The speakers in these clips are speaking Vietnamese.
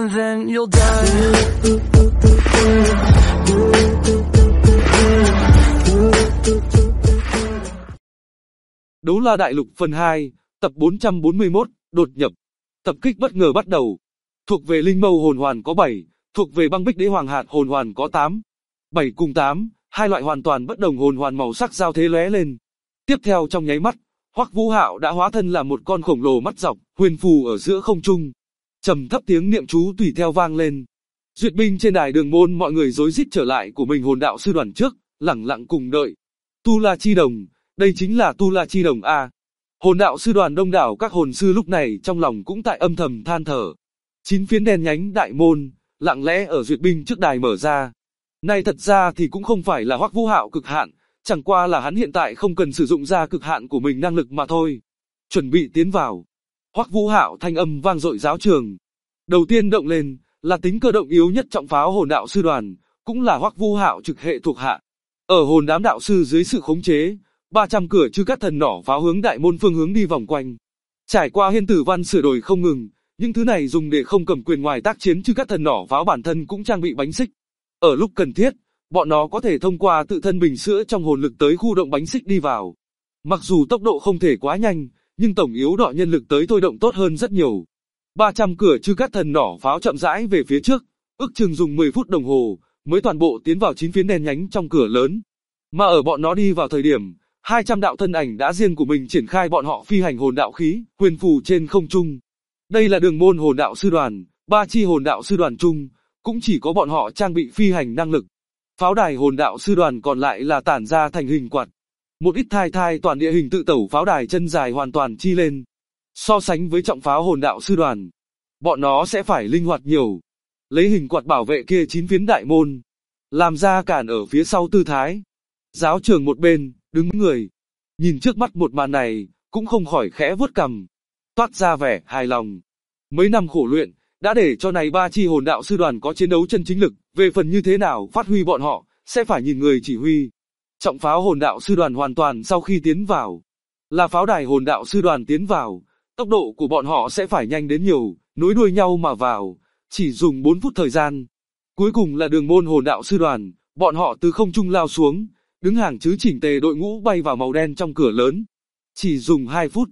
and then you'll die. Đấu La Đại Lục phần 2, tập 441, đột nhập. Tập kích bất ngờ bắt đầu. Thuộc về Linh Mâu hồn hoàn có 7, thuộc về Băng Bích Đế Hoàng Hạt hồn hoàn có 8. 7 cùng 8, hai loại hoàn toàn bất đồng hồn hoàn màu sắc giao thế lóe lên. Tiếp theo trong nháy mắt, Hoắc Vũ Hạo đã hóa thân là một con khổng lồ mắt dọc, huyền phù ở giữa không trung. Trầm thấp tiếng niệm chú tùy theo vang lên. Duyệt binh trên đài đường môn mọi người rối rít trở lại của mình hồn đạo sư đoàn trước, lẳng lặng cùng đợi. Tu La Chi Đồng, đây chính là Tu La Chi Đồng a. Hồn đạo sư đoàn đông đảo các hồn sư lúc này trong lòng cũng tại âm thầm than thở. 9 phiến đen nhánh đại môn, lặng lẽ ở duyệt binh trước đài mở ra. Này thật ra thì cũng không phải là Hoắc Vũ Hạo cực hạn, chẳng qua là hắn hiện tại không cần sử dụng ra cực hạn của mình năng lực mà thôi. Chuẩn bị tiến vào. Hoắc Vũ Hạo thanh âm vang dội giáo trường. Đầu tiên động lên, là tính cơ động yếu nhất trọng pháo hồn đạo sư đoàn, cũng là Hoắc Vũ Hạo trực hệ thuộc hạ. Ở hồn đám đạo sư dưới sự khống chế, 300 cửa chư cát thần nỏ pháo hướng đại môn phương hướng đi vòng quanh. Trải qua hiên tử văn sửa đổi không ngừng, những thứ này dùng để không cầm quyền ngoài tác chiến chư cát thần nỏ pháo bản thân cũng trang bị bánh xích. Ở lúc cần thiết, bọn nó có thể thông qua tự thân bình sữa trong hồn lực tới khu động bánh xích đi vào. Mặc dù tốc độ không thể quá nhanh, nhưng tổng yếu đọ nhân lực tới thôi động tốt hơn rất nhiều. 300 cửa chư cát thần nỏ pháo chậm rãi về phía trước, ước chừng dùng 10 phút đồng hồ, mới toàn bộ tiến vào 9 phiến đen nhánh trong cửa lớn. Mà ở bọn nó đi vào thời điểm, 200 đạo thân ảnh đã riêng của mình triển khai bọn họ phi hành hồn đạo khí, huyền phù trên không trung. Đây là đường môn hồn đạo sư đoàn, 3 chi hồn đạo sư đoàn chung, cũng chỉ có bọn họ trang bị phi hành năng lực. Pháo đài hồn đạo sư đoàn còn lại là tản ra thành hình quạt. Một ít thai toàn địa hình tự tẩu pháo đài chân dài hoàn toàn chi lên. So sánh với trọng pháo hồn đạo sư đoàn, bọn nó sẽ phải linh hoạt nhiều. Lấy hình quạt bảo vệ kia 9 phiến đại môn, làm ra cản ở phía sau tư thái. Giáo trường một bên, đứng người, nhìn trước mắt một màn này, cũng không khỏi khẽ vuốt cằm, toát ra vẻ hài lòng. Mấy năm khổ luyện, đã để cho này 3 chi hồn đạo sư đoàn có chiến đấu chân chính lực, về phần như thế nào phát huy bọn họ, sẽ phải nhìn người chỉ huy. Trọng pháo hồn đạo sư đoàn hoàn toàn sau khi tiến vào, là pháo đài hồn đạo sư đoàn tiến vào, tốc độ của bọn họ sẽ phải nhanh đến nhiều, nối đuôi nhau mà vào, chỉ dùng 4 phút thời gian. Cuối cùng là đường môn hồn đạo sư đoàn, bọn họ từ không trung lao xuống, đứng hàng chứ chỉnh tề đội ngũ bay vào màu đen trong cửa lớn. Chỉ dùng 2 phút,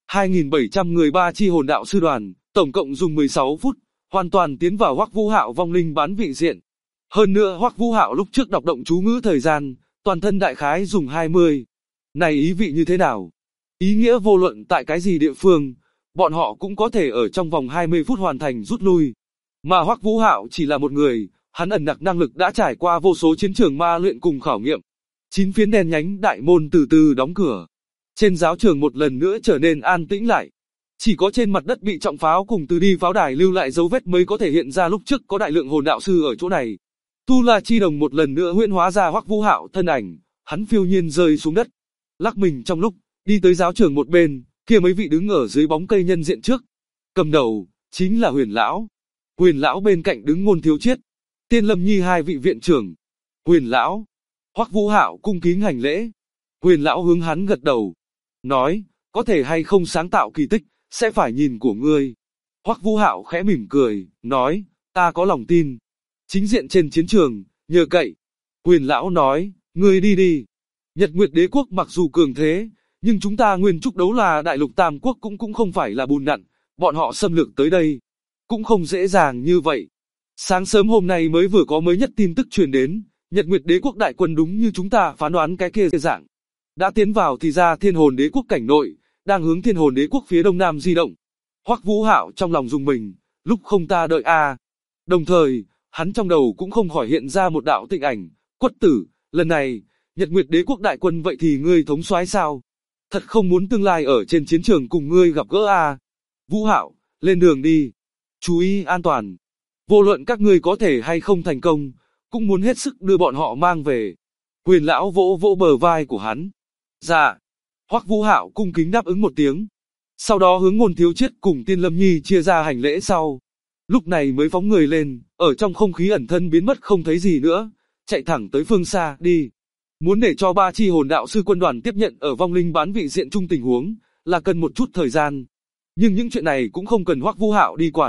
2.700 người 3 chi hồn đạo sư đoàn, tổng cộng dùng 16 phút, hoàn toàn tiến vào Hoắc Vũ Hạo vong linh bán vị diện. Hơn nữa Hoắc Vũ Hạo lúc trước đọc động chú ngữ thời gian, toàn thân đại khái dùng 20. Này ý vị như thế nào? Ý nghĩa vô luận tại cái gì địa phương, bọn họ cũng có thể ở trong vòng 20 phút hoàn thành rút lui. Mà Hoắc Vũ Hạo chỉ là một người, hắn ẩn nặc năng lực đã trải qua vô số chiến trường ma luyện cùng khảo nghiệm. 9 phiến đen nhánh đại môn từ từ đóng cửa. Trên giáo trường một lần nữa trở nên an tĩnh lại. Chỉ có trên mặt đất bị trọng pháo cùng từ đi pháo đài lưu lại dấu vết mới có thể hiện ra lúc trước có đại lượng hồn đạo sư ở chỗ này. Tu La Chi Đồng một lần nữa huyễn hóa ra Hoắc Vũ Hạo thân ảnh, hắn phiêu nhiên rơi xuống đất, lắc mình trong lúc đi tới giáo trường một bên, kia mấy vị đứng ở dưới bóng cây nhân diện trước. Cầm đầu chính là Huyền lão. Huyền lão bên cạnh đứng Ngôn Thiếu Chiết, Tiên Lâm Nhi hai vị viện trưởng. Huyền lão, Hoắc Vũ Hạo cung kính hành lễ. Huyền lão hướng hắn gật đầu, nói, có thể hay không sáng tạo kỳ tích, sẽ phải nhìn của ngươi. Hoắc Vũ Hạo khẽ mỉm cười, nói, ta có lòng tin. Chính diện trên chiến trường, nhờ cậy. Huyền lão nói, ngươi đi đi. Nhật Nguyệt Đế quốc mặc dù cường thế, nhưng chúng ta Nguyên Trúc Đấu La Đại Lục Tam Quốc cũng không phải là bùn nặn, bọn họ xâm lược tới đây, cũng không dễ dàng như vậy. Sáng sớm hôm nay mới vừa có mới nhất tin tức truyền đến, Nhật Nguyệt Đế quốc đại quân đúng như chúng ta phán đoán cái kia dạng. Đã tiến vào thì ra Thiên Hồn Đế quốc cảnh nội, đang hướng Thiên Hồn Đế quốc phía đông nam di động. Hoắc Vũ Hạo trong lòng rùng mình, lúc không ta đợi a. Đồng thời, hắn trong đầu cũng không khỏi hiện ra một đạo tịnh ảnh, Quất tử, lần này, Nhật Nguyệt Đế quốc đại quân vậy thì ngươi thống soái sao? Thật không muốn tương lai ở trên chiến trường cùng ngươi gặp gỡ a. Vũ Hạo, lên đường đi. Chú ý an toàn. Vô luận các ngươi có thể hay không thành công, cũng muốn hết sức đưa bọn họ mang về. Huyền lão vỗ vỗ bờ vai của hắn. Dạ. Hoắc Vũ Hạo cung kính đáp ứng một tiếng. Sau đó hướng Ngôn Thiếu Chiết cùng Tiên Lâm Nhi chia ra hành lễ sau. Lúc này mới phóng người lên, ở trong không khí ẩn thân biến mất không thấy gì nữa, chạy thẳng tới phương xa đi. Muốn để cho 3 chi hồn đạo sư quân đoàn tiếp nhận ở vong linh bán vị diện chung tình huống, là cần một chút thời gian. Nhưng những chuyện này cũng không cần Hoắc Vũ Hạo đi quản,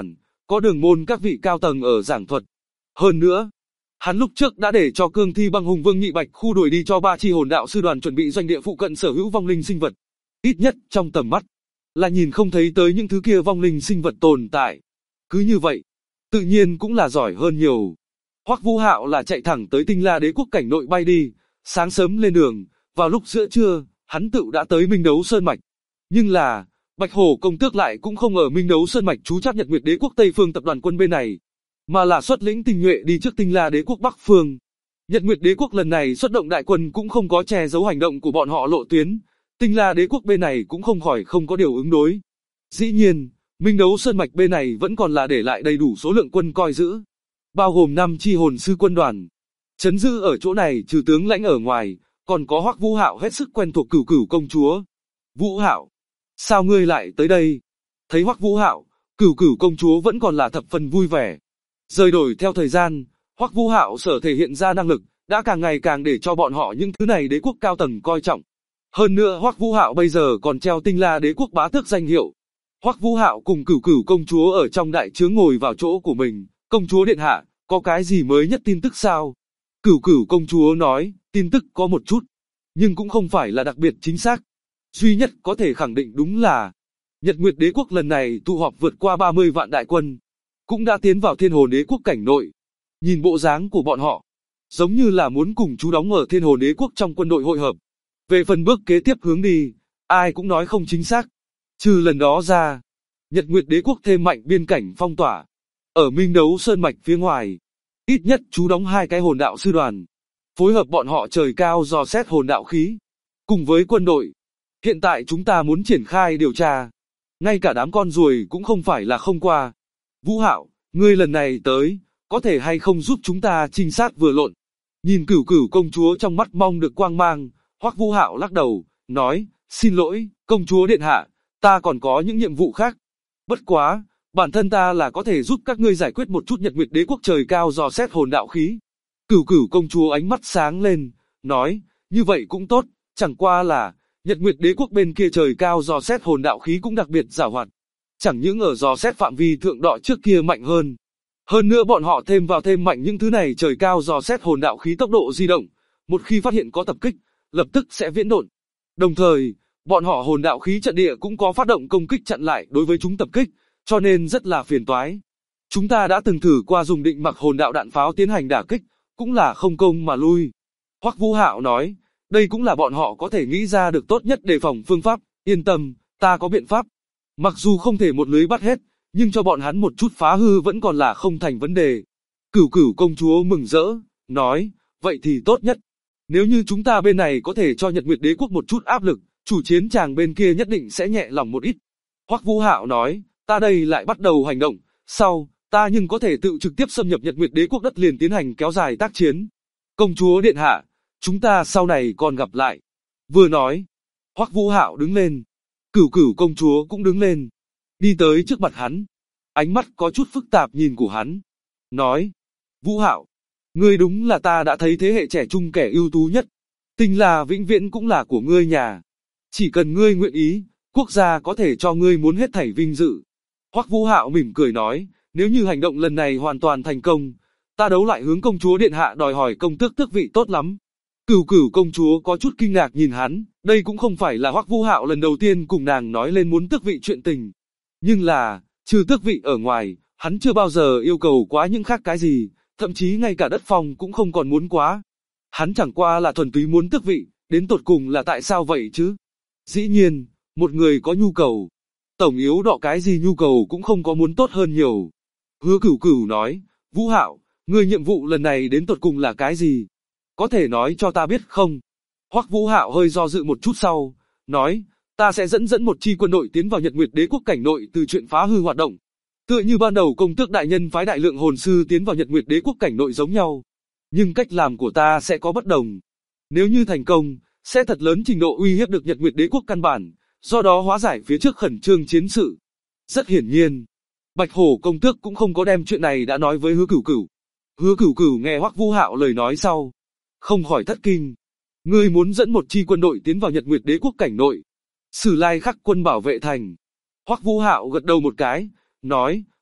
có đường môn các vị cao tầng ở giảng thuật. Hơn nữa, hắn lúc trước đã để cho Cương Thi Băng Hùng Vương Nhị Bạch khu đuổi đi cho 3 chi hồn đạo sư đoàn chuẩn bị doanh địa phụ cận sở hữu vong linh sinh vật. Ít nhất trong tầm mắt là nhìn không thấy tới những thứ kia vong linh sinh vật tồn tại. Cứ như vậy, tự nhiên cũng là giỏi hơn nhiều. Hoắc Vũ Hạo là chạy thẳng tới Tinh La Đế quốc cảnh nội bay đi, sáng sớm lên đường, vào lúc giữa trưa, hắn tự đã tới Minh Đấu Sơn Mạch. Nhưng là, Bạch Hổ công tước lại cũng không ở Minh Đấu Sơn Mạch trú chắc Nhật Nguyệt Đế quốc Tây phương tập đoàn quân bên này, mà là xuất lĩnh tinh nhuệ đi trước Tinh La Đế quốc Bắc phương. Nhật Nguyệt Đế quốc lần này xuất động đại quân cũng không có che giấu hành động của bọn họ lộ tuyến, Tinh La Đế quốc bên này cũng không khỏi không có điều ứng đối. Dĩ nhiên, Minh Đấu Sơn Mạch bên này vẫn còn là để lại đầy đủ số lượng quân coi giữ, bao gồm 5 chi hồn sư quân đoàn. Trấn giữ ở chỗ này trừ tướng lãnh ở ngoài, còn có Hoắc Vũ Hạo hết sức quen thuộc Cửu Cửu công chúa. Vũ Hạo, sao ngươi lại tới đây? Thấy Hoắc Vũ Hạo, Cửu Cửu công chúa vẫn còn là thập phần vui vẻ. Rời đổi theo thời gian, Hoắc Vũ Hạo sở thể hiện ra năng lực, đã càng ngày càng để cho bọn họ những thứ này đế quốc cao tầng coi trọng. Hơn nữa Hoắc Vũ Hạo bây giờ còn treo Tinh La Đế quốc bá tước danh hiệu. Hoắc Vũ Hạo cùng Cửu Cửu công chúa ở trong đại trướng ngồi vào chỗ của mình. Công chúa điện hạ, có cái gì mới nhất tin tức sao? Cửu Cửu công chúa nói, tin tức có một chút, nhưng cũng không phải là đặc biệt chính xác. Duy nhất có thể khẳng định đúng là, Nhật Nguyệt Đế quốc lần này tụ họp vượt qua 30 vạn đại quân, cũng đã tiến vào Thiên Hồn Đế quốc cảnh nội. Nhìn bộ dáng của bọn họ, giống như là muốn cùng chú đóng ở Thiên Hồn Đế quốc trong quân đội hội hợp. Về phần bước kế tiếp hướng đi, ai cũng nói không chính xác. Trừ lần đó ra, Nhật Nguyệt Đế quốc thêm mạnh biên cảnh phong tỏa. Ở Minh Đấu Sơn Mạch phía ngoài, ít nhất chú đóng 2 cái hồn đạo sư đoàn, phối hợp bọn họ trời cao dò xét hồn đạo khí, cùng với quân đội. Hiện tại chúng ta muốn triển khai điều tra, ngay cả đám con ruồi cũng không phải là không qua. Vũ Hạo, ngươi lần này tới, có thể hay không giúp chúng ta trinh sát vừa lộn? Nhìn Cửu Cửu công chúa trong mắt mong được quang mang, Hoắc Vũ Hạo lắc đầu, nói, xin lỗi, công chúa điện hạ, ta còn có những nhiệm vụ khác. Bất quá, bản thân ta là có thể giúp các ngươi giải quyết một chút Nhật Nguyệt Đế quốc trời cao dò xét hồn đạo khí. Cửu Cửu công chúa ánh mắt sáng lên, nói, như vậy cũng tốt, chẳng qua là, Nhật Nguyệt Đế quốc bên kia trời cao dò xét hồn đạo khí cũng đặc biệt giàu hoạt. Chẳng những ở dò xét phạm vi thượng đọ trước kia mạnh hơn. Hơn nữa bọn họ thêm vào thêm mạnh những thứ này trời cao dò xét hồn đạo khí tốc độ di động. Một khi phát hiện có tập kích, lập tức sẽ viễn độn. Đồng thời, bọn họ hồn đạo khí trận địa cũng có phát động công kích chặn lại đối với chúng tập kích, cho nên rất là phiền toái. Chúng ta đã từng thử qua dùng định mặc hồn đạo đạn pháo tiến hành đả kích, cũng là không công mà lui. Hoắc Vũ Hạo nói, đây cũng là bọn họ có thể nghĩ ra được tốt nhất đề phòng phương pháp, yên tâm, ta có biện pháp. Mặc dù không thể một lưới bắt hết, nhưng cho bọn hắn một chút phá hư vẫn còn là không thành vấn đề. Cửu Cửu công chúa mừng rỡ, nói, vậy thì tốt nhất. Nếu như chúng ta bên này có thể cho Nhật Nguyệt Đế quốc một chút áp lực, chủ chiến tràng bên kia nhất định sẽ nhẹ lòng một ít. Hoắc Vũ Hạo nói, ta đây lại bắt đầu hành động, sau, ta nhưng có thể tự trực tiếp xâm nhập Nhật Nguyệt Đế quốc đất liền tiến hành kéo dài tác chiến. Công chúa điện hạ, chúng ta sau này còn gặp lại. Vừa nói, Hoắc Vũ Hạo đứng lên, Cửu Cửu công chúa cũng đứng lên, đi tới trước mặt hắn, ánh mắt có chút phức tạp nhìn của hắn, nói, Vũ Hạo, ngươi đúng là ta đã thấy thế hệ trẻ trung kẻ ưu tú nhất, Tinh La vĩnh viễn cũng là của ngươi nhà, chỉ cần ngươi nguyện ý, quốc gia có thể cho ngươi muốn hết thảy vinh dự. Hoắc Vũ Hạo mỉm cười nói, nếu như hành động lần này hoàn toàn thành công, ta đấu lại hướng công chúa điện hạ đòi hỏi công tước tước vị tốt lắm. Cửu Cửu công chúa có chút kinh ngạc nhìn hắn, đây cũng không phải là Hoắc Vũ Hạo lần đầu tiên cùng nàng nói lên muốn tước vị chuyện tình. Nhưng là, trừ tước vị ở ngoài, hắn chưa bao giờ yêu cầu quá những khác cái gì, thậm chí ngay cả đất phong cũng không còn muốn quá. Hắn chẳng qua là thuần túy muốn tước vị, đến tột cùng là tại sao vậy chứ? Dĩ nhiên, một người có nhu cầu, tổng yếu đọ cái gì nhu cầu cũng không có muốn tốt hơn nhiều. Hứa Cửu Cửu nói, Vũ Hạo, ngươi nhiệm vụ lần này đến tột cùng là cái gì? Có thể nói cho ta biết không? Hoắc Vũ Hạo hơi do dự một chút sau, nói, ta sẽ dẫn một chi quân đội tiến vào Nhật Nguyệt Đế quốc cảnh nội từ chuyện phá hư hoạt động. Tựa như ban đầu công tước đại nhân phái đại lượng hồn sư tiến vào Nhật Nguyệt Đế quốc cảnh nội giống nhau. Nhưng cách làm của ta sẽ có bất đồng. Nếu như thành công, sẽ thật lớn trình độ uy hiếp được Nhật Nguyệt Đế quốc căn bản, do đó hóa giải phía trước khẩn trương chiến sự. Rất hiển nhiên, Bạch Hổ công tước cũng không có đem chuyện này đã nói với Hứa Cửu Cửu. Hứa Cửu Cửu nghe Hoắc Vũ Hạo lời nói sau, không khỏi thất kinh. Ngươi muốn dẫn một chi quân đội tiến vào Nhật Nguyệt Đế quốc cảnh nội, Sử Lai Khắc quân bảo vệ thành. Hoắc Vũ Hạo gật đầu một cái, nói,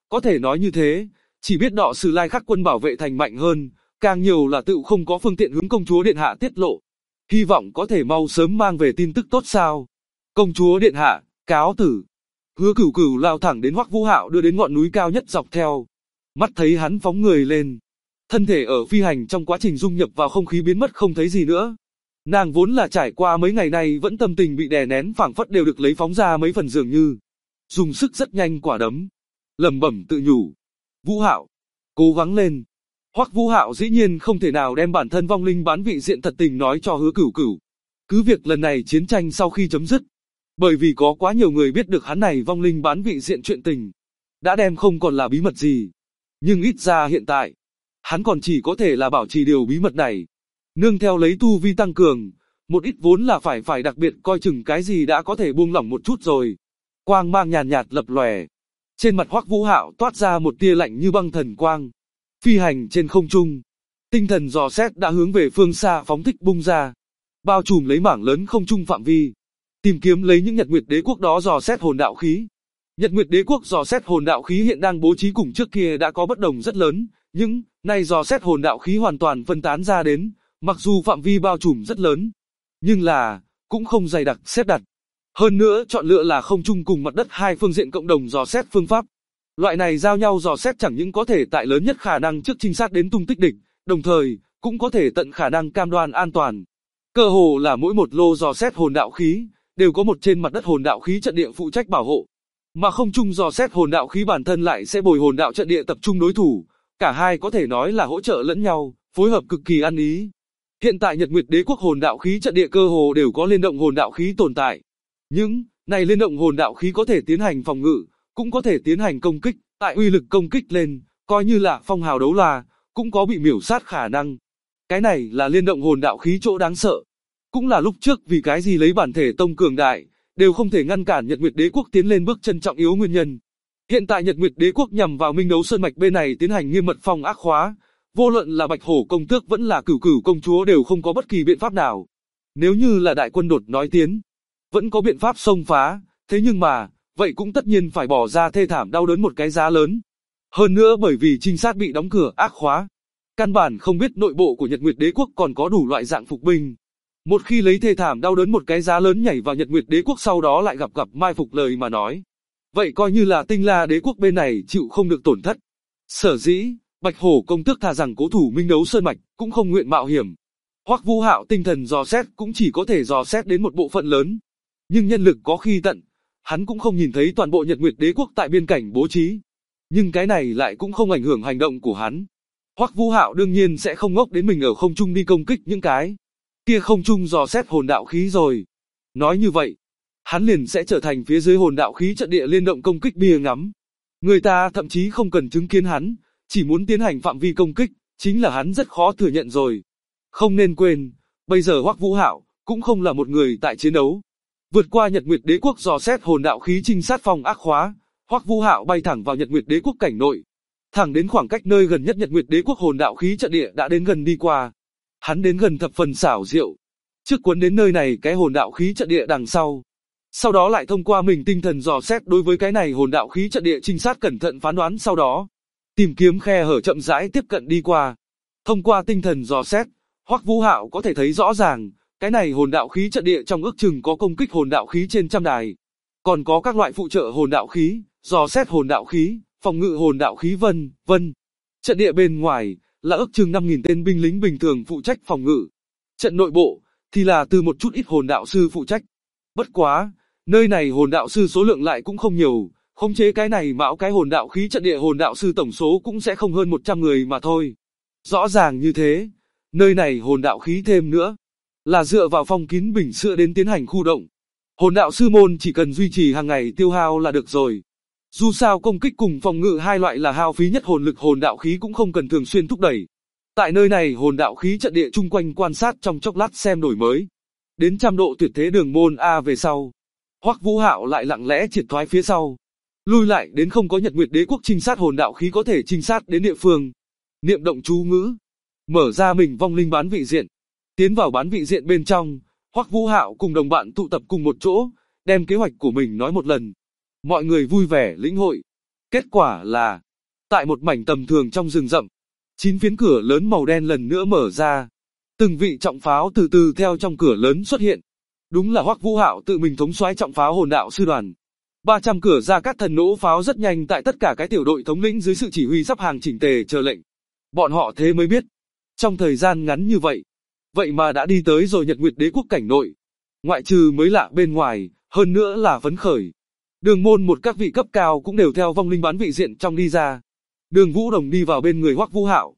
Có thể nói như thế, chỉ biết Đọ Sử Lai Khắc quân bảo vệ thành mạnh hơn, càng nhiều là tự không có phương tiện hướng công chúa điện hạ tiết lộ. Hy vọng có thể mau sớm mang về tin tức tốt sao. Công chúa điện hạ, cáo tử. Hứa Cửu Cửu lao thẳng đến Hoắc Vũ Hạo đưa đến ngọn núi cao nhất dọc theo. Mắt thấy hắn phóng người lên, thân thể ở phi hành trong quá trình dung nhập vào không khí biến mất không thấy gì nữa. Nàng vốn là trải qua mấy ngày nay vẫn tâm tình bị đè nén phảng phất đều được lấy phóng ra mấy phần dường như. Dùng sức rất nhanh quả đấm, lẩm bẩm tự nhủ. Vũ Hạo, cố gắng lên. Hoắc Vũ Hạo dĩ nhiên không thể nào đem bản thân vong linh bán vị diện thật tình nói cho Hứa Cửu Cửu. Cứ việc lần này chiến tranh sau khi chấm dứt, bởi vì có quá nhiều người biết được hắn này vong linh bán vị diện chuyện tình, đã đem không còn là bí mật gì. Nhưng ít ra hiện tại, hắn còn chỉ có thể là bảo trì điều bí mật này. Nương theo lấy tu vi tăng cường, một ít vốn là phải đặc biệt coi chừng cái gì đã có thể buông lỏng một chút rồi. Quang mang nhàn nhạt lập lòe. Trên mặt Hoắc Vũ Hạo toát ra một tia lạnh như băng thần quang. Phi hành trên không trung, tinh thần dò xét đã hướng về phương xa phóng thích bung ra, bao trùm lấy mảng lớn không trung phạm vi, tìm kiếm lấy những Nhật Nguyệt Đế quốc đó dò xét hồn đạo khí. Nhật Nguyệt Đế quốc dò xét hồn đạo khí hiện đang bố trí cùng trước kia đã có bất đồng rất lớn, nhưng nay dò xét hồn đạo khí hoàn toàn phân tán ra đến, mặc dù phạm vi bao trùm rất lớn, nhưng là cũng không dày đặc xếp đặt. Hơn nữa chọn lựa là không trung cùng mặt đất hai phương diện cộng đồng dò xét phương pháp. Loại này giao nhau dò xét chẳng những có thể tại lớn nhất khả năng trước trinh sát đến tung tích địch, đồng thời cũng có thể tận khả năng cam đoan an toàn. Cơ hồ là mỗi một lô dò xét hồn đạo khí đều có một trên mặt đất hồn đạo khí trận địa phụ trách bảo hộ, mà không trung dò xét hồn đạo khí bản thân lại sẽ bồi hồn đạo trận địa tập trung đối thủ. Cả hai có thể nói là hỗ trợ lẫn nhau, phối hợp cực kỳ ăn ý. Hiện tại Nhật Nguyệt Đế quốc hồn đạo khí trận địa cơ hồ đều có liên động hồn đạo khí tồn tại. Những này liên động hồn đạo khí có thể tiến hành phòng ngự, cũng có thể tiến hành công kích, tại uy lực công kích lên, coi như là phong hào đấu la, cũng có bị miểu sát khả năng. Cái này là liên động hồn đạo khí chỗ đáng sợ. Cũng là lúc trước vì cái gì lấy bản thể tông cường đại, đều không thể ngăn cản Nhật Nguyệt Đế quốc tiến lên bước chân trọng yếu nguyên nhân. Hiện tại Nhật Nguyệt Đế quốc nhằm vào Minh Đấu Sơn mạch bên này tiến hành nghiêm mật phong ác khóa, vô luận là Bạch Hổ công tước vẫn là Cửu Cửu công chúa đều không có bất kỳ biện pháp nào. Nếu như là đại quân đột nói tiến, vẫn có biện pháp xông phá, thế nhưng mà, vậy cũng tất nhiên phải bỏ ra thê thảm đau đớn một cái giá lớn. Hơn nữa bởi vì trinh sát bị đóng cửa ác khóa, căn bản không biết nội bộ của Nhật Nguyệt Đế quốc còn có đủ loại dạng phục binh. Một khi lấy thê thảm đau đớn một cái giá lớn nhảy vào Nhật Nguyệt Đế quốc sau đó lại gặp mai phục lời mà nói, vậy coi như là Tinh La Đế quốc bên này chịu không được tổn thất. Sở dĩ, Bạch Hổ công tước thà rằng cố thủ Minh Đấu Sơn mạch, cũng không nguyện mạo hiểm. Hoắc Vũ Hạo tinh thần dò xét cũng chỉ có thể dò xét đến một bộ phận lớn, nhưng nhân lực có khi tận, hắn cũng không nhìn thấy toàn bộ Nhật Nguyệt Đế quốc tại biên cảnh bố trí. Nhưng cái này lại cũng không ảnh hưởng hành động của hắn. Hoắc Vũ Hạo đương nhiên sẽ không ngốc đến mình ở không trung đi công kích những cái kia không trung dò xét hồn đạo khí rồi. Nói như vậy, hắn liền sẽ trở thành phía dưới hồn đạo khí trận địa liên động công kích bia ngắm. Người ta thậm chí không cần chứng kiến hắn, chỉ muốn tiến hành phạm vi công kích, chính là hắn rất khó thừa nhận rồi. Không nên quên, bây giờ Hoắc Vũ Hạo cũng không là một người tại chiến đấu. Vượt qua Nhật Nguyệt Đế quốc dò xét hồn đạo khí trinh sát phòng ác khóa, Hoắc Vũ Hạo bay thẳng vào Nhật Nguyệt Đế quốc cảnh nội, thẳng đến khoảng cách nơi gần nhất Nhật Nguyệt Đế quốc hồn đạo khí trận địa đã đến gần đi qua. Hắn đến gần thập phần xảo diệu, trước cuốn đến nơi này cái hồn đạo khí trận địa đằng sau đó lại thông qua mình tinh thần dò xét đối với cái này hồn đạo khí trận địa trinh sát cẩn thận phán đoán, sau đó tìm kiếm khe hở chậm rãi tiếp cận đi qua. Thông qua tinh thần dò xét, Hoắc Vũ Hạo có thể thấy rõ ràng, cái này hồn đạo khí trận địa trong ước chừng có công kích hồn đạo khí trên trăm đài, còn có các loại phụ trợ hồn đạo khí, dò xét hồn đạo khí, phòng ngự hồn đạo khí vân vân. Trận địa bên ngoài là ước chừng 5.000 tên binh lính bình thường phụ trách phòng ngự. Trận nội bộ thì là từ một chút ít hồn đạo sư phụ trách. Bất quá, nơi này hồn đạo sư số lượng lại cũng không nhiều, khống chế cái này mão cái hồn đạo khí trận địa hồn đạo sư tổng số cũng sẽ không hơn 100 người mà thôi. Rõ ràng như thế, nơi này hồn đạo khí thêm nữa là dựa vào phong kín bình sữa đến tiến hành khu động. Hồn đạo sư môn chỉ cần duy trì hàng ngày tiêu hao là được rồi. Dù sao công kích cùng phòng ngự hai loại là hao phí nhất hồn lực, hồn đạo khí cũng không cần thường xuyên thúc đẩy. Tại nơi này hồn đạo khí trận địa chung quanh quan sát trong chốc lát xem đổi mới. Đến trăm độ tuyệt thế đường môn A về sau, Hoắc Vũ Hạo lại lặng lẽ triệt thoái phía sau, lui lại đến không có Nhật Nguyệt Đế quốc trinh sát hồn đạo khí có thể trinh sát đến địa phương. Niệm động chú ngữ, mở ra mình vong linh bán vị diện, tiến vào bán vị diện bên trong. Hoắc Vũ Hạo cùng đồng bạn tụ tập cùng một chỗ, đem kế hoạch của mình nói một lần. Mọi người vui vẻ lĩnh hội. Kết quả là, tại một mảnh tầm thường trong rừng rậm, 9 phiến cửa lớn màu đen lần nữa mở ra. Từng vị trọng pháo từ từ theo trong cửa lớn xuất hiện. Đúng là Hoắc Vũ Hạo tự mình thống soái trọng pháo hồn đạo sư đoàn. 300 cửa Gia Cát Thần nổ pháo rất nhanh tại tất cả cái tiểu đội thống lĩnh dưới sự chỉ huy sắp hàng chỉnh tề chờ lệnh. Bọn họ thế mới biết, trong thời gian ngắn như vậy, vậy mà đã đi tới rồi Nhật Nguyệt Đế quốc cảnh nội. Ngoại trừ mới lạ bên ngoài, hơn nữa là phấn khởi. Đường môn một các vị cấp cao cũng đều theo vong linh bán vị diện trong đi ra. Đường Vũ Đồng đi vào bên người Hoắc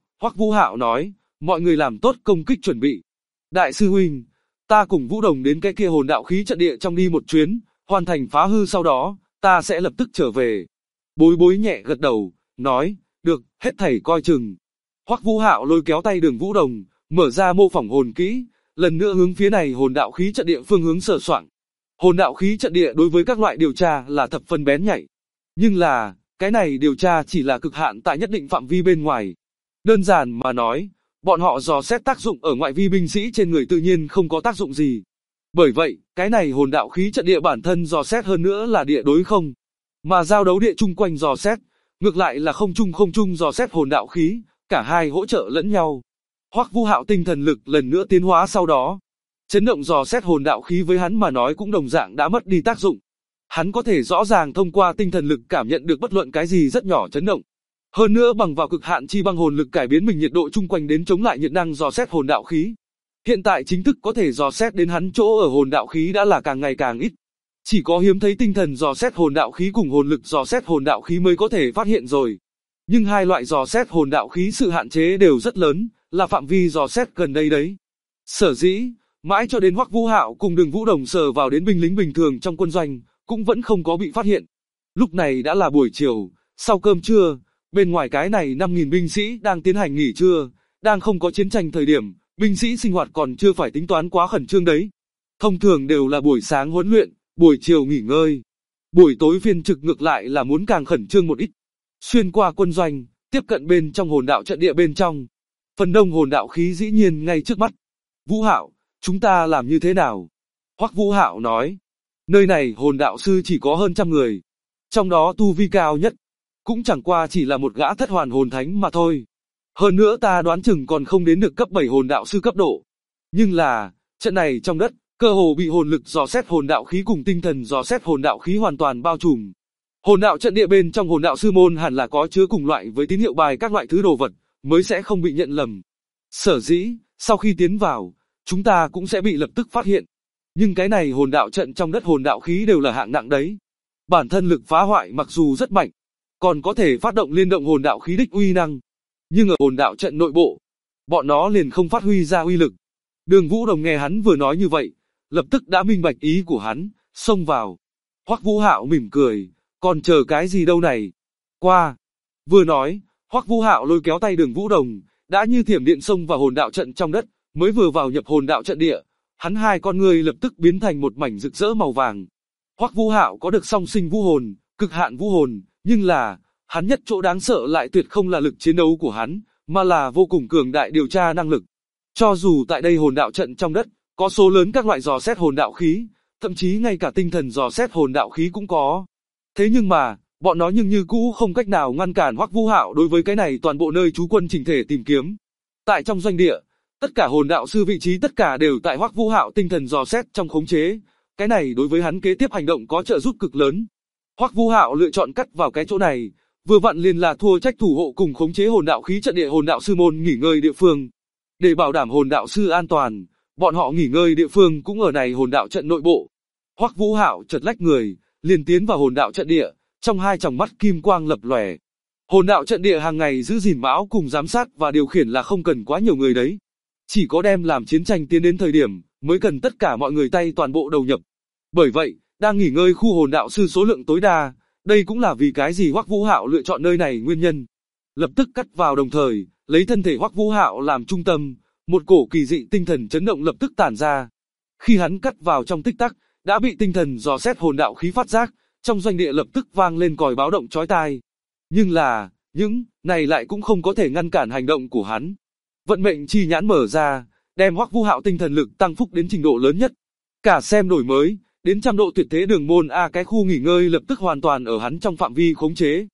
Vũ Hạo nói, mọi người làm tốt công kích chuẩn bị. Đại sư huynh, ta cùng Vũ Đồng đến cái kia hồn đạo khí trận địa trong đi một chuyến, hoàn thành phá hư sau đó, ta sẽ lập tức trở về. Bối Bối nhẹ gật đầu, nói, được, hết thảy coi chừng. Hoắc Vũ Hạo lôi kéo tay Đường Vũ Đồng, mở ra mô phỏng hồn kỹ, lần nữa hướng phía này hồn đạo khí trận địa phương hướng sờ soạng. Hồn đạo khí trận địa đối với các loại điều tra là thập phân bén nhạy. Nhưng là, cái này điều tra chỉ là cực hạn tại nhất định phạm vi bên ngoài. Đơn giản mà nói, bọn họ dò xét tác dụng ở ngoại vi binh sĩ trên người tự nhiên không có tác dụng gì. Bởi vậy, cái này hồn đạo khí trận địa bản thân dò xét hơn nữa là địa đối không. Mà giao đấu địa chung quanh dò xét, ngược lại là không chung dò xét hồn đạo khí, cả hai hỗ trợ lẫn nhau. Hoắc Vũ Hạo tinh thần lực lần nữa tiến hóa sau đó. Chấn động dò xét hồn đạo khí với hắn mà nói cũng đồng dạng đã mất đi tác dụng. Hắn có thể rõ ràng thông qua tinh thần lực cảm nhận được bất luận cái gì rất nhỏ chấn động. Hơn nữa bằng vào cực hạn chi băng hồn lực cải biến mình nhiệt độ chung quanh đến chống lại nhiệt năng dò xét hồn đạo khí. Hiện tại chính thức có thể dò xét đến hắn chỗ ở hồn đạo khí đã là càng ngày càng ít. Chỉ có hiếm thấy tinh thần dò xét hồn đạo khí cùng hồn lực dò xét hồn đạo khí mới có thể phát hiện rồi. Nhưng hai loại dò xét hồn đạo khí sự hạn chế đều rất lớn, là phạm vi dò xét gần đây đấy. Sở dĩ, mãi cho đến Hoắc Vũ Hạo cùng Đường Vũ Đồng sờ vào đến binh lính bình thường trong quân doanh, cũng vẫn không có bị phát hiện. Lúc này đã là buổi chiều, sau cơm trưa, bên ngoài cái này 5.000 binh sĩ đang tiến hành nghỉ trưa, đang không có chiến tranh thời điểm, binh sĩ sinh hoạt còn chưa phải tính toán quá khẩn trương đấy. Thông thường đều là buổi sáng huấn luyện, buổi chiều nghỉ ngơi. Buổi tối phiên trực ngược lại là muốn càng khẩn trương một ít. Xuyên qua quân doanh, tiếp cận bên trong hồn đạo trận địa bên trong. Phần đông hồn đạo khí dĩ nhiên ngay trước mắt. Vũ Hạo, chúng ta làm như thế nào? Hoắc Vũ Hạo nói, nơi này hồn đạo sư chỉ có hơn 100 người. Trong đó tu vi cao nhất, cũng chẳng qua chỉ là một gã thất hoàn hồn thánh mà thôi. Hơn nữa ta đoán chừng còn không đến được cấp 7 hồn đạo sư cấp độ. Nhưng là, trận này trong đất, cơ hồ bị hồn lực dò xét hồn đạo khí cùng tinh thần dò xét hồn đạo khí hoàn toàn bao trùm. Hồn đạo trận địa bên trong hồn đạo sư môn hẳn là có chứa cùng loại với tín hiệu bài các loại thứ đồ vật, mới sẽ không bị nhận lầm. Sở dĩ, sau khi tiến vào, chúng ta cũng sẽ bị lập tức phát hiện. Nhưng cái này hồn đạo trận trong đất hồn đạo khí đều là hạng nặng đấy. Bản thân lực phá hoại mặc dù rất mạnh, còn có thể phát động liên động hồn đạo khí đích uy năng. Nhưng ở hồn đạo trận nội bộ, bọn nó liền không phát huy ra uy lực. Đường Vũ Đồng nghe hắn vừa nói như vậy, lập tức đã minh bạch ý của hắn, xông vào. Hoắc Vũ Hạo mỉm cười, còn chờ cái gì đâu này? Qua. Vừa nói, Hoắc Vũ Hạo lôi kéo tay Đường Vũ Đồng, đã như thiểm điện xông vào hồn đạo trận trong đất, mới vừa vào nhập hồn đạo trận địa, hắn hai con người lập tức biến thành một mảnh rực rỡ màu vàng. Hoắc Vũ Hạo có được song sinh vũ hồn, cực hạn vũ hồn, nhưng là, hắn nhất chỗ đáng sợ lại tuyệt không là lực chiến đấu của hắn, mà là vô cùng cường đại điều tra năng lực. Cho dù tại đây hồn đạo trận trong đất, có số lớn các loại dò xét hồn đạo khí, thậm chí ngay cả tinh thần dò xét hồn đạo khí cũng có. Thế nhưng mà, bọn nó nhưng như cũ không cách nào ngăn cản Hoắc Vũ Hạo đối với cái này toàn bộ nơi trú quân chỉnh thể tìm kiếm. Tại trong doanh địa, tất cả hồn đạo sư vị trí tất cả đều tại Hoắc Vũ Hạo tinh thần dò xét trong khống chế, cái này đối với hắn kế tiếp hành động có trợ giúp cực lớn. Hoắc Vũ Hạo lựa chọn cắt vào cái chỗ này, vừa vặn liền là thua trách thủ hộ cùng khống chế hồn đạo khí trận địa hồn đạo sư môn nghỉ ngơi địa phương. Để bảo đảm hồn đạo sư an toàn, bọn họ nghỉ ngơi địa phương cũng ở này hồn đạo trận nội bộ. Hoắc Vũ Hạo chợt lách người, liền tiến vào hồn đạo trận địa, trong hai tròng mắt kim quang lập lòe. Hồn đạo trận địa hàng ngày giữ gìn mão cùng giám sát và điều khiển là không cần quá nhiều người đấy. Chỉ có đem làm chiến tranh tiến đến thời điểm, mới cần tất cả mọi người tay toàn bộ đầu nhập. Bởi vậy, đang nghỉ ngơi khu hồn đạo sư số lượng tối đa, đây cũng là vì cái gì Hoắc Vũ Hạo lựa chọn nơi này nguyên nhân. Lập tức cắt vào đồng thời, lấy thân thể Hoắc Vũ Hạo làm trung tâm, một cổ kỳ dị tinh thần chấn động lập tức tản ra. Khi hắn cắt vào trong tích tắc, đã bị tinh thần dò xét hồn đạo khí phát giác, trong doanh địa lập tức vang lên còi báo động chói tai. Nhưng là, những này lại cũng không có thể ngăn cản hành động của hắn. Vận mệnh chi nhãn mở ra, đem Hoắc Vũ Hạo tinh thần lực tăng phúc đến trình độ lớn nhất. Cả xem đổi mới, đến 100 độ tuyệt thế đường môn A cái khu nghỉ ngơi lập tức hoàn toàn ở hắn trong phạm vi khống chế.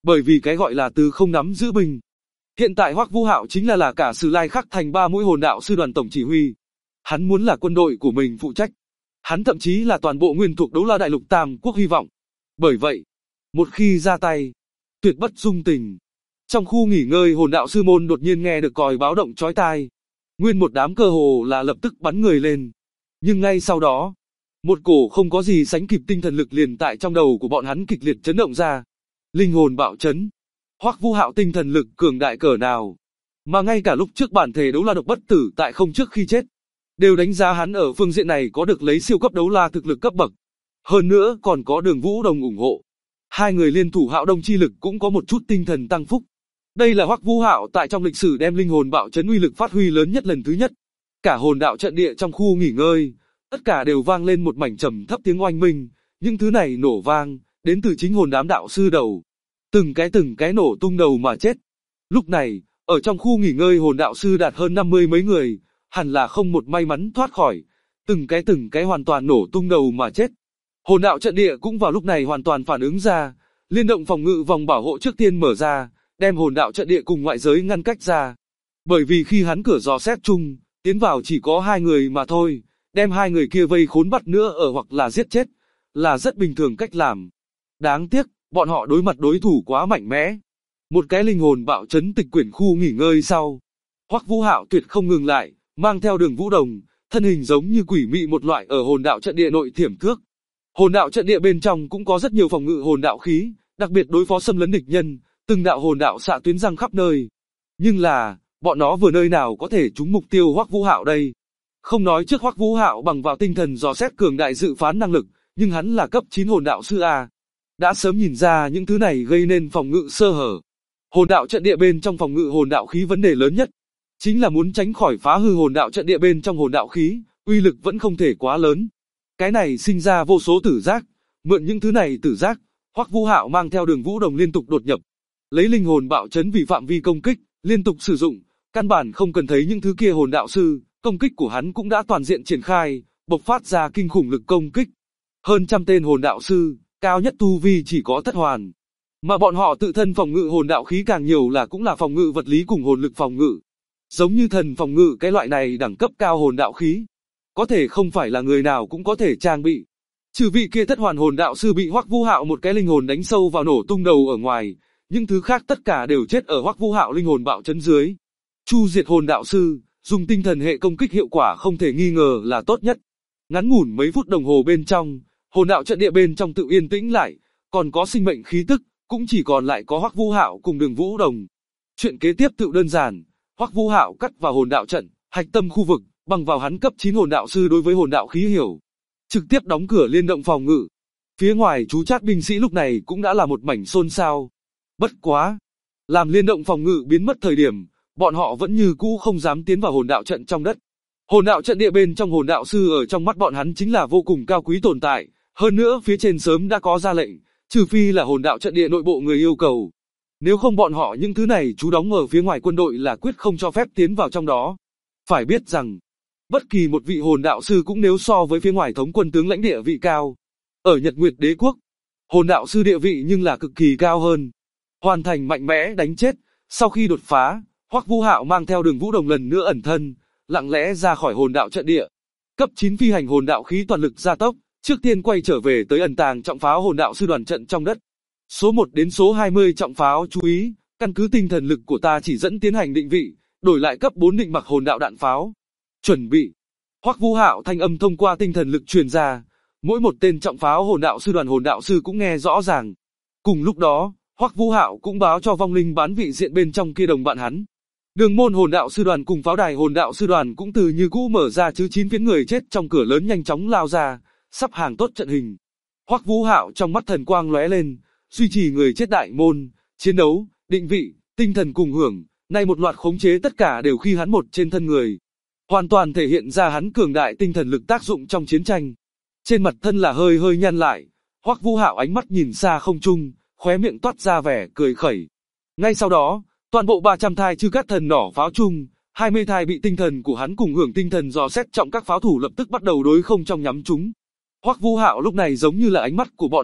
Bởi vì cái gọi là từ không nắm giữ binh. Hiện tại Hoắc Vũ Hạo chính là cả Sử Lai Khắc thành 3 mũi hồn đạo sư đoàn tổng chỉ huy. Hắn muốn là quân đội của mình phụ trách. Hắn thậm chí là toàn bộ nguyên thuộc Đấu La Đại Lục Tam Quốc hy vọng. Bởi vậy, một khi ra tay, tuyệt bất dung tình. Trong khu nghỉ ngơi hồn đạo sư môn đột nhiên nghe được còi báo động chói tai. Nguyên một đám cơ hồ là lập tức bắn người lên. Nhưng ngay sau đó, một cổ không có gì sánh kịp tinh thần lực liền tại trong đầu của bọn hắn kịch liệt chấn động ra. Linh hồn bạo chấn. Hoắc Vũ Hạo tinh thần lực cường đại cỡ nào, mà ngay cả lúc trước bản thể Đấu La độc bất tử tại không trước khi chết, đều đánh giá hắn ở phương diện này có được lấy siêu cấp đấu la thực lực cấp bậc. Hơn nữa còn có Đường Vũ Đồng ủng hộ. Hai người liên thủ Hạo Đông chi lực cũng có một chút tinh thần tăng phúc. Đây là Hoắc Vũ Hạo tại trong lịch sử đem linh hồn bạo chấn uy lực phát huy lớn nhất lần thứ nhất. Cả hồn đạo trận địa trong khu nghỉ ngơi, tất cả đều vang lên một mảnh trầm thấp tiếng oanh minh, những thứ này nổ vang, đến từ chính hồn đám đạo sư đầu. Từng cái nổ tung đầu mà chết. Lúc này, ở trong khu nghỉ ngơi hồn đạo sư đạt hơn 50 mấy người, hẳn là không một may mắn thoát khỏi. Từng cái hoàn toàn nổ tung đầu mà chết. Hồn đạo trận địa cũng vào lúc này hoàn toàn phản ứng ra, liên động phòng ngự vòng bảo hộ trước tiên mở ra, đem hồn đạo trận địa cùng ngoại giới ngăn cách ra. Bởi vì khi hắn cửa dò xét chung, tiến vào chỉ có 2 người mà thôi, đem 2 người kia vây khốn bắt nữa ở hoặc là giết chết, là rất bình thường cách làm. Đáng tiếc, bọn họ đối mặt đối thủ quá mạnh mẽ. Một cái linh hồn bạo chấn tịch quyển khu nghỉ ngơi sau. Hoắc Vũ Hạo tuyệt không ngừng lại, mang theo Đường Vũ Đồng, thân hình giống như quỷ mị một loại ở hồn đạo trận địa nội thiểm thước. Hồn đạo trận địa bên trong cũng có rất nhiều phòng ngự hồn đạo khí, đặc biệt đối phó xâm lấn địch nhân, từng đạo hồn đạo xạ tuyến răng khắp nơi. Nhưng là, bọn nó vừa nơi nào có thể trúng mục tiêu Hoắc Vũ Hạo đây? Không nói trước Hoắc Vũ Hạo bằng vào tinh thần dò xét cường đại dự phán năng lực, nhưng hắn là cấp 9 hồn đạo sư A. Đã sớm nhìn ra những thứ này gây nên phòng ngự sơ hở. Hồn đạo trận địa bên trong phòng ngự hồn đạo khí vấn đề lớn nhất, chính là muốn tránh khỏi phá hư hồn đạo trận địa bên trong hồn đạo khí, uy lực vẫn không thể quá lớn. Cái này sinh ra vô số tử giác, mượn những thứ này tử giác, Hoắc Vũ Hạo mang theo Đường Vũ Đồng liên tục đột nhập, lấy linh hồn bạo chấn vì phạm vi công kích, liên tục sử dụng, căn bản không cần thấy những thứ kia hồn đạo sư, công kích của hắn cũng đã toàn diện triển khai, bộc phát ra kinh khủng lực công kích. Hơn trăm tên hồn đạo sư, cao nhất tu vi chỉ có thất hoàn, mà bọn họ tự thân phòng ngự hồn đạo khí càng nhiều là cũng là phòng ngự vật lý cùng hồn lực phòng ngự. Giống như thần phòng ngự cái loại này đẳng cấp cao hồn đạo khí, có thể không phải là người nào cũng có thể trang bị. Trừ vị kia thất hoàn hồn đạo sư bị Hoắc Vũ Hạo một cái linh hồn đánh sâu vào nổ tung đầu ở ngoài, những thứ khác tất cả đều chết ở Hoắc Vũ Hạo linh hồn bạo chấn dưới. Chu diệt hồn đạo sư, dùng tinh thần hệ công kích hiệu quả không thể nghi ngờ là tốt nhất. Ngắn ngủn mấy phút đồng hồ bên trong, hồn đạo trận địa bên trong tự yên tĩnh lại, còn có sinh mệnh khí tức, cũng chỉ còn lại có Hoắc Vũ Hạo cùng Đường Vũ Đồng. Chuyện kế tiếp tự đơn giản, Hoắc Vũ Hạo cắt vào hồn đạo trận, hạch tâm khu vực, bằng vào hắn cấp 9 hồn đạo sư đối với hồn đạo khí hiểu, trực tiếp đóng cửa liên động phòng ngự. Phía ngoài trú chát binh sĩ lúc này cũng đã là một mảnh xôn xao. Bất quá, làm liên động phòng ngự biến mất thời điểm, bọn họ vẫn như cũ không dám tiến vào hồn đạo trận trong đất. Hồn đạo trận địa bên trong hồn đạo sư ở trong mắt bọn hắn chính là vô cùng cao quý tồn tại, hơn nữa phía trên sớm đã có ra lệnh, trừ phi là hồn đạo trận địa nội bộ người yêu cầu. Nếu không bọn họ những thứ này trú đóng ở phía ngoài quân đội là quyết không cho phép tiến vào trong đó. Phải biết rằng, bất kỳ một vị hồn đạo sư cũng nếu so với phía ngoài thống quân tướng lãnh địa vị cao. Ở Nhật Nguyệt Đế quốc, hồn đạo sư địa vị nhưng là cực kỳ cao hơn. Hoàn thành mạnh mẽ đánh chết, sau khi đột phá, Hoắc Vũ Hạo mang theo Đường Vũ Đồng lần nữa ẩn thân, lặng lẽ ra khỏi hồn đạo trận địa. Cấp 9 phi hành hồn đạo khí toàn lực gia tốc, trước tiên quay trở về tới ẩn tàng trọng pháo hồn đạo sư đoàn trận trong đất. Số 1 đến số 20 trọng pháo chú ý, căn cứ tinh thần lực của ta chỉ dẫn tiến hành định vị, đổi lại cấp 4 định mặc hồn đạo đạn pháo. Chuẩn bị. Hoắc Vũ Hạo thanh âm thông qua tinh thần lực truyền ra, mỗi một tên trọng pháo hồn đạo sư cũng nghe rõ ràng. Cùng lúc đó, Hoắc Vũ Hạo cũng báo cho vong linh bán vị diện bên trong kia đồng bạn hắn. Đường môn hồn đạo sư đoàn cùng pháo đài hồn đạo sư đoàn cũng từ như cũ mở ra chứ 9 phiến người chết trong cửa lớn nhanh chóng lao ra, sắp hàng tốt trận hình. Hoắc Vũ Hạo trong mắt thần quang lóe lên, duy trì người chết đại môn, chiến đấu, định vị, tinh thần cùng hưởng, nay một loạt khống chế tất cả đều khi hắn một trên thân người. Hoàn toàn thể hiện ra hắn cường đại tinh thần lực tác dụng trong chiến tranh. Trên mặt thân là hơi nhăn lại, Hoắc Vũ Hạo ánh mắt nhìn xa không trung, khóe miệng toát ra vẻ cười khẩy. Ngay sau đó, toàn bộ 300 thai chư cát thần nỏ pháo chung, 20 thai bị tinh thần của hắn cùng hưởng tinh thần dò xét trọng các pháo thủ lập tức bắt đầu đối không trong nhắm chúng. Hoắc Vũ Hạo lúc này giống như là ánh mắt của bọn họ,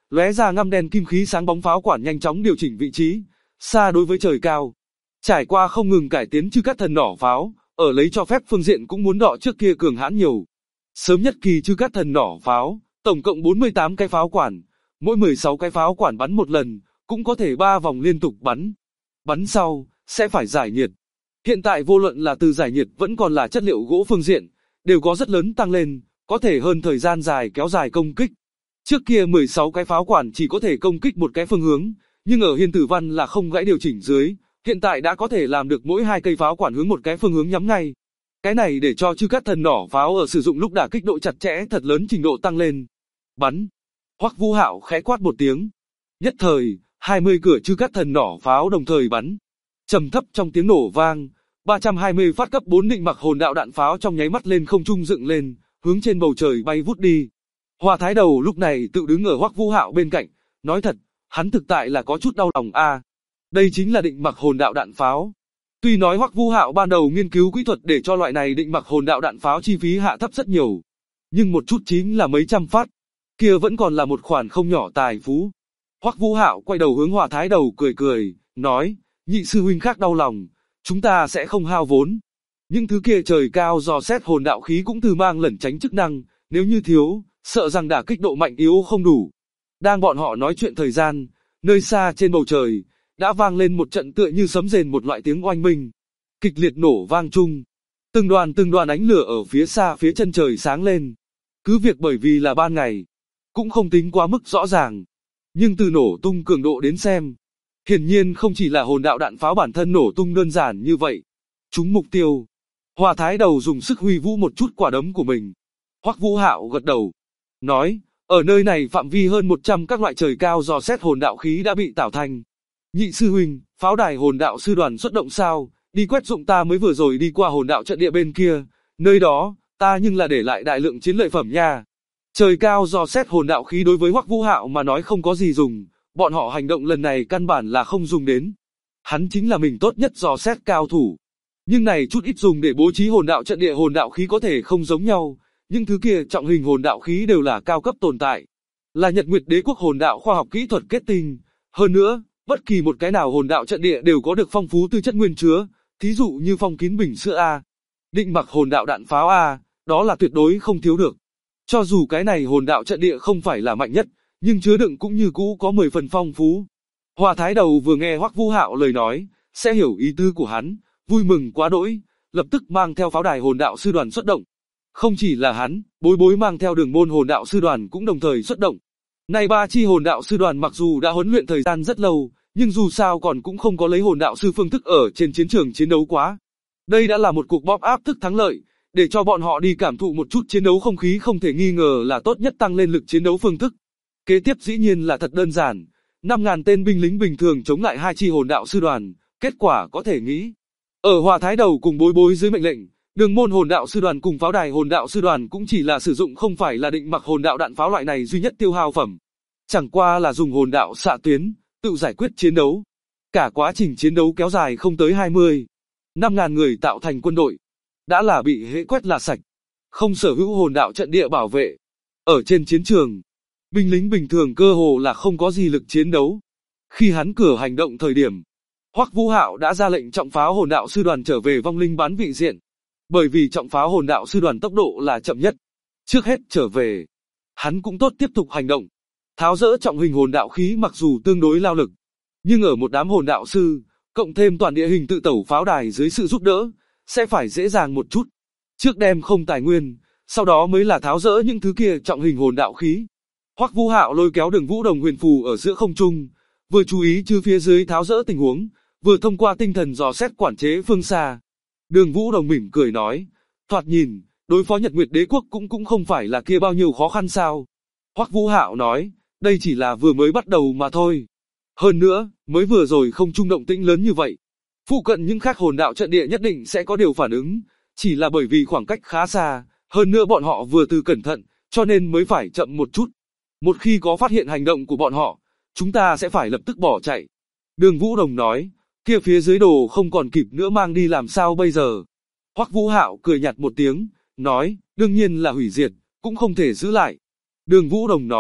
lóe ra ngăm đen kim khí sáng bóng, pháo quản nhanh chóng điều chỉnh vị trí, xa đối với trời cao. Trải qua không ngừng cải tiến chư cát thần nỏ pháo, ở lấy cho phép phương diện cũng muốn đọ trước kia cường hãn nhiều. Sớm nhất kỳ chư cát thần nỏ pháo, tổng cộng 48 cái pháo quản, mỗi 16 cái pháo quản bắn một lần, cũng có thể 3 vòng liên tục bắn. Bắn sau, sẽ phải giải nhiệt. Hiện tại vô luận là từ giải nhiệt vẫn còn là chất liệu gỗ phương diện, đều có rất lớn tăng lên, có thể hơn thời gian dài kéo dài công kích. Trước kia 16 cái pháo quản chỉ có thể công kích một cái phương hướng, nhưng ở Hiên Tử Văn là không gãy điều chỉnh dưới, hiện tại đã có thể làm được mỗi 2 cây pháo quản hướng một cái phương hướng nhắm ngay. Cái này để cho chư cát thần nỏ pháo ở sử dụng lúc đả kích độ chặt chẽ thật lớn trình độ tăng lên. Bắn. Hoắc Vũ Hạo khẽ quát một tiếng. Nhất thời, 20 cửa chư cát thần nỏ pháo đồng thời bắn. Trầm thấp trong tiếng nổ vang, 320 phát cấp 4 định mặc hồn đạo đạn pháo trong nháy mắt lên không trung dựng lên, hướng trên bầu trời bay vút đi. Hoa Thái Đầu lúc này tự đứng ở Hoắc Vũ Hạo bên cạnh, nói thật, hắn thực tại là có chút đau lòng a. Đây chính là định mặc hồn đạo đạn pháo. Tuy nói Hoắc Vũ Hạo ban đầu nghiên cứu kỹ thuật để cho loại này định mặc hồn đạo đạn pháo chi phí hạ thấp rất nhiều, nhưng một chút chính là mấy trăm phát, kia vẫn còn là một khoản không nhỏ tài phú. Hoắc Vũ Hạo quay đầu hướng Hoa Thái Đầu cười cười, nói, nhị sư huynh khác đau lòng, chúng ta sẽ không hao vốn. Những thứ kia trời cao dò xét hồn đạo khí cũng từ mang lẩn tránh chức năng, nếu như thiếu, sợ rằng đả kích độ mạnh yếu không đủ. Đang bọn họ nói chuyện thời gian, nơi xa trên bầu trời, đã vang lên một trận tựa như sấm rền một loại tiếng oanh minh. Kịch liệt nổ vang chung. Từng đoàn ánh lửa ở phía xa phía chân trời sáng lên. Cứ việc bởi vì là ban ngày, cũng không tính quá mức rõ ràng. Nhưng từ nổ tung cường độ đến xem, hiển nhiên không chỉ là hồn đạo đạn pháo bản thân nổ tung đơn giản như vậy. Trúng mục tiêu. Hoa Thái Đầu dùng sức huy vũ một chút quả đấm của mình. Hoắc Vũ Hạo gật đầu, nói, ở nơi này phạm vi hơn 100 các loại trời cao dò xét hồn đạo khí đã bị tạo thành. Nhị sư huynh, pháo đài hồn đạo sư đoàn xuất động sao? Đi quét dụng, ta mới vừa rồi đi qua hồn đạo trận địa bên kia, nơi đó, ta nhưng là để lại đại lượng chiến lợi phẩm nha. Trời cao dò xét hồn đạo khí đối với Hoắc Vũ Hạo mà nói không có gì dùng, bọn họ hành động lần này căn bản là không dùng đến. Hắn chính là mình tốt nhất dò xét cao thủ. Nhưng này chút ít dùng để bố trí hồn đạo trận địa hồn đạo khí có thể không giống nhau, nhưng thứ kia trọng hình hồn đạo khí đều là cao cấp tồn tại. Là Nhật Nguyệt Đế quốc hồn đạo khoa học kỹ thuật kết tinh. Hơn nữa, bất kỳ một cái nào hồn đạo trận địa đều có được phong phú tư chất nguyên chứa, thí dụ như phong kín bình sữa A. Định mặc hồn đạo đạn pháo A, đó là tuyệt đối không thiếu được. Cho dù cái này hồn đạo trận địa không phải là mạnh nhất, nhưng chứa đựng cũng như cũ có 10 phần phong phú. Hoa Thái Đầu vừa nghe Hoắc Vũ Hạo lời nói, sẽ hiểu ý tư của hắn, vui mừng quá đỗi, lập tức mang theo pháo đài hồn đạo sư đoàn xuất động. Không chỉ là hắn, Bối Bối mang theo Đường Môn hồn đạo sư đoàn cũng đồng thời xuất động. Này 3 chi hồn đạo sư đoàn mặc dù đã huấn luyện thời gian rất lâu, nhưng dù sao còn cũng không có lấy hồn đạo sư phương thức ở trên chiến trường chiến đấu quá. Đây đã là một cuộc bóp áp thức thắng lợi, để cho bọn họ đi cảm thụ một chút chiến đấu không khí, không thể nghi ngờ là tốt nhất tăng lên lực chiến đấu phương thức. Kế tiếp dĩ nhiên là thật đơn giản, 5.000 tên binh lính bình thường chống lại 2 chi hồn đạo sư đoàn, kết quả có thể nghĩ. Ở Hoa Thái Đầu cùng Bối Bối dưới mệnh lệnh, Đường Môn hồn đạo sư đoàn cùng pháo đài hồn đạo sư đoàn cũng chỉ là sử dụng không phải là định mặc hồn đạo đạn pháo loại này duy nhất tiêu hao phẩm. Chẳng qua là dùng hồn đạo xạ tuyến, tự giải quyết chiến đấu. Cả quá trình chiến đấu kéo dài không tới 5.000 người tạo thành quân đội, đã là bị hễ quét là sạch, không sở hữu hồn đạo trận địa bảo vệ. Ở trên chiến trường, binh lính bình thường cơ hồ là không có gì lực chiến đấu. Khi hắn cửa hành động thời điểm, Hoắc Vũ Hạo đã ra lệnh trọng pháo hồn đạo sư đoàn trở về vong linh bán vị diện. Bởi vì trọng pháo hồn đạo sư đoàn tốc độ là chậm nhất, trước hết trở về, hắn cũng tốt tiếp tục hành động. Tháo dỡ trọng hình hồn đạo khí mặc dù tương đối lao lực, nhưng ở một đám hồn đạo sư, cộng thêm toàn địa hình tự tẩu pháo đài dưới sự giúp đỡ, sẽ phải dễ dàng một chút. Trước đem không tài nguyên, sau đó mới là tháo dỡ những thứ kia trọng hình hồn đạo khí. Hoắc Vũ Hạo lôi kéo Đường Vũ Đồng huyền phù ở giữa không trung, vừa chú ý chứ phía dưới tháo dỡ tình huống, vừa thông qua tinh thần dò xét quản chế phương xa. Đường Vũ Đồng mỉm cười nói, thoạt nhìn, đối phó Nhật Nguyệt Đế quốc cũng không phải là kia bao nhiêu khó khăn sao. Hoắc Vũ Hạo nói, đây chỉ là vừa mới bắt đầu mà thôi. Hơn nữa, mới vừa rồi không trung động tĩnh lớn như vậy. Phụ cận những khác hồn đạo trận địa nhất định sẽ có điều phản ứng, chỉ là bởi vì khoảng cách khá xa, hơn nữa bọn họ vừa từ cẩn thận, cho nên mới phải chậm một chút. Một khi có phát hiện hành động của bọn họ, chúng ta sẽ phải lập tức bỏ chạy. Đường Vũ Đồng nói, kia phía dưới đồ không còn kịp nữa mang đi làm sao bây giờ. Hoắc Vũ Hạo cười nhạt một tiếng, nói, đương nhiên là hủy diệt, cũng không thể giữ lại. Đường Vũ Đồng nói,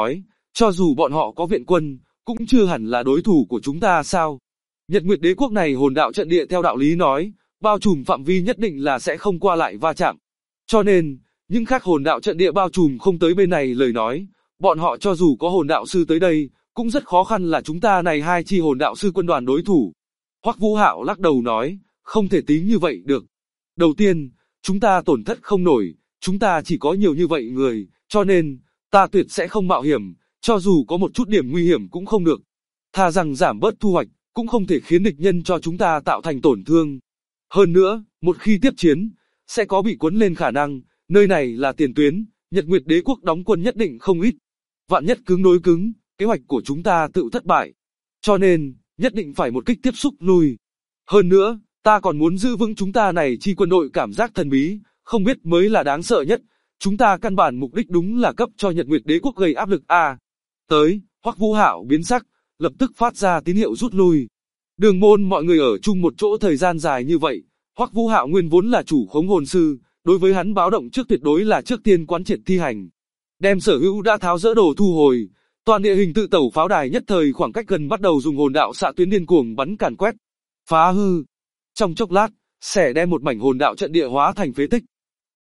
cho dù bọn họ có viện quân, cũng chưa hẳn là đối thủ của chúng ta sao? Nhật Nguyệt Đế quốc này hồn đạo trận địa theo đạo lý nói, bao trùm phạm vi nhất định là sẽ không qua lại va chạm. Cho nên, những khác hồn đạo trận địa bao trùm không tới bên này lời nói, bọn họ cho dù có hồn đạo sư tới đây, cũng rất khó khăn là chúng ta này hai chi hồn đạo sư quân đoàn đối thủ. Hoắc Vũ Hạo lắc đầu nói, không thể tính như vậy được. Đầu tiên, chúng ta tổn thất không nổi, chúng ta chỉ có nhiều như vậy người, cho nên, ta tuyệt sẽ không mạo hiểm, cho dù có một chút điểm nguy hiểm cũng không được. Thà rằng giảm bớt thu hoạch, cũng không thể khiến địch nhân cho chúng ta tạo thành tổn thương. Hơn nữa, một khi tiếp chiến, sẽ có bị cuốn lên khả năng, nơi này là tiền tuyến, Nhật Nguyệt Đế quốc đóng quân nhất định không ít. Vạn nhất cứng đối cứng, kế hoạch của chúng ta tự thất bại. Cho nên, nhất định phải một kích tiếp xúc lui. Hơn nữa, ta còn muốn giữ vững chúng ta này chi quân đội cảm giác thần bí, không biết mới là đáng sợ nhất. Chúng ta căn bản mục đích đúng là cấp cho Nhật Nguyệt Đế quốc gây áp lực a. Tới, Hoắc Vũ Hạo biến sắc, lập tức phát ra tín hiệu rút lui. Đường môn mọi người ở chung một chỗ thời gian dài như vậy, Hoắc Vũ Hạo nguyên vốn là chủ khống hồn sư, đối với hắn báo động trước tuyệt đối là trước tiên quán triệt thi hành. Đem sở hữu đã tháo dỡ đồ thu hồi, toàn địa hình tự tẩu pháo đài nhất thời khoảng cách gần bắt đầu dùng hồn đạo xạ tuyến điên cuồng bắn càn quét, phá hư. Trong chốc lát, sẽ đem một mảnh hồn đạo trận địa hóa thành phế tích.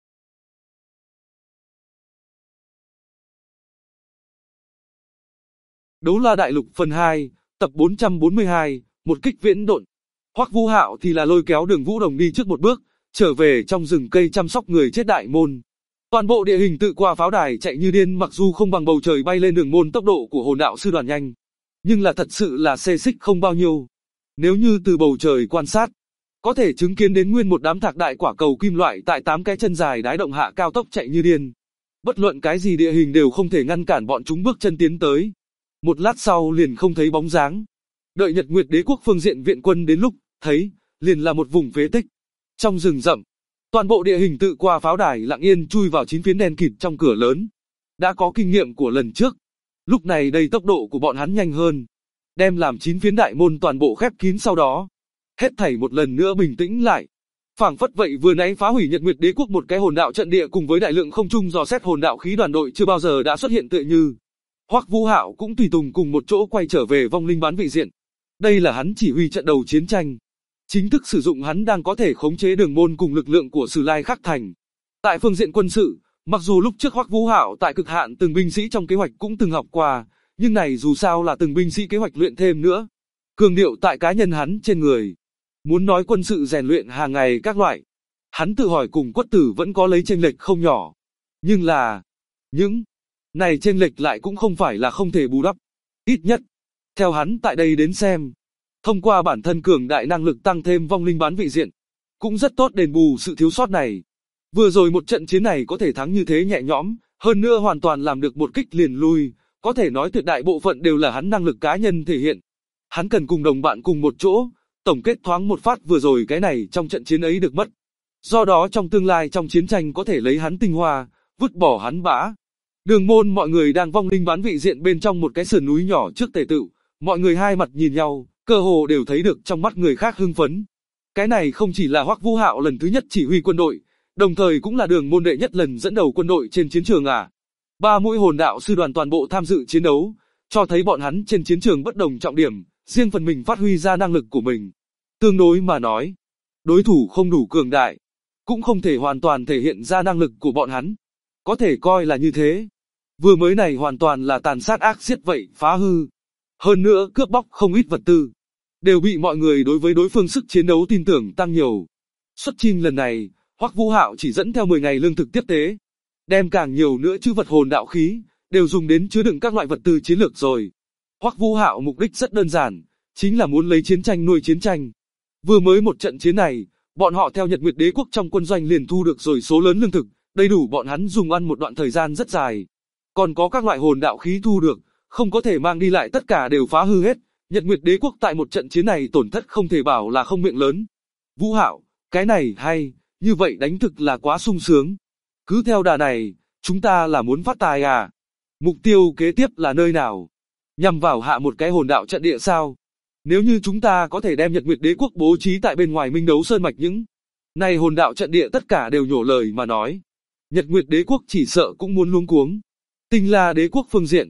Đấu La Đại Lục phần 2, tập 442, một kích viễn độn. Hoắc Vũ Hạo thì là lôi kéo Đường Vũ Đồng đi trước một bước, trở về trong rừng cây chăm sóc người chết đại môn. Toàn bộ địa hình tự qua pháo đài chạy như điên, mặc dù không bằng bầu trời bay lên đường môn tốc độ của hồn đạo sư đoàn nhanh, nhưng là thật sự là xê xích không bao nhiêu. Nếu như từ bầu trời quan sát, có thể chứng kiến đến nguyên một đám thạc đại quả cầu kim loại tại 8 cái chân dài đái động hạ cao tốc chạy như điên. Bất luận cái gì địa hình đều không thể ngăn cản bọn chúng bước chân tiến tới. Một lát sau liền không thấy bóng dáng. Đợi Nhật Nguyệt Đế quốc phương diện viện quân đến lúc, thấy, liền là một vùng phế tích. Trong rừng rậm, toàn bộ địa hình tự qua pháo đài lặng yên chui vào 9 phiến đen kịt trong cửa lớn. Đã có kinh nghiệm của lần trước. Lúc này đây tốc độ của bọn hắn nhanh hơn. Đem làm 9 phiến đại môn toàn bộ khép kín, sau đó hết thảy một lần nữa bình tĩnh lại. Phảng phất vậy vừa nãy phá hủy Nhật Nguyệt Đế quốc một cái hồn đạo trận địa cùng với đại lượng không trung dò xét hồn đạo khí đoàn đội chưa bao giờ đã xuất hiện tựa như. Hoắc Vũ Hạo cũng tùy tùng cùng một chỗ quay trở về vong linh bán vị diện. Đây là hắn chỉ huy trận đầu chiến tranh. Chính thức sử dụng hắn đang có thể khống chế đường môn cùng lực lượng của Sử Lai Khắc Thành. Tại phương diện quân sự, mặc dù lúc trước Hoắc Vũ Hạo tại cực hạn từng binh sĩ trong kế hoạch cũng từng học qua, nhưng này dù sao là từng binh sĩ kế hoạch luyện thêm nữa. Cường điệu tại cá nhân hắn trên người. Muốn nói quân sự rèn luyện hàng ngày các loại, hắn tự hỏi cùng Quất Tử vẫn có lấy chênh lệch không nhỏ. Nhưng là, những này chênh lệch lại cũng không phải là không thể bù đắp. Ít nhất, theo hắn tại đây đến xem, thông qua bản thân cường đại năng lực tăng thêm vong linh bán vị diện, cũng rất tốt đền bù sự thiếu sót này. Vừa rồi một trận chiến này có thể thắng như thế nhẹ nhõm, hơn nữa hoàn toàn làm được một kích liền lui, có thể nói tuyệt đại bộ phận đều là hắn năng lực cá nhân thể hiện. Hắn cần cùng đồng bạn cùng một chỗ, tổng kết thoáng một phát vừa rồi cái này trong trận chiến ấy được mất. Do đó trong tương lai trong chiến tranh có thể lấy hắn tinh hoa, vứt bỏ hắn bã. Đường môn mọi người đang vong linh bán vị diện bên trong một cái sườn núi nhỏ trước tề tựu, mọi người hai mặt nhìn nhau, cơ hồ đều thấy được trong mắt người khác hưng phấn. Cái này không chỉ là Hoắc Vũ Hạo lần thứ nhất chỉ huy quân đội, đồng thời cũng là Đường môn đệ nhất lần dẫn đầu quân đội trên chiến trường à. 3 mũi hồn đạo sư đoàn toàn bộ tham dự chiến đấu, cho thấy bọn hắn trên chiến trường bất đồng trọng điểm, riêng phần mình phát huy ra năng lực của mình. Tương đối mà nói, đối thủ không đủ cường đại, cũng không thể hoàn toàn thể hiện ra năng lực của bọn hắn. Có thể coi là như thế. Vừa mới này hoàn toàn là tàn sát ác giết vậy, phá hư. Hơn nữa cướp bóc không ít vật tư. Đều bị mọi người đối với đối phương sức chiến đấu tin tưởng tăng nhiều. Xuất chinh lần này, Hoắc Vũ Hạo chỉ dẫn theo 10 ngày lương thực tiếp tế. Đem càng nhiều nữa chữ vật hồn đạo khí, đều dùng đến chứa đựng các loại vật tư chiến lược rồi. Hoắc Vũ Hạo mục đích rất đơn giản, chính là muốn lấy chiến tranh nuôi chiến tranh. Vừa mới một trận chiến này, bọn họ theo Nhật Nguyệt Đế quốc trong quân doanh liền thu được rồi số lớn lương thực, đầy đủ bọn hắn dùng ăn một đoạn thời gian rất dài. Còn có các loại hồn đạo khí thu được, không có thể mang đi lại tất cả đều phá hư hết. Nhật Nguyệt Đế quốc tại một trận chiến này tổn thất không thể bảo là không miệng lớn. Vũ Hạo, cái này hay, như vậy đánh thực là quá sung sướng. Cứ theo đà này, chúng ta là muốn phát tài à? Mục tiêu kế tiếp là nơi nào? Nhằm vào hạ một cái hồn đạo trận địa sao? Nếu như chúng ta có thể đem Nhật Nguyệt Đế quốc bố trí tại bên ngoài Minh Đấu Sơn mạch những này hồn đạo trận địa tất cả đều nhổ lời mà nói, Nhật Nguyệt Đế quốc chỉ sợ cũng muốn luống cuống. Tinh La Đế quốc phương diện,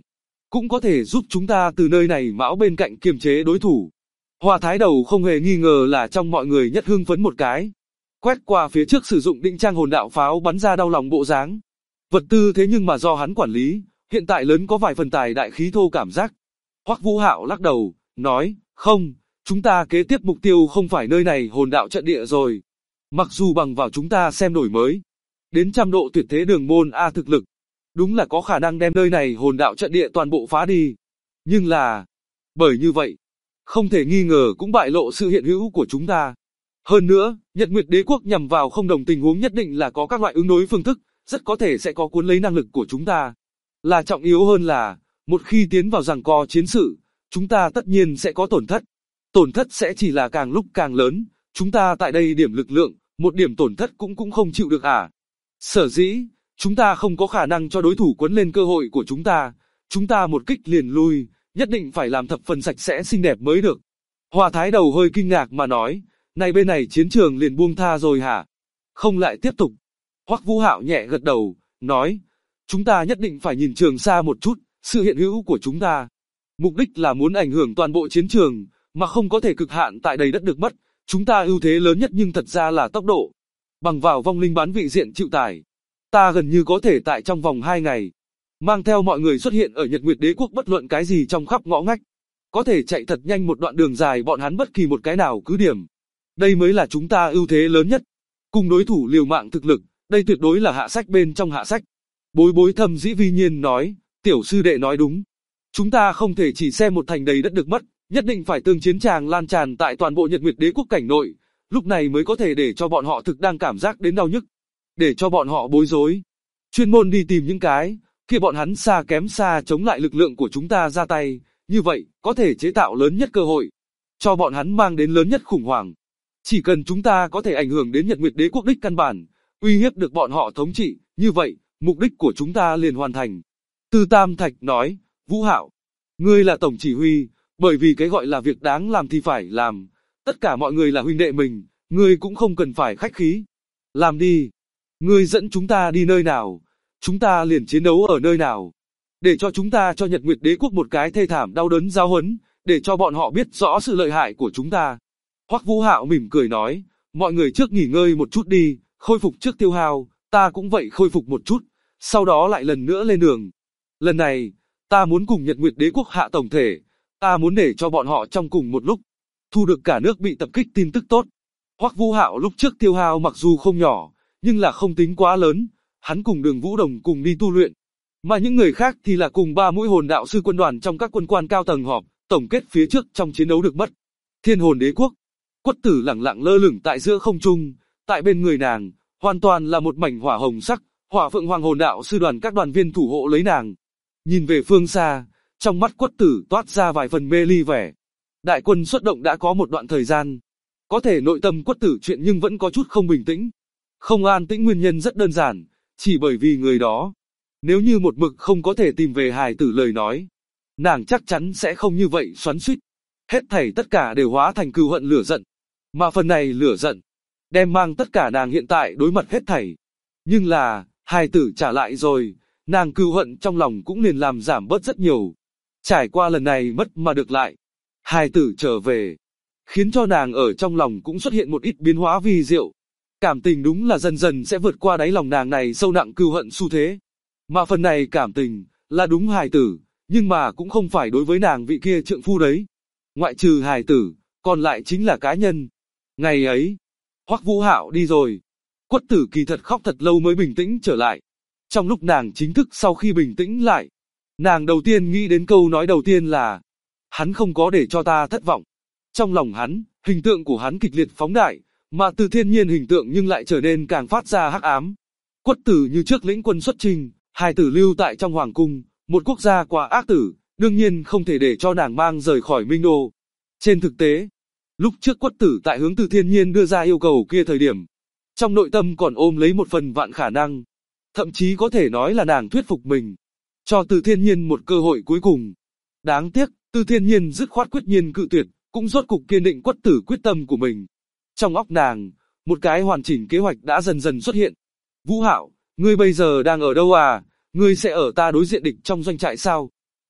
cũng có thể giúp chúng ta từ nơi này mão bên cạnh kiềm chế đối thủ. Hòa Thái Đầu không hề nghi ngờ là trong mọi người nhất hưng phấn một cái. Quét qua phía trước sử dụng định trang hồn đạo pháo bắn ra đau lòng bộ dáng. Vật tư thế nhưng mà do hắn quản lý, hiện tại lớn có vài phần tài đại khí thô cảm giác. Hoắc Vũ Hạo lắc đầu, nói, không, chúng ta kế tiếp mục tiêu không phải nơi này hồn đạo trận địa rồi. Mặc dù bằng vào chúng ta xem đổi mới, đến trăm độ tuyệt thế đường môn A thực lực, đúng là có khả năng đem nơi này hồn đạo trận địa toàn bộ phá đi. Nhưng là, bởi như vậy, không thể nghi ngờ cũng bại lộ sự hiện hữu của chúng ta. Hơn nữa, Nhật Nguyệt Đế quốc nhằm vào không đồng tình huống nhất định là có các loại ứng đối phương thức, rất có thể sẽ có cuốn lấy năng lực của chúng ta. Là trọng yếu hơn là, một khi tiến vào giằng co chiến sự, chúng ta tất nhiên sẽ có tổn thất. Tổn thất sẽ chỉ là càng lúc càng lớn, chúng ta tại đây điểm lực lượng, một điểm tổn thất cũng không chịu được à. Sở dĩ, chúng ta không có khả năng cho đối thủ cuốn lên cơ hội của chúng ta một kích liền lui, nhất định phải làm thập phần sạch sẽ xinh đẹp mới được. Hòa Thái Đầu hơi kinh ngạc mà nói, này bên này chiến trường liền buông tha rồi hả? Không lại tiếp tục. Hoắc Vũ Hạo nhẹ gật đầu, nói, chúng ta nhất định phải nhìn trường xa một chút, sự hiện hữu của chúng ta. Mục đích là muốn ảnh hưởng toàn bộ chiến trường, mà không có thể cực hạn tại đầy đất được mất. Chúng ta ưu thế lớn nhất nhưng thật ra là tốc độ. Bằng vào vong linh bán vị diện chịu tải, ta gần như có thể tại trong vòng 2 ngày, mang theo mọi người xuất hiện ở Nhật Nguyệt Đế quốc bất luận cái gì trong khắp ngõ ngách. Có thể chạy thật nhanh một đoạn đường dài bọn hắn bất kỳ một cái nào cứ điểm. Đây mới là chúng ta ưu thế lớn nhất. Cùng đối thủ liều mạng thực lực, đây tuyệt đối là hạ sách bên trong hạ sách. Bối Bối Thâm dĩ vi nhiên nói, tiểu sư đệ nói đúng. Chúng ta không thể chỉ xem một thành đầy đất được mất, nhất định phải tương chiến tràng lan tràn tại toàn bộ Nhật Nguyệt Đế quốc cảnh nội, lúc này mới có thể để cho bọn họ thực đang cảm giác đến đau nhức, để cho bọn họ bối rối. Chuyên môn đi tìm những cái, khi bọn hắn xa kém xa chống lại lực lượng của chúng ta ra tay, như vậy, có thể chế tạo lớn nhất cơ hội, cho bọn hắn mang đến lớn nhất khủng hoảng. Chỉ cần chúng ta có thể ảnh hưởng đến Nhật Nguyệt Đế quốc đích căn bản, uy hiếp được bọn họ thống trị, như vậy, mục đích của chúng ta liền hoàn thành. Tư Tam Thạch nói, Vũ Hạo, ngươi là tổng chỉ huy, bởi vì cái gọi là việc đáng làm thì phải làm, tất cả mọi người là huynh đệ mình, ngươi cũng không cần phải khách khí. Làm đi, ngươi dẫn chúng ta đi nơi nào, chúng ta liền chiến đấu ở nơi nào. Để cho chúng ta cho Nhật Nguyệt Đế quốc một cái thê thảm đau đớn giáo huấn, để cho bọn họ biết rõ sự lợi hại của chúng ta. Hoắc Vũ Hạo mỉm cười nói, mọi người trước nghỉ ngơi một chút đi, khôi phục trước tiêu hao, ta cũng vậy khôi phục một chút, sau đó lại lần nữa lên đường. Lần này, ta muốn cùng Nhật Nguyệt Đế quốc hạ tổng thể, ta muốn để cho bọn họ trong cùng một lúc, thu được cả nước bị tập kích tin tức tốt. Hoắc Vũ Hạo lúc trước tiêu hao mặc dù không nhỏ, nhưng là không tính quá lớn, hắn cùng Đường Vũ Đồng cùng đi tu luyện, mà những người khác thì là cùng 3 mũi hồn đạo sư quân đoàn trong các quân quan cao tầng họp, tổng kết phía trước trong chiến đấu được mất. Thiên Hồn Đế quốc, Quất Tử lẳng lặng lơ lửng tại giữa không trung, tại bên người nàng, hoàn toàn là một mảnh hỏa hồng sắc, Hỏa Phượng Hoàng hồn đạo sư đoàn các đoàn viên thủ hộ lấy nàng. Nhìn về phương xa, trong mắt Quất Tử toát ra vài phần mê ly vẻ. Đại quân xuất động đã có một đoạn thời gian, có thể nội tâm Quất Tử chuyện nhưng vẫn có chút không bình tĩnh. Không an tĩnh nguyên nhân rất đơn giản, chỉ bởi vì người đó. Nếu như một mực không có thể tìm về hài tử lời nói, nàng chắc chắn sẽ không như vậy xoắn xuýt. Hết thảy tất cả đều hóa thành cừu hận lửa giận. Mà phần này lửa giận, đem mang tất cả nàng hiện tại đối mặt hết thảy. Nhưng là, hài tử trả lại rồi, nàng cừu hận trong lòng cũng liền làm giảm bớt rất nhiều. Trải qua lần này mất mà được lại, hài tử trở về, khiến cho nàng ở trong lòng cũng xuất hiện một ít biến hóa vi diệu. Cảm tình đúng là dần dần sẽ vượt qua đáy lòng nàng này sâu nặng cừu hận xu thế. Mà phần này cảm tình, là đúng hài tử, nhưng mà cũng không phải đối với nàng vị kia trượng phu đấy. Ngoại trừ hài tử, còn lại chính là cá nhân. Ngày ấy, Hoắc Vũ Hạo đi rồi. Quất Tử kỳ thật khóc thật lâu mới bình tĩnh trở lại. Trong lúc nàng chính thức sau khi bình tĩnh lại, nàng đầu tiên nghĩ đến câu nói đầu tiên là, hắn không có để cho ta thất vọng. Trong lòng hắn, hình tượng của hắn kịch liệt phóng đại, mà Từ Thiên Nhiên hình tượng nhưng lại trở nên càng phát ra hắc ám. Quất Tử như trước lĩnh quân xuất chinh, hài tử lưu tại trong hoàng cung, một quốc gia quá ác tử, đương nhiên không thể để cho nàng mang rời khỏi Minh Đô. Trên thực tế, lúc trước Quất Tử tại hướng Từ Thiên Nhiên đưa ra yêu cầu kia thời điểm, trong nội tâm còn ôm lấy một phần vạn khả năng, thậm chí có thể nói là nàng thuyết phục mình, cho Từ Thiên Nhiên một cơ hội cuối cùng. Đáng tiếc, Từ Thiên Nhiên dứt khoát quyết nhiên cự tuyệt, cũng rốt cục kiên định Quất Tử quyết tâm của mình. Trong óc nàng, một cái hoàn chỉnh kế hoạch đã dần dần xuất hiện. Vũ Hạo, ngươi bây giờ đang ở đâu à? Ngươi sẽ ở ta đối diện địch trong doanh trại sao?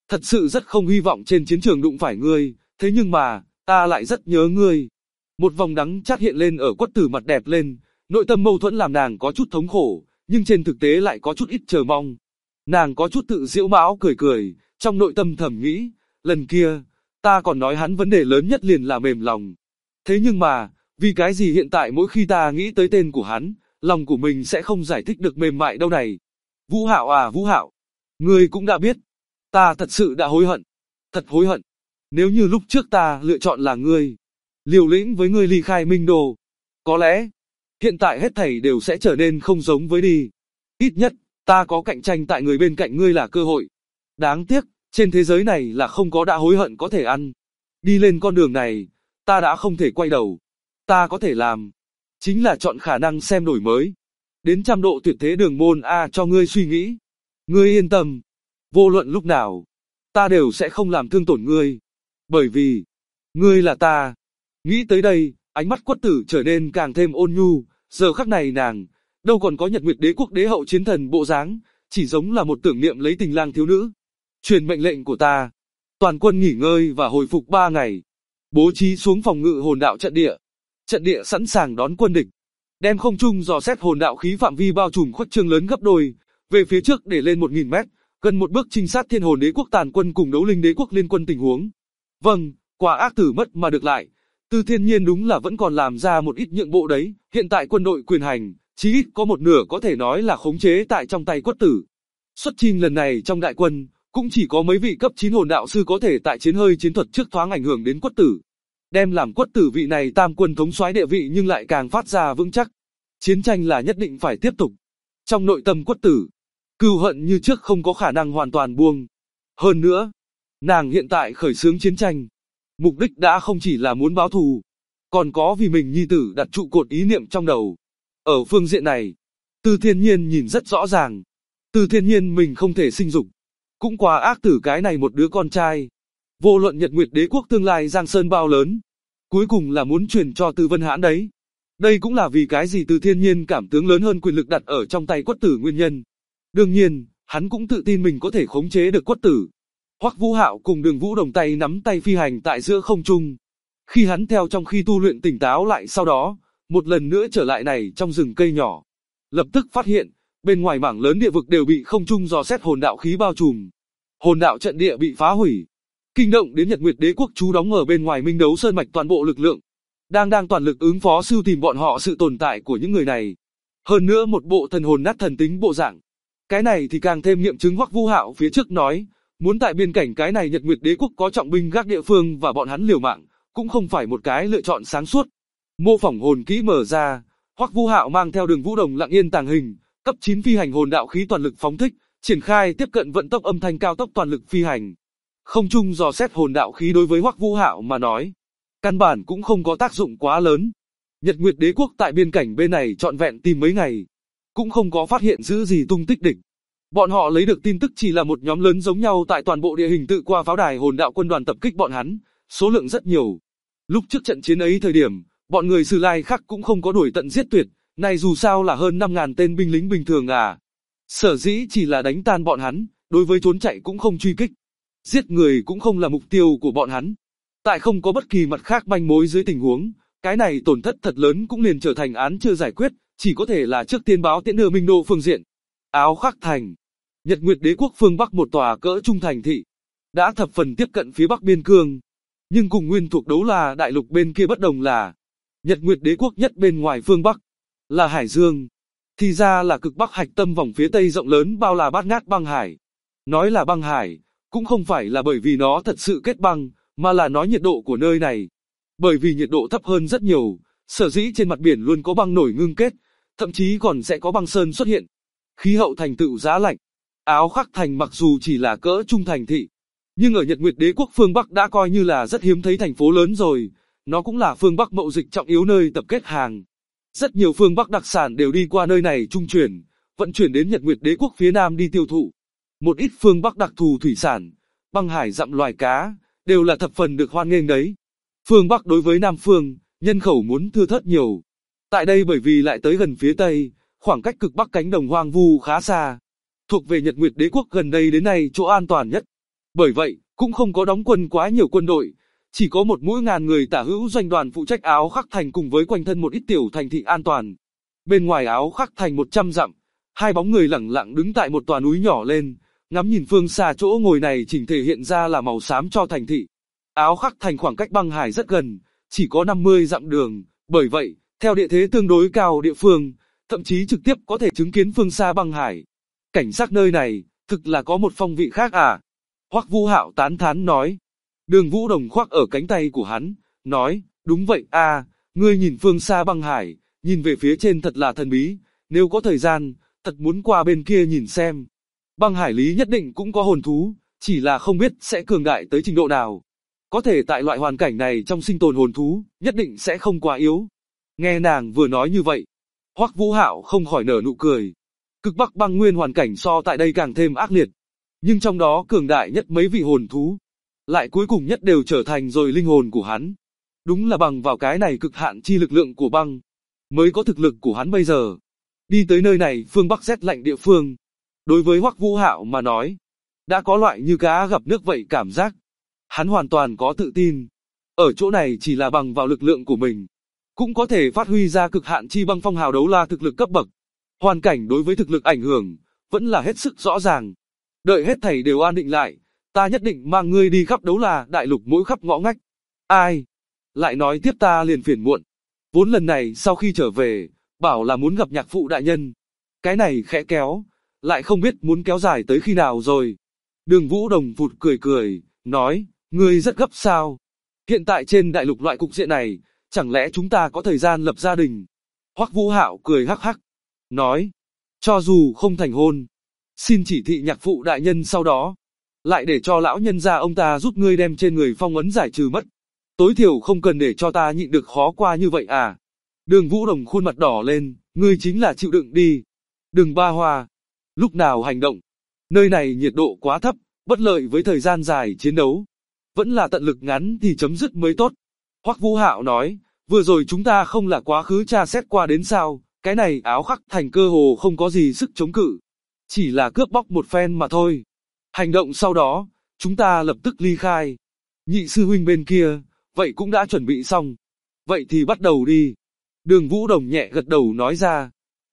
Thật sự rất không hy vọng trên chiến trường đụng phải ngươi, thế nhưng mà, ta lại rất nhớ ngươi. Một vòng đắng chát hiện lên ở Quất Tử mặt đẹp lên, nội tâm mâu thuẫn làm nàng có chút thống khổ, nhưng trên thực tế lại có chút ít chờ mong. Nàng có chút tự giễu mão cười cười, trong nội tâm thầm nghĩ, lần kia, ta còn nói hắn vấn đề lớn nhất liền là mềm lòng. Thế nhưng mà, vì cái gì hiện tại mỗi khi ta nghĩ tới tên của hắn, lòng của mình sẽ không giải thích được mềm mại đâu này. Vũ Hạo à Vũ Hạo, ngươi cũng đã biết, ta thật sự đã hối hận, thật hối hận. Nếu như lúc trước ta lựa chọn là ngươi, liều lĩnh với ngươi ly khai Minh Đô, có lẽ, hiện tại hết thảy đều sẽ trở nên không giống với đi. Ít nhất, ta có cạnh tranh tại người bên cạnh ngươi là cơ hội. Đáng tiếc, trên thế giới này là không có đã hối hận có thể ăn. Đi lên con đường này, ta đã không thể quay đầu. Ta có thể làm, chính là chọn khả năng xem đổi mới. Đến 100 độ tuyệt thế đường môn A cho ngươi suy nghĩ. Ngươi yên tâm, vô luận lúc nào, ta đều sẽ không làm thương tổn ngươi. Bởi vì, ngươi là ta. Nghĩ tới đây, ánh mắt Quất Tử trở nên càng thêm ôn nhu, giờ khắc này nàng, đâu còn có Nhật Nguyệt Đế quốc đế hậu chiến thần bộ dáng, chỉ giống là một tưởng niệm lấy tình lang thiếu nữ. Truyền mệnh lệnh của ta, toàn quân nghỉ ngơi và hồi phục 3 ngày. Bố trí xuống phòng ngự hồn đạo trận địa. Trận địa sẵn sàng đón quân địch. Đem không trung dò xét hồn đạo khí phạm vi bao trùm khuếch trương lớn gấp đôi, về phía trước để lên 1000 mét, gần một bước trinh sát Thiên Hồn Đế quốc tàn quân cùng Đấu Linh Đế quốc liên quân tình huống. Vâng, quả ác tử mất mà được lại. Từ Thiên Nhiên đúng là vẫn còn làm ra một ít nhượng bộ đấy, hiện tại quân đội quyền hành, chí ít có một nửa có thể nói là khống chế tại trong tay Quất Tử. Xuất chinh lần này trong đại quân, cũng chỉ có mấy vị cấp 9 hồn đạo sư có thể tại chiến hơi chiến thuật trước thoáng ảnh hưởng đến Quất Tử. Đem làm Quất Tử vị này tam quân thống soái địa vị nhưng lại càng phát ra vững chắc. Chiến tranh là nhất định phải tiếp tục. Trong nội tâm Quất Tử, cừu hận như trước không có khả năng hoàn toàn buông. Hơn nữa, nàng hiện tại khởi xướng chiến tranh, mục đích đã không chỉ là muốn báo thù, còn có vì mình nhi tử đặt trụ cột ý niệm trong đầu. Ở phương diện này, Từ Thiên Nhiên nhìn rất rõ ràng. Từ Thiên Nhiên mình không thể sinh dục, cũng quá ác tử cái này một đứa con trai. Vô luận Nhật Nguyệt Đế quốc tương lai Giang Sơn bao lớn, cuối cùng là muốn truyền cho Từ Vân Hãn đấy. Đây cũng là vì cái gì Từ Thiên Nhiên cảm tướng lớn hơn quyền lực đặt ở trong tay Quất Tử nguyên nhân. Đương nhiên, hắn cũng tự tin mình có thể khống chế được Quất Tử. Hoắc Vũ Hạo cùng Đường Vũ Đồng tay nắm tay phi hành tại giữa không trung. Khi hắn theo trong khi tu luyện tỉnh táo lại sau đó, một lần nữa trở lại này trong rừng cây nhỏ. Lập tức phát hiện, bên ngoài mảng lớn địa vực đều bị không trung dò xét hồn đạo khí bao trùm. Hồn đạo trận địa bị phá hủy. Kinh động đến Nhật Nguyệt Đế quốc trú đóng ở bên ngoài Minh Đấu Sơn mạch toàn bộ lực lượng. Đang toàn lực ứng phó sưu tìm bọn họ sự tồn tại của những người này. Hơn nữa một bộ thần hồn nát thần tính bộ dạng. Cái này thì càng thêm nghiệm chứng Hoắc Vũ Hạo phía trước nói, muốn tại biên cảnh cái này Nhật Nguyệt Đế quốc có trọng binh gác địa phương và bọn hắn liều mạng, cũng không phải một cái lựa chọn sáng suốt. Mô phỏng hồn kỹ mở ra, Hoắc Vũ Hạo mang theo Đường Vũ Đồng lặng yên tàng hình, cấp 9 phi hành hồn đạo khí toàn lực phóng thích, triển khai tiếp cận vận tốc âm thanh cao tốc toàn lực phi hành. Không trung dò xét hồn đạo khí đối với Hoắc Vũ Hạo mà nói, căn bản cũng không có tác dụng quá lớn. Nhật Nguyệt Đế quốc tại biên cảnh bên này trọn vẹn tìm mấy ngày, cũng không có phát hiện giữ gì tung tích địch. Bọn họ lấy được tin tức chỉ là một nhóm lớn giống nhau tại toàn bộ địa hình tự qua pháo đài hồn đạo quân đoàn tập kích bọn hắn, số lượng rất nhiều. Lúc trước trận chiến ấy thời điểm, bọn người Sử Lai khác cũng không có đuổi tận giết tuyệt, này dù sao là hơn 5.000 tên binh lính bình thường à. Sở dĩ chỉ là đánh tan bọn hắn, đối với trốn chạy cũng không truy kích. Giết người cũng không là mục tiêu của bọn hắn. Tại không có bất kỳ mặt khác manh mối dưới tình huống, cái này tổn thất thật lớn cũng liền trở thành án chưa giải quyết, chỉ có thể là trước tiên báo tiễn đưa Minh Đô phương diện. Áo Khắc Thành, Nhật Nguyệt Đế quốc phương Bắc một tòa cỡ trung thành thị, đã thập phần tiếp cận phía Bắc biên cương. Nhưng cùng nguyên thuộc Đấu La đại lục bên kia bất đồng là, Nhật Nguyệt Đế quốc nhất bên ngoài phương Bắc, là Hải Dương. Thì ra là cực Bắc hạch tâm vòng phía Tây rộng lớn bao la bát ngát băng hải. Nói là băng hải, cũng không phải là bởi vì nó thật sự kết băng, mà là nói nhiệt độ của nơi này. Bởi vì nhiệt độ thấp hơn rất nhiều, sở dĩ trên mặt biển luôn có băng nổi ngưng kết, thậm chí còn sẽ có băng sơn xuất hiện. Khí hậu thành tựu giá lạnh. Áo Khắc Thành mặc dù chỉ là cỡ trung thành thị, nhưng ở Nhật Nguyệt Đế quốc phương Bắc đã coi như là rất hiếm thấy thành phố lớn rồi. Nó cũng là phương Bắc mậu dịch trọng yếu nơi tập kết hàng. Rất nhiều phương Bắc đặc sản đều đi qua nơi này trung chuyển, vận chuyển đến Nhật Nguyệt Đế quốc phía Nam đi tiêu thụ. Một ít phương Bắc đặc thù thủy sản, băng hải dặm loài cá, đều là thập phần được hoan nghênh đấy. Phương Bắc đối với Nam phương, nhân khẩu muốn thưa thớt nhiều. Tại đây bởi vì lại tới gần phía Tây, khoảng cách cực Bắc cánh đồng hoang vu khá xa. Thuộc về Nhật Nguyệt Đế quốc gần đây đến nay chỗ an toàn nhất. Bởi vậy, cũng không có đóng quân quá nhiều quân đội, chỉ có một mũi ngàn người tả hữu doanh đoàn phụ trách Áo Khắc Thành cùng với quanh thân một ít tiểu thành thị an toàn. Bên ngoài Áo Khắc Thành 100 dặm, hai bóng người lẳng lặng đứng tại một tòa núi nhỏ lên, ngắm nhìn phương xa. Chỗ ngồi này chỉnh thể hiện ra là màu xám cho thành thị. Áo Khắc Thành khoảng cách băng hải rất gần, chỉ có 50 dặm đường, bởi vậy, theo địa thế tương đối cao địa phương, thậm chí trực tiếp có thể chứng kiến phương xa băng hải. Cảnh sắc nơi này, thực là có một phong vị khác à. Hoắc Vũ Hạo tán thán nói. Đường Vũ Đồng khoác ở cánh tay của hắn, nói, đúng vậy a, ngươi nhìn phương xa băng hải, nhìn về phía trên thật là thần bí, nếu có thời gian, thật muốn qua bên kia nhìn xem. Băng hải lý nhất định cũng có hồn thú, chỉ là không biết sẽ cường đại tới trình độ nào. Có thể tại loại hoàn cảnh này trong sinh tồn hồn thú, nhất định sẽ không quá yếu. Nghe nàng vừa nói như vậy, Hoắc Vũ Hạo không khỏi nở nụ cười. Cực Bắc băng nguyên hoàn cảnh so tại đây càng thêm ác liệt, nhưng trong đó cường đại nhất mấy vị hồn thú, lại cuối cùng nhất đều trở thành rồi linh hồn của hắn. Đúng là bằng vào cái này cực hạn chi lực lượng của băng, mới có thực lực của hắn bây giờ. Đi tới nơi này phương Bắc rét lạnh địa phương, đối với Hoắc Vũ Hạo mà nói, đã có loại như cá gặp nước vậy cảm giác. Hắn hoàn toàn có tự tin, ở chỗ này chỉ là bằng vào lực lượng của mình, cũng có thể phát huy ra cực hạn chi băng phong hào đấu la thực lực cấp bậc. Hoàn cảnh đối với thực lực ảnh hưởng, vẫn là hết sức rõ ràng. Đợi hết thảy đều an định lại, ta nhất định mang ngươi đi khắp đấu la đại lục mỗi khắp ngõ ngách. Ai? Lại nói tiếp ta liền phiền muộn. Vốn lần này sau khi trở về, bảo là muốn gặp nhạc phụ đại nhân. Cái này khẽ kéo, lại không biết muốn kéo dài tới khi nào rồi. Đường Vũ Đồng vụt cười cười, nói, ngươi rất gấp sao? Hiện tại trên đại lục loại cục diện này, chẳng lẽ chúng ta có thời gian lập gia đình? Hoắc Vũ Hạo cười hắc hắc, nói, cho dù không thành hôn, xin chỉ thị nhạc phụ đại nhân sau đó, lại để cho lão nhân gia ông ta giúp ngươi đem trên người phong ấn giải trừ mất. Tối thiểu không cần để cho ta nhịn được khó qua như vậy à. Đường Vũ Đồng khuôn mặt đỏ lên, ngươi chính là chịu đựng đi. Đừng ba hoa, lúc nào hành động. Nơi này nhiệt độ quá thấp, bất lợi với thời gian dài chiến đấu. Vẫn là tận lực ngắn thì chấm dứt mới tốt. Hoắc Vũ Hạo nói, vừa rồi chúng ta không là quá khứ tra xét qua đến sao, cái này Áo Khắc Thành cơ hồ không có gì sức chống cự. Chỉ là cướp bóc một phen mà thôi. Hành động sau đó, chúng ta lập tức ly khai. Nhị sư huynh bên kia, vậy cũng đã chuẩn bị xong. Vậy thì bắt đầu đi. Đường Vũ Đồng nhẹ gật đầu nói ra.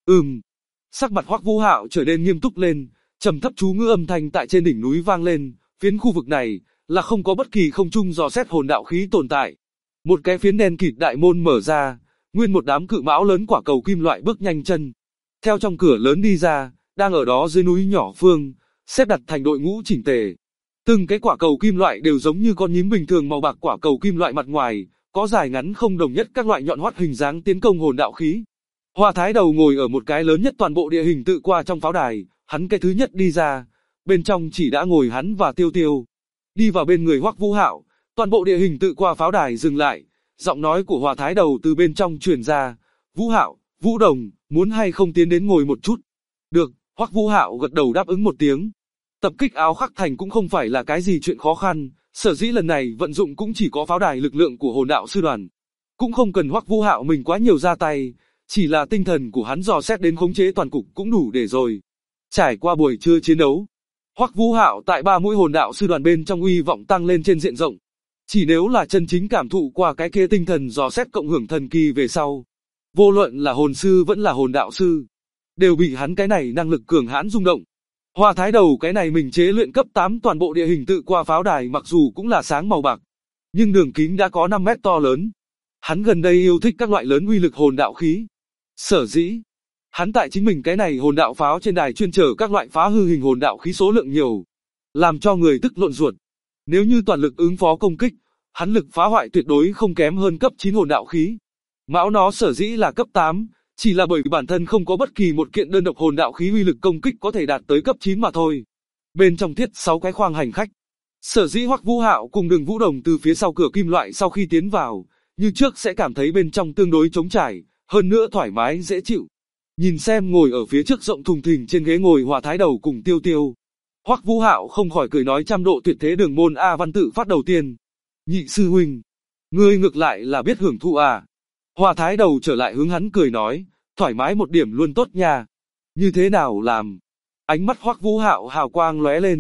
Sắc mặt Hoắc Vũ Hạo trở nên nghiêm túc lên, trầm thấp chú ngữ âm thanh tại trên đỉnh núi vang lên. Phiến khu vực này là không có bất kỳ không trung dò xét hồn đạo khí tồn tại. Một cái phiến đen kịt đại môn mở ra, nguyên một đám cự mão lớn quả cầu kim loại bước nhanh chân. Theo trong cửa lớn đi ra, đang ở đó dưới núi nhỏ phương, xếp đặt thành đội ngũ chỉnh tề. Từng cái quả cầu kim loại đều giống như con nhím bình thường màu bạc quả cầu kim loại mặt ngoài, có dài ngắn không đồng nhất các loại nhọn hoắt hình dáng tiến công hồn đạo khí. Hoa Thái Đầu ngồi ở một cái lớn nhất toàn bộ địa hình tự qua trong pháo đài, hắn cái thứ nhất đi ra, bên trong chỉ đã ngồi hắn và Tiêu Tiêu. Đi vào bên người Hoắc Vũ Hạo, toàn bộ địa hình tự qua pháo đài dừng lại, giọng nói của Hoa Thái Đầu từ bên trong truyền ra, Vũ Hạo, Vũ Đồng, muốn hay không tiến đến ngồi một chút? Được, Hoắc Vũ Hạo gật đầu đáp ứng một tiếng. Tập kích Áo Khắc Thành cũng không phải là cái gì chuyện khó khăn, sở dĩ lần này vận dụng cũng chỉ có pháo đài lực lượng của hồn đạo sư đoàn. Cũng không cần Hoắc Vũ Hạo mình quá nhiều ra tay, chỉ là tinh thần của hắn dò xét đến khống chế toàn cục cũng đủ để rồi. Trải qua buổi trưa chiến đấu, Hoắc Vũ Hạo tại 3 mũi hồn đạo sư đoàn bên trong uy vọng tăng lên trên diện rộng. Chỉ nếu là chân chính cảm thụ qua cái kia tinh thần dò xét cộng hưởng thần kỳ về sau, vô luận là hồn sư vẫn là hồn đạo sư, đều bị hắn cái này năng lực cường hãn rung động. Hoa Thái Đầu cái này mình chế luyện cấp 8 toàn bộ địa hình tự qua pháo đài mặc dù cũng là sáng màu bạc, nhưng đường kính đã có 5 mét to lớn. Hắn gần đây yêu thích các loại lớn uy lực hồn đạo khí. Sở dĩ, hắn tại chính mình cái này hồn đạo pháo trên đài chuyên chở các loại phá hư hình hồn đạo khí số lượng nhiều, làm cho người tức lộn ruột. Nếu như toàn lực ứng phó công kích, hắn lực phá hoại tuyệt đối không kém hơn cấp 9 hồn đạo khí. Mão nó sở dĩ là cấp 8, chỉ là bởi vì bản thân không có bất kỳ một kiện đơn độc hồn đạo khí uy lực công kích có thể đạt tới cấp 9 mà thôi. Bên trong thiết 6 cái khoang hành khách. Sở dĩ Hoắc Vũ Hạo cùng Đường Vũ Đồng từ phía sau cửa kim loại sau khi tiến vào, như trước sẽ cảm thấy bên trong tương đối trống trải, hơn nữa thoải mái dễ chịu. Nhìn xem ngồi ở phía trước rộng thùng thình trên ghế ngồi Hoa Thái Đầu cùng Tiêu Tiêu, Hoắc Vũ Hạo không khỏi cười nói trăm độ tuyệt thế đường môn A Văn tự phát đầu tiên. Nhị sư huynh, ngươi ngược lại là biết hưởng thụ à. Hoa Thái Đầu trở lại hướng hắn cười nói, thoải mái một điểm luôn tốt nha. Như thế nào làm? Ánh mắt Hoắc Vũ Hạo hào quang lóe lên,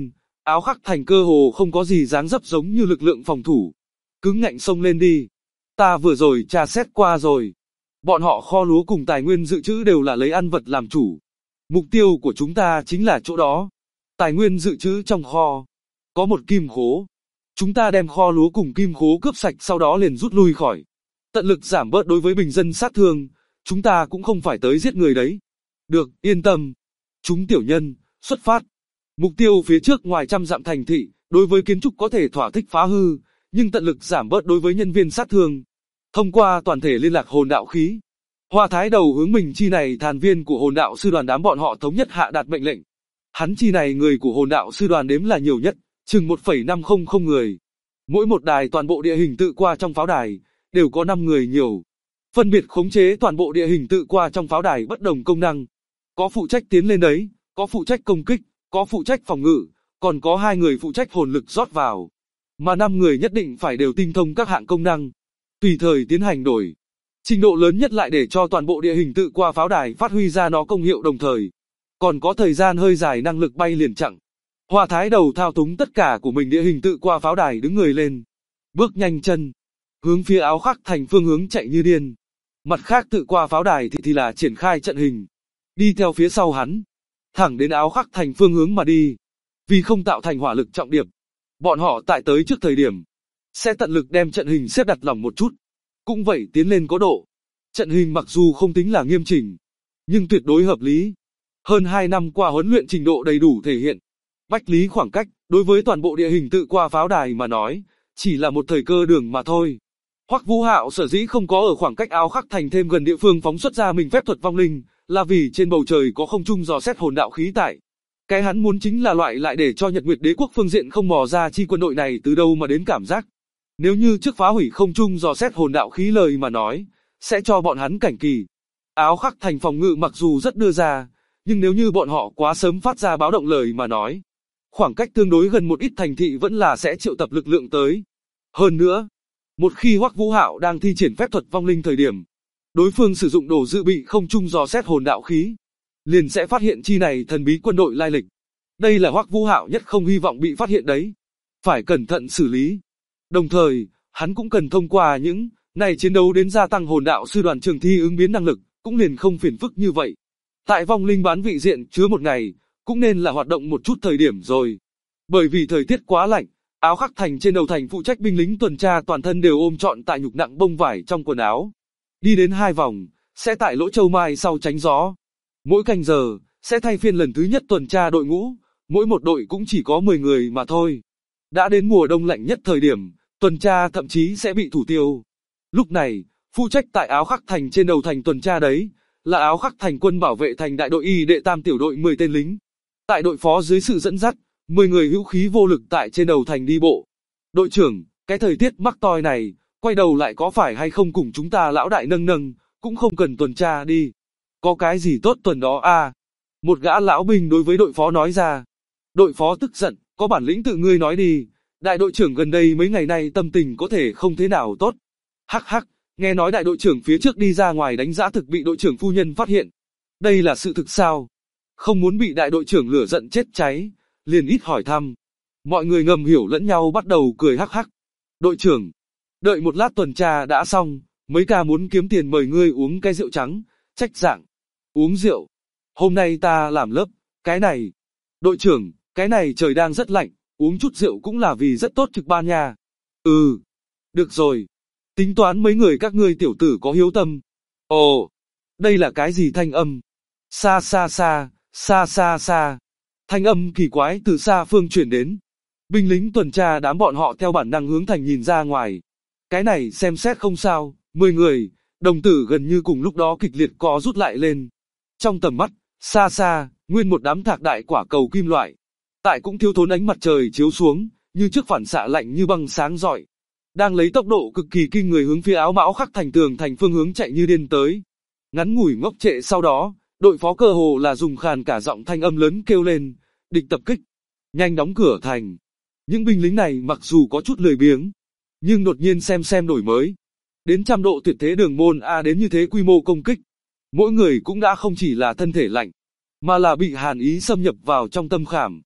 Áo Khắc Thành cơ hồ không có gì dáng dấp giống như lực lượng phòng thủ. Cứng ngạnh xông lên đi. Ta vừa rồi tra xét qua rồi. Bọn họ kho lúa cùng tài nguyên dự trữ đều là lấy ăn vật làm chủ. Mục tiêu của chúng ta chính là chỗ đó. Tài nguyên dự trữ trong kho. Có một kim khố. Chúng ta đem kho lúa cùng kim khố cướp sạch sau đó liền rút lui khỏi. Tận lực giảm bớt đối với bình dân sát thương. Chúng ta cũng không phải tới giết người đấy. Được, yên tâm. Chúng tiểu nhân, xuất phát. Mục tiêu phía trước ngoài trăm dặm thành thị, đối với kiến trúc có thể thỏa thích phá hư, nhưng tận lực giảm bớt đối với nhân viên sát thương. Thông qua toàn thể liên lạc hồn đạo khí. Hoa Thái Đầu hướng mình chi này thành viên của hồn đạo sư đoàn đám bọn họ thống nhất hạ đạt mệnh lệnh. Hắn chi này người của hồn đạo sư đoàn đếm là nhiều nhất, chừng 1,500 người. Mỗi một đài toàn bộ địa hình tự qua trong pháo đài, đều có 5 người nhiều. Phân biệt khống chế toàn bộ địa hình tự qua trong pháo đài bất đồng công năng. Có phụ trách tiến lên đấy, có phụ trách công kích, có phụ trách phòng ngự, còn có 2 người phụ trách hồn lực rót vào. Mà 5 người nhất định phải đều tinh thông các hạng công năng. Tùy thời tiến hành đổi. Trình độ lớn nhất lại để cho toàn bộ địa hình tự qua pháo đài phát huy ra nó công hiệu đồng thời. Còn có thời gian hơi dài năng lực bay liền chặng. Hoa Thái Đầu thao túng tất cả của mình địa hình tự qua pháo đài đứng người lên. Bước nhanh chân. Hướng phía Áo Khắc Thành phương hướng chạy như điên. Mặt khác tự qua pháo đài thì là triển khai trận hình. Đi theo phía sau hắn. Thẳng đến Áo Khắc Thành phương hướng mà đi. Vì không tạo thành hỏa lực trọng điểm. Bọn họ tại tới trước thời điểm. Sẽ tận lực đem trận hình xếp đặt lỏng một chút. Cũng vậy tiến lên có độ. Trận hình mặc dù không tính là nghiêm chỉnh. Nhưng tuyệt đối hợp lý. Hơn 2 năm qua huấn luyện trình độ đầy đủ thể hiện. Bách lý khoảng cách, đối với toàn bộ địa hình tự qua pháo đài mà nói, chỉ là một thời cơ đường mà thôi. Hoắc Vũ Hạo sở dĩ không có ở khoảng cách Áo Khắc Thành thêm gần địa phương phóng xuất ra mình phép thuật vong linh, là vì trên bầu trời có không trung dò xét hồn đạo khí tại. Cái hắn muốn chính là loại lại để cho Nhật Nguyệt Đế quốc phương diện không mò ra chi quân đội này từ đâu mà đến cảm giác. Nếu như trước phá hủy không trung dò xét hồn đạo khí lời mà nói, sẽ cho bọn hắn cảnh kỳ. Áo Khắc Thành phòng ngự mặc dù rất đưa ra, nhưng nếu như bọn họ quá sớm phát ra báo động lời mà nói, khoảng cách tương đối gần một ít thành thị vẫn là sẽ triệu tập lực lượng tới. Hơn nữa, một khi Hoắc Vũ Hạo đang thi triển phép thuật vong linh thời điểm, đối phương sử dụng đồ dự bị không trung dò xét hồn đạo khí, liền sẽ phát hiện chi này thần bí quân đội lai lịch. Đây là Hoắc Vũ Hạo nhất không hy vọng bị phát hiện đấy. Phải cẩn thận xử lý. Đồng thời, hắn cũng cần thông qua những này chiến đấu đến gia tăng hồn đạo sư đoàn trường thi ứng biến năng lực, cũng liền không phiền phức như vậy. Tại vong linh bán vị diện chứa một ngày, cũng nên là hoạt động một chút thời điểm rồi. Bởi vì thời tiết quá lạnh, Áo Khắc Thành trên đầu thành phụ trách binh lính tuần tra toàn thân đều ôm trọn tại nhục nặng bông vải trong quần áo. Đi đến 2 vòng, sẽ tại lỗ châu mai sau tránh gió. Mỗi canh giờ, sẽ thay phiên lần thứ nhất tuần tra đội ngũ, mỗi một đội cũng chỉ có 10 người mà thôi. Đã đến mùa đông lạnh nhất thời điểm, tuần tra thậm chí sẽ bị thủ tiêu. Lúc này, phụ trách tại Áo Khắc Thành trên đầu thành tuần tra đấy, là Áo Khắc Thành quân bảo vệ thành đại đội y đệ tam tiểu đội 10 tên lính. Tại đội phó dưới sự dẫn dắt, 10 người hữu khí vô lực tại trên đầu thành đi bộ. Đội trưởng, cái thời tiết mắc toi này, quay đầu lại có phải hay không cùng chúng ta lão đại nâng nâng, cũng không cần tuần tra đi. Có cái gì tốt tuần đó à? Một gã lão binh đối với đội phó nói ra. Đội phó tức giận, có bản lĩnh tự ngươi nói đi. Đại đội trưởng gần đây mấy ngày nay tâm tình có thể không thế nào tốt. Hắc hắc, nghe nói đại đội trưởng phía trước đi ra ngoài đánh giã thực bị đội trưởng phu nhân phát hiện. Đây là sự thực sao? Không muốn bị đại đội trưởng lửa giận chết cháy, liền ít hỏi thăm. Mọi người ngầm hiểu lẫn nhau bắt đầu cười hắc hắc. Đội trưởng, đợi một lát tuần tra đã xong, mấy ca muốn kiếm tiền mời ngươi uống cái rượu trắng, trách dạng. Uống rượu. Hôm nay ta làm lớp, cái này. Đội trưởng, cái này trời đang rất lạnh, uống chút rượu cũng là vì rất tốt trực ban nha. Ừ. Được rồi. Tính toán mấy người các ngươi tiểu tử có hiếu tâm. Ồ. Đây là cái gì thanh âm? Xa xa xa, xa xa xa. Thanh âm kỳ quái từ xa phương truyền đến. Binh lính tuần tra đám bọn họ theo bản năng hướng thành nhìn ra ngoài. Cái này xem xét không sao, 10 người, đồng tử gần như cùng lúc đó kịch liệt co rút lại lên. Trong tầm mắt, xa xa, nguyên một đám thạc đại quả cầu kim loại. Tại cũng thiếu thốn ánh mặt trời chiếu xuống, như trước phản xạ lạnh như băng sáng rọi. Đang lấy tốc độ cực kỳ kinh người hướng phía Áo Khắc Thành tường thành phương hướng chạy như điên tới. Ngắn ngủi ngốc trệ sau đó, đội phó cơ hồ là dùng khàn cả giọng thanh âm lớn kêu lên, địch tập kích, nhanh đóng cửa thành. Những binh lính này mặc dù có chút lười biếng, nhưng đột nhiên xem đổi mới. Đến 100 độ tuyệt thế đường môn A đến như thế quy mô công kích. Mỗi người cũng đã không chỉ là thân thể lạnh, mà là bị hàn ý xâm nhập vào trong tâm khảm.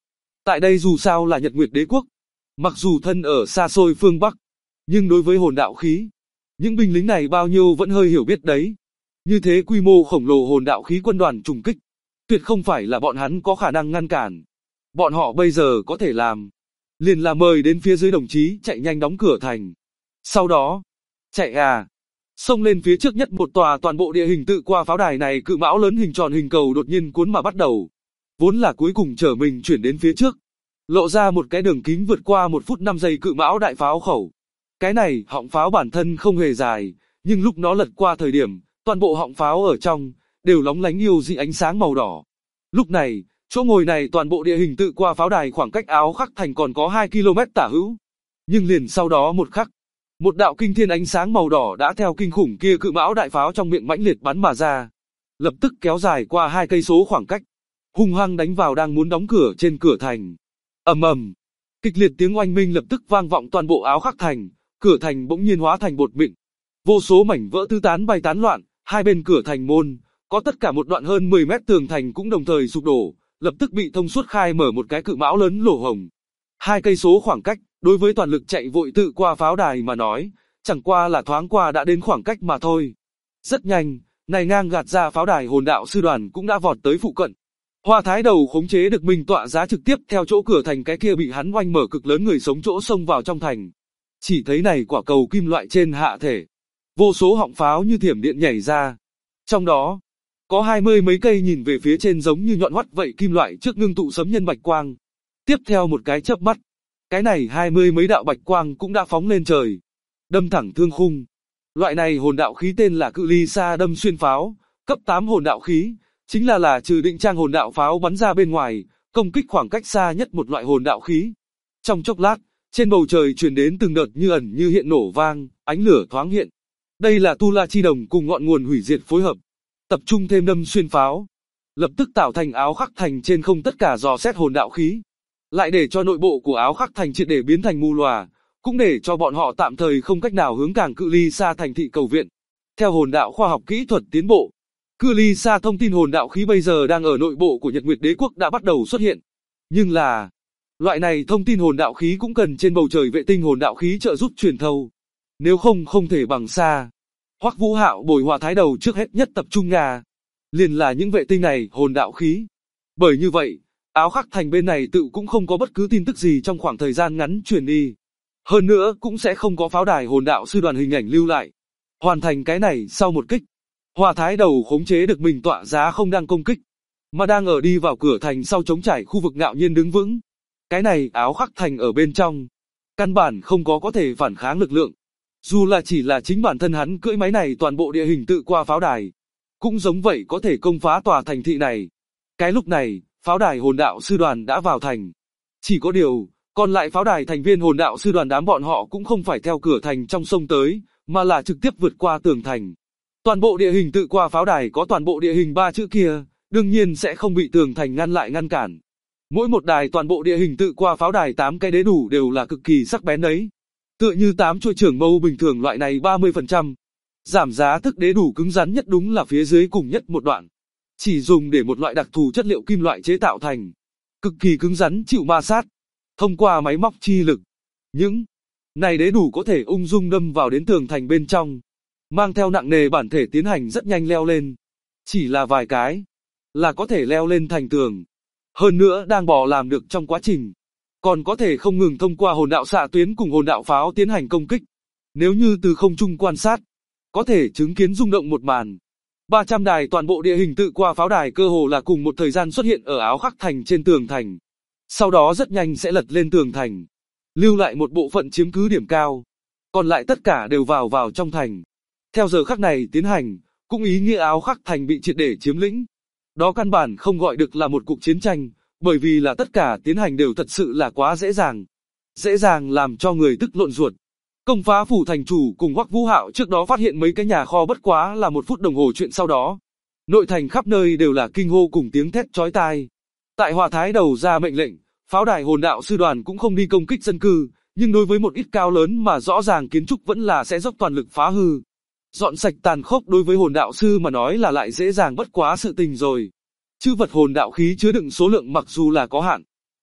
Tại đây dù sao là Nhật Nguyệt Đế quốc, mặc dù thân ở xa xôi phương Bắc, nhưng đối với hồn đạo khí, những binh lính này bao nhiêu vẫn hơi hiểu biết đấy. Như thế quy mô khổng lồ hồn đạo khí quân đoàn trùng kích, tuyệt không phải là bọn hắn có khả năng ngăn cản. Bọn họ bây giờ có thể làm, liền là mời đến phía dưới đồng chí chạy nhanh đóng cửa thành. Sau đó, chạy xông lên phía trước nhất một tòa toàn bộ địa hình tự qua pháo đài này cự mão lớn hình tròn hình cầu đột nhiên cuốn mà bắt đầu. Vốn là cuối cùng trở mình chuyển đến phía trước, lộ ra một cái đường kính vượt qua 1 phút 5 giây cự mão đại pháo khẩu. Cái này, họng pháo bản thân không hề dài, nhưng lúc nó lật qua thời điểm, toàn bộ họng pháo ở trong, đều lóng lánh yêu dị ánh sáng màu đỏ. Lúc này, chỗ ngồi này toàn bộ địa hình tự qua pháo đài khoảng cách Áo Khắc Thành còn có 2 km tả hữu. Nhưng liền sau đó một khắc, một đạo kinh thiên ánh sáng màu đỏ đã theo kinh khủng kia cự mão đại pháo trong miệng mãnh liệt bắn mà ra. Lập tức kéo dài qua 2 cây số khoảng cách, hung hăng đánh vào đang muốn đóng cửa trên cửa thành. Ầm ầm, kịch liệt tiếng oanh minh lập tức vang vọng toàn bộ Áo Khắc Thành, cửa thành bỗng nhiên hóa thành bột mịn. Vô số mảnh vỡ tứ tán bay tán loạn, hai bên cửa thành môn, có tất cả một đoạn hơn 10 mét tường thành cũng đồng thời sụp đổ, lập tức bị thông suốt khai mở một cái cự mão lớn lỗ hổng. 2 cây số khoảng cách, đối với toàn lực chạy vội tự qua pháo đài mà nói, chẳng qua là thoáng qua đã đến khoảng cách mà thôi. Rất nhanh, này ngang gạt ra pháo đài hồn đạo sư đoàn cũng đã vọt tới phụ cận. Hoa Thái Đầu khống chế được mình tọa giá trực tiếp theo chỗ cửa thành cái kia bị hắn oanh mở cực lớn người sống chỗ xông vào trong thành. Chỉ thấy này quả cầu kim loại trên hạ thể, vô số họng pháo như thiểm điện nhảy ra. Trong đó, có 20 mấy cây nhìn về phía trên giống như nhọn hoắt vậy kim loại trước ngưng tụ sấm nhân bạch quang. Tiếp theo một cái chớp mắt, cái này 20 mấy đạo bạch quang cũng đã phóng lên trời, đâm thẳng thương khung. Loại này hồn đạo khí tên là cự ly xa đâm xuyên pháo, cấp 8 hồn đạo khí, chính là trừ định trang hồn đạo pháo bắn ra bên ngoài, công kích khoảng cách xa nhất một loại hồn đạo khí. Trong chốc lát, trên bầu trời truyền đến từng đợt như ẩn như hiện nổ vang, ánh lửa thoáng hiện. Đây là Tu La Chi Đồng cùng ngọn nguồn hủy diệt phối hợp, tập trung thêm đâm xuyên pháo, lập tức tạo thành Áo Khắc Thành trên không tất cả dò xét hồn đạo khí, lại để cho nội bộ của Áo Khắc Thành triệt để biến thành mù lòa, cũng để cho bọn họ tạm thời không cách nào hướng càng cự ly xa thành thị cầu viện. Theo hồn đạo khoa học kỹ thuật tiến bộ, cự ly xa thông tin hồn đạo khí bây giờ đang ở nội bộ của Nhật Nguyệt Đế quốc đã bắt đầu xuất hiện. Nhưng là, loại này thông tin hồn đạo khí cũng cần trên bầu trời vệ tinh hồn đạo khí trợ giúp truyền thâu. Nếu không không thể bằng xa. Hoắc Vũ Hạo bồi Hoa Thái Đầu trước hết nhất tập trung liền là những vệ tinh này hồn đạo khí. Bởi như vậy, Áo Khắc Thành bên này tự cũng không có bất cứ tin tức gì trong khoảng thời gian ngắn truyền đi. Hơn nữa cũng sẽ không có pháo đài hồn đạo sư đoàn hình ảnh lưu lại. Hoàn thành cái này sau một kích, Hoa Thái Đầu khống chế được mình tọa giá không đang công kích, mà đang ở đi vào cửa thành sau chống trải khu vực ngạo nhiên đứng vững. Cái này Áo Khắc Thành ở bên trong, căn bản không có thể phản kháng lực lượng. Dù là chỉ là chính bản thân hắn cưỡi máy này toàn bộ địa hình tự qua pháo đài, cũng giống vậy có thể công phá tòa thành thị này. Cái lúc này, pháo đài hồn đạo sư đoàn đã vào thành. Chỉ có điều, còn lại pháo đài thành viên hồn đạo sư đoàn đám bọn họ cũng không phải theo cửa thành trong sông tới, mà là trực tiếp vượt qua tường thành. Toàn bộ địa hình tự qua pháo đài có toàn bộ địa hình 3 chữ kia, đương nhiên sẽ không bị tường thành ngăn lại ngăn cản. Mỗi một đài toàn bộ địa hình tự qua pháo đài 8 cái đế đủ đều là cực kỳ sắc bén đấy. Tựa như 8 chuôi trưởng mâu bình thường loại này 30%. Giảm giá thức đế đủ cứng rắn nhất đúng là phía dưới cùng nhất một đoạn. Chỉ dùng để một loại đặc thù chất liệu kim loại chế tạo thành. Cực kỳ cứng rắn chịu ma sát. Thông qua máy móc chi lực. Những này đế đủ có thể ung dung đâm vào đến tường thành bên trong. Mang theo nặng nề bản thể tiến hành rất nhanh leo lên. Chỉ là vài cái là có thể leo lên thành tường. Hơn nữa đang bò làm được trong quá trình. Còn có thể không ngừng thông qua hồn đạo xạ tuyến cùng hồn đạo pháo tiến hành công kích. Nếu như từ không trung quan sát, có thể chứng kiến rung động một màn. 300 đài toàn bộ địa hình tự qua pháo đài cơ hồ là cùng một thời gian xuất hiện ở Áo Khắc Thành trên tường thành. Sau đó rất nhanh sẽ lật lên tường thành, lưu lại một bộ phận chiếm cứ điểm cao. Còn lại tất cả đều vào trong thành. Theo giờ khắc này tiến hành, cũng ý nghĩa Áo Khắc Thành bị triệt để chiếm lĩnh. Đó căn bản không gọi được là một cuộc chiến tranh, bởi vì là tất cả tiến hành đều thật sự là quá dễ dàng. Dễ dàng làm cho người tức lộn ruột. Công phá phủ thành chủ cùng Hoắc Vũ Hạo trước đó phát hiện mấy cái nhà kho bất quá là 1 phút đồng hồ chuyện sau đó. Nội thành khắp nơi đều là kinh hô cùng tiếng thét chói tai. Tại Hoa Thái Đầu ra mệnh lệnh, pháo đài hồn đạo sư đoàn cũng không đi công kích dân cư, nhưng đối với một ít cao lớn mà rõ ràng kiến trúc vẫn là sẽ dốc toàn lực phá hư. Dọn sạch tàn khốc đối với hồn đạo sư mà nói là lại dễ dàng bất quá sự tình rồi. Chữ vật hồn đạo khí chứa đựng số lượng mặc dù là có hạn,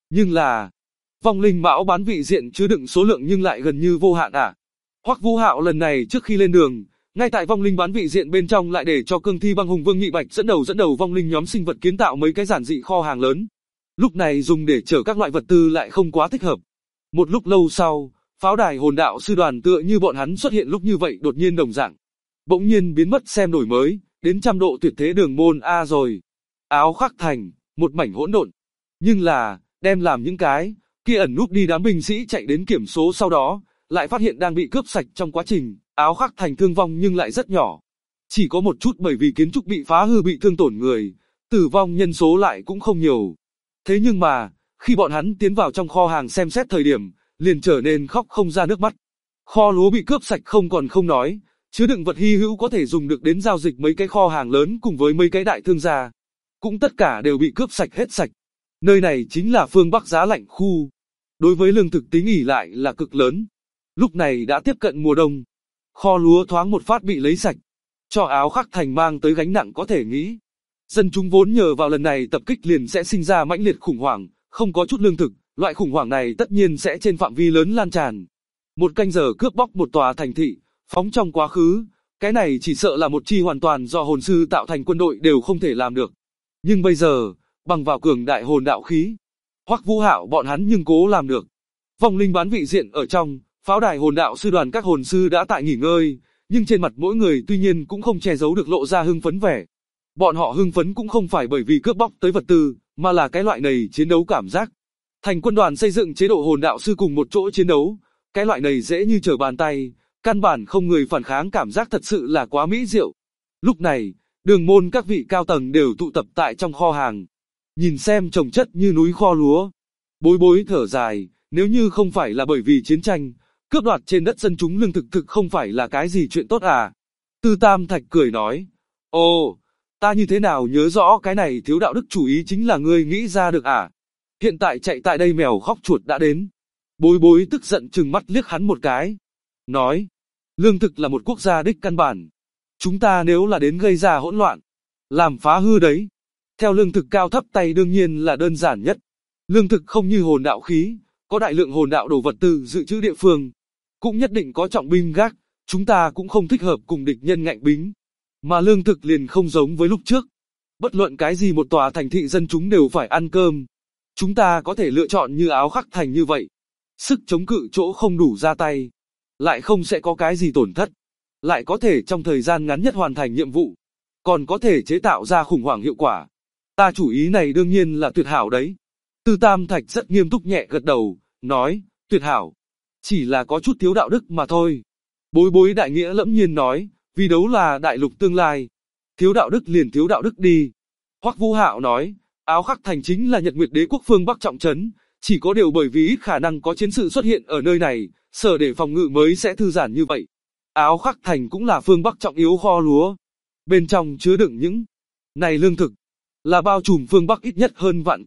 Nhưng là, vong linh mão bán vị diện chứa đựng số lượng nhưng lại gần như vô hạn à? Hoắc Vũ Hạo lần này trước khi lên đường, ngay tại vong linh bán vị diện bên trong lại để cho cương thi băng hùng Vương Nhị Bạch dẫn đầu vong linh nhóm sinh vật kiến tạo mấy cái giản dị kho hàng lớn. Lúc này dùng để chở các loại vật tư lại không quá thích hợp. Một lúc lâu sau, pháo đài hồn đạo sư đoàn tựa như bọn hắn xuất hiện lúc như vậy đột nhiên đồng dạng. Bỗng nhiên biến mất xem đổi mới, đến 100 độ tuyệt thế đường môn A rồi. Áo Khắc Thành, một mảnh hỗn độn. Nhưng là, đem làm những cái kia ẩn núp đi đám binh sĩ chạy đến kiểm số sau đó, lại phát hiện đang bị cướp sạch trong quá trình, Áo Khắc Thành thương vong nhưng lại rất nhỏ. Chỉ có một chút bởi vì kiến trúc bị phá hư bị thương tổn người, tử vong nhân số lại cũng không nhiều. Thế nhưng mà, khi bọn hắn tiến vào trong kho hàng xem xét thời điểm, liền trở nên khóc không ra nước mắt. Kho lúa bị cướp sạch không còn không nói, chứa đựng vật hy hữu có thể dùng được đến giao dịch mấy cái kho hàng lớn cùng với mấy cái đại thương gia, cũng tất cả đều bị cướp sạch hết sạch. Nơi này chính là phương Bắc giá lạnh khu. Đối với lương thực tính ỉ lại là cực lớn. Lúc này đã tiếp cận mùa đông. Kho lúa thoáng một phát bị lấy sạch. Cho Áo Khắc Thành mang tới gánh nặng có thể nghĩ. Dân chúng vốn nhờ vào lần này tập kích liền sẽ sinh ra mãnh liệt khủng hoảng, không có chút lương thực, loại khủng hoảng này tất nhiên sẽ trên phạm vi lớn lan tràn. Một canh giờ cướp bóc một tòa thành thị, phóng trong quá khứ, cái này chỉ sợ là một chi hoàn toàn do hồn sư tạo thành quân đội đều không thể làm được. Nhưng bây giờ, bằng vào cường đại hồn đạo khí, Hoắc Vũ Hạo bọn hắn nhưng cố làm được. Vong linh bán vị diện ở trong, pháo đài hồn đạo sư đoàn các hồn sư đã tại nghỉ ngơi, nhưng trên mặt mỗi người tuy nhiên cũng không che giấu được lộ ra hưng phấn vẻ. Bọn họ hưng phấn cũng không phải bởi vì cướp bóc tới vật tư, mà là cái loại này chiến đấu cảm giác. Thành quân đoàn xây dựng chế độ hồn đạo sư cùng một chỗ chiến đấu, cái loại này dễ như trở bàn tay, căn bản không người phản kháng cảm giác thật sự là quá mỹ diệu. Lúc này, đường môn các vị cao tầng đều tụ tập tại trong kho hàng. Nhìn xem chồng chất như núi kho lúa. Bối bối thở dài, nếu như không phải là bởi vì chiến tranh, cướp đoạt trên đất dân chúng lương thực không phải là cái gì chuyện tốt à. Tư Tam Thạch cười nói, ồ, ta như thế nào nhớ rõ cái này thiếu đạo đức chủ ý chính là ngươi nghĩ ra được à. Hiện tại chạy tại đây mèo khóc chuột đã đến. Bối bối tức giận trừng mắt liếc hắn một cái. Nói, lương thực là một quốc gia đích căn bản. Chúng ta nếu là đến gây ra hỗn loạn, làm phá hư đấy. Theo lương thực cao thấp tay đương nhiên là đơn giản nhất. Lương thực không như hồn đạo khí, có đại lượng hồn đạo đồ vật tư dự trữ địa phương. Cũng nhất định có trọng binh gác, chúng ta cũng không thích hợp cùng địch nhân ngạnh bính. Mà lương thực liền không giống với lúc trước. Bất luận cái gì một tòa thành thị dân chúng đều phải ăn cơm. Chúng ta có thể lựa chọn như Áo Khắc Thành như vậy. Sức chống cự chỗ không đủ ra tay. Lại không sẽ có cái gì tổn thất. Lại có thể trong thời gian ngắn nhất hoàn thành nhiệm vụ. Còn có thể chế tạo ra khủng hoảng hiệu quả. Ta chủ ý này đương nhiên là tuyệt hảo đấy. Tư Tam Thạch rất nghiêm túc nhẹ gật đầu, nói, tuyệt hảo. Chỉ là có chút thiếu đạo đức mà thôi. Bối bối đại nghĩa lẫm nhiên nói, vì đấu là đại lục tương lai. Thiếu đạo đức liền thiếu đạo đức đi. Hoắc Vũ Hạo nói, Áo Khắc Thành chính là Nhật Nguyệt Đế quốc phương Bắc trọng trấn, chỉ có điều bởi vì ít khả năng có chiến sự xuất hiện ở nơi này, sở để phòng ngự mới sẽ thư giãn như vậy. Áo Khắc Thành cũng là phương Bắc trọng yếu kho lúa. Bên trong chứa đựng những này lương thực, là bao trùm phương Bắc ít nhất hơn vạn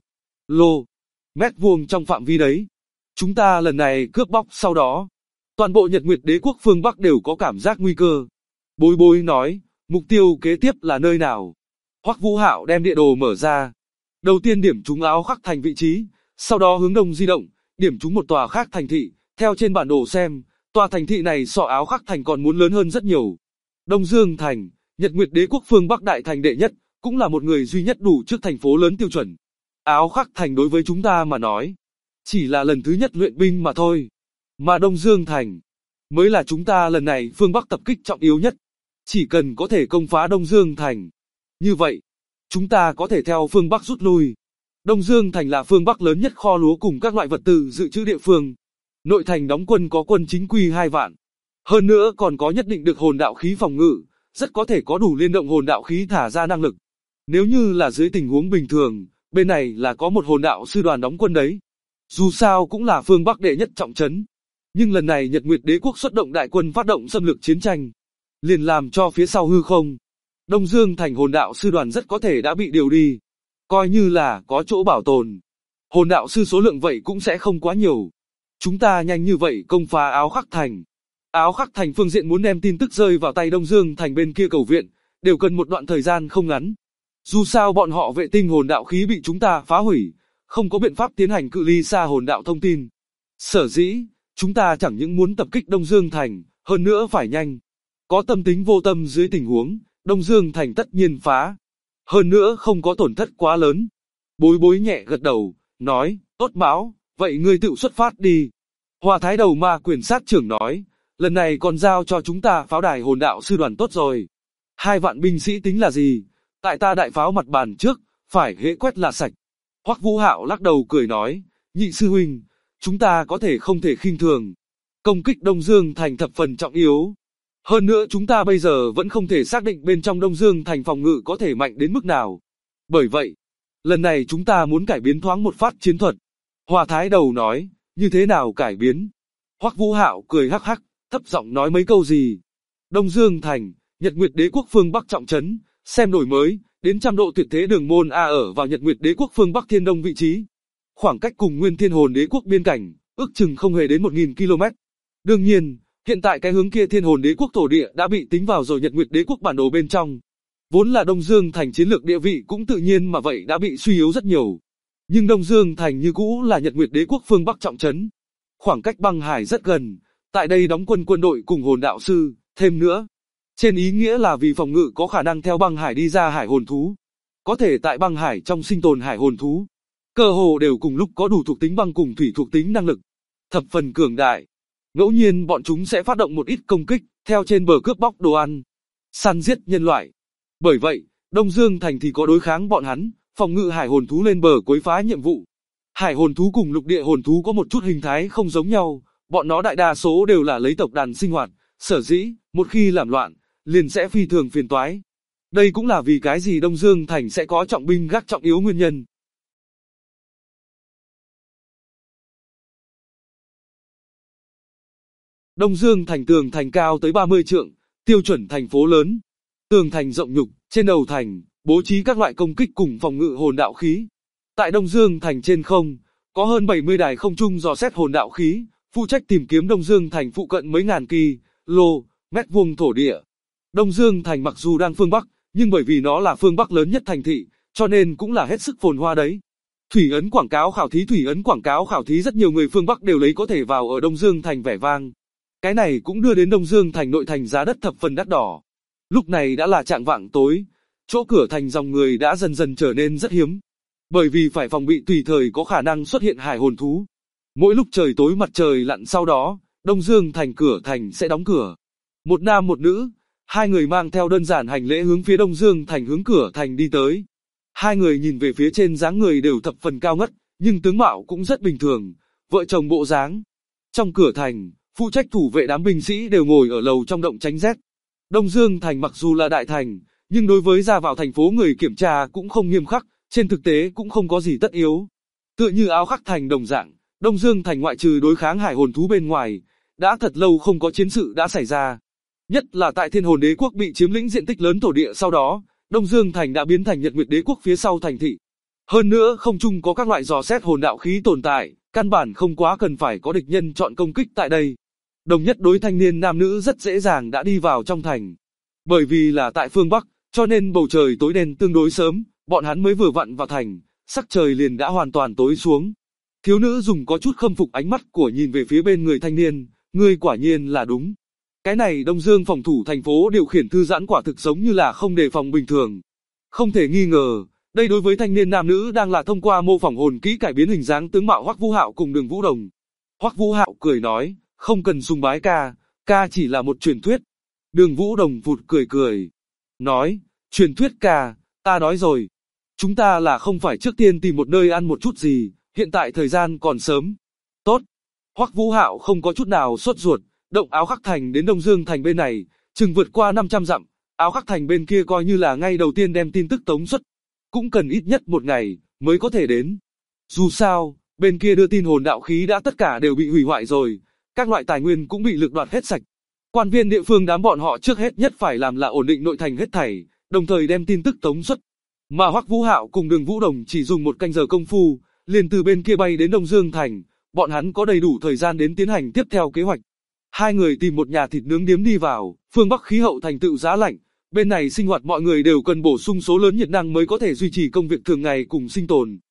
mét vuông trong phạm vi đấy. Chúng ta lần này cướp bóc sau đó, toàn bộ Nhật Nguyệt Đế quốc phương Bắc đều có cảm giác nguy cơ. Bối bối nói, mục tiêu kế tiếp là nơi nào? Hoắc Vũ Hạo đem địa đồ mở ra. Đầu tiên điểm trúng Áo Khắc Thành vị trí, sau đó hướng đông di động, điểm trúng một tòa khác thành thị. Theo trên bản đồ xem, tòa thành thị này so Áo Khắc Thành còn muốn lớn hơn rất nhiều. Đông Dương Thành, Nhật Nguyệt Đế quốc phương Bắc đại thành đệ nhất, cũng là một người duy nhất đủ trước thành phố lớn tiêu chuẩn. Áo Khắc Thành đối với chúng ta mà nói, chỉ là lần thứ nhất luyện binh mà thôi. Mà Đông Dương Thành, mới là chúng ta lần này phương Bắc tập kích trọng yếu nhất. Chỉ cần có thể công phá Đông Dương Thành. Như vậy, chúng ta có thể theo phương Bắc rút lui. Đông Dương Thành là phương Bắc lớn nhất kho lúa cùng các loại vật tư dự trữ địa phương. Nội thành đóng quân có quân chính quy 2 vạn. Hơn nữa còn có nhất định được hồn đạo khí phòng ngự, rất có thể có đủ liên động hồn đạo khí thả ra năng lực. Nếu như là dưới tình huống bình thường, bên này là có một hồn đạo sư đoàn đóng quân đấy. Dù sao cũng là phương Bắc đệ nhất trọng trấn. Nhưng lần này Nhật Nguyệt Đế quốc xuất động đại quân phát động xâm lược chiến tranh, liền làm cho phía sau hư không. Đông Dương Thành hồn đạo sư đoàn rất có thể đã bị điều đi. Coi như là có chỗ bảo tồn. Hồn đạo sư số lượng vậy cũng sẽ không quá nhiều. Chúng ta nhanh như vậy công phá Áo Khắc Thành. Áo Khắc Thành phương diện muốn đem tin tức rơi vào tay Đông Dương Thành bên kia cầu viện, đều cần một đoạn thời gian không ngắn. Dù sao bọn họ vệ tinh hồn đạo khí bị chúng ta phá hủy, không có biện pháp tiến hành cự ly xa hồn đạo thông tin. Sở dĩ, chúng ta chẳng những muốn tập kích Đông Dương Thành, hơn nữa phải nhanh. Có tâm tính vô tâm dưới tình huống, Đông Dương Thành tất nhiên phá. Hơn nữa không có tổn thất quá lớn. Bối Bối nhẹ gật đầu, nói, tốt Mão, vậy ngươi tự xuất phát đi. Hoa Thái Đầu Ma Quyền Sát Trưởng nói, lần này còn giao cho chúng ta pháo đài hồn đạo sư đoàn tốt rồi. 2 vạn binh sĩ tính là gì? Tại ta đại pháo mặt bàn trước, phải hễ quét là sạch. Hoắc Vũ Hạo lắc đầu cười nói, nhị sư huynh, chúng ta có thể không thể khinh thường. Công kích Đông Dương Thành thập phần trọng yếu. Hơn nữa chúng ta bây giờ vẫn không thể xác định bên trong Đông Dương Thành phòng ngự có thể mạnh đến mức nào. Bởi vậy, lần này chúng ta muốn cải biến thoáng một phát chiến thuật. Hoa Thái Đầu nói, như thế nào cải biến? Hoắc Vũ Hạo cười hắc hắc, thấp giọng nói mấy câu gì. Đông Dương Thành, Nhật Nguyệt Đế quốc phương Bắc trọng trấn, xem đổi mới, đến 100 độ tuyệt thế đường môn A ở vào Nhật Nguyệt Đế quốc phương Bắc Thiên Đông vị trí. Khoảng cách cùng Nguyên Thiên Hồn Đế quốc biên cảnh, ước chừng không hề đến 1000 km. Đương nhiên, hiện tại cái hướng kia Thiên Hồn Đế quốc thổ địa đã bị tính vào rồi Nhật Nguyệt Đế quốc bản đồ bên trong. Vốn là Đông Dương Thành chiến lược địa vị cũng tự nhiên mà vậy đã bị suy yếu rất nhiều. Nhưng Đông Dương Thành như cũ là Nhật Nguyệt Đế quốc phương Bắc trọng trấn. Khoảng cách băng hải rất gần, tại đây đóng quân đội cùng hồn đạo sư, thêm nữa. Trên ý nghĩa là vì phòng ngự có khả năng theo băng hải đi ra hải hồn thú. Có thể tại băng hải trong sinh tồn hải hồn thú. Cơ hồ đều cùng lúc có đủ thuộc tính băng cùng thủy thuộc tính năng lực. Thập phần cường đại. Ngẫu nhiên bọn chúng sẽ phát động một ít công kích, theo trên bờ cướp bóc đồ ăn. Săn giết nhân loại. Bởi vậy, Đông Dương Thành thì có đối kháng bọn hắn, phòng ngự hải hồn thú lên bờ quấy phá nhiệm vụ. Hải hồn thú cùng lục địa hồn thú có một chút hình thái không giống nhau, bọn nó đại đa số đều là lấy tộc đàn sinh hoạt, sở dĩ, một khi làm loạn, liền sẽ phi thường phiền toái. Đây cũng là vì cái gì Đông Dương Thành sẽ có trọng binh gác trọng yếu nguyên nhân. Đông Dương Thành tường thành cao tới 30 trượng, tiêu chuẩn thành phố lớn. Tường thành rộng nhục, trên đầu thành, bố trí các loại công kích cùng phòng ngự hồn đạo khí. Tại Đông Dương Thành trên không, có hơn 70 đài không trung dò xét hồn đạo khí, phụ trách tìm kiếm Đông Dương Thành phụ cận mấy ngàn mét vuông thổ địa. Đông Dương Thành mặc dù đang phương Bắc, nhưng bởi vì nó là phương Bắc lớn nhất thành thị, cho nên cũng là hết sức phồn hoa đấy. Thủy ấn quảng cáo khảo thí rất nhiều người phương Bắc đều lấy có thể vào ở Đông Dương Thành vẻ vang. Cái này cũng đưa đến Đông Dương Thành nội thành giá đất thập phần đắt đỏ. Lúc này đã là chạng vạng tối, chỗ cửa thành dòng người đã dần dần trở nên rất hiếm. Bởi vì phải phòng bị tùy thời có khả năng xuất hiện hải hồn thú. Mỗi lúc trời tối mặt trời lặn sau đó, Đông Dương Thành cửa thành sẽ đóng cửa. Một nam một nữ, 2 người mang theo đơn giản hành lễ hướng phía Đông Dương Thành hướng cửa thành đi tới. 2 người nhìn về phía trên dáng người đều thập phần cao ngất, nhưng tướng mạo cũng rất bình thường, vợ chồng bộ dáng. Trong cửa thành, phụ trách thủ vệ đám binh sĩ đều ngồi ở lầu trong động tránh rét. Đông Dương Thành mặc dù là đại thành, nhưng đối với ra vào thành phố người kiểm tra cũng không nghiêm khắc, trên thực tế cũng không có gì tất yếu. Tựa như Áo Khắc Thành đồng dạng, Đông Dương Thành ngoại trừ đối kháng hải hồn thú bên ngoài, đã thật lâu không có chiến sự đã xảy ra. Nhất là tại Thiên Hồn Đế quốc bị chiếm lĩnh diện tích lớn thổ địa sau đó, Đông Dương Thành đã biến thành Nhật Nguyệt Đế quốc phía sau thành thị. Hơn nữa không chung có các loại dò xét hồn đạo khí tồn tại, căn bản không quá cần phải có địch nhân chọn công kích tại đây. Đồng nhất đối thanh niên nam nữ rất dễ dàng đã đi vào trong thành. Bởi vì là tại phương Bắc, cho nên bầu trời tối đen tương đối sớm, bọn hắn mới vừa vặn vào thành, sắc trời liền đã hoàn toàn tối xuống. Thiếu nữ dùng có chút khâm phục ánh mắt của nhìn về phía bên người thanh niên, ngươi quả nhiên là đúng. Cái này Đông Dương phòng thủ thành phố điều khiển thư giãn quả thực giống như là không đề phòng bình thường. Không thể nghi ngờ, đây đối với thanh niên nam nữ đang là thông qua mô phỏng hồn kỹ cải biến hình dáng tướng mạo Hoắc Vũ Hạo cùng Đường Vũ Đồng. Hoắc Vũ Hạo cười nói, không cần sùng bái ca chỉ là một truyền thuyết. Đường Vũ Đồng vụt cười, nói, truyền thuyết ca, ta nói rồi. Chúng ta là không phải trước tiên tìm một nơi ăn một chút gì, hiện tại thời gian còn sớm. Tốt. Hoắc Vũ Hạo không có chút nào sốt ruột, động Áo Khắc Thành đến Đông Dương Thành bên này, chừng vượt qua 500 dặm, Áo Khắc Thành bên kia coi như là ngay đầu tiên đem tin tức tống xuất. Cũng cần ít nhất một ngày, mới có thể đến. Dù sao, bên kia đưa tin hồn đạo khí đã tất cả đều bị hủy hoại rồi, các loại tài nguyên cũng bị lược đoạt hết sạch. Quan viên địa phương đám bọn họ trước hết nhất phải làm là ổn định nội thành hết thảy, đồng thời đem tin tức tống xuất. Mà Hoắc Vũ Hạo cùng Đường Vũ Đồng chỉ dùng 1 canh giờ công phu, liền từ bên kia bay đến Đông Dương Thành, bọn hắn có đầy đủ thời gian đến tiến hành tiếp theo kế hoạch. 2 người tìm một nhà thịt nướng điếm đi vào, phương Bắc khí hậu thành tựu giá lạnh, bên này sinh hoạt mọi người đều cần bổ sung số lớn nhiệt năng mới có thể duy trì công việc thường ngày cùng sinh tồn.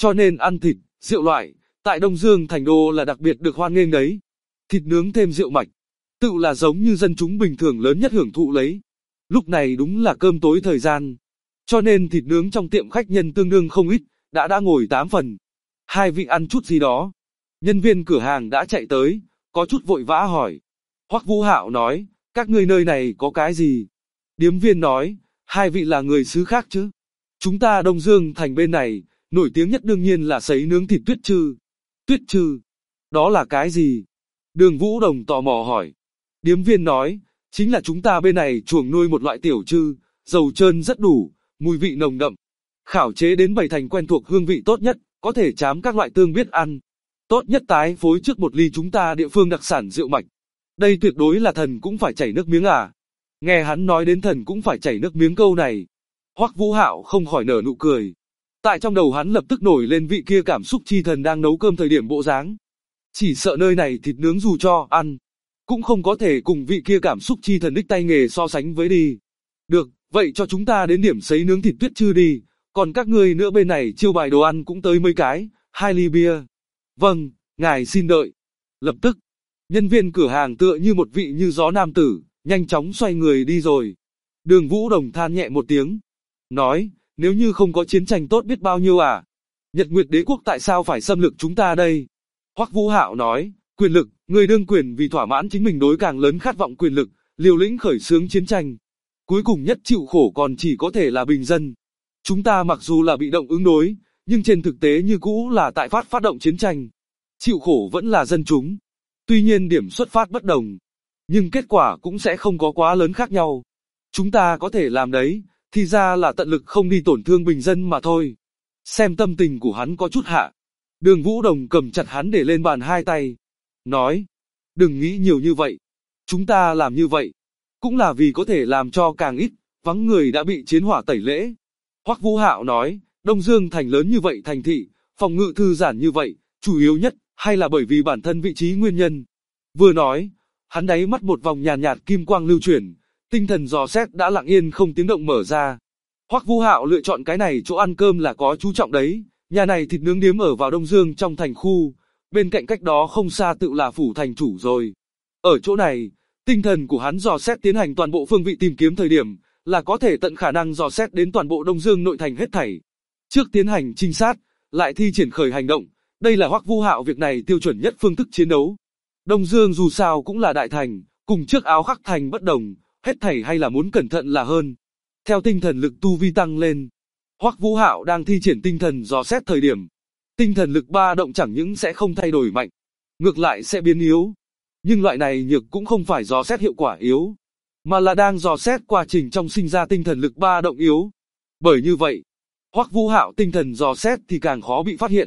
Cho nên ăn thịt, rượu loại, tại Đông Dương thành đô là đặc biệt được hoan nghênh đấy. Thịt nướng thêm rượu mạch, tự là giống như dân chúng bình thường lớn nhất hưởng thụ lấy. Lúc này đúng là cơm tối thời gian. Cho nên thịt nướng trong tiệm khách nhân tương đương không ít, đã ngồi 8 phần. Hai vị ăn chút gì đó. Nhân viên cửa hàng đã chạy tới, có chút vội vã hỏi. Hoắc Vũ Hạo nói, các ngươi nơi này có cái gì? Điếm viên nói, hai vị là người xứ khác chứ? Chúng ta Đông Dương thành bên này, nổi tiếng nhất đương nhiên là sấy nướng thịt tuyết trư. Tuyết trư? Đó là cái gì? Đường Vũ Đồng tò mò hỏi. Điếm viên nói, chính là chúng ta bên này chuồng nuôi một loại tiểu trư, dầu trơn rất đủ, mùi vị nồng đậm. Khảo chế đến bày thành quen thuộc hương vị tốt nhất, có thể chám các loại tương biết ăn. Tốt nhất tái phối trước một ly chúng ta địa phương đặc sản rượu mạch. Đây tuyệt đối là thần cũng phải chảy nước miếng à. Nghe hắn nói đến thần cũng phải chảy nước miếng câu này. Hoắc Vũ Hạo không khỏi nở nụ cười. Tại trong đầu hắn lập tức nổi lên vị kia cảm xúc chi thần đang nấu cơm thời điểm bộ dáng. Chỉ sợ nơi này thịt nướng dù cho ăn, cũng không có thể cùng vị kia cảm xúc chi thần đích tay nghề so sánh với đi. Được, vậy cho chúng ta đến điểm sấy nướng thịt tuyết trư đi, còn các ngươi nữa bên này chiêu bài đồ ăn cũng tới mấy cái, 2 ly bia. Vâng, ngài xin đợi. Lập tức, nhân viên cửa hàng tựa như một vị như gió nam tử, nhanh chóng xoay người đi rồi. Đường Vũ Đồng than nhẹ một tiếng, nói, nếu như không có chiến tranh tốt biết bao nhiêu à. Nhật Nguyệt Đế quốc tại sao phải xâm lược chúng ta đây? Hoắc Vũ Hạo nói, quyền lực, người đương quyền vì thỏa mãn chính mình đối càng lớn khát vọng quyền lực, liều lĩnh khởi xướng chiến tranh. Cuối cùng nhất chịu khổ còn chỉ có thể là bình dân. Chúng ta mặc dù là bị động ứng đối, nhưng trên thực tế như cũ là tại phát động chiến tranh. Chịu khổ vẫn là dân chúng. Tuy nhiên điểm xuất phát bất đồng, nhưng kết quả cũng sẽ không có quá lớn khác nhau. Chúng ta có thể làm đấy, thì ra là tận lực không đi tổn thương bình dân mà thôi. Xem tâm tình của hắn có chút hạ. Đường Vũ Đồng cầm chặt hắn để lên bàn hai tay. Nói, đừng nghĩ nhiều như vậy. Chúng ta làm như vậy, cũng là vì có thể làm cho càng ít, vắng người đã bị chiến hỏa tẩy lễ. Hoắc Vũ Hạo nói, Đông Dương thành lớn như vậy thành thị, phòng ngự thư giãn như vậy, chủ yếu nhất, hay là bởi vì bản thân vị trí nguyên nhân. Vừa nói, hắn đáy mắt một vòng nhàn nhạt kim quang lưu chuyển, tinh thần dò xét đã lặng yên không tiếng động mở ra. Hoắc Vũ Hạo lựa chọn cái này chỗ ăn cơm là có chú trọng đấy, nhà này thịt nướng điếm ở vào Đông Dương trong thành khu, bên cạnh cách đó không xa tự là phủ thành chủ rồi. Ở chỗ này, tinh thần của hắn dò xét tiến hành toàn bộ phương vị tìm kiếm thời điểm, là có thể tận khả năng dò xét đến toàn bộ Đông Dương nội thành hết thảy. Trước tiến hành trinh sát, lại thi triển khởi hành động, đây là Hoắc Vũ Hạo việc này tiêu chuẩn nhất phương thức chiến đấu. Đông Dương dù sao cũng là đại thành, cùng trước Áo Khắc thành bất đồng, hết thảy hay là muốn cẩn thận là hơn. Theo tinh thần lực tu vi tăng lên, Hoắc Vũ Hạo đang thi triển tinh thần dò xét thời điểm, tinh thần lực ba động chẳng những sẽ không thay đổi mạnh, ngược lại sẽ biến yếu. Nhưng loại này nhược cũng không phải dò xét hiệu quả yếu, mà là đang dò xét quá trình trong sinh ra tinh thần lực ba động yếu. Bởi như vậy, Hoắc Vũ Hạo tinh thần dò xét thì càng khó bị phát hiện.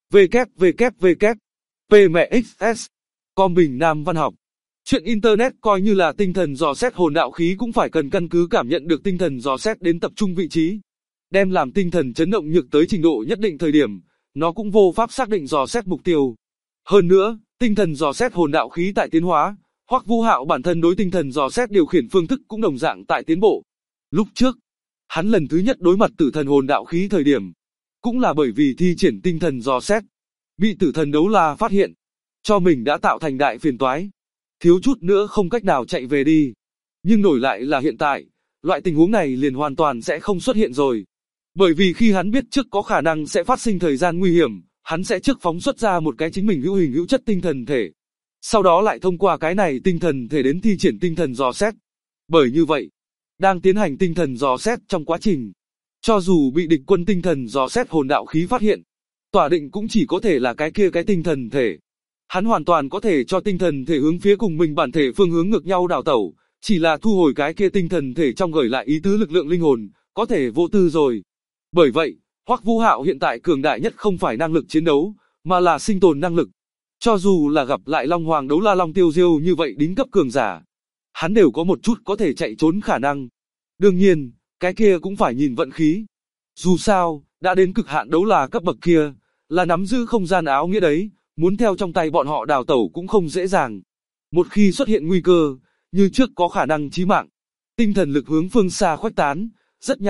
www. PMXS. Com Bình Nam Văn Học. Chuyện Internet coi như là tinh thần dò xét hồn đạo khí cũng phải cần căn cứ cảm nhận được tinh thần dò xét đến tập trung vị trí. Đem làm tinh thần chấn động nhược tới trình độ nhất định thời điểm, nó cũng vô pháp xác định dò xét mục tiêu. Hơn nữa, tinh thần dò xét hồn đạo khí tại tiến hóa, Hoắc Vũ Hạo bản thân đối tinh thần dò xét điều khiển phương thức cũng đồng dạng tại tiến bộ. Lúc trước, hắn lần thứ nhất đối mặt tử thần hồn đạo khí thời điểm, cũng là bởi vì thi triển tinh thần dò xét, bị tử thần đấu la phát hiện, cho mình đã tạo thành đại phiền toái, thiếu chút nữa không cách nào chạy về đi. Nhưng đổi lại là hiện tại, loại tình huống này liền hoàn toàn sẽ không xuất hiện rồi. Bởi vì khi hắn biết trước có khả năng sẽ phát sinh thời gian nguy hiểm, hắn sẽ trước phóng xuất ra một cái chính mình hữu hình hữu chất tinh thần thể. Sau đó lại thông qua cái này tinh thần thể đến thi triển tinh thần dò xét. Bởi như vậy, đang tiến hành tinh thần dò xét trong quá trình, cho dù bị địch quân tinh thần dò xét hồn đạo khí phát hiện, tỏa định cũng chỉ có thể là cái kia cái tinh thần thể. Hắn hoàn toàn có thể cho tinh thần thể hướng phía cùng mình bản thể phương hướng ngược nhau đảo tẩu, chỉ là thu hồi cái kia tinh thần thể trong gửi lại ý tứ lực lượng linh hồn, có thể vô tư rồi. Bởi vậy, Hoắc Vũ Hạo hiện tại cường đại nhất không phải năng lực chiến đấu, mà là sinh tồn năng lực. Cho dù là gặp lại Long Hoàng Đấu La Long Tiêu Diêu như vậy đỉnh cấp cường giả, hắn đều có một chút có thể chạy trốn khả năng. Đương nhiên, cái kia cũng phải nhìn vận khí. Dù sao, đã đến cực hạn đấu la cấp bậc kia, là nắm giữ không gian áo nghĩa đấy, muốn theo trong tay bọn họ đào tẩu cũng không dễ dàng. Một khi xuất hiện nguy cơ, như trước có khả năng chí mạng. Tinh thần lực hướng phương xa khuếch tán, rất nhanh,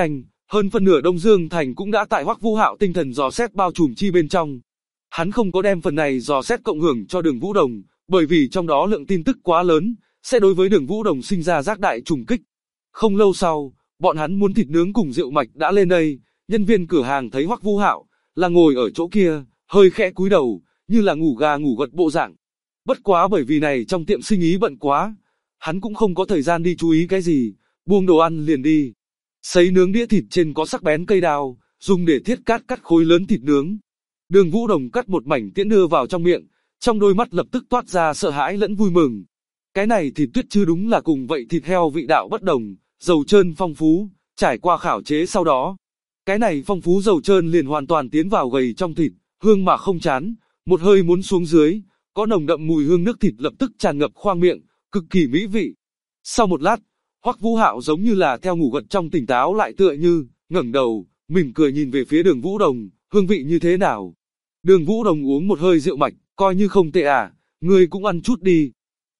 Hơn phân nửa Đông Dương Thành cũng đã tại Hoắc Vũ Hạo tinh thần dò xét bao trùm chi bên trong. Hắn không có đem phần này dò xét cộng hưởng cho Đường Vũ Đồng, bởi vì trong đó lượng tin tức quá lớn, sẽ đối với Đường Vũ Đồng sinh ra giác đại trùng kích. Không lâu sau, bọn hắn muốn thịt nướng cùng rượu mạch đã lên đây, nhân viên cửa hàng thấy Hoắc Vũ Hạo là ngồi ở chỗ kia, hơi khẽ cúi đầu, như là ngủ gà ngủ gật bộ dạng. Bất quá bởi vì này trong tiệm sinh ý bận quá, hắn cũng không có thời gian đi chú ý cái gì, buông đồ ăn liền đi. Sấy nướng đĩa thịt trên có sắc bén cây đao, dùng để thiết cắt khối lớn thịt nướng. Đường Vũ Đồng cắt một mảnh tiễn đưa vào trong miệng, trong đôi mắt lập tức toát ra sợ hãi lẫn vui mừng. Cái này thịt tuyết chứ đúng là cùng vậy thịt heo vị đạo bất đồng, dầu trơn phong phú, trải qua khảo chế sau đó. Cái này phong phú dầu trơn liền hoàn toàn tiến vào gầy trong thịt, hương mà không chán, một hơi muốn xuống dưới, có nồng đậm mùi hương nước thịt lập tức tràn ngập khoang miệng, cực kỳ mỹ vị. Sau một lát, Hoắc Vũ Hạo giống như là theo ngủ gật trong tỉnh táo lại tựa như, ngẩng đầu, mỉm cười nhìn về phía Đường Vũ Đồng, hương vị như thế nào? Đường Vũ Đồng uống một hơi rượu mạch, coi như không tệ à, ngươi cũng ăn chút đi.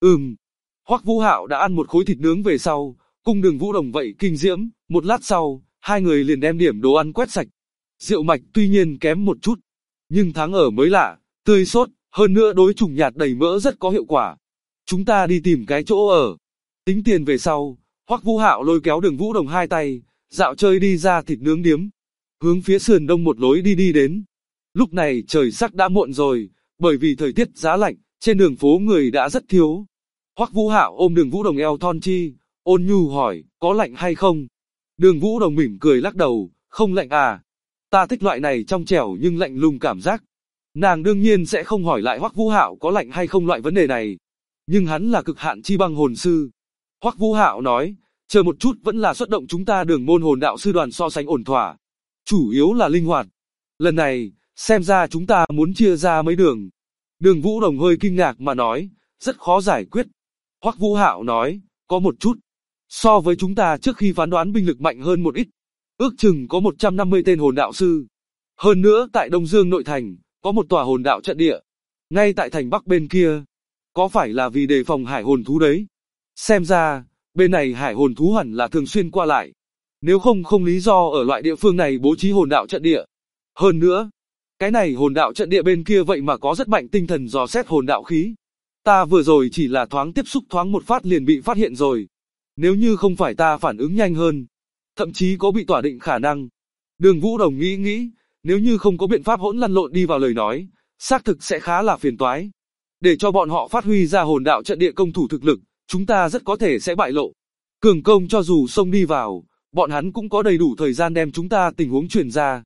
Hoắc Vũ Hạo đã ăn một khối thịt nướng về sau, cùng Đường Vũ Đồng vậy kinh diễm, một lát sau, hai người liền đem điểm đồ ăn quét sạch. Rượu mạch tuy nhiên kém một chút, nhưng thắng ở mới lạ, tươi sốt, hơn nữa đối trùng nhạt đầy mỡ rất có hiệu quả. Chúng ta đi tìm cái chỗ ở. Tính tiền về sau, Hoắc Vũ Hạo lôi kéo Đường Vũ Đồng hai tay, dạo chơi đi ra thịt nướng điếm, hướng phía sườn đông một lối đi đến. Lúc này trời sắc đã muộn rồi, bởi vì thời tiết giá lạnh, trên đường phố người đã rất thiếu. Hoắc Vũ Hạo ôm Đường Vũ Đồng eo thon chi, ôn nhu hỏi, có lạnh hay không? Đường Vũ Đồng mỉm cười lắc đầu, không lạnh à. Ta thích loại này trong trẻo nhưng lạnh lùng cảm giác. Nàng đương nhiên sẽ không hỏi lại Hoắc Vũ Hạo có lạnh hay không loại vấn đề này. Nhưng hắn là cực hạn chi băng hồn sư. Hoắc Vũ Hạo nói, chờ một chút vẫn là xuất động chúng ta Đường môn hồn đạo sư đoàn so sánh ổn thỏa. Chủ yếu là linh hoạt. Lần này, xem ra chúng ta muốn chia ra mấy đường. Đường Vũ Đồng hơi kinh ngạc mà nói, rất khó giải quyết. Hoắc Vũ Hạo nói, có một chút. So với chúng ta trước khi phán đoán binh lực mạnh hơn một ít. Ước chừng có 150 tên hồn đạo sư. Hơn nữa tại Đông Dương nội thành, có một tòa hồn đạo trận địa. Ngay tại thành Bắc bên kia. Có phải là vì đề phòng hải hồn thú đấy? Xem ra, bên này hải hồn thú hẳn là thường xuyên qua lại. Nếu không lý do ở loại địa phương này bố trí hồn đạo trận địa. Hơn nữa, cái này hồn đạo trận địa bên kia vậy mà có rất mạnh tinh thần dò xét hồn đạo khí. Ta vừa rồi chỉ là thoáng tiếp xúc thoáng một phát liền bị phát hiện rồi. Nếu như không phải ta phản ứng nhanh hơn, thậm chí có bị tỏa định khả năng. Đường Vũ Đồng nghĩ, nếu như không có biện pháp hỗn lăn lộn đi vào lời nói, xác thực sẽ khá là phiền toái. Để cho bọn họ phát huy ra hồn đạo trận địa công thủ thực lực, chúng ta rất có thể sẽ bại lộ. Cường công cho dù xông đi vào, bọn hắn cũng có đầy đủ thời gian đem chúng ta tình huống truyền ra.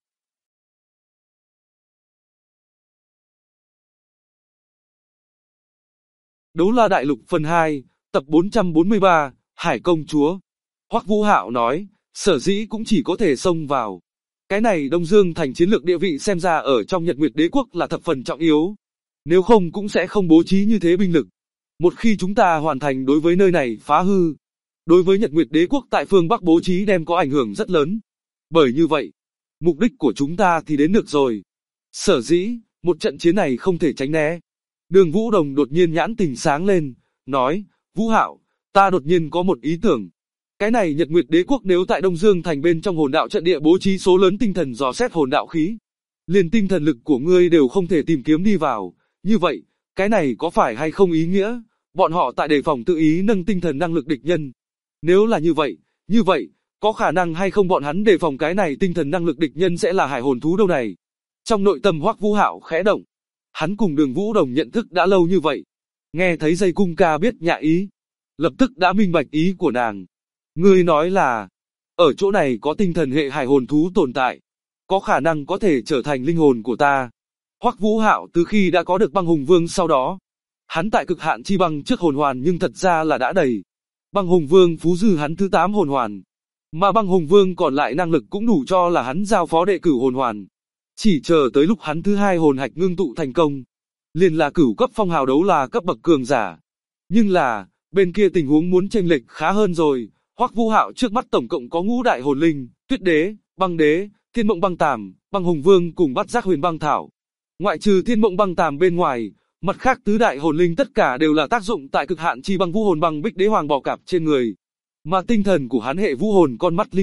Đấu La Đại Lục phần 2, tập 443, Hải Công Chúa. Hoắc Vũ Hạo nói, sở dĩ cũng chỉ có thể xông vào. Cái này Đông Dương thành chiến lược địa vị xem ra ở trong Nhật Nguyệt Đế quốc là thập phần trọng yếu. Nếu không cũng sẽ không bố trí như thế binh lực. Một khi chúng ta hoàn thành đối với nơi này phá hư, đối với Nhật Nguyệt Đế quốc tại phương Bắc bố trí đem có ảnh hưởng rất lớn. Bởi như vậy, mục đích của chúng ta thì đến được rồi. Sở dĩ, một trận chiến này không thể tránh né. Đường Vũ Đồng đột nhiên nhãn tình sáng lên, nói, Vũ Hạo, ta đột nhiên có một ý tưởng. Cái này Nhật Nguyệt Đế quốc nếu tại Đông Dương thành bên trong hồn đạo trận địa bố trí số lớn tinh thần dò xét hồn đạo khí, liền tinh thần lực của ngươi đều không thể tìm kiếm đi vào, như vậy, cái này có phải hay không ý nghĩa, bọn họ tại đề phòng tự ý nâng tinh thần năng lực địch nhân. Nếu là như vậy, có khả năng hay không bọn hắn đề phòng cái này tinh thần năng lực địch nhân sẽ là hải hồn thú đâu này. Trong nội tâm Hoắc Vũ Hạo khẽ động. Hắn cùng Đường Vũ Đồng nhận thức đã lâu như vậy. Nghe thấy dây cung ca biết nhạ ý. Lập tức đã minh bạch ý của nàng. Ngươi nói là, ở chỗ này có tinh thần hệ hải hồn thú tồn tại. Có khả năng có thể trở thành linh hồn của ta. Hoắc Vũ Hạo từ khi đã có được băng hùng vương sau đó. Hắn tại cực hạn chi băng trước hồn hoàn nhưng thật ra là đã đầy. Băng hùng vương phú dư hắn thứ 8 hồn hoàn. Mà băng hùng vương còn lại năng lực cũng đủ cho là hắn giao phó đệ cửu hồn hoàn. Chỉ chờ tới lúc hắn thứ 2 hồn hạch ngưng tụ thành công, liền là cửu cấp phong hào đấu là cấp bậc cường giả. Nhưng là, bên kia tình huống muốn chênh lệch khá hơn rồi. Hoắc Vũ Hạo trước mắt tổng cộng có ngũ đại hồn linh, Tuyết Đế, Băng Đế, Thiên Mộng Băng Tàm, Băng Hùng Vương cùng Bát Giác Huyền Băng Thảo. Ngoại trừ Thiên Mộng Băng Tàm bên ngoài, mặt khác tứ đại hồn linh tất cả đều là tác dụng tại cực hạn chi băng vũ hồn băng bích đế hoàng bò cạp trên người. Mà tinh thần của hắn hệ vũ hồn con mắt linh hoạt,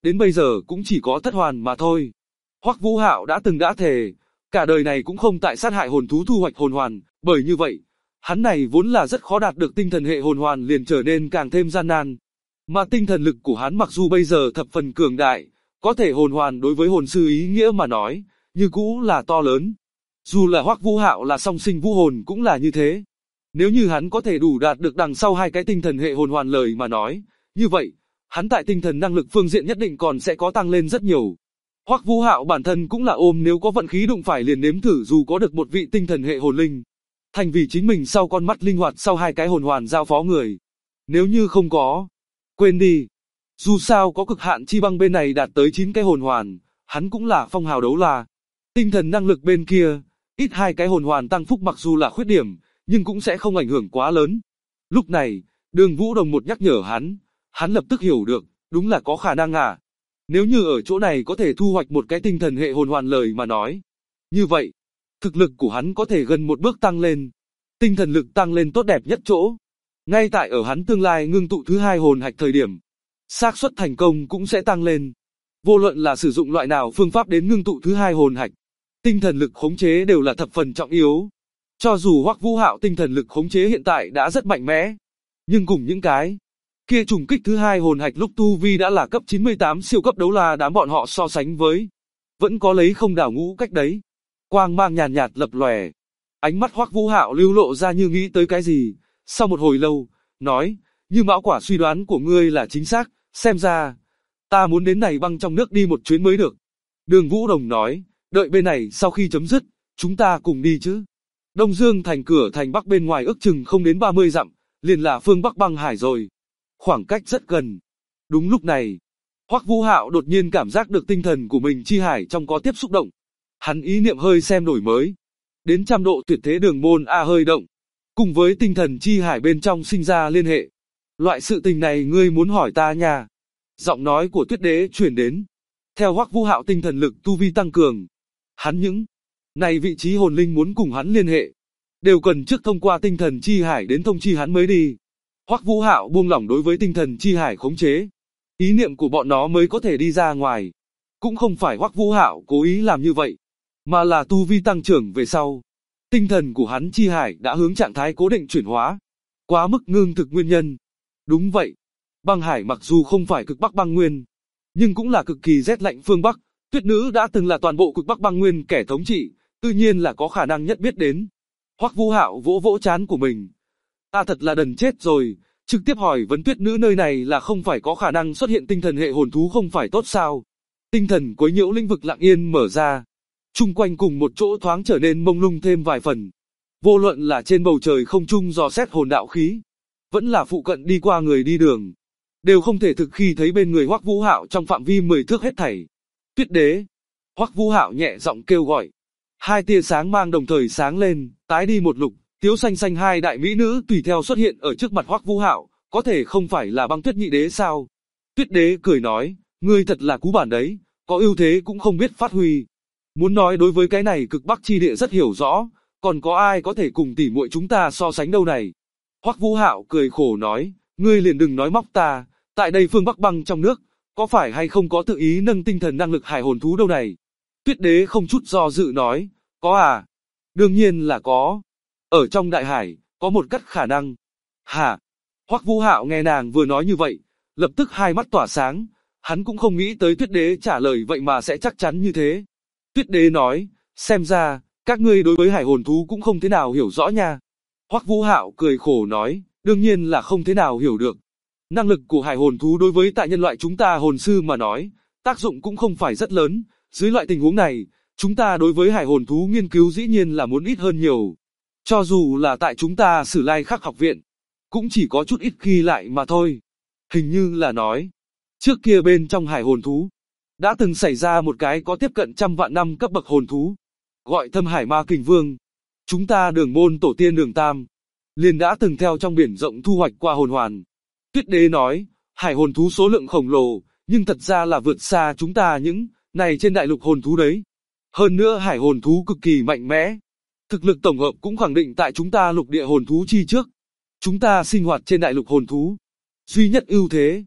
đến bây giờ cũng chỉ có thất hoàn mà thôi. Hoắc Vũ Hạo đã thề, cả đời này cũng không tại sát hại hồn thú thu hoạch hồn hoàn, bởi như vậy, hắn này vốn là rất khó đạt được tinh thần hệ hồn hoàn liền trở nên càng thêm gian nan. Mà tinh thần lực của hắn mặc dù bây giờ thập phần cường đại, có thể hồn hoàn đối với hồn sư ý nghĩa mà nói, như cũ là to lớn. Dù là Hoắc Vũ Hạo là song sinh vũ hồn cũng là như thế. Nếu như hắn có thể đủ đạt được đằng sau hai cái tinh thần hệ hồn hoàn lời mà nói, như vậy, hắn tại tinh thần năng lực phương diện nhất định còn sẽ có tăng lên rất nhiều. Hoắc Vũ Hạo bản thân cũng là ôm nếu có vận khí đụng phải liền nếm thử dù có được một vị tinh thần hệ hồn linh. Thành vì chính mình sau con mắt linh hoạt sau hai cái hồn hoàn giao phó người. Nếu như không có, quên đi. Dù sao có cực hạn chi băng bên này đạt tới 9 cái hồn hoàn, hắn cũng là phong hào đấu la. Tinh thần năng lực bên kia, ít hai cái hồn hoàn tăng phúc mặc dù là khuyết điểm, nhưng cũng sẽ không ảnh hưởng quá lớn. Lúc này, Đường Vũ Đồng một nhắc nhở hắn lập tức hiểu được, đúng là có khả năng à. Nếu như ở chỗ này có thể thu hoạch một cái tinh thần hệ hồn hoàn lời mà nói. Như vậy, thực lực của hắn có thể gần một bước tăng lên. Tinh thần lực tăng lên tốt đẹp nhất chỗ. Ngay tại ở hắn tương lai ngưng tụ thứ hai hồn hạch thời điểm, xác suất thành công cũng sẽ tăng lên. Vô luận là sử dụng loại nào phương pháp đến ngưng tụ thứ hai hồn hạch, tinh thần lực khống chế đều là thập phần trọng yếu. Cho dù Hoắc Vũ Hạo tinh thần lực khống chế hiện tại đã rất mạnh mẽ, nhưng cùng những cái kia trùng kích thứ hai hồn hạch lúc tu vi đã là cấp 98 siêu cấp đấu la đám bọn họ so sánh với, vẫn có lấy không đảo ngũ cách đấy. Quang mang nhàn nhạt lập lòe, ánh mắt Hoắc Vũ Hạo lưu lộ ra như nghĩ tới cái gì, sau một hồi lâu, nói, như mão quả suy đoán của ngươi là chính xác, xem ra, ta muốn đến này băng trong nước đi một chuyến mới được. Đường Vũ Đồng nói, đợi bên này sau khi chấm dứt, chúng ta cùng đi chứ. Đông Dương thành cửa thành bắc bên ngoài ước chừng không đến 30 dặm, liền là phương Bắc băng hải rồi. Khoảng cách rất gần. Đúng lúc này, Hoắc Vũ Hạo đột nhiên cảm giác được tinh thần của mình chi hải trong có tiếp xúc động. Hắn ý niệm hơi xem đổi mới. Đến 100 độ tuyệt thế đường môn A hơi động. Cùng với tinh thần chi hải bên trong sinh ra liên hệ. Loại sự tình này ngươi muốn hỏi ta nha. Giọng nói của Tuyết Đế truyền đến. Theo Hoắc Vũ Hạo tinh thần lực tu vi tăng cường. Hắn những này vị trí hồn linh muốn cùng hắn liên hệ. Đều cần trước thông qua tinh thần chi hải đến thông chi hắn mới đi. Hoắc Vũ Hạo buông lỏng đối với tinh thần chi hải khống chế. Ý niệm của bọn nó mới có thể đi ra ngoài. Cũng không phải Hoắc Vũ Hạo cố ý làm như vậy. Mà là tu vi tăng trưởng về sau. Tinh thần của hắn chi hải đã hướng trạng thái cố định chuyển hóa. Quá mức ngưng thực nguyên nhân. Đúng vậy. Băng hải mặc dù không phải cực Bắc băng nguyên. Nhưng cũng là cực kỳ rét lạnh phương Bắc. Tuyết nữ đã từng là toàn bộ cực Bắc băng nguyên kẻ thống trị. Tự nhiên là có khả năng nhất biết đến. Hoắc Vũ Hạo vỗ vỗ trán của mình. Ta thật là đần chết rồi. Trực tiếp hỏi vấn Tuyết nữ nơi này là không phải có khả năng xuất hiện tinh thần hệ hồn thú không phải tốt sao. Tinh thần quấy nhiễu lĩnh vực lặng yên mở ra. Chung quanh cùng một chỗ thoáng trở nên mông lung thêm vài phần. Vô luận là trên bầu trời không trung dò xét hồn đạo khí, vẫn là phụ cận đi qua người đi đường, đều không thể thực khi thấy bên người Hoắc Vũ Hạo trong phạm vi 10 thước hết thảy. Tuyết Đế, Hoắc Vũ Hạo nhẹ giọng kêu gọi. Hai tia sáng mang đồng thời sáng lên, tái đi một lục, tiếu xanh xanh hai đại mỹ nữ tùy theo xuất hiện ở trước mặt Hoắc Vũ Hạo, có thể không phải là Băng Tuyết Nhị Đế sao? Tuyết Đế cười nói, ngươi thật là cú bản đấy, có ưu thế cũng không biết phát huy. Muốn nói đối với cái này cực Bắc chi địa rất hiểu rõ, còn có ai có thể cùng tỉ muội chúng ta so sánh đâu này? Hoắc Vũ Hạo cười khổ nói, ngươi liền đừng nói móc ta, tại đây phương Bắc băng trong nước, có phải hay không có tự ý nâng tinh thần năng lực hải hồn thú đâu này? Tuyết Đế không chút do dự nói, có à? Đương nhiên là có. Ở trong đại hải, có một cách khả năng. Hả? Hoắc Vũ Hạo nghe nàng vừa nói như vậy, lập tức hai mắt tỏa sáng, hắn cũng không nghĩ tới Tuyết Đế trả lời vậy mà sẽ chắc chắn như thế. Tuyết Đế nói, xem ra, các ngươi đối với hải hồn thú cũng không thế nào hiểu rõ nha. Hoắc Vũ Hạo cười khổ nói, đương nhiên là không thế nào hiểu được. Năng lực của hải hồn thú đối với tại nhân loại chúng ta hồn sư mà nói, tác dụng cũng không phải rất lớn. Dưới loại tình huống này, chúng ta đối với hải hồn thú nghiên cứu dĩ nhiên là muốn ít hơn nhiều. Cho dù là tại chúng ta Sử Lai Khắc học viện, cũng chỉ có chút ít ghi lại mà thôi. Hình như là nói, trước kia bên trong hải hồn thú, đã từng xảy ra một cái có tiếp cận 100 vạn năm cấp bậc hồn thú, gọi Thâm Hải Ma Kình Vương. Chúng ta Đường môn tổ tiên Đường Tam, liền đã từng theo trong biển rộng thu hoạch qua hồn hoàn. Tuyết Đế nói, hải hồn thú số lượng khổng lồ, nhưng thật ra là vượt xa chúng ta những này trên đại lục hồn thú đấy. Hơn nữa hải hồn thú cực kỳ mạnh mẽ. Thực lực tổng hợp cũng khẳng định tại chúng ta lục địa hồn thú chi trước. Chúng ta sinh hoạt trên đại lục hồn thú. Duy nhất ưu thế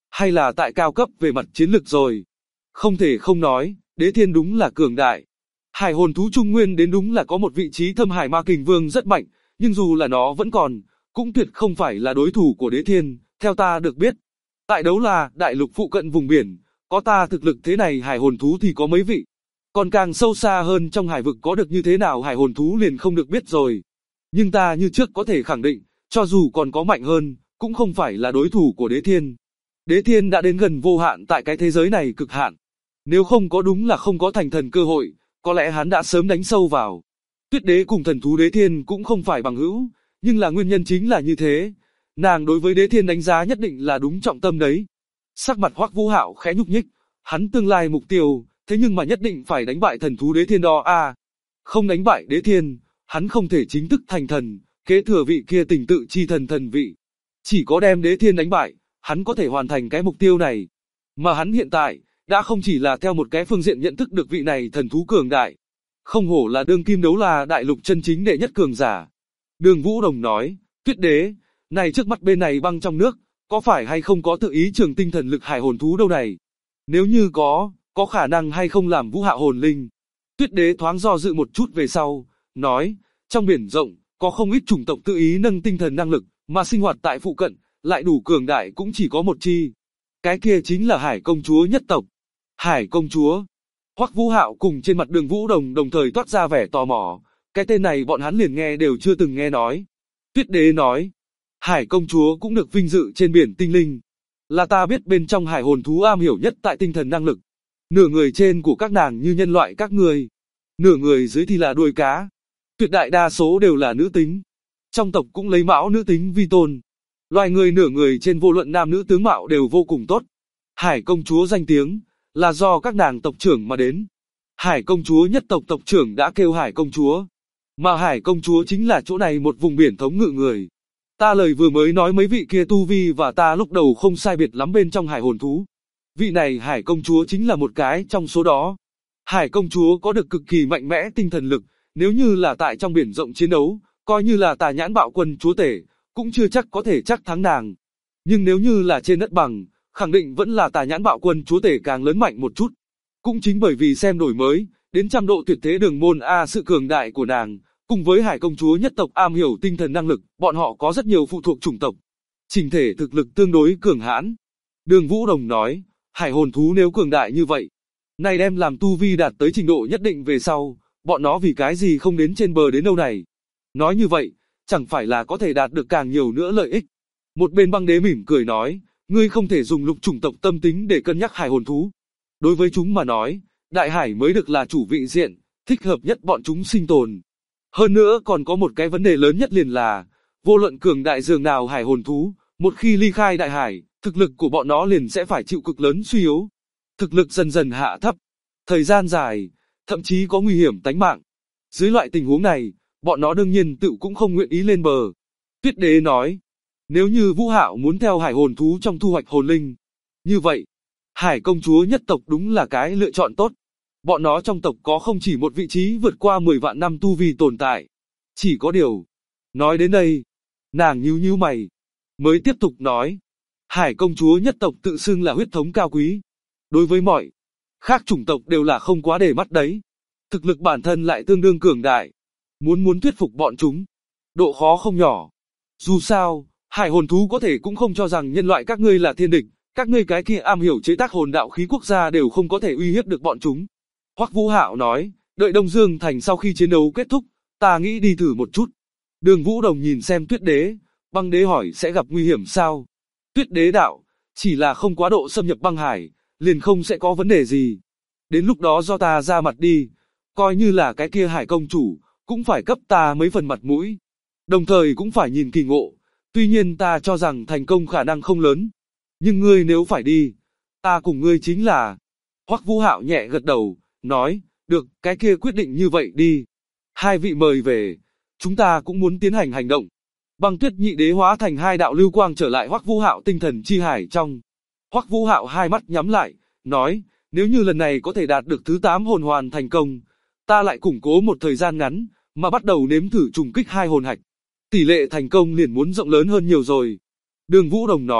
Hay là tại cao cấp về mặt chiến lực rồi? Không thể không nói, Đế Thiên đúng là cường đại. Hải hồn thú Trung Nguyên đến đúng là có một vị trí Thâm Hải Ma Kình Vương rất mạnh, nhưng dù là nó vẫn còn, cũng tuyệt không phải là đối thủ của Đế Thiên, theo ta được biết. Tại Đấu La đại lục phụ cận vùng biển, có ta thực lực thế này hải hồn thú thì có mấy vị. Còn càng sâu xa hơn trong hải vực có được như thế nào hải hồn thú liền không được biết rồi. Nhưng ta như trước có thể khẳng định, cho dù còn có mạnh hơn, cũng không phải là đối thủ của Đế Thiên. Đế Thiên đã đến gần vô hạn tại cái thế giới này cực hạn. Nếu không có đúng là không có thành thần cơ hội, có lẽ hắn đã sớm đánh sâu vào. Tuyết Đế cùng thần thú Đế Thiên cũng không phải bằng hữu, nhưng là nguyên nhân chính là như thế. Nàng đối với Đế Thiên đánh giá nhất định là đúng trọng tâm đấy. Sắc mặt Hoắc Vũ Hạo khẽ nhúc nhích, hắn tương lai mục tiêu, thế nhưng mà nhất định phải đánh bại thần thú Đế Thiên đó à. Không đánh bại Đế Thiên, hắn không thể chính thức thành thần, kế thừa vị kia tình tự chi thần thần vị. Chỉ có đem Đế Thiên đánh bại, hắn có thể hoàn thành cái mục tiêu này. Mà hắn hiện tại, đã không chỉ là theo một cái phương diện nhận thức được vị này thần thú cường đại. Không hổ là đương kim Đấu La đại lục chân chính đệ nhất cường giả. Đường Vũ Đồng nói, Tuyết Đế, này trước mắt bên này băng trong nước, có phải hay không có tự ý trường tinh thần lực hải hồn thú đâu này? Nếu như có khả năng hay không làm Vũ Hạo hồn linh? Tuyết Đế thoáng do dự một chút về sau, nói, trong biển rộng, có không ít chủng tộc tự ý nâng tinh thần năng lực, mà sinh hoạt tại phụ cận, lại đủ cường đại cũng chỉ có một chi. Cái kia chính là Hải Công Chúa nhất tộc. Hải Công Chúa. Hoắc Vũ Hạo cùng trên mặt Đường Vũ Đồng đồng thời toát ra vẻ tò mò, cái tên này bọn hắn liền nghe đều chưa từng nghe nói. Tuyết Đế nói, Hải Công Chúa cũng được vinh dự trên biển tinh linh. Là ta biết bên trong hải hồn thú am hiểu nhất tại tinh thần năng lực. Nửa người trên của các nàng như nhân loại các ngươi, nửa người dưới thì là đuôi cá. Tuyệt đại đa số đều là nữ tính. Trong tộc cũng lấy mão nữ tính vi tôn. Loài người nửa người trên vô luận nam nữ tướng mạo đều vô cùng tốt. Hải Công Chúa danh tiếng là do các nàng tộc trưởng mà đến. Hải Công Chúa nhất tộc tộc trưởng đã kêu Hải Công Chúa. Mà Hải Công Chúa chính là chỗ này một vùng biển thống ngự người. Ta lời vừa mới nói mấy vị kia tu vi và ta lúc đầu không sai biệt lắm bên trong hải hồn thú. Vị này Hải Công Chúa chính là một cái trong số đó. Hải Công Chúa có được cực kỳ mạnh mẽ tinh thần lực, nếu như là tại trong biển rộng chiến đấu, coi như là Tà Nhãn Bạo Quân chúa tể, cũng chưa chắc có thể chắc thắng nàng. Nhưng nếu như là trên đất bằng, khẳng định vẫn là Tà Nhãn Bạo Quân chúa tể càng lớn mạnh một chút. Cũng chính bởi vì xem đổi mới, đến trăm độ tuyệt thế đường môn sự cường đại của nàng, cùng với Hải Công Chúa nhất tộc am hiểu tinh thần năng lực, bọn họ có rất nhiều phụ thuộc chủng tộc. Chỉnh thể thực lực tương đối cường hãn. Đường Vũ Đồng nói, hải hồn thú nếu cường đại như vậy, này đem làm tu vi đạt tới trình độ nhất định về sau, bọn nó vì cái gì không đến trên bờ đến đâu này. Nói như vậy, chẳng phải là có thể đạt được càng nhiều nữa lợi ích. Một bên Băng Đế mỉm cười nói, ngươi không thể dùng lục chủng tộc tâm tính để cân nhắc hải hồn thú. Đối với chúng mà nói, đại hải mới được là chủ vị diện, thích hợp nhất bọn chúng sinh tồn. Hơn nữa còn có một cái vấn đề lớn nhất liền là, vô luận cường đại dường nào hải hồn thú, một khi ly khai đại hải, thực lực của bọn nó liền sẽ phải chịu cực lớn suy yếu. Thực lực dần dần hạ thấp, thời gian dài, thậm chí có nguy hiểm tính mạng. Dưới loại tình huống này, bọn nó đương nhiên tự cũng không nguyện ý lên bờ. Tuyết Đế nói, nếu như Vũ Hạo muốn theo hải hồn thú trong thu hoạch hồn linh, như vậy, Hải Công Chúa nhất tộc đúng là cái lựa chọn tốt. Bọn nó trong tộc có không chỉ một vị trí vượt qua 10 vạn năm tu vi tồn tại. Chỉ có điều, nói đến đây, nàng nhíu nhíu mày, mới tiếp tục nói, Hải Công Chúa nhất tộc tự xưng là huyết thống cao quý. Đối với mọi khác chủng tộc đều là không quá để mắt đấy. Thực lực bản thân lại tương đương cường đại. Muốn thuyết phục bọn chúng, độ khó không nhỏ. Dù sao, hải hồn thú có thể cũng không cho rằng nhân loại các ngươi là thiên địch, các ngươi cái kia am hiểu chế tác hồn đạo khí quốc gia đều không có thể uy hiếp được bọn chúng. Hoắc Vũ Hạo nói, đợi Đông Dương Thành sau khi chiến đấu kết thúc, ta nghĩ đi thử một chút. Đường Vũ Đồng nhìn xem Tuyết Đế, Băng Đế hỏi sẽ gặp nguy hiểm sao? Tuyết Đế đạo, chỉ là không quá độ xâm nhập băng hải, liền không sẽ có vấn đề gì. Đến lúc đó do ta ra mặt đi, coi như là cái kia Hải công chủ, cũng phải cấp ta mấy phần mặt mũi. Đồng thời cũng phải nhìn kỳ ngộ, tuy nhiên ta cho rằng thành công khả năng không lớn. Nhưng ngươi nếu phải đi, ta cùng ngươi chính là... Hoắc Vũ Hạo nhẹ gật đầu, nói, được, cái kia quyết định như vậy đi. Hai vị mời về, chúng ta cũng muốn tiến hành hành động. Băng Tuyết Nhị Đế hóa thành hai đạo lưu quang trở lại Hoắc Vũ Hạo tinh thần chi hải trong. Hoắc Vũ Hạo hai mắt nhắm lại, nói, nếu như lần này có thể đạt được thứ 8 hồn hoàn thành công, ta lại củng cố một thời gian ngắn, mà bắt đầu nếm thử trùng kích hai hồn hạch. Tỷ lệ thành công liền muốn rộng lớn hơn nhiều rồi. Đường Vũ Đồng nói,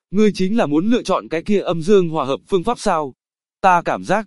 Ngươi chính là muốn lựa chọn cái kia âm dương hòa hợp phương pháp sao? Ta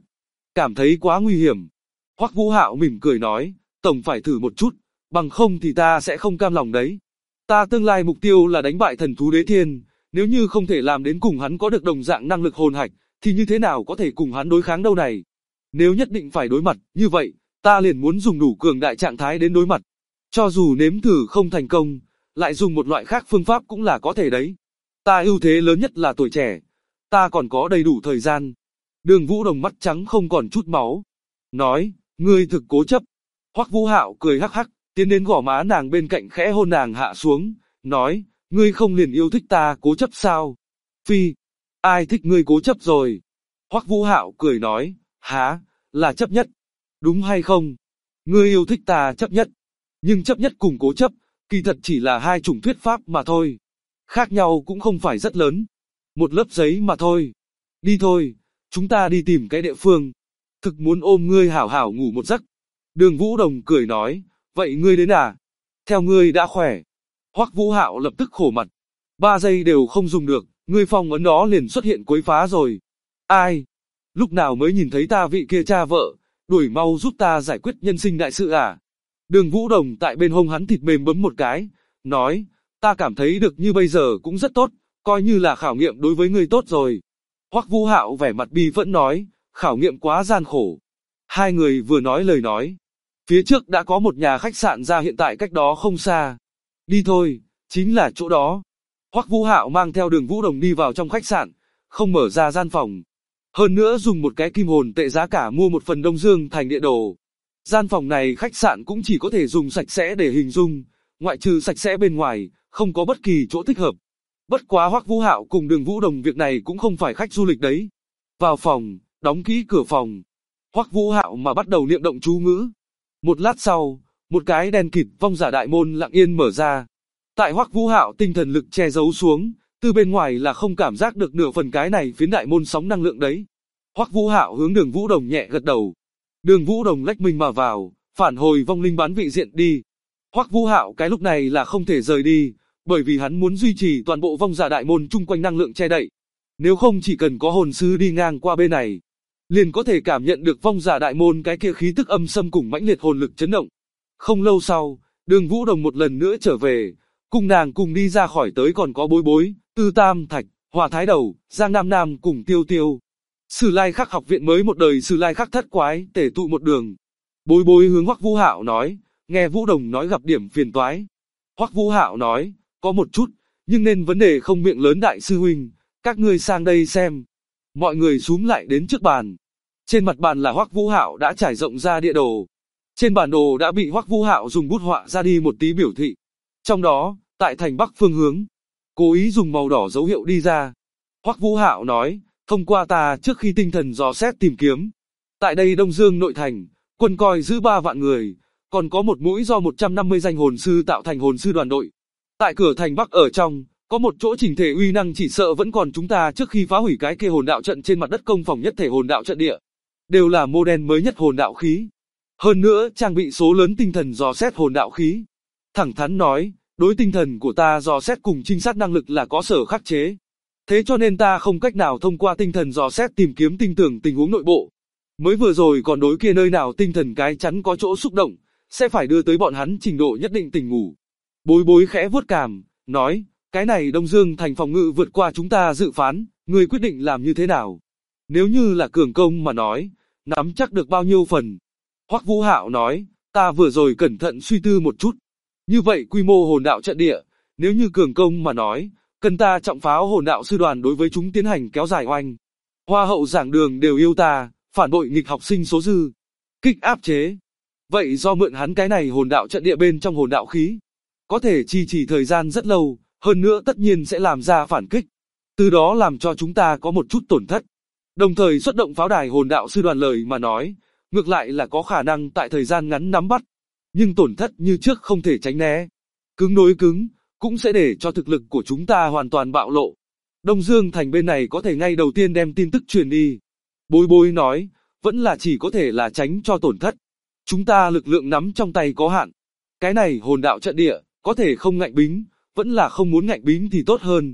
cảm thấy quá nguy hiểm. Hoắc Vũ Hạo mỉm cười nói, tổng phải thử một chút, bằng không thì ta sẽ không cam lòng đấy. Ta tương lai mục tiêu là đánh bại thần thú đế thiên, nếu như không thể làm đến cùng hắn có được đồng dạng năng lực hồn hạch, thì như thế nào có thể cùng hắn đối kháng đâu này? Nếu nhất định phải đối mặt, như vậy, ta liền muốn dùng đủ cường đại trạng thái đến đối mặt. Cho dù nếm thử không thành công, lại dùng một loại khác phương pháp cũng là có thể đấy. Ta ưu thế lớn nhất là tuổi trẻ, ta còn có đầy đủ thời gian. Đường Vũ Đồng mắt trắng không còn chút máu, nói, ngươi thực cố chấp. Hoắc Vũ Hạo cười hắc hắc, tiến đến gò má nàng bên cạnh khẽ hôn nàng hạ xuống, nói, ngươi không liền yêu thích ta cố chấp sao? Phi, ai thích ngươi cố chấp rồi? Hoắc Vũ Hạo cười nói, há, là chấp nhất, đúng hay không? Ngươi yêu thích ta chấp nhất, nhưng chấp nhất cùng cố chấp, kỳ thật chỉ là hai chủng thuyết pháp mà thôi. Khác nhau cũng không phải rất lớn. Một lớp giấy mà thôi. Đi thôi, chúng ta đi tìm cái địa phương. Thực muốn ôm ngươi hảo hảo ngủ một giấc. Đường Vũ Đồng cười nói, vậy ngươi đến à? Theo ngươi đã khỏe. Hoắc Vũ Hạo lập tức khổ mặt. 3 giây đều không dùng được, ngươi phong ấn đó liền xuất hiện quấy phá rồi. Ai? Lúc nào mới nhìn thấy ta vị kia cha vợ, đuổi mau giúp ta giải quyết nhân sinh đại sự à? Đường Vũ Đồng tại bên hông hắn thịt mềm bấm một cái, nói, ta cảm thấy được như bây giờ cũng rất tốt, coi như là khảo nghiệm đối với ngươi tốt rồi. Hoắc Vũ Hạo vẻ mặt bi vẫn nói, khảo nghiệm quá gian khổ. Hai người vừa nói lời nói, phía trước đã có một nhà khách sạn ra hiện tại cách đó không xa. Đi thôi, chính là chỗ đó. Hoắc Vũ Hạo mang theo Đường Vũ Đồng đi vào trong khách sạn, không mở ra gian phòng. Hơn nữa dùng một cái kim hồn tệ giá cả mua một phần Đông Dương thành địa đồ. Gian phòng này khách sạn cũng chỉ có thể dùng sạch sẽ để hình dung, ngoại trừ sạch sẽ bên ngoài, không có bất kỳ chỗ thích hợp. Bất quá Hoắc Vũ Hạo cùng Đường Vũ Đồng việc này cũng không phải khách du lịch đấy. Vào phòng, đóng kỹ cửa phòng. Hoắc Vũ Hạo mà bắt đầu niệm động chú ngữ. Một lát sau, một cái đen kịt vong giả đại môn lặng yên mở ra. Tại Hoắc Vũ Hạo tinh thần lực che giấu xuống, từ bên ngoài là không cảm giác được nửa phần cái này phiến đại môn sóng năng lượng đấy. Hoắc Vũ Hạo hướng Đường Vũ Đồng nhẹ gật đầu. Đường Vũ Đồng lách mình mà vào, phản hồi vong linh bán vị diện đi. Hoắc Vũ Hạo cái lúc này là không thể rời đi, bởi vì hắn muốn duy trì toàn bộ vong giả đại môn chung quanh năng lượng che đậy. Nếu không chỉ cần có hồn sư đi ngang qua bên này, liền có thể cảm nhận được vong giả đại môn cái kia khí tức âm xâm cùng mãnh liệt hồn lực chấn động. Không lâu sau, Đường Vũ Đồng một lần nữa trở về, cùng nàng cùng đi ra khỏi tới còn có Bối Bối, Tư Tam Thạch, Hỏa Thái Đầu, Giang Nam Nam cùng Tiêu Tiêu. Sử Lai Khắc học viện mới một đời Sử Lai Khắc thất quái, tể tụ một đường. Bối Bối hướng Hoắc Vũ Hạo nói, nghe Vũ Đồng nói gặp điểm phiền toái. Hoắc Vũ Hạo nói, có một chút, nhưng nên vấn đề không miệng lớn đại sư huynh, các ngươi sang đây xem. Mọi người xúm lại đến trước bàn. Trên mặt bàn là Hoắc Vũ Hạo đã trải rộng ra địa đồ. Trên bản đồ đã bị Hoắc Vũ Hạo dùng bút họa ra đi một tí biểu thị. Trong đó, tại thành Bắc phương hướng, cố ý dùng màu đỏ dấu hiệu đi ra. Hoắc Vũ Hạo nói, thông qua ta trước khi tinh thần dò xét tìm kiếm. Tại đây Đông Dương nội thành, quân coi giữ 3 vạn người, còn có một mũi do 150 danh hồn sư tạo thành hồn sư đoàn đội. Tại cửa thành Bắc ở trong, có một chỗ chỉnh thể uy năng chỉ sợ vẫn còn chúng ta trước khi phá hủy cái kia hồn đạo trận trên mặt đất công phòng nhất thể hồn đạo trận địa. Đều là model mới nhất hồn đạo khí. Hơn nữa trang bị số lớn tinh thần dò xét hồn đạo khí. Thẳng thắn nói, đối tinh thần của ta dò xét cùng trinh sát năng lực là có sở khắc chế. Thế cho nên ta không cách nào thông qua tinh thần dò xét tìm kiếm tinh tưởng tình huống nội bộ. Mới vừa rồi còn đối kia nơi nào tinh thần cái chắn có chỗ xúc động, sẽ phải đưa tới bọn hắn trình độ nhất định tỉnh ngủ. Bối Bối khẽ vuốt cằm, nói, cái này Đông Dương thành phòng ngự vượt qua chúng ta dự phán, ngươi quyết định làm như thế nào? Nếu như là cường công mà nói, nắm chắc được bao nhiêu phần? Hoắc Vũ Hạo nói, ta vừa rồi cẩn thận suy tư một chút. Như vậy quy mô hồn đạo trận địa, nếu như cường công mà nói, cần ta trọng pháo hồn đạo sư đoàn đối với chúng tiến hành kéo dài oanh. Hoa hậu giảng đường đều yêu ta, phản bội nghịch học sinh số dư. Kích áp chế. Vậy do mượn hắn cái này hồn đạo trận địa bên trong hồn đạo khí. Có thể trì trì thời gian rất lâu, hơn nữa tất nhiên sẽ làm ra phản kích. Từ đó làm cho chúng ta có một chút tổn thất. Đồng thời xuất động pháo đài hồn đạo sư đoàn lời mà nói, ngược lại là có khả năng tại thời gian ngắn nắm bắt. Nhưng tổn thất như trước không thể tránh né. Cứng đối cứng, cũng sẽ để cho thực lực của chúng ta hoàn toàn bạo lộ. Đông Dương thành bên này có thể ngay đầu tiên đem tin tức truyền đi. Bối Bối nói, vẫn là chỉ có thể là tránh cho tổn thất. Chúng ta lực lượng nắm trong tay có hạn. Cái này hồn đạo trận địa, có thể không ngạnh bính, vẫn là không muốn ngạnh bính thì tốt hơn.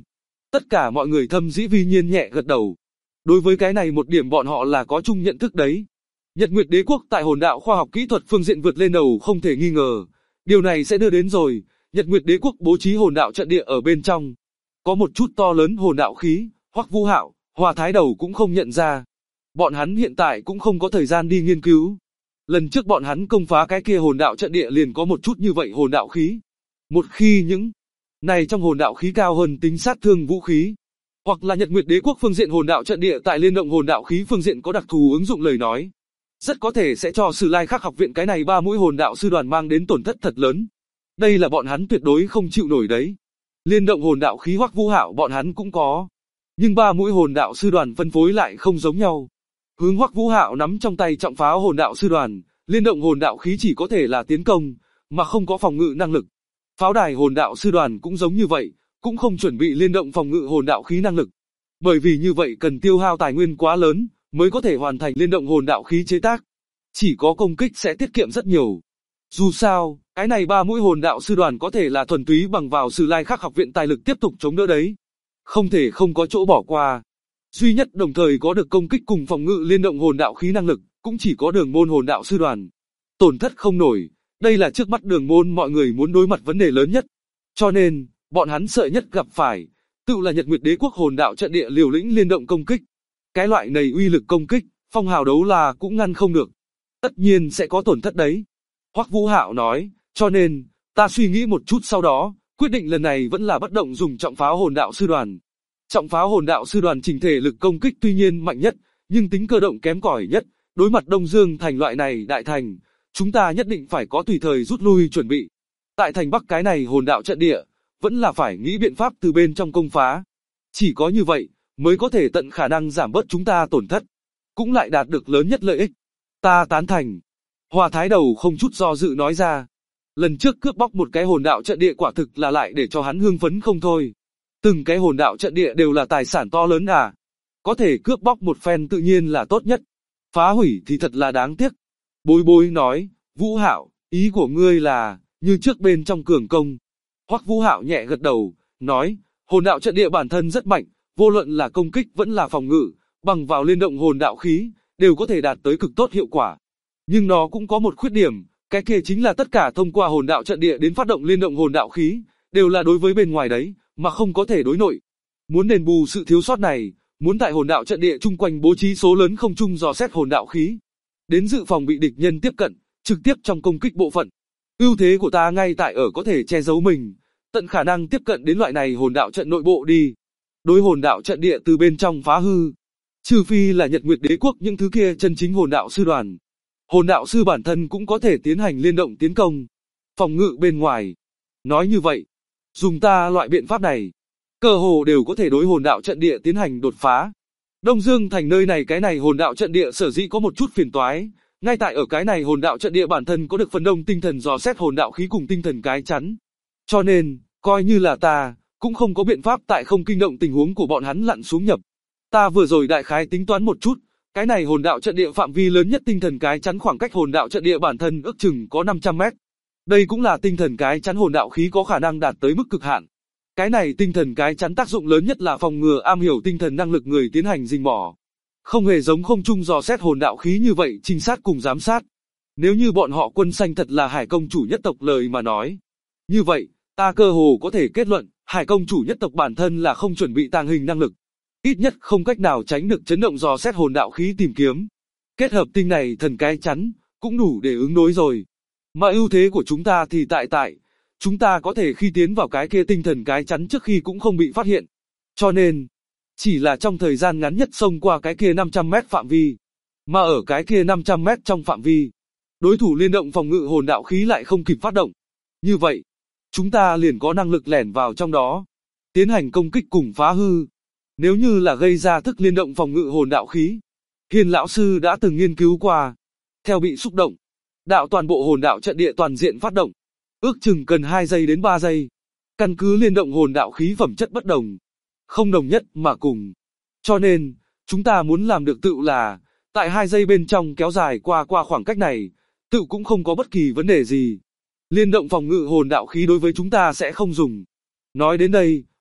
Tất cả mọi người thâm dĩ vi nhiên nhẹ gật đầu. Đối với cái này một điểm bọn họ là có chung nhận thức đấy. Nhật Nguyệt Đế quốc tại hồn đạo khoa học kỹ thuật phương diện vượt lên đầu không thể nghi ngờ. Điều này sẽ đưa đến rồi, Nhật Nguyệt Đế quốc bố trí hồn đạo trận địa ở bên trong. Có một chút to lớn hồn đạo khí, Hoắc Vũ Hạo, Hòa Thái Đầu cũng không nhận ra. Bọn hắn hiện tại cũng không có thời gian đi nghiên cứu. Lần trước bọn hắn công phá cái kia hồn đạo trận địa liền có một chút như vậy hồn đạo khí. Một khi những này trong hồn đạo khí cao hơn tính sát thương vũ khí, hoặc là Nhật Nguyệt Đế quốc phương diện hồn đạo trận địa tại liên động hồn đạo khí phương diện có đặc thù ứng dụng lời nói, rất có thể sẽ cho Sử Lai Khắc học viện cái này 3 mũi hồn đạo sư đoàn mang đến tổn thất thật lớn. Đây là bọn hắn tuyệt đối không chịu nổi đấy. Liên động hồn đạo khí Hoắc Vũ Hạo bọn hắn cũng có, nhưng 3 mũi hồn đạo sư đoàn phân phối lại không giống nhau. Hướng Hoắc Vũ Hạo nắm trong tay trọng pháo hồn đạo sư đoàn, liên động hồn đạo khí chỉ có thể là tiến công, mà không có phòng ngự năng lực. Pháo đài hồn đạo sư đoàn cũng giống như vậy, cũng không chuẩn bị liên động phòng ngự hồn đạo khí năng lực. Bởi vì như vậy cần tiêu hao tài nguyên quá lớn, mới có thể hoàn thành liên động hồn đạo khí chế tác. Chỉ có công kích sẽ tiết kiệm rất nhiều. Dù sao, cái này 3 mũi hồn đạo sư đoàn có thể là thuần túy bằng vào Sử Lai Khắc học viện tài lực tiếp tục chống đỡ đấy. Không thể không có chỗ bỏ qua. Duy nhất đồng thời có được công kích cùng phòng ngự liên động hồn đạo khí năng lực, cũng chỉ có Đường Môn hồn đạo sư đoàn. Tổn thất không nổi, đây là trước mắt Đường Môn mọi người muốn đối mặt vấn đề lớn nhất. Cho nên, bọn hắn sợ nhất gặp phải, tự là Nhật Nguyệt Đế quốc hồn đạo trận địa liều lĩnh liên động công kích. Cái loại này uy lực công kích, phong hào đấu la cũng ngăn không được. Tất nhiên sẽ có tổn thất đấy. Hoắc Vũ Hạo nói, cho nên, ta suy nghĩ một chút sau đó, quyết định lần này vẫn là bất động dùng trọng pháo hồn đạo sư đoàn. Trọng pháo hồn đạo sư đoàn chỉnh thể lực công kích tuy nhiên mạnh nhất, nhưng tính cơ động kém cỏi nhất. Đối mặt Đông Dương thành loại này đại thành, chúng ta nhất định phải có tùy thời rút lui chuẩn bị. Tại thành Bắc cái này hồn đạo trận địa, vẫn là phải nghĩ biện pháp từ bên trong công phá. Chỉ có như vậy, mới có thể tận khả năng giảm bớt chúng ta tổn thất, cũng lại đạt được lớn nhất lợi ích. Ta tán thành. Hòa Thái Đầu không chút do dự nói ra. Lần trước cướp bóc một cái hồn đạo trận địa quả thực là lại để cho hắn hưng phấn không thôi. Từng cái hồn đạo trận địa đều là tài sản to lớn à. Có thể cướp bóc một phen tự nhiên là tốt nhất. Phá hủy thì thật là đáng tiếc. Bối bối nói, Vũ Hạo, ý của ngươi là, như trước bên trong cường công. Hoắc Vũ Hạo nhẹ gật đầu, nói, hồn đạo trận địa bản thân rất mạnh, vô luận là công kích vẫn là phòng ngự, bằng vào liên động hồn đạo khí, đều có thể đạt tới cực tốt hiệu quả. Nhưng nó cũng có một khuyết điểm, cái kia chính là tất cả thông qua hồn đạo trận địa đến phát động liên động hồn đạo khí, đều là đối với bên ngoài đấy, mà không có thể đối nội. Muốn đền bù sự thiếu sót này, muốn tại hồn đạo trận địa chung quanh bố trí số lớn không trung dò xét hồn đạo khí, đến dự phòng bị địch nhân tiếp cận, trực tiếp trong công kích bộ phận. Ưu thế của ta ngay tại ở có thể che giấu mình, tận khả năng tiếp cận đến loại này hồn đạo trận nội bộ đi. Đối hồn đạo trận địa từ bên trong phá hư, trừ phi là Nhật Nguyệt Đế quốc những thứ kia chân chính hồn đạo sư đoàn. Hồn đạo sư bản thân cũng có thể tiến hành liên động tiến công, phòng ngự bên ngoài. Nói như vậy, dùng ta loại biện pháp này, cơ hồ đều có thể đối hồn đạo trận địa tiến hành đột phá. Đông Dương thành nơi này cái này hồn đạo trận địa sở dĩ có một chút phiền toái, ngay tại ở cái này hồn đạo trận địa bản thân có được phần đông tinh thần dò xét hồn đạo khí cùng tinh thần cái chắn. Cho nên, coi như là ta, cũng không có biện pháp tại không kinh động tình huống của bọn hắn lặn xuống nhập. Ta vừa rồi đại khái tính toán một chút, cái này hồn đạo trận địa phạm vi lớn nhất tinh thần cái chắn khoảng cách hồn đạo trận địa bản thân ước chừng có 500 mét. Đây cũng là tinh thần cái chắn hồn đạo khí có khả năng đạt tới mức cực hạn. Cái này tinh thần cái chắn tác dụng lớn nhất là phòng ngừa am hiểu tinh thần năng lực người tiến hành rình mò. Không hề giống không trung dò xét hồn đạo khí như vậy trinh sát cùng giám sát. Nếu như bọn họ Quân Xanh thật là Hải công chủ nhất tộc lời mà nói. Như vậy, ta cơ hồ có thể kết luận, Hải công chủ nhất tộc bản thân là không chuẩn bị tàng hình năng lực. Ít nhất không cách nào tránh được chấn động dò xét hồn đạo khí tìm kiếm. Kết hợp tinh này thần cái chắn, cũng đủ để ứng đối rồi. Mà ưu thế của chúng ta thì tại, chúng ta có thể khi tiến vào cái kia tinh thần cái chắn trước khi cũng không bị phát hiện. Cho nên, chỉ là trong thời gian ngắn nhất xông qua cái kia 500 mét phạm vi. Mà ở cái kia 500 mét trong phạm vi, đối thủ liên động phòng ngự hồn đạo khí lại không kịp phát động. Như vậy, chúng ta liền có năng lực lẻn vào trong đó, tiến hành công kích cùng phá hư. Nếu như là gây ra thức liên động phòng ngự hồn đạo khí, Hiền lão sư đã từng nghiên cứu qua. Theo bị xúc động, đạo toàn bộ hồn đạo trận địa toàn diện phát động, ước chừng cần 2 giây đến 3 giây. Căn cứ liên động hồn đạo khí phẩm chất bất đồng, không đồng nhất mà cùng. Cho nên, chúng ta muốn làm được tự là, tại 2 giây bên trong kéo dài qua khoảng cách này, tự cũng không có bất kỳ vấn đề gì. Liên động phòng ngự hồn đạo khí đối với chúng ta sẽ không dùng. Nói đến đây,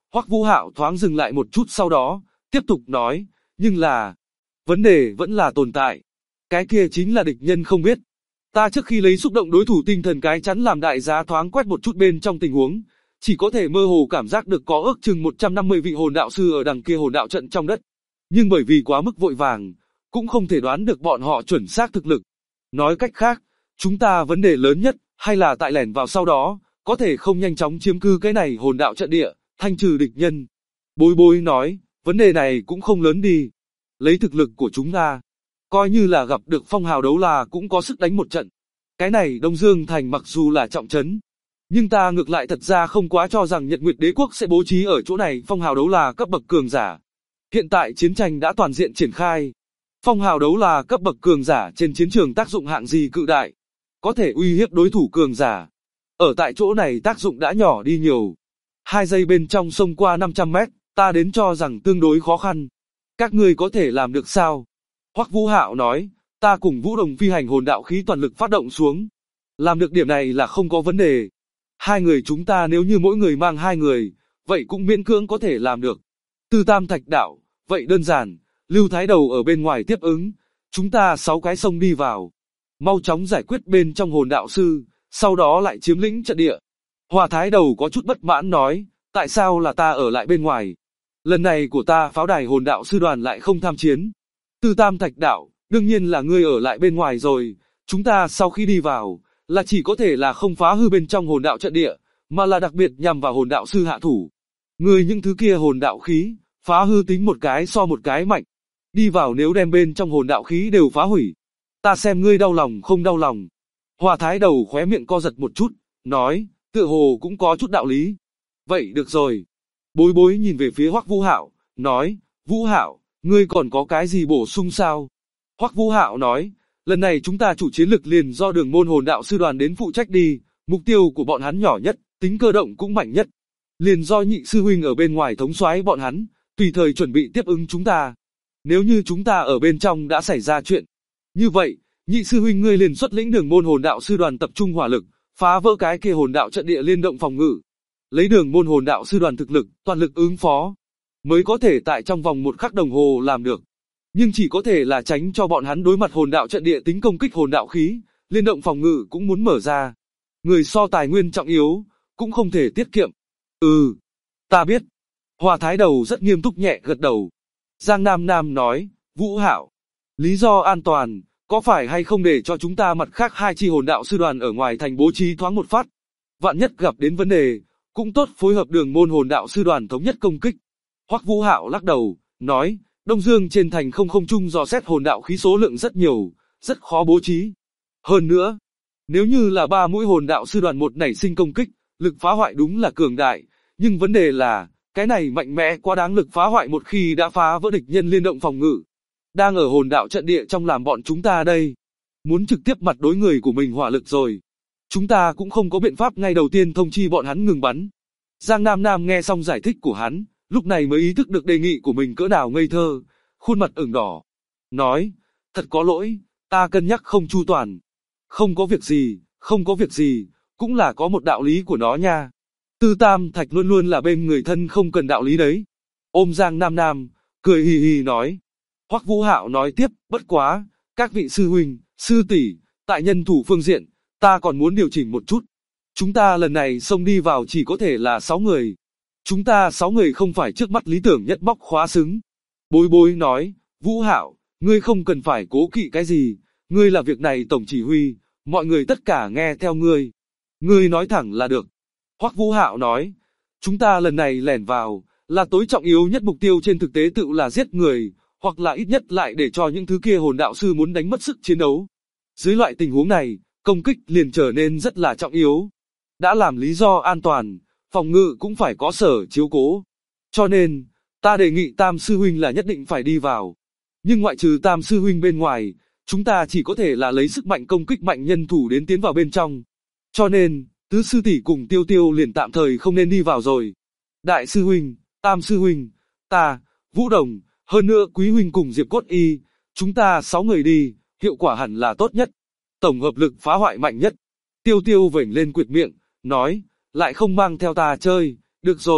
Hoắc Vũ Hạo thoáng dừng lại một chút sau đó, tiếp tục nói, nhưng là, vấn đề vẫn là tồn tại. Cái kia chính là địch nhân không biết. Ta trước khi lấy xúc động đối thủ tinh thần cái chắn làm đại giá thoáng quét một chút bên trong tình huống, chỉ có thể mơ hồ cảm giác được có ước chừng 150 vị hồn đạo sư ở đằng kia hồn đạo trận trong đất. Nhưng bởi vì quá mức vội vàng, cũng không thể đoán được bọn họ chuẩn xác thực lực. Nói cách khác, chúng ta vấn đề lớn nhất, hay là tại lẻn vào sau đó, có thể không nhanh chóng chiếm cư cái này hồn đạo trận địa, thanh trừ địch nhân. Bối bối nói, vấn đề này cũng không lớn đi. Lấy thực lực của chúng ta, coi như là gặp được phong hào đấu la cũng có sức đánh một trận. Cái này Đông Dương Thành mặc dù là trọng trấn, nhưng ta ngược lại thật ra không quá cho rằng Nhật Nguyệt Đế Quốc sẽ bố trí ở chỗ này phong hào đấu la cấp bậc cường giả. Hiện tại chiến tranh đã toàn diện triển khai. Phong hào đấu la cấp bậc cường giả trên chiến trường tác dụng hạng gì cự đại, có thể uy hiếp đối thủ cường giả. Ở tại chỗ này tác dụng đã nhỏ đi nhiều. 2 giây bên trong sông qua 500 mét, ta đến cho rằng tương đối khó khăn. Các ngươi có thể làm được sao? Hoắc Vũ Hạo nói, ta cùng Vũ Đồng phi hành hồn đạo khí toàn lực phát động xuống. Làm được điểm này là không có vấn đề. 2 người chúng ta nếu như mỗi người mang 2 người, vậy cũng miễn cưỡng có thể làm được. Tư Tam Thạch đạo, vậy đơn giản, Lưu Thái Đầu ở bên ngoài tiếp ứng, chúng ta 6 cái sông đi vào. Mau chóng giải quyết bên trong hồn đạo sư, sau đó lại chiếm lĩnh trận địa. Hòa Thái Đầu có chút bất mãn nói, tại sao là ta ở lại bên ngoài? Lần này của ta pháo đài hồn đạo sư đoàn lại không tham chiến. Tư Tam Thạch đạo, đương nhiên là ngươi ở lại bên ngoài rồi, chúng ta sau khi đi vào, là chỉ có thể là không phá hư bên trong hồn đạo trận địa, mà là đặc biệt nhằm vào hồn đạo sư hạ thủ. Ngươi những thứ kia hồn đạo khí, phá hư tính một cái so một cái mạnh. Đi vào nếu đem bên trong hồn đạo khí đều phá hủy. Ta xem ngươi đau lòng không đau lòng. Hòa Thái Đầu khóe miệng co giật một chút, nói, tựa hồ cũng có chút đạo lý. Vậy được rồi. Bối bối nhìn về phía Hoắc Vũ Hạo, nói, Vũ Hạo, ngươi còn có cái gì bổ sung sao? Hoắc Vũ Hạo nói, lần này chúng ta chủ chiến lực liền do Đường Môn hồn đạo sư đoàn đến phụ trách đi, mục tiêu của bọn hắn nhỏ nhất, tính cơ động cũng mạnh nhất. Liền do Nhị sư huynh ở bên ngoài thống soái bọn hắn, tùy thời chuẩn bị tiếp ứng chúng ta. Nếu như chúng ta ở bên trong đã xảy ra chuyện, như vậy, Nhị sư huynh ngươi liền xuất lĩnh Đường Môn hồn đạo sư đoàn tập trung hỏa lực, phá vỡ cái kia hồn đạo trận địa liên động phòng ngự. Lấy Đường Môn hồn đạo sư đoàn thực lực, toàn lực ứng phó, mới có thể tại trong vòng 1 khắc đồng hồ làm được. Nhưng chỉ có thể là tránh cho bọn hắn đối mặt hồn đạo trận địa tính công kích hồn đạo khí, liên động phòng ngự cũng muốn mở ra. Người so tài nguyên trọng yếu, cũng không thể tiết kiệm. Ta biết. Hòa Thái Đầu rất nghiêm túc nhẹ gật đầu. Giang Nam Nam nói, Vũ Hạo, lý do an toàn, có phải hay không để cho chúng ta mặt khác 2 chi hồn đạo sư đoàn ở ngoài thành bố trí thoáng một phát? Vạn nhất gặp đến vấn đề, cũng tốt phối hợp Đường Môn hồn đạo sư đoàn thống nhất công kích. Hoắc Vũ Hạo lắc đầu, nói, Đông Dương trên thành không trung dò xét hồn đạo khí số lượng rất nhiều, rất khó bố trí. Hơn nữa, nếu như là 3 mũi hồn đạo sư đoàn một nảy sinh công kích, lực phá hoại đúng là cường đại, nhưng vấn đề là, cái này mạnh mẽ quá đáng, lực phá hoại một khi đã phá vỡ địch nhân liên động phòng ngự. Đang ở hồn đạo trận địa trong làm bọn chúng ta đây, muốn trực tiếp mặt đối người của mình hỏa lực rồi. Chúng ta cũng không có biện pháp ngay đầu tiên thông chi bọn hắn ngừng bắn. Giang Nam Nam nghe xong giải thích của hắn, lúc này mới ý thức được đề nghị của mình cỡ nào ngây thơ, khuôn mặt ửng đỏ. Nói, thật có lỗi, ta cân nhắc không chu toàn. Không có việc gì, cũng là có một đạo lý của nó nha. Tư Tam Thạch luôn luôn là bên người thân không cần đạo lý đấy. Ôm Giang Nam Nam, cười hì hì nói. Hoắc Vũ Hạo nói tiếp, bất quá, các vị sư huynh, sư tỷ, tại nhân thủ phương diện, ta còn muốn điều chỉnh một chút. Chúng ta lần này xông đi vào chỉ có thể là 6 người. Chúng ta 6 người không phải trước mắt lý tưởng nhất móc khóa xứng. Bối bối nói, Vũ Hạo, ngươi không cần phải cố kỵ cái gì, ngươi là việc này tổng chỉ huy, mọi người tất cả nghe theo ngươi. Ngươi nói thẳng là được. Hoắc Vũ Hạo nói, chúng ta lần này lẻn vào, là tối trọng yếu nhất, mục tiêu trên thực tế tự là giết người, hoặc là ít nhất lại để cho những thứ kia hồn đạo sư muốn đánh mất sức chiến đấu. Dưới loại tình huống này, công kích liền trở nên rất là trọng yếu. Đã làm lý do an toàn, phòng ngự cũng phải có sở chiếu cố. Cho nên, ta đề nghị Tam sư huynh là nhất định phải đi vào. Nhưng ngoại trừ Tam sư huynh bên ngoài, chúng ta chỉ có thể là lấy sức mạnh công kích mạnh nhân thủ đến tiến vào bên trong. Cho nên, Tứ sư tỷ cùng Tiêu Tiêu liền tạm thời không nên đi vào rồi. Đại sư huynh, Tam sư huynh, ta, Vũ Đồng, hơn nữa Quý huynh cùng Diệp Cốt Y, chúng ta 6 người đi, hiệu quả hẳn là tốt nhất. Tổng hợp lực phá hoại mạnh nhất. Tiêu Tiêu vểnh lên quệt miệng, nói, lại không mang theo ta chơi, được rồi,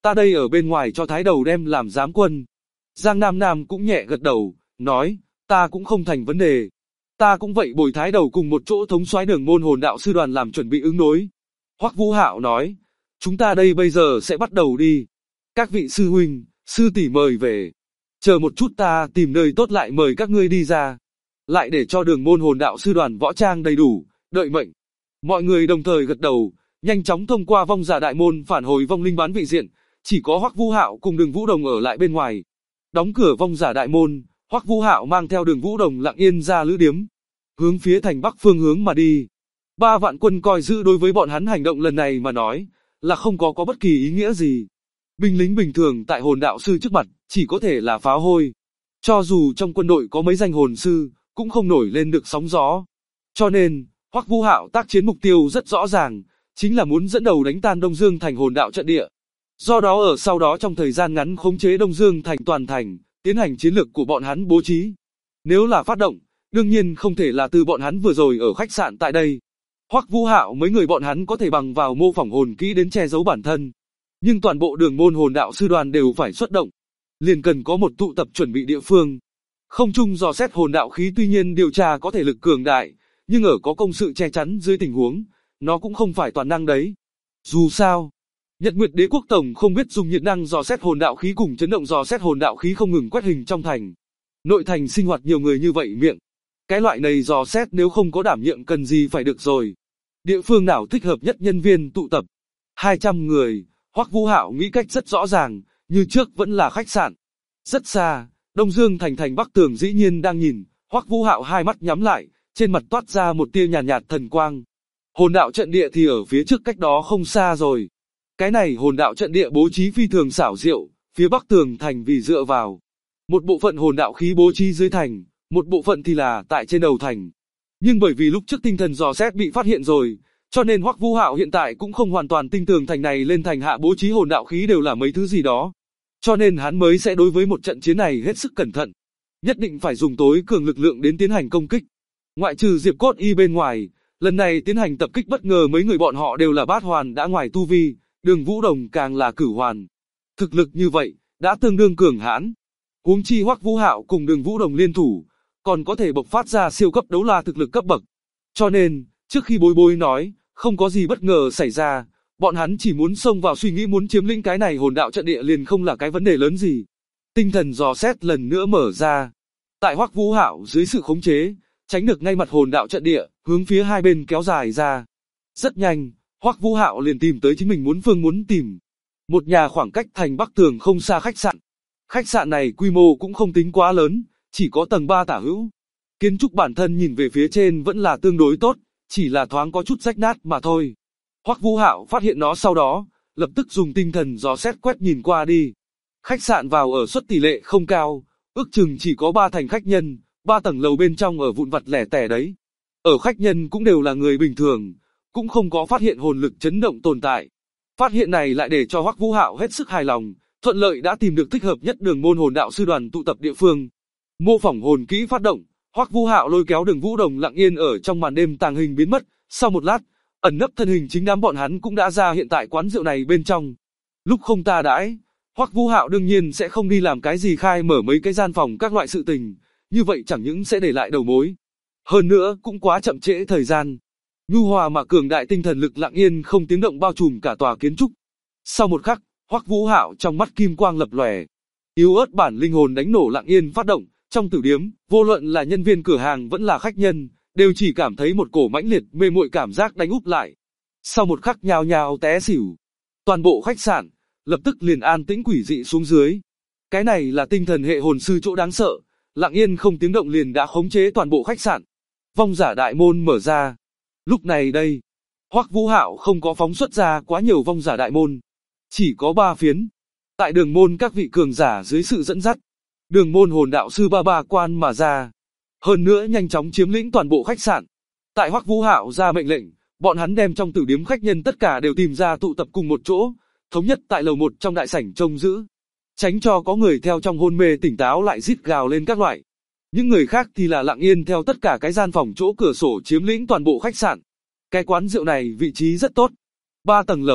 ta đây ở bên ngoài cho Thái Đầu đem làm giám quân. Giang Nam Nam cũng nhẹ gật đầu, nói, ta cũng không thành vấn đề. Ta cũng vậy bồi Thái Đầu cùng một chỗ thống soái Đường môn hồn đạo sư đoàn làm chuẩn bị ứng đối. Hoắc Vũ Hạo nói, chúng ta đây bây giờ sẽ bắt đầu đi. Các vị sư huynh, sư tỷ mời về. Chờ một chút ta tìm nơi tốt lại mời các ngươi đi ra. Lại để cho Đường môn hồn đạo sư đoàn võ trang đầy đủ, đợi mệnh. Mọi người đồng thời gật đầu, nhanh chóng thông qua vong giả đại môn phản hồi vong linh bán vị diện, chỉ có Hoắc Vũ Hạo cùng Đường Vũ Đồng ở lại bên ngoài. Đóng cửa vong giả đại môn, Hoắc Vũ Hạo mang theo Đường Vũ Đồng lặng yên ra lữ điếm, hướng phía thành bắc phương hướng mà đi. 3 vạn quân coi giữ đối với bọn hắn hành động lần này mà nói, là không có bất kỳ ý nghĩa gì. Binh lính bình thường tại hồn đạo sư trước mặt, chỉ có thể là pháo hôi. Cho dù trong quân đội có mấy danh hồn sư, cũng không nổi lên được sóng gió. Cho nên, Hoắc Vũ Hạo tác chiến mục tiêu rất rõ ràng, chính là muốn dẫn đầu đánh tan Đông Dương thành hồn đạo trận địa. Do đó ở sau đó trong thời gian ngắn khống chế Đông Dương thành toàn thành, tiến hành chiến lược của bọn hắn bố trí. Nếu là phát động, đương nhiên không thể là từ bọn hắn vừa rồi ở khách sạn tại đây. Hoắc Vũ Hạo mấy người bọn hắn có thể bằng vào mô phỏng hồn kỹ đến che giấu bản thân. Nhưng toàn bộ Đường môn hồn đạo sư đoàn đều phải xuất động. Liền cần có một tụ tập chuẩn bị địa phương. Không chung dò xét hồn đạo khí tuy nhiên điều tra có thể lực cường đại, nhưng ở có công sự che chắn dưới tình huống, nó cũng không phải toàn năng đấy. Dù sao, Nhật Nguyệt Đế Quốc Tổng không biết dùng nhiệt năng dò xét hồn đạo khí cùng chấn động dò xét hồn đạo khí không ngừng quét hình trong thành. Nội thành sinh hoạt nhiều người như vậy miệng. Cái loại này dò xét nếu không có đảm nhiệm cần gì phải được rồi. Địa phương nào thích hợp nhất nhân viên tụ tập? 200 người, Hoắc Vũ Hạo nghĩ cách rất rõ ràng, như trước vẫn là khách sạn. Rất xa, Đông Dương thành Bắc Tường dĩ nhiên đang nhìn, Hoắc Vũ Hạo hai mắt nhắm lại, trên mặt toát ra một tia nhàn nhạt thần quang. Hồn đạo trận địa thì ở phía trước cách đó không xa rồi. Cái này hồn đạo trận địa bố trí phi thường xảo diệu, phía Bắc Tường thành vì dựa vào. Một bộ phận hồn đạo khí bố trí dưới thành, một bộ phận thì là tại trên đầu thành. Nhưng bởi vì lúc trước tinh thần dò xét bị phát hiện rồi, cho nên Hoắc Vũ Hạo hiện tại cũng không hoàn toàn tin tưởng thành này lên thành hạ bố trí hồn đạo khí đều là mấy thứ gì đó. Cho nên hắn mới sẽ đối với một trận chiến này hết sức cẩn thận. Nhất định phải dùng tối cường lực lượng đến tiến hành công kích. Ngoại trừ Diệp Cốt Y bên ngoài, lần này tiến hành tập kích bất ngờ mấy người bọn họ đều là bát hoàn đã ngoài tu vi, Đường Vũ Đồng càng là cửu hoàn. Thực lực như vậy, đã tương đương cường hãn. Huống chi Hoắc Vũ Hạo cùng Đường Vũ Đồng liên thủ, còn có thể bộc phát ra siêu cấp đấu la thực lực cấp bậc. Cho nên, trước khi Bối Bối nói, không có gì bất ngờ xảy ra, bọn hắn chỉ muốn xông vào suy nghĩ muốn chiếm lĩnh cái này hồn đạo trận địa liền không là cái vấn đề lớn gì. Tinh thần dò xét lần nữa mở ra. Tại Hoắc Vũ Hạo dưới sự khống chế, tránh được ngay mặt hồn đạo trận địa, hướng phía hai bên kéo dài ra. Rất nhanh, Hoắc Vũ Hạo liền tìm tới chính mình muốn tìm. Một nhà khoảng cách thành Bắc Tường không xa khách sạn. Khách sạn này quy mô cũng không tính quá lớn, chỉ có tầng 3 tả hữu. Kiến trúc bản thân nhìn về phía trên vẫn là tương đối tốt, chỉ là thoáng có chút rách nát mà thôi. Hoắc Vũ Hạo phát hiện nó sau đó, lập tức dùng tinh thần dò xét quét nhìn qua đi. Khách sạn vào ở suất tỷ lệ không cao, ước chừng chỉ có 3 thành khách nhân, 3 tầng lầu bên trong ở vụn vặt lẻ tẻ đấy. Ở khách nhân cũng đều là người bình thường, cũng không có phát hiện hồn lực chấn động tồn tại. Phát hiện này lại để cho Hoắc Vũ Hạo hết sức hài lòng, thuận lợi đã tìm được thích hợp nhất Đường môn hồn đạo sư đoàn tụ tập địa phương. Mô phỏng hồn kỹ phát động, Hoắc Vũ Hạo lôi kéo Đường Vũ Đồng lặng yên ở trong màn đêm tàng hình biến mất, sau một lát, ẩn nấp thân hình chính đám bọn hắn cũng đã ra hiện tại quán rượu này bên trong. Lúc không ta đãi, Hoắc Vũ Hạo đương nhiên sẽ không đi làm cái gì khai mở mấy cái gian phòng các loại sự tình, như vậy chẳng những sẽ để lại đầu mối. Hơn nữa cũng quá chậm trễ thời gian. Nhu hòa mà cường đại tinh thần lực lặng yên không tiếng động bao trùm cả tòa kiến trúc. Sau một khắc, Hoắc Vũ Hạo trong mắt kim quang lập lòe. Yếu ớt bản linh hồn đánh nổ lặng yên phát động, trong tử điếm, vô luận là nhân viên cửa hàng vẫn là khách nhân, đều chỉ cảm thấy một cổ mãnh liệt mê muội cảm giác đánh úp lại. Sau một khắc nhào nhào té xỉu. Toàn bộ khách sạn, lập tức liền an tĩnh quỷ dị xuống dưới. Cái này là tinh thần hệ hồn sư chỗ đáng sợ, lặng yên không tiếng động liền đã khống chế toàn bộ khách sạn. Vong giả đại môn mở ra. Lúc này đây, Hoắc Vũ Hạo không có phóng xuất ra quá nhiều vong giả đại môn, chỉ có 3 phiến. Tại đường môn các vị cường giả dưới sự dẫn dắt, Đường môn hồn đạo sư ba quan mà ra. Hơn nữa nhanh chóng chiếm lĩnh toàn bộ khách sạn. Tại Hoắc Vũ Hạo ra mệnh lệnh, bọn hắn đem trong tử điếm khách nhân tất cả đều tìm ra tụ tập cùng một chỗ, thống nhất tại lầu 1 trong đại sảnh trông giữ. Tránh cho có người theo trong hôn mê tỉnh táo lại rít gào lên các loại. Những người khác thì là lặng yên theo tất cả cái gian phòng chỗ cửa sổ chiếm lĩnh toàn bộ khách sạn. Cái quán rượu này vị trí rất tốt. 3 tầng lầu,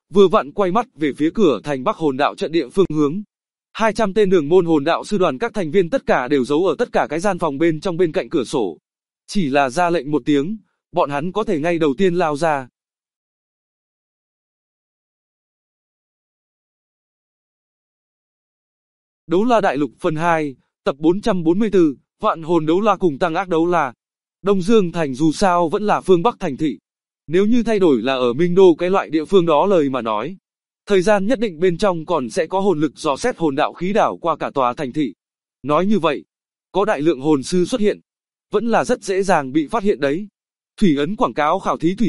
vừa vặn quay mắt về phía cửa thành Bắc hồn đạo trận địa phương hướng. 200 tên đường môn hồn đạo sư đoàn các thành viên tất cả đều giấu ở tất cả cái gian phòng bên trong bên cạnh cửa sổ. Chỉ là ra lệnh một tiếng, bọn hắn có thể ngay đầu tiên lao ra. Đấu La Đại Lục phần 2, tập 444, Vạn Hồn Đấu La cùng Tăng Ác Đấu La. Đông Dương Thành dù sao vẫn là phương Bắc thành thị. Nếu như thay đổi là ở Minh Đô cái loại địa phương đó lời mà nói, thời gian nhất định bên trong còn sẽ có hồn lực dò xét hồn đạo khí đảo qua cả tòa thành thị. Nói như vậy, có đại lượng hồn sư xuất hiện, vẫn là rất dễ dàng bị phát hiện đấy. Thủy ấn quảng cáo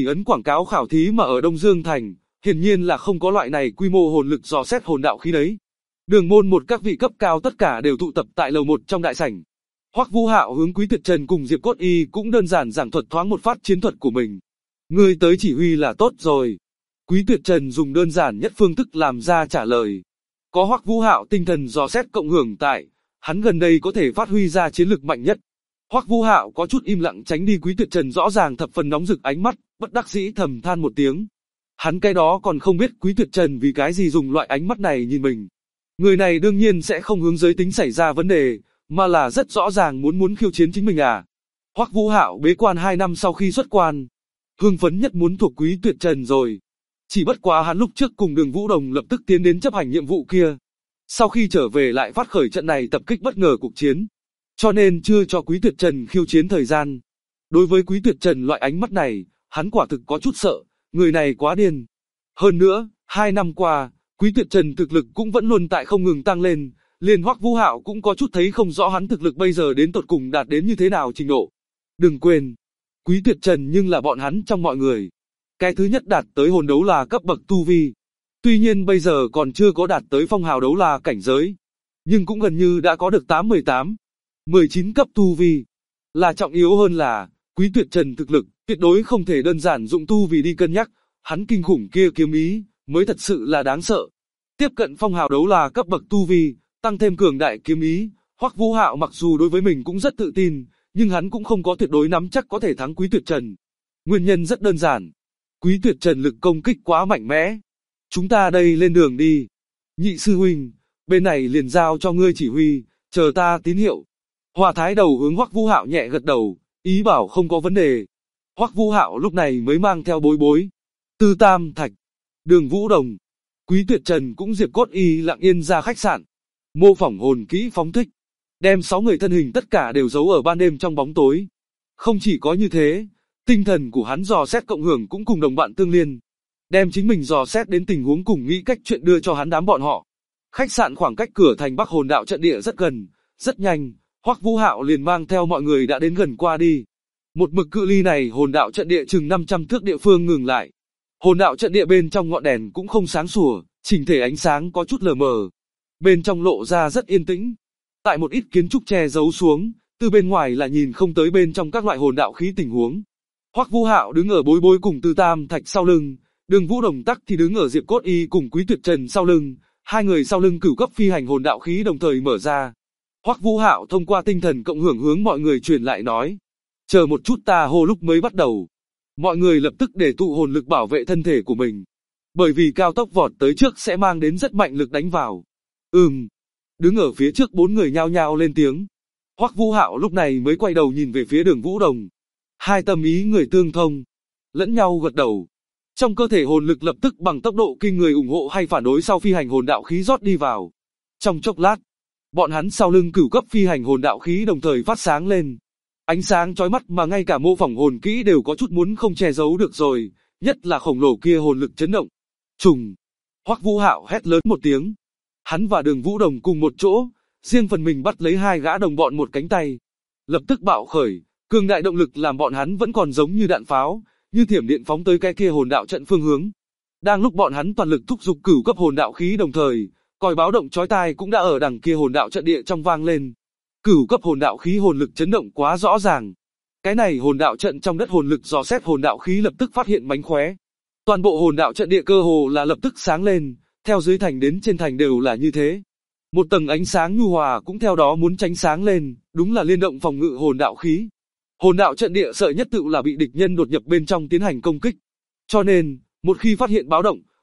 khảo thí mà ở Đông Dương Thành, hiển nhiên là không có loại này quy mô hồn lực dò xét hồn đạo khí đấy. Đường môn một các vị cấp cao tất cả đều tụ tập tại lầu 1 trong đại sảnh. Hoắc Vũ Hạo hướng Quý Tuyệt Trần cùng Diệp Cốt Y cũng đơn giản giảng thuật thoáng một phát chiến thuật của mình. Ngươi tới chỉ huy là tốt rồi. Quý Tuyệt Trần dùng đơn giản nhất phương thức làm ra trả lời. Có Hoắc Vũ Hạo tinh thần dò xét cộng hưởng tại, hắn gần đây có thể phát huy ra chiến lực mạnh nhất. Hoắc Vũ Hạo có chút im lặng tránh đi Quý Tuyệt Trần rõ ràng thập phần nóng rực ánh mắt, bất đắc dĩ thầm than một tiếng. Hắn cái đó còn không biết Quý Tuyệt Trần vì cái gì dùng loại ánh mắt này nhìn mình. Người này đương nhiên sẽ không hướng giới tính xảy ra vấn đề, mà là rất rõ ràng muốn khiêu chiến chính mình à. Hoắc Vũ Hạo bế quan 2 năm sau khi xuất quan, hưng phấn nhất muốn thuộc Quý Tuyệt Trần rồi. Chỉ bất quá hắn lúc trước cùng Đường Vũ Đồng lập tức tiến đến chấp hành nhiệm vụ kia. Sau khi trở về lại phát khởi trận này tập kích bất ngờ cuộc chiến, cho nên chưa cho Quý Tuyệt Trần khiêu chiến thời gian. Đối với Quý Tuyệt Trần loại ánh mắt này, hắn quả thực có chút sợ, người này quá điên. Hơn nữa, 2 năm qua, Quý Tuyệt Trần thực lực cũng vẫn luôn tại không ngừng tăng lên, liền Hoắc Vũ Hạo cũng có chút thấy không rõ hắn thực lực bây giờ đến tột cùng đạt đến như thế nào trình độ. Đừng quên, Quý Tuyệt Trần nhưng là bọn hắn trong mọi người. Cái thứ nhất đạt tới hồn đấu là cấp bậc tu vi. Tuy nhiên bây giờ còn chưa có đạt tới phong hào đấu là cảnh giới, nhưng cũng gần như đã có được 18, 19 cấp tu vi. Là trọng yếu hơn là, Quý Tuyệt Trần thực lực, tuyệt đối không thể đơn giản dụng tu vì đi cân nhắc, hắn kinh khủng kia kiếm ý, mới thật sự là đáng sợ. Tiếp cận phong hào đấu là cấp bậc tu vi, tăng thêm cường đại kiếm ý, Hoắc Vũ Hạo mặc dù đối với mình cũng rất tự tin, nhưng hắn cũng không có tuyệt đối nắm chắc có thể thắng Quý Tuyệt Trần. Nguyên nhân rất đơn giản. Quý Tuyệt Trần lực công kích quá mạnh mẽ. Chúng ta đây lên đường đi. Nhị sư huynh, bên này liền giao cho ngươi chỉ huy, chờ ta tín hiệu. Hòa Thái Đầu hướng Hoắc Vũ Hạo nhẹ gật đầu, ý bảo không có vấn đề. Hoắc Vũ Hạo lúc này mới mang theo Bối Bối, Tư Tam Thạch, Đường Vũ Đồng, Quý Tuyệt Trần cũng Diệp Cốt Y lặng yên ra khách sạn, mô phỏng hồn kỹ phóng thích, đem 6 người thân hình tất cả đều giấu ở ban đêm trong bóng tối. Không chỉ có như thế, tinh thần của hắn dò xét cộng hưởng cũng cùng đồng bạn tương liên, đem chính mình dò xét đến tình huống cùng nghĩ cách chuyện đưa cho hắn đám bọn họ. Khách sạn khoảng cách cửa thành Bắc hồn đạo trận địa rất gần, rất nhanh, Hoắc Vũ Hạo liền mang theo mọi người đã đến gần qua đi. Một mực cự ly này hồn đạo trận địa chừng 500 thước địa phương ngừng lại. Hồn đạo trận địa bên trong ngọn đèn cũng không sáng sủa, chỉnh thể ánh sáng có chút lờ mờ. Bên trong lộ ra rất yên tĩnh. Tại một ít kiến trúc che giấu xuống, từ bên ngoài là nhìn không tới bên trong các loại hồn đạo khí tình huống. Hoắc Vũ Hạo đứng ở Bối Bối cùng Tư Tam Thạch sau lưng, Đường Vũ Đồng tắc thì đứng ở Diệp Cốt Y cùng Quý Tuyệt Trần sau lưng, hai người sau lưng cửu cấp phi hành hồn đạo khí đồng thời mở ra. Hoắc Vũ Hạo thông qua tinh thần cộng hưởng hướng mọi người truyền lại nói: "Chờ một chút, ta hô lúc mới bắt đầu." Mọi người lập tức để tụ hồn lực bảo vệ thân thể của mình, bởi vì cao tốc vọt tới trước sẽ mang đến rất mạnh lực đánh vào. Đứng ở phía trước 4 người nhao nhao lên tiếng. Hoắc Vũ Hạo lúc này mới quay đầu nhìn về phía Đường Vũ Đồng. Hai tâm ý người tương thông, lẫn nhau gật đầu. Trong cơ thể hồn lực lập tức bằng tốc độ kinh người ủng hộ hay phản đối sau phi hành hồn đạo khí rót đi vào. Trong chốc lát, bọn hắn sau lưng cửu cấp phi hành hồn đạo khí đồng thời phát sáng lên. Ánh sáng chói mắt mà ngay cả mô phỏng hồn kỹ đều có chút muốn không che giấu được rồi, nhất là khổng lồ kia hồn lực chấn động. Trùng! Hoắc Vũ Hạo hét lớn một tiếng. Hắn và Đường Vũ Đồng cùng một chỗ, riêng phần mình bắt lấy hai gã đồng bọn một cánh tay. Lập tức bạo khởi, cường đại động lực làm bọn hắn vẫn còn giống như đạn pháo, như thiểm điện phóng tới cái kia hồn đạo trận phương hướng. Đang lúc bọn hắn toàn lực thúc giục cửu cấp hồn đạo khí đồng thời, còi báo động chói tai cũng đã ở đằng kia hồn đạo trận địa trong vang lên. Cửu cấp hồn đạo khí hồn lực chấn động quá rõ ràng. Cái này hồn đạo trận trong đất hồn lực dò xét hồn đạo khí lập tức phát hiện mánh khóe. Toàn bộ hồn đạo trận địa cơ hồ là lập tức sáng lên, theo dưới thành đến trên thành đều là như thế. Một tầng ánh sáng nhu hòa cũng theo đó muốn tránh sáng lên, đúng là liên động phòng ngự hồn đạo khí. Hồn đạo trận địa sợ nhất tự là bị địch nhân đột nhập bên trong tiến hành công kích. Cho nên, một khi phát hiện báo động,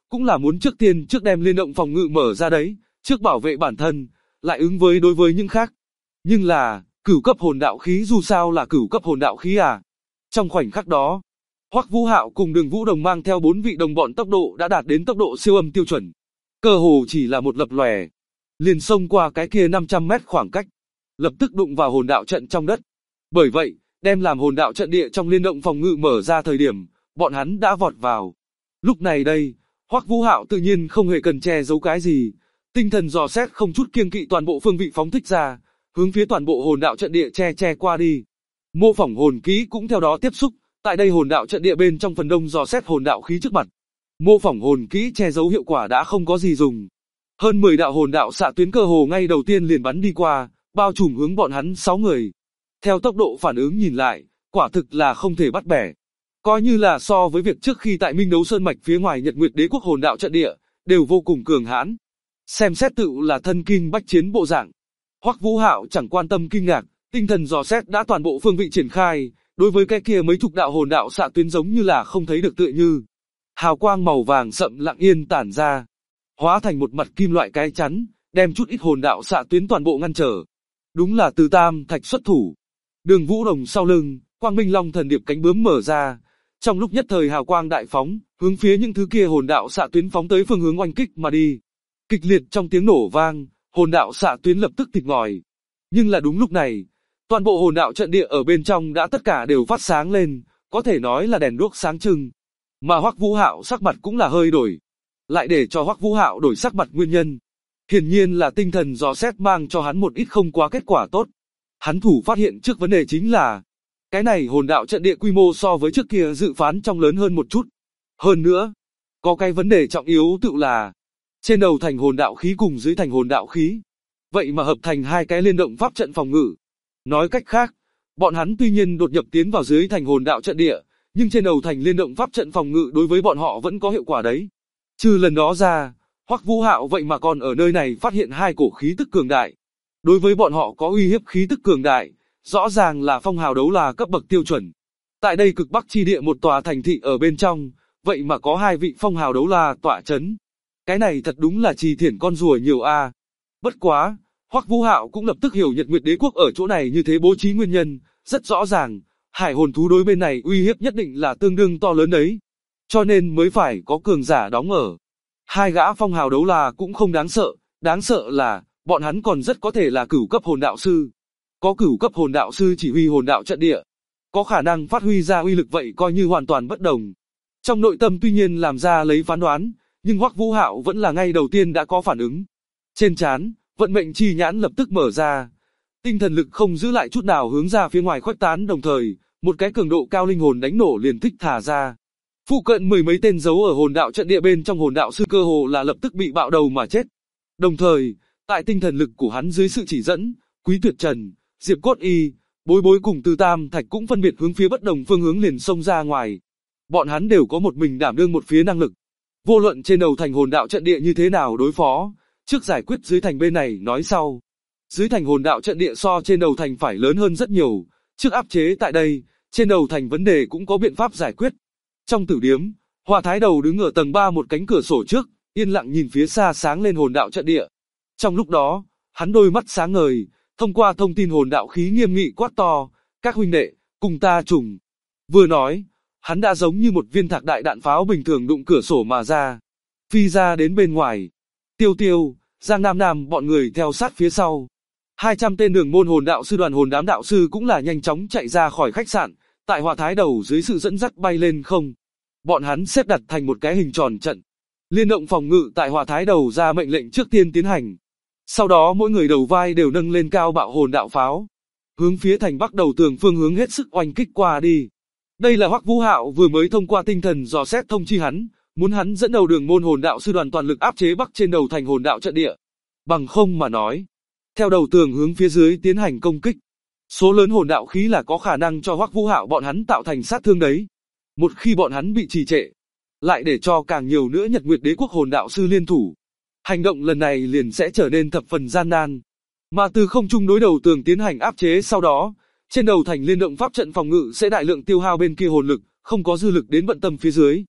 cũng là muốn trước tiên đem liên động phòng ngự mở ra đấy, trước bảo vệ bản thân, lại ứng với đối với những khác. Nhưng là, cửu cấp hồn đạo khí dù sao là cửu cấp hồn đạo khí à? Trong khoảnh khắc đó, Hoắc Vũ Hạo cùng Đường Vũ Đồng mang theo 4 vị đồng bọn tốc độ đã đạt đến tốc độ siêu âm tiêu chuẩn. Cơ hồ chỉ là một lập lòe, liền xông qua cái kia 500 mét khoảng cách, lập tức đụng vào hồn đạo trận trong đất. Bởi vậy, đem làm hồn đạo trận địa trong liên động phòng ngự mở ra thời điểm, bọn hắn đã vọt vào. Lúc này đây, Hoắc Vũ Hạo tự nhiên không hề cần che giấu cái gì, tinh thần dò xét không chút kiêng kỵ toàn bộ phương vị phóng thích ra, hướng phía toàn bộ hồn đạo trận địa che qua đi. Mô phỏng hồn kỹ cũng theo đó tiếp xúc, tại đây hồn đạo trận địa bên trong phần đông dò xét hồn đạo khí trước mặt. Mô phỏng hồn kỹ che giấu hiệu quả đã không có gì dùng. Hơn 10 đạo hồn đạo xạ tuyến cơ hồ ngay đầu tiên liền bắn đi qua, bao trùm hướng bọn hắn 6 người. Theo tốc độ phản ứng nhìn lại, quả thực là không thể bắt bẻ. Coi như là so với việc trước khi tại Minh Đấu Sơn mạch phía ngoài Nhật Nguyệt Đế quốc hồn đạo trận địa, đều vô cùng cường hãn. Xem xét tự là thân kinh bách chiến bộ dạng. Hoắc Vũ Hạo chẳng quan tâm kinh ngạc, tinh thần dò xét đã toàn bộ phương vị triển khai, đối với cái kia mấy chục đạo hồn đạo xạ tuyến giống như là không thấy được tựa như. Hào quang màu vàng sậm lặng yên tản ra, hóa thành một mặt kim loại cái chắn, đem chút ít hồn đạo xạ tuyến toàn bộ ngăn trở. Đúng là Từ Tam Thạch xuất thủ. Đường Vũ Đồng sau lưng, Quang Minh Long thần điệp cánh bướm mở ra, trong lúc nhất thời hào quang đại phóng, hướng phía những thứ kia hồn đạo xạ tuyến phóng tới phương hướng oanh kích mà đi. Kịch liệt trong tiếng nổ vang, hồn đạo xạ tuyến lập tức thịt ngòi. Nhưng là đúng lúc này, toàn bộ hồn đạo trận địa ở bên trong đã tất cả đều phát sáng lên, có thể nói là đèn đuốc sáng trưng. Mà Hoắc Vũ Hạo sắc mặt cũng là hơi đổi. Lại để cho Hoắc Vũ Hạo đổi sắc mặt nguyên nhân, hiển nhiên là tinh thần dò xét mang cho hắn một ít không quá kết quả tốt. Hắn thủ phát hiện trước vấn đề chính là, cái này hồn đạo trận địa quy mô so với trước kia dự phán trong lớn hơn một chút. Hơn nữa, có cái vấn đề trọng yếu tự là, trên đầu thành hồn đạo khí cùng dưới thành hồn đạo khí, vậy mà hợp thành hai cái liên động pháp trận phòng ngự. Nói cách khác, bọn hắn tuy nhiên đột nhập tiến vào dưới thành hồn đạo trận địa, nhưng trên đầu thành liên động pháp trận phòng ngự đối với bọn họ vẫn có hiệu quả đấy. Trừ lần đó ra, Hoắc Vũ Hạo vậy mà còn ở nơi này phát hiện hai cổ khí tức cường đại. Đối với bọn họ có uy hiếp khí tức cường đại, rõ ràng là phong hào đấu la cấp bậc tiêu chuẩn. Tại đây cực bắc chi địa một tòa thành thị ở bên trong, vậy mà có hai vị phong hào đấu la tọa chấn. Cái này thật đúng là trì thiển con rùa nhiều a. Bất quá, Hoắc Vũ Hạo cũng lập tức hiểu Nhật Nguyệt Đế quốc ở chỗ này như thế bố trí nguyên nhân, rất rõ ràng, hải hồn thú đối bên này uy hiếp nhất định là tương đương to lớn đấy. Cho nên mới phải có cường giả đóng ở. Hai gã phong hào đấu la cũng không đáng sợ là, bọn hắn còn rất có thể là cửu cấp hồn đạo sư. Có cửu cấp hồn đạo sư chỉ huy hồn đạo trận địa, có khả năng phát huy ra uy lực vậy coi như hoàn toàn bất đồng. Trong nội tâm tuy nhiên làm ra lấy phán đoán, nhưng Hoắc Vũ Hạo vẫn là ngay đầu tiên đã có phản ứng. Trên trán, vận mệnh chi nhãn lập tức mở ra. Tinh thần lực không giữ lại chút nào hướng ra phía ngoài khuếch tán, đồng thời, một cái cường độ cao linh hồn đánh nổ liền thích thả ra. Phụ cận mười mấy tên giấu ở hồn đạo trận địa bên trong hồn đạo sư cơ hồ là lập tức bị bạo đầu mà chết. Đồng thời, tại tinh thần lực của hắn dưới sự chỉ dẫn, Quý Tuyệt Trần, Diệp Cốt Y, Bối Bối cùng Từ Tam Thạch cũng phân biệt hướng phía bất đồng phương hướng liền xông ra ngoài. Bọn hắn đều có một mình đảm đương một phía năng lực. Vô luận trên đầu thành hồn đạo trận địa như thế nào đối phó, trước giải quyết dưới thành bên này nói sau. Dưới thành hồn đạo trận địa so trên đầu thành phải lớn hơn rất nhiều, trước áp chế tại đây, trên đầu thành vấn đề cũng có biện pháp giải quyết. Trong tử điếm, Hòa Thái Đầu đứng ở tầng 3 một cánh cửa sổ trước, yên lặng nhìn phía xa sáng lên hồn đạo trận địa. Trong lúc đó, hắn đôi mắt sáng ngời, thông qua thông tin hồn đạo khí nghiêm nghị quát to, các huynh đệ, cùng ta trùng. Vừa nói, hắn đã giống như một viên thạc đại đạn pháo bình thường đụng cửa sổ mà ra, phi ra đến bên ngoài. Tiêu Tiêu, Giang Nam Nam bọn người theo sát phía sau. 200 tên đường môn hồn đạo sư đoàn hồn đám đạo sư cũng là nhanh chóng chạy ra khỏi khách sạn, tại Hòa Thái Đầu dưới sự dẫn dắt bay lên không. Bọn hắn xếp đặt thành một cái hình tròn trận. Liên động phòng ngự tại Hòa Thái Đầu ra mệnh lệnh trước tiên tiến hành. Sau đó mỗi người đầu vai đều nâng lên cao bạo hồn đạo pháo, hướng phía thành bắc đầu tường phương hướng hết sức oanh kích qua đi. Đây là Hoắc Vũ Hạo vừa mới thông qua tinh thần dò xét thông chi hắn, muốn hắn dẫn đầu đường môn hồn đạo sư đoàn toàn lực áp chế bắc trên đầu thành hồn đạo trận địa. Bằng không mà nói, theo đầu tường hướng phía dưới tiến hành công kích, số lớn hồn đạo khí là có khả năng cho Hoắc Vũ Hạo bọn hắn tạo thành sát thương đấy. Một khi bọn hắn bị trì trệ, lại để cho càng nhiều nữa Nhật Nguyệt Đế quốc hồn đạo sư liên thủ, hành động lần này liền sẽ trở nên thập phần gian nan. Mà từ không trung đối đầu tường tiến hành áp chế sau đó, trên đầu thành liên động pháp trận phòng ngự sẽ đại lượng tiêu hao bên kia hồn lực, không có dư lực đến bận tâm phía dưới.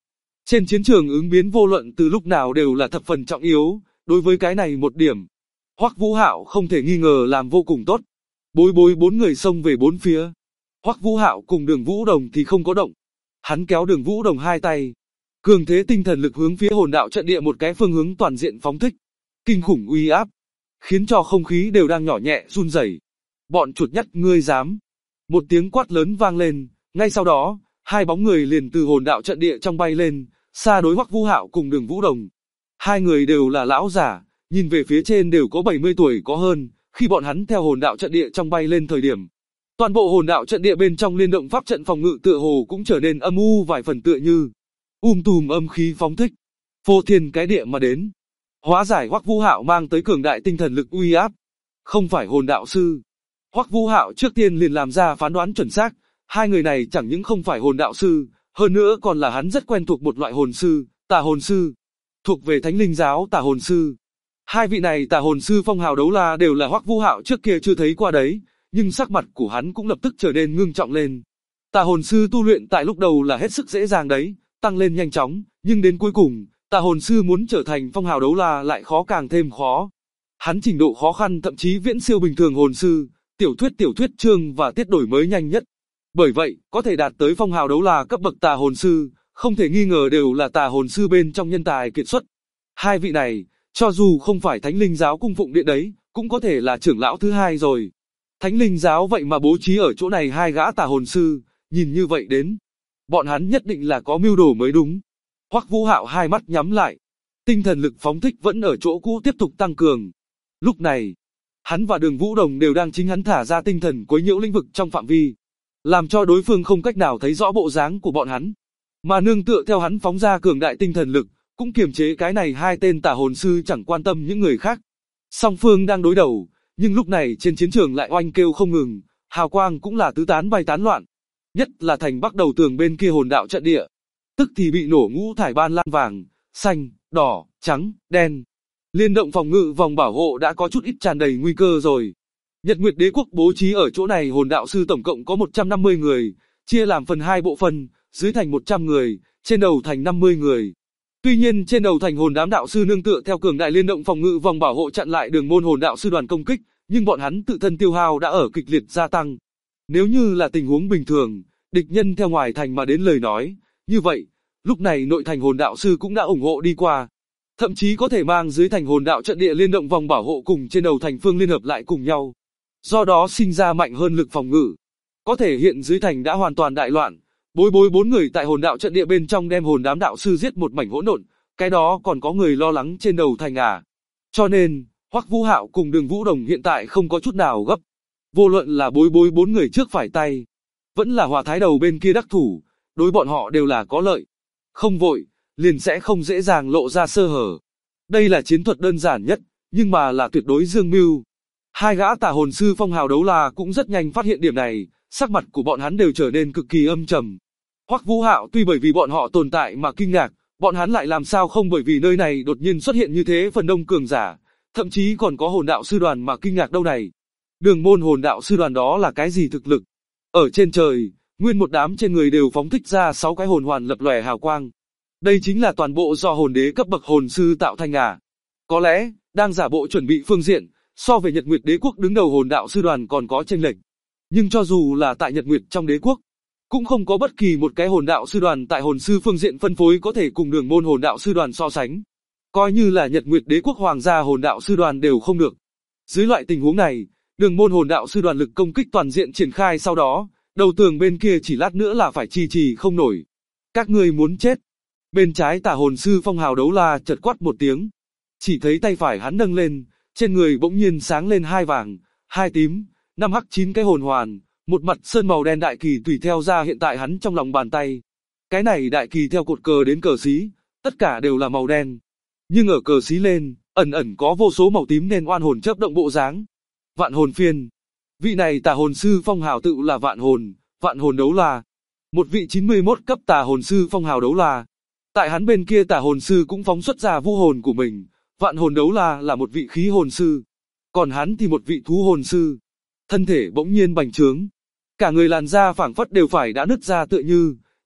Trên chiến trường ứng biến vô luận từ lúc nào đều là thập phần trọng yếu, đối với cái này một điểm, Hoắc Vũ Hạo không thể nghi ngờ làm vô cùng tốt. Bối bối bốn người xông về bốn phía. Hoắc Vũ Hạo cùng Đường Vũ Đồng thì không có động. Hắn kéo Đường Vũ Đồng hai tay, cường thế tinh thần lực hướng phía hồn đạo trận địa một cái phương hướng toàn diện phóng thích. Kinh khủng uy áp, khiến cho không khí đều đang nhỏ nhẹ run rẩy. Bọn chuột nhắt ngươi dám. Một tiếng quát lớn vang lên, ngay sau đó, hai bóng người liền từ hồn đạo trận địa trong bay lên, xa đối Hoắc Vũ Hạo cùng Đường Vũ Đồng. Hai người đều là lão giả, nhìn về phía trên đều có 70 tuổi có hơn, khi bọn hắn theo hồn đạo trận địa trong bay lên thời điểm. Toàn bộ hồn đạo trận địa bên trong liên động pháp trận phòng ngự tựa hồ cũng trở nên âm u vài phần tựa như tùm âm khí phóng thích, phô thiên cái địa mà đến. Hóa giải Hoắc Vũ Hạo mang tới cường đại tinh thần lực uy áp, không phải hồn đạo sư. Hoắc Vũ Hạo trước tiên liền làm ra phán đoán chuẩn xác, hai người này chẳng những không phải hồn đạo sư, hơn nữa còn là hắn rất quen thuộc một loại hồn sư, tà hồn sư, thuộc về Thánh Linh giáo tà hồn sư. Hai vị này tà hồn sư phong hào đấu la đều là Hoắc Vũ Hạo trước kia chưa thấy qua đấy, nhưng sắc mặt của hắn cũng lập tức trở nên ngưng trọng lên. Tà hồn sư tu luyện tại lúc đầu là hết sức dễ dàng đấy, tăng lên nhanh chóng, nhưng đến cuối cùng, tà hồn sư muốn trở thành phong hào đấu la lại khó càng thêm khó. Hắn trình độ khó khăn thậm chí viễn siêu bình thường hồn sư, tiểu thuyết chương và tiết đổi mới nhanh nhất. Bởi vậy, có thể đạt tới phong hào đấu la cấp bậc tà hồn sư, không thể nghi ngờ đều là tà hồn sư bên trong nhân tài kiệt xuất. Hai vị này, cho dù không phải Thánh Linh giáo cung phụng điện đấy, cũng có thể là trưởng lão thứ hai rồi. Thánh Linh giáo vậy mà bố trí ở chỗ này hai gã tà hồn sư, nhìn như vậy đến, bọn hắn nhất định là có mưu đồ mới đúng. Hoắc Vũ Hạo hai mắt nhắm lại, tinh thần lực phóng thích vẫn ở chỗ cũ tiếp tục tăng cường. Lúc này, hắn và Đường Vũ Đồng đều đang chính hắn thả ra tinh thần quấy nhiễu lĩnh vực trong phạm vi, làm cho đối phương không cách nào thấy rõ bộ dáng của bọn hắn, mà nương tựa theo hắn phóng ra cường đại tinh thần lực, cũng kiềm chế cái này hai tên tà hồn sư chẳng quan tâm những người khác. Song phương đang đối đầu, nhưng lúc này trên chiến trường lại oanh kêu không ngừng, hào quang cũng là tứ tán bay tán loạn. Nhất là thành bắc đầu tường bên kia hồn đạo trận địa, tức thì bị nổ ngũ thải ban lan vàng, xanh, đỏ, trắng, đen. Liên động phòng ngự vòng bảo hộ đã có chút ít tràn đầy nguy cơ rồi. Nhật Nguyệt Đế quốc bố trí ở chỗ này hồn đạo sư tổng cộng có 150 người, chia làm phần hai bộ phận, dưới thành 100 người, trên đầu thành 50 người. Tuy nhiên trên đầu thành hồn đám đạo sư nương tựa theo cường đại liên động phòng ngự vòng bảo hộ chặn lại đường môn hồn đạo sư đoàn công kích, nhưng bọn hắn tự thân tiêu hao đã ở kịch liệt gia tăng. Nếu như là tình huống bình thường, địch nhân theo ngoài thành mà đến lời nói, như vậy, lúc này nội thành hồn đạo sư cũng đã ủng hộ đi qua. Thậm chí có thể mang dưới thành hồn đạo trận địa liên động vòng bảo hộ cùng trên đầu thành phương liên hợp lại cùng nhau. Do đó sinh ra mạnh hơn lực phòng ngự. Có thể hiện dưới thành đã hoàn toàn đại loạn. Bối bốn người tại hồn đạo trận địa bên trong đem hồn đám đạo sư giết một mảnh hỗn độn, cái đó còn có người lo lắng trên đầu thành à. Cho nên, Hoắc Vũ Hạo cùng Đường Vũ Đồng hiện tại không có chút nào gấp. Vô luận là bối bốn người trước phải tay, vẫn là Hòa Thái Đầu bên kia đắc thủ, đối bọn họ đều là có lợi. Không vội, liền sẽ không dễ dàng lộ ra sơ hở. Đây là chiến thuật đơn giản nhất, nhưng mà là tuyệt đối dương mưu. Hai gã tà hồn sư phong hào đấu la cũng rất nhanh phát hiện điểm này, sắc mặt của bọn hắn đều trở nên cực kỳ âm trầm. Hoắc Vũ Hạo tuy bởi vì bọn họ tồn tại mà kinh ngạc, bọn hắn lại làm sao không bởi vì nơi này đột nhiên xuất hiện như thế phần đông cường giả, thậm chí còn có hồn đạo sư đoàn mà kinh ngạc đâu này. Đường môn hồn đạo sư đoàn đó là cái gì thực lực? Ở trên trời, nguyên một đám trên người đều phóng thích ra 6 cái hồn hoàn lập lòe hào quang. Đây chính là toàn bộ do hồn đế cấp bậc hồn sư tạo thành à? Có lẽ, đang giả bộ chuẩn bị phương diện, so về Nhật Nguyệt Đế quốc đứng đầu hồn đạo sư đoàn còn có chênh lệch. Nhưng cho dù là tại Nhật Nguyệt trong đế quốc, cũng không có bất kỳ một cái hồn đạo sư đoàn tại hồn sư phương diện phân phối có thể cùng đường môn hồn đạo sư đoàn so sánh. Coi như là Nhật Nguyệt Đế quốc hoàng gia hồn đạo sư đoàn đều không được. Dưới loại tình huống này, đường môn hồn đạo sư đoàn lực công kích toàn diện triển khai sau đó, đầu tường bên kia chỉ lát nữa là phải trì không nổi. Các ngươi muốn chết. Bên trái tà hồn sư phong hào đấu la chợt quát một tiếng. Chỉ thấy tay phải hắn nâng lên, trên người bỗng nhiên sáng lên 2 vàng, 2 tím, 5 hắc 9 cái hồn hoàn, một mặt sơn màu đen đại kỳ tùy theo ra hiện tại hắn trong lòng bàn tay. Cái này đại kỳ theo cột cờ đến cờ xí, tất cả đều là màu đen. Nhưng ở cờ xí lên, ẩn có vô số màu tím nên oan hồn chớp động bộ dáng. Vạn hồn phiên. Vị này tà hồn sư phong hào tự là vạn hồn đấu la. Một vị 91 cấp tà hồn sư phong hào đấu la. Tại hắn bên kia tà hồn sư cũng phóng xuất ra vu hồn của mình. Vạn hồn đấu la là một vị khí hồn sư. Còn hắn thì một vị thú hồn sư. Thân thể bỗng nhiên bành trướng. Cả người làn da phảng phất đều phải đã nứt ra tựa như,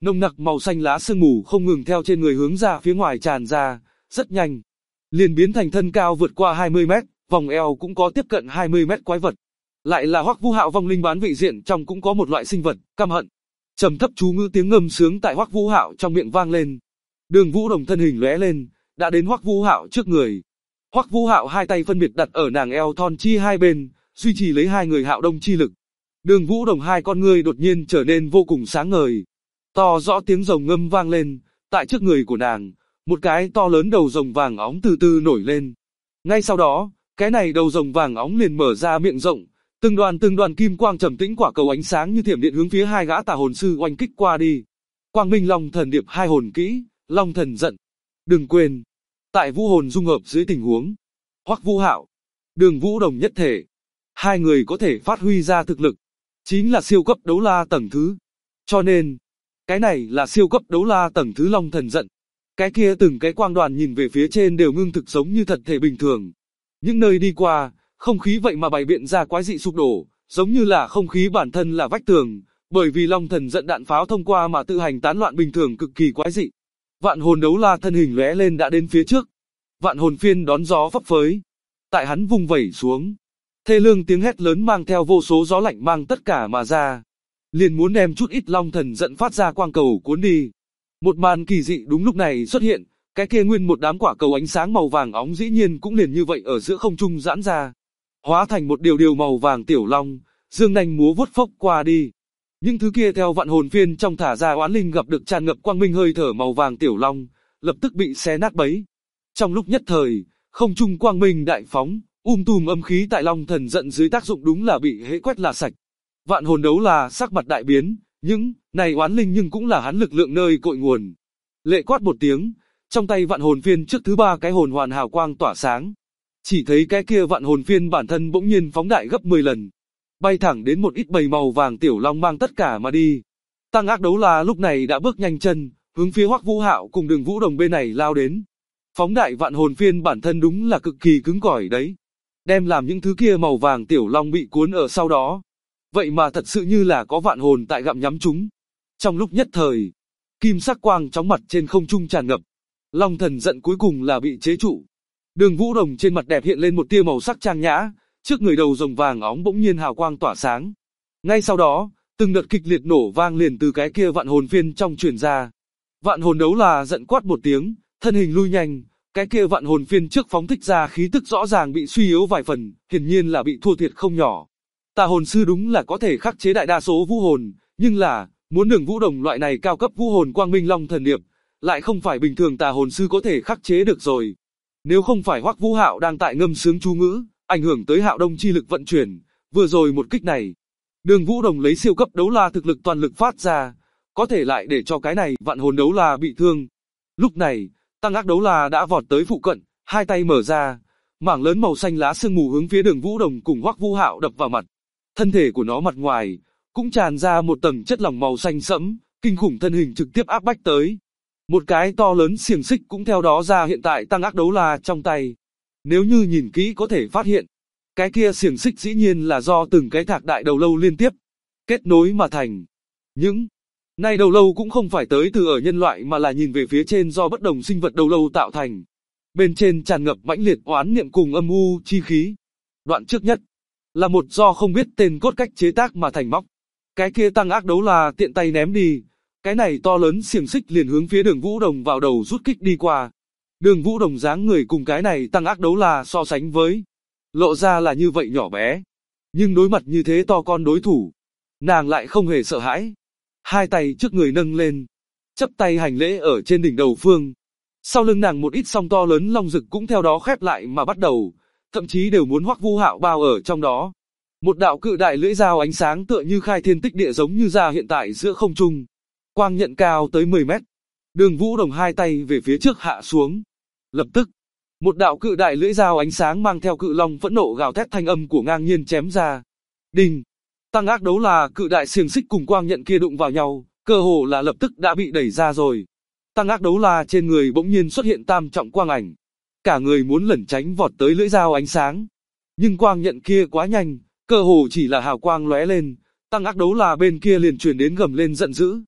Nồng nặc màu xanh lá sương mù không ngừng theo trên người hướng ra phía ngoài tràn ra, rất nhanh. Liền biến thành thân cao vượt qua 20 mét, vòng eo cũng có tiếp cận 20 mét quái vật. Lại là Hoắc Vũ Hạo vong linh bán vị diện trong cũng có một loại sinh vật, căm hận. Trầm thấp chú ngữ tiếng ngâm sướng tại Hoắc Vũ Hạo trong miệng vang lên. Đường Vũ Đồng thân hình lóe lên, đã đến Hoắc Vũ Hạo trước người. Hoắc Vũ Hạo hai tay phân biệt đặt ở nàng eo thon chi hai bên, duy trì lấy hai người Hạo Đông chi lực. Đường Vũ Đồng hai con ngươi đột nhiên trở nên vô cùng sáng ngời. To rõ tiếng rồng ngâm vang lên, tại trước người của nàng, một cái to lớn đầu rồng vàng óng từ từ nổi lên. Ngay sau đó, cái này đầu rồng vàng óng liền mở ra miệng rộng, từng đoàn kim quang trầm tĩnh quả cầu ánh sáng như thiểm điện hướng phía hai gã tà hồn sư oanh kích qua đi. Quang Minh Long Thần Điệp hai hồn kỹ, Long Thần giận. Đừng quên, tại vũ hồn dung hợp dưới tình huống, Hoắc Vũ Hạo, Đường Vũ Đồng nhất thể, hai người có thể phát huy ra thực lực, chính là siêu cấp đấu la tầng thứ. Cho nên, cái này là siêu cấp đấu la tầng thứ Long Thần giận. Cái kia từng cái quang đoàn nhìn về phía trên đều ngưng thực giống như thật thể bình thường. Những nơi đi qua, không khí vậy mà bày biện ra quái dị sụp đổ, giống như là không khí bản thân là vách tường, bởi vì Long Thần giận đạn pháo thông qua mà tự hành tán loạn bình thường cực kỳ quái dị. Vạn hồn đấu la thân hình lóe lên đã đến phía trước. Vạn hồn phiên đón gió phấp phới. Tại hắn vung vẩy xuống, thê lương tiếng hét lớn mang theo vô số gió lạnh mang tất cả mà ra. Liền muốn đem chút ít Long Thần giận phát ra quang cầu cuốn đi. Một màn kỳ dị đúng lúc này xuất hiện, cái kia nguyên một đám quả cầu ánh sáng màu vàng óng dĩ nhiên cũng liền như vậy ở giữa không trung giãn ra, hóa thành một điều màu vàng tiểu long, dương nanh múa vuốt phốc qua đi. Những thứ kia theo vạn hồn phiên trong thả ra oán linh gặp được tràn ngập quang minh hơi thở màu vàng tiểu long, lập tức bị xé nát bấy. Trong lúc nhất thời, không trung quang minh đại phóng, tùm âm khí tại Long Thần giận dưới tác dụng đúng là bị hễ quét là sạch. Vạn hồn đấu là sắc mặt đại biến, những này oán linh nhưng cũng là hắn lực lượng nơi cội nguồn. Lệ quát một tiếng, trong tay vạn hồn phiên trước thứ ba cái hồn hoàn hào quang tỏa sáng. Chỉ thấy cái kia vạn hồn phiên bản thân bỗng nhiên phóng đại gấp 10 lần, bay thẳng đến một ít bầy màu vàng tiểu long mang tất cả mà đi. Tăng ác đấu la lúc này đã bước nhanh chân, hướng phía Hoắc Vũ Hạo cùng Đường Vũ Đồng bên này lao đến. Phóng đại vạn hồn phiên bản thân đúng là cực kỳ cứng cỏi đấy, đem làm những thứ kia màu vàng tiểu long bị cuốn ở sau đó. Vậy mà thật sự như là có vạn hồn tại gặm nhắm chúng. Trong lúc nhất thời, kim sắc quang chóng mặt trên không trung tràn ngập. Long Thần giận cuối cùng là bị chế trụ. Đường Vũ Đồng trên mặt đẹp hiện lên một tia màu sắc trang nhã, trước người đầu rồng vàng óng bỗng nhiên hào quang tỏa sáng. Ngay sau đó, từng đợt kịch liệt nổ vang liền từ cái kia vạn hồn phiên trong truyền ra. Vạn hồn đấu là giận quát một tiếng, thân hình lui nhanh, cái kia vạn hồn phiên trước phóng thích ra khí tức rõ ràng bị suy yếu vài phần, hiển nhiên là bị thua thiệt không nhỏ. Tà hồn sư đúng là có thể khắc chế đại đa số vũ hồn, nhưng là, muốn Đường Vũ Đồng loại này cao cấp vũ hồn quang minh long thần điệp, lại không phải bình thường tà hồn sư có thể khắc chế được rồi. Nếu không phải Hoắc Vũ Hạo đang tại ngâm sướng chú ngữ, ảnh hưởng tới Hạo Đông chi lực vận chuyển, vừa rồi một kích này, Đường Vũ Đồng lấy siêu cấp đấu la thực lực toàn lực phát ra, có thể lại để cho cái này vạn hồn đấu la bị thương. Lúc này, tăng ác đấu la đã vọt tới phụ cận, hai tay mở ra, mảng lớn màu xanh lá sương mù hướng phía Đường Vũ Đồng cùng Hoắc Vũ Hạo đập vào mặt. Thân thể của nó mặt ngoài cũng tràn ra một tầng chất lỏng màu xanh sẫm, kinh khủng thân hình trực tiếp áp bách tới. Một cái to lớn xiềng xích cũng theo đó ra hiện tại tăng ác đấu la trong tay. Nếu như nhìn kỹ có thể phát hiện, cái kia xiềng xích dĩ nhiên là do từng cái thạc đại đầu lâu liên tiếp kết nối mà thành. Những này đầu lâu cũng không phải tới từ ở nhân loại mà là nhìn về phía trên do bất đồng sinh vật đầu lâu tạo thành. Bên trên tràn ngập mãnh liệt oán niệm cùng âm u chi khí. Đoạn trước nhất là một do không biết tên cốt cách chế tác mà thành móc. Cái kia tăng ác đấu la tiện tay ném đi. Cái này to lớn xiềng xích liền hướng phía Đường Vũ Đồng vào đầu rút kích đi qua. Đường Vũ Đồng dáng người cùng cái này tăng ác đấu la so sánh với, lộ ra là như vậy nhỏ bé. Nhưng đối mặt như thế to con đối thủ, nàng lại không hề sợ hãi. Hai tay trước người nâng lên, chắp tay hành lễ ở trên đỉnh đầu phương. Sau lưng nàng một ít song to lớn long rực cũng theo đó khép lại mà bắt đầu, thậm chí đều muốn Hoắc Vũ Hạo bao ở trong đó. Một đạo cự đại lưỡi dao ánh sáng tựa như khai thiên tích địa giống như ra hiện tại giữa không trung. Quang nhận cao tới 10 mét. Đường Vũ Đồng hai tay về phía trước hạ xuống. Lập tức, một đạo cự đại lưỡi dao ánh sáng mang theo cự long phẫn nộ gào thét thanh âm của ngang nhiên chém ra. Đinh! Tăng ác đấu là cự đại xiềng xích cùng quang nhận kia đụng vào nhau, cơ hồ là lập tức đã bị đẩy ra rồi. Tăng ác đấu la trên người bỗng nhiên xuất hiện tam trọng quang ảnh. Cả người muốn lẩn tránh vọt tới lưỡi dao ánh sáng. Nhưng quang nhận kia quá nhanh, cơ hồ chỉ là hào quang lóe lên, tăng ác đấu la bên kia liền truyền đến gầm lên giận dữ.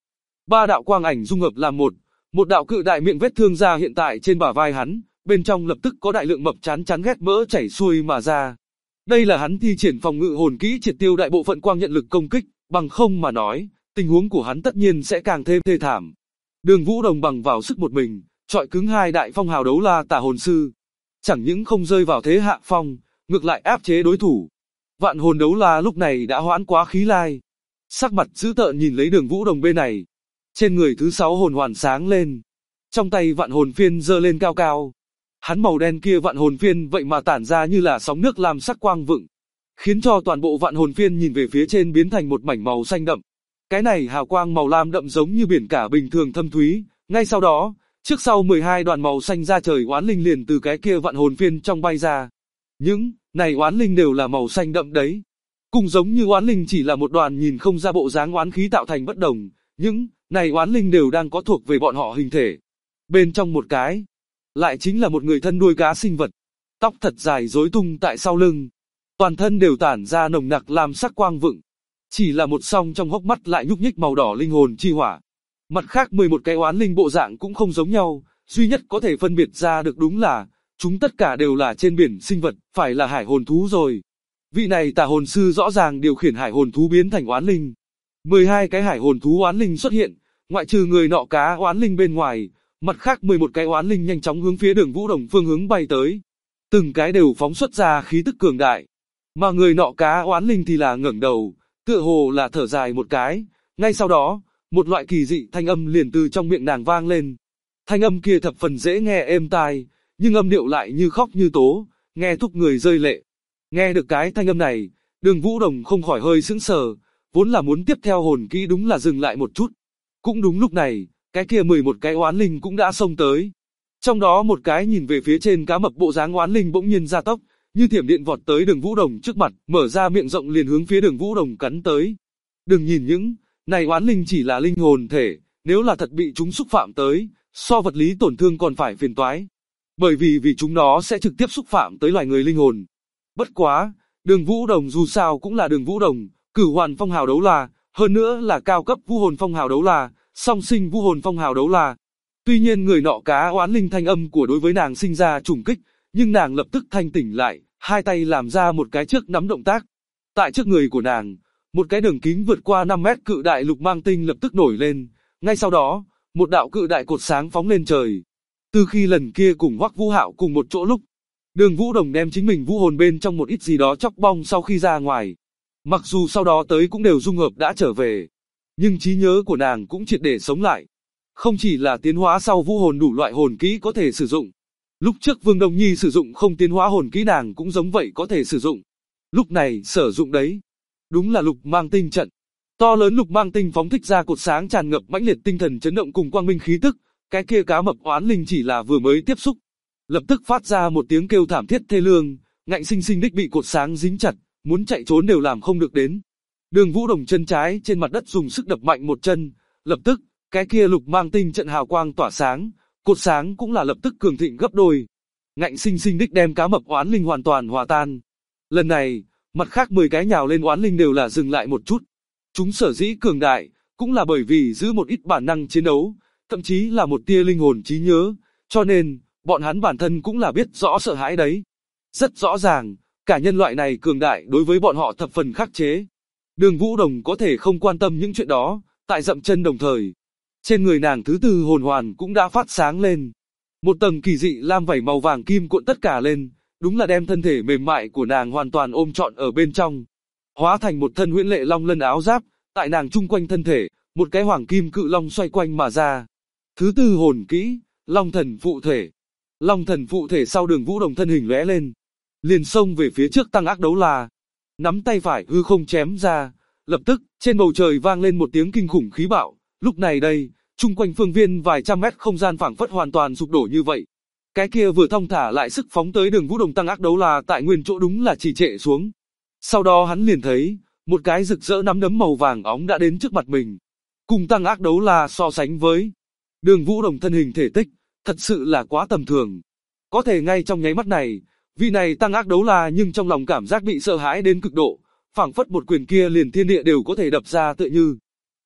Ba đạo quang ảnh dung hợp làm một đạo cự đại miệng vết thương ra hiện tại trên bả vai hắn, bên trong lập tức có đại lượng mập chán ghét mỡ chảy xuôi mà ra. Đây là hắn thi triển phòng ngự hồn kỹ triệt tiêu đại bộ phận quang nhận lực công kích, bằng không mà nói, tình huống của hắn tất nhiên sẽ càng thêm thê thảm. Đường Vũ Đồng bằng vào sức một mình, chọi cứng hai đại phong hào đấu la tà hồn sư, chẳng những không rơi vào thế hạ phong, ngược lại áp chế đối thủ. Vạn hồn đấu la lúc này đã hoãn quá khí lai, sắc mặt dữ tợn nhìn lấy Đường Vũ Đồng bên này. Trên người thứ 6 hồn hoàn sáng lên, trong tay vạn hồn phiên giơ lên cao cao. Hắn màu đen kia vạn hồn phiên vậy mà tản ra như là sóng nước làm sắc quang vựng, khiến cho toàn bộ vạn hồn phiên nhìn về phía trên biến thành một mảnh màu xanh đậm. Cái này hào quang màu lam đậm giống như biển cả bình thường thâm thúy, ngay sau đó, trước sau 12 đoàn màu xanh ra trời oán linh liền từ cái kia vạn hồn phiên trong bay ra. Những này oán linh đều là màu xanh đậm đấy. Cùng giống như oán linh chỉ là một đoàn nhìn không ra bộ dáng oán khí tạo thành bất đồng, những này oán linh đều đang có thuộc về bọn họ hình thể. Bên trong một cái, lại chính là một người thân đuôi cá sinh vật, tóc thật dài rối tung tại sau lưng, toàn thân đều tản ra nồng nặc làm sắc quang vựng, chỉ là một song trong hốc mắt lại nhúc nhích màu đỏ linh hồn chi hỏa. Mặt khác 11 cái oán linh bộ dạng cũng không giống nhau, duy nhất có thể phân biệt ra được đúng là, chúng tất cả đều là trên biển sinh vật, phải là hải hồn thú rồi. Vị này tà hồn sư rõ ràng điều khiển hải hồn thú biến thành oán linh. 12 cái hải hồn thú oán linh xuất hiện, ngoại trừ người nọ cá oán linh bên ngoài, mặt khác 11 cái oán linh nhanh chóng hướng phía Đường Vũ Đồng phương hướng bay tới. Từng cái đều phóng xuất ra khí tức cường đại. Mà người nọ cá oán linh thì là ngẩng đầu, tựa hồ là thở dài một cái, ngay sau đó, một loại kỳ dị thanh âm liền từ trong miệng nàng vang lên. Thanh âm kia thập phần dễ nghe êm tai, nhưng âm điệu lại như khóc như tố, nghe thúc người rơi lệ. Nghe được cái thanh âm này, Đường Vũ Đồng không khỏi hơi sững sờ, vốn là muốn tiếp theo hồn kỹ đúng là dừng lại một chút. Cũng đúng lúc này, cái kia 11 cái oán linh cũng đã xông tới. Trong đó một cái nhìn về phía trên cá mập bộ dáng oán linh bỗng nhiên gia tốc, như thiểm điện vọt tới Đường Vũ Đồng trước mặt, mở ra miệng rộng liền hướng phía Đường Vũ Đồng cắn tới. Đừng nhìn những này oán linh chỉ là linh hồn thể, nếu là thật bị chúng xúc phạm tới, so vật lý tổn thương còn phải phiền toái. Bởi vì chúng nó sẽ trực tiếp xúc phạm tới loài người linh hồn. Bất quá, Đường Vũ Đồng dù sao cũng là Đường Vũ Đồng, cửu hoàn phong hào đấu la, hơn nữa là cao cấp vũ hồn phong hào đấu la, song sinh vũ hồn phong hào đấu la. Tuy nhiên người nọ cá oán linh thanh âm của đối với nàng sinh ra trùng kích, nhưng nàng lập tức thanh tỉnh lại, hai tay làm ra một cái trước nắm động tác. Tại trước người của nàng, một cái đường kính vượt qua 5 mét cự đại lục mang tinh lập tức nổi lên, ngay sau đó, một đạo cự đại cột sáng phóng lên trời. Từ khi lần kia cùng Hoắc Vũ Hạo cùng một chỗ lúc, Đường Vũ Đồng đem chính mình vũ hồn bên trong một ít gì đó chóc bong sau khi ra ngoài. Mặc dù sau đó tới cũng đều dung hợp đã trở về, nhưng trí nhớ của nàng cũng triệt để sống lại. Không chỉ là tiến hóa sau vũ hồn đủ loại hồn kỹ có thể sử dụng. Lúc trước Vương Đông Nhi sử dụng không tiến hóa hồn kỹ nàng cũng giống vậy có thể sử dụng. Lúc này sử dụng đấy, đúng là lục mang tinh trận. To lớn lục mang tinh phóng thích ra cột sáng tràn ngập mãnh liệt tinh thần chấn động cùng quang minh khí tức, cái kia cá mập oán linh chỉ là vừa mới tiếp xúc, lập tức phát ra một tiếng kêu thảm thiết thê lương, ngạnh sinh sinh đích bị cột sáng dính chặt, muốn chạy trốn đều làm không được đến. Đường Vũ Đồng chân trái trên mặt đất dùng sức đập mạnh một chân, lập tức, cái kia lục mang tinh trận hào quang tỏa sáng, cột sáng cũng là lập tức cường thịnh gấp đôi. Ngạnh sinh sinh đích đem cá mập oán linh hoàn toàn hòa tan. Lần này, mặt khác 10 cái nhào lên oán linh đều là dừng lại một chút. Chúng sở dĩ cường đại, cũng là bởi vì giữ một ít bản năng chiến đấu, thậm chí là một tia linh hồn trí nhớ, cho nên, bọn hắn bản thân cũng là biết rõ sợ hãi đấy. Rất rõ ràng, cả nhân loại này cường đại đối với bọn họ thập phần khắc chế. Đường Vũ Đồng có thể không quan tâm những chuyện đó, tại dậm chân đồng thời. Trên người nàng thứ 4 hồn hoàn cũng đã phát sáng lên. Một tầng kỳ dị lam vảy màu vàng kim cuộn tất cả lên, đúng là đem thân thể mềm mại của nàng hoàn toàn ôm trọn ở bên trong. Hóa thành một thân huyễn lệ long lân áo giáp, tại nàng chung quanh thân thể, một cái hoàng kim cự long xoay quanh mà ra. Thứ 4 hồn kỹ, Long Thần Phụ Thể. Long Thần Phụ Thể sau Đường Vũ Đồng thân hình lóe lên, liền xông về phía trước Tăng Ác Đấu La. Nắm tay phải hư không chém ra, lập tức, trên bầu trời vang lên một tiếng kinh khủng khí bạo, lúc này đây, chung quanh phương viên vài trăm mét không gian phảng phất hoàn toàn sụp đổ như vậy. Cái kia vừa thông thả lại sức phóng tới Đường Vũ Đồng Tăng Ác Đấu La tại nguyên chỗ đúng là trì trệ xuống. Sau đó hắn liền thấy, một cái rực rỡ nắm đấm màu vàng óng đã đến trước mặt mình. Cùng Tăng Ác Đấu La so sánh với Đường Vũ Đồng thân hình thể tích, thật sự là quá tầm thường. Có thể ngay trong nháy mắt này, vị này Tăng Ác Đấu La nhưng trong lòng cảm giác bị sợ hãi đến cực độ, phảng phất một quyền kia liền thiên địa đều có thể đập ra tựa như.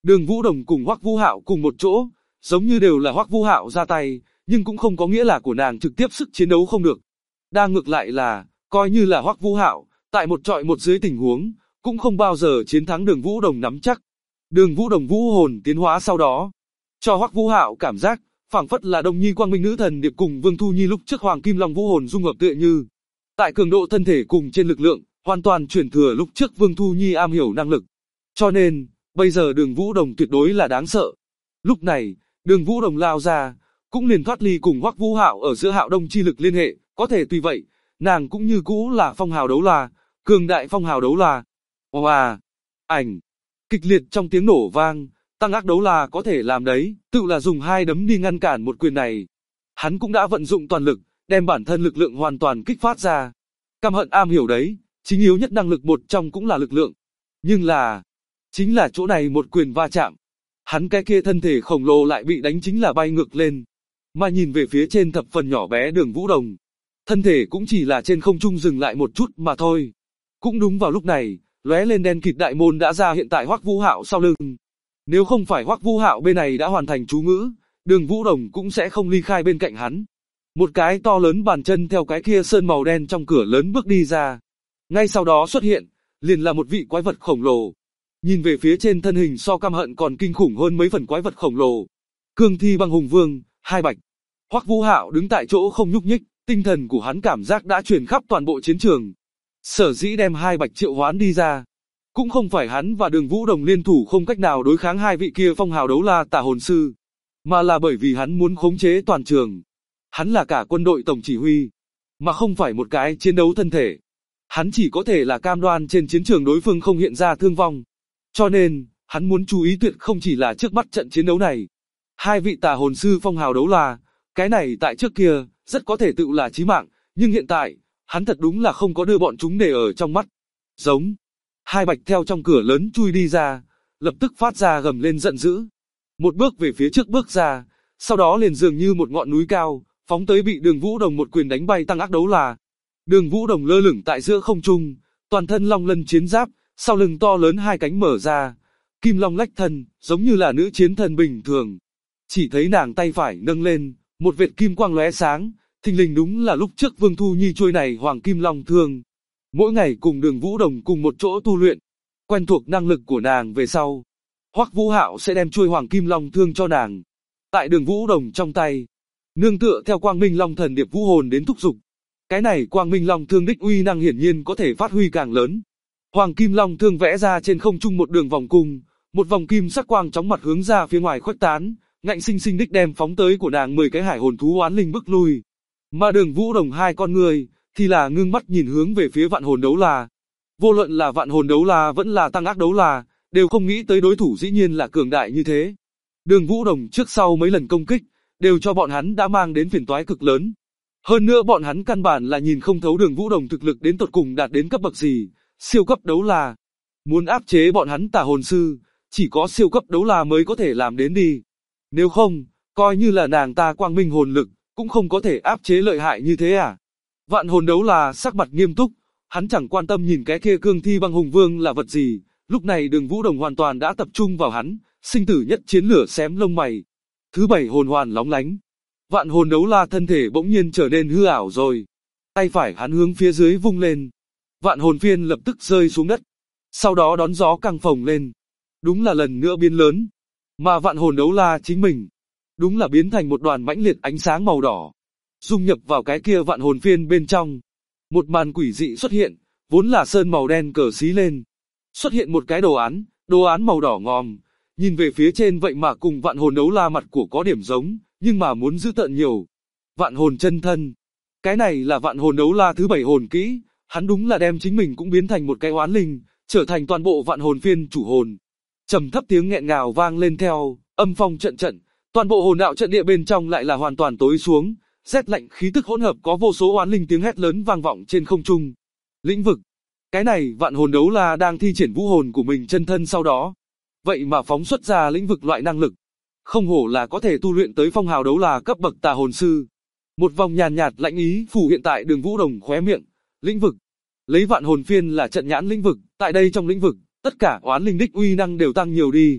Đường Vũ Đồng cùng Hoắc Vũ Hạo cùng một chỗ, giống như đều là Hoắc Vũ Hạo ra tay, nhưng cũng không có nghĩa là của nàng trực tiếp sức chiến đấu không được. Đang ngược lại là, coi như là Hoắc Vũ Hạo, tại một trọi một dưới tình huống, cũng không bao giờ chiến thắng Đường Vũ Đồng nắm chắc. Đường Vũ Đồng vũ hồn tiến hóa sau đó, cho Hoắc Vũ Hạo cảm giác, phảng phất là Đông Nhi Quang Minh Nữ Thần Điệp cùng Vương Thu Nhi lúc trước Hoàng Kim Long vũ hồn dung hợp tựa như. Tại cường độ thân thể cùng trên lực lượng, hoàn toàn chuyển thừa lúc trước Vương Thu Nhi am hiểu năng lực. Cho nên, bây giờ Đường Vũ Đồng tuyệt đối là đáng sợ. Lúc này, Đường Vũ Đồng lao ra, cũng liền thoát ly cùng Hoắc Vũ Hạo ở giữa Hạo Đông chi lực liên hệ, có thể tuy vậy, nàng cũng như cũ là phong hào đấu la, cường đại phong hào đấu la. Oa, ảnh, kịch liệt trong tiếng nổ vang, Tăng Ác Đấu La có thể làm đấy, tự là dùng hai đấm đi ngăn cản một quyền này. Hắn cũng đã vận dụng toàn lực, đem bản thân lực lượng hoàn toàn kích phát ra. Căm Hận am hiểu đấy, chính yếu nhất năng lực một trong cũng là lực lượng. Nhưng là, chính là chỗ này một quyền va chạm. Hắn cái kia thân thể khổng lồ lại bị đánh chính là bay ngược lên. Mà nhìn về phía trên thập phần nhỏ bé Đường Vũ Đồng, thân thể cũng chỉ là trên không trung dừng lại một chút mà thôi. Cũng đúng vào lúc này, lóe lên đen kịt đại môn đã ra hiện tại Hoắc Vũ Hạo sau lưng. Nếu không phải Hoắc Vũ Hạo bên này đã hoàn thành chú ngữ, Đường Vũ Đồng cũng sẽ không ly khai bên cạnh hắn. Một cái to lớn bàn chân theo cái kia sơn màu đen trong cửa lớn bước đi ra. Ngay sau đó xuất hiện, liền là một vị quái vật khổng lồ. Nhìn về phía trên thân hình so Căm Hận còn kinh khủng hơn mấy phần quái vật khổng lồ. Cương Thi Băng Hùng Vương, Hai Bạch. Hoắc Vũ Hạo đứng tại chỗ không nhúc nhích, tinh thần của hắn cảm giác đã truyền khắp toàn bộ chiến trường. Sở dĩ đem Hai Bạch triệu hoán đi ra, cũng không phải hắn và Đường Vũ Đồng liên thủ không cách nào đối kháng hai vị kia phong hào đấu la tà hồn sư, mà là bởi vì hắn muốn khống chế toàn trường. Hắn là cả quân đội tổng chỉ huy, mà không phải một cái chiến đấu thân thể. Hắn chỉ có thể là cam đoan trên chiến trường đối phương không hiện ra thương vong. Cho nên, hắn muốn chú ý tuyệt không chỉ là trước mắt trận chiến đấu này. Hai vị tà hồn sư phong hào đấu la, cái này tại trước kia, rất có thể tự là chí mạng, nhưng hiện tại, hắn thật đúng là không có đưa bọn chúng để ở trong mắt. Giống. Hai Bạch theo trong cửa lớn chui đi ra, lập tức phát ra gầm lên giận dữ. Một bước về phía trước bước ra, sau đó liền dường như một ngọn núi cao, phóng tới bị Đường Vũ Đồng một quyền đánh bay Tăng Ác Đấu La. Đường Vũ Đồng lơ lửng tại giữa không trung, toàn thân long lân chiến giáp, sau lưng to lớn hai cánh mở ra, kim long lách thân, giống như là nữ chiến thần bình thường. Chỉ thấy nàng tay phải nâng lên, một vệt kim quang lóe sáng, thình lình đúng là lúc trước Vương Thu Nhi chuôi này Hoàng Kim Long Thương. Mỗi ngày cùng Đường Vũ Đồng cùng một chỗ tu luyện, quen thuộc năng lực của nàng về sau, Hoắc Vũ Hạo sẽ đem chuôi Hoàng Kim Long Thương cho nàng. Tại Đường Vũ Đồng trong tay, nương tựa theo Quang Minh Long Thần Điệp vũ hồn đến thúc giục. Cái này Quang Minh Long Thương đích uy năng hiển nhiên có thể phát huy càng lớn. Hoàng Kim Long Thương vẽ ra trên không trung một đường vòng cung, một vòng kim sắc quang chóng mặt hướng ra phía ngoài khuếch tán, ngạnh sinh sinh đích đem phóng tới của nàng 10 cái hải hồn thú oán linh bức lui. Mà Đường Vũ Đồng hai con người thì là ngưng mắt nhìn hướng về phía Vạn Hồn Đấu La. Vô luận là Vạn Hồn Đấu La vẫn là Tăng Ác Đấu La, đều không nghĩ tới đối thủ dĩ nhiên là cường đại như thế. Đường Vũ Đồng trước sau mấy lần công kích, đều cho bọn hắn đã mang đến phiền toái cực lớn. Hơn nữa bọn hắn căn bản là nhìn không thấu Đường Vũ Đồng thực lực đến tột cùng đạt đến cấp bậc gì, siêu cấp đấu la. Muốn áp chế bọn hắn tà hồn sư, chỉ có siêu cấp đấu la mới có thể làm đến đi. Nếu không, coi như là nàng ta quang minh hồn lực, cũng không có thể áp chế lợi hại như thế à. Vạn Hồn Đấu La sắc mặt nghiêm túc, hắn chẳng quan tâm nhìn cái kia Cương Thi Băng Hùng Vương là vật gì, lúc này Đường Vũ Đồng hoàn toàn đã tập trung vào hắn, sinh tử nhất chiến lửa xém lông mày. Thứ bảy hồn hoàn lóng lánh. Vạn Hồn Đấu La thân thể bỗng nhiên trở nên hư ảo rồi. Tay phải hắn hướng phía dưới vung lên. Vạn Hồn Phiên lập tức rơi xuống đất. Sau đó đón gió căng phồng lên. Đúng là lần nữa biến lớn. Mà Vạn Hồn Đấu La chính mình, đúng là biến thành một đoàn mãnh liệt ánh sáng màu đỏ, dung nhập vào cái kia Vạn Hồn Phiên bên trong. Một màn quỷ dị xuất hiện, vốn là sơn màu đen cờ xí lên. Xuất hiện một cái đồ án màu đỏ ngòm, nhìn về phía trên vậy mà cùng Vạn Hồn Đấu La mặt của có điểm giống, nhưng mà muốn dữ tợn nhiều. Vạn Hồn Chân Thân. Cái này là Vạn Hồn Đấu La thứ 7 hồn kỹ, hắn đúng là đem chính mình cũng biến thành một cái oán linh, trở thành toàn bộ Vạn Hồn Phiên chủ hồn. Trầm thấp tiếng nghẹn ngào vang lên theo, âm phong trận trận, toàn bộ hồn đạo trận địa bên trong lại là hoàn toàn tối xuống, rét lạnh khí tức hỗn hợp có vô số oán linh tiếng hét lớn vang vọng trên không trung. Lĩnh vực. Cái này Vạn Hồn Đấu La đang thi triển vũ hồn của mình chân thân sau đó, vậy mà phóng xuất ra lĩnh vực loại năng lực. Không hổ là có thể tu luyện tới phong hào đấu la cấp bậc tà hồn sư. Một vòng nhàn nhạt lãnh ý phủ hiện tại Đường Vũ Đồng khóe miệng. Lĩnh vực. Lấy Vạn Hồn Phiên là trận nhãn lĩnh vực, tại đây trong lĩnh vực, tất cả oán linh đích uy năng đều tăng nhiều đi.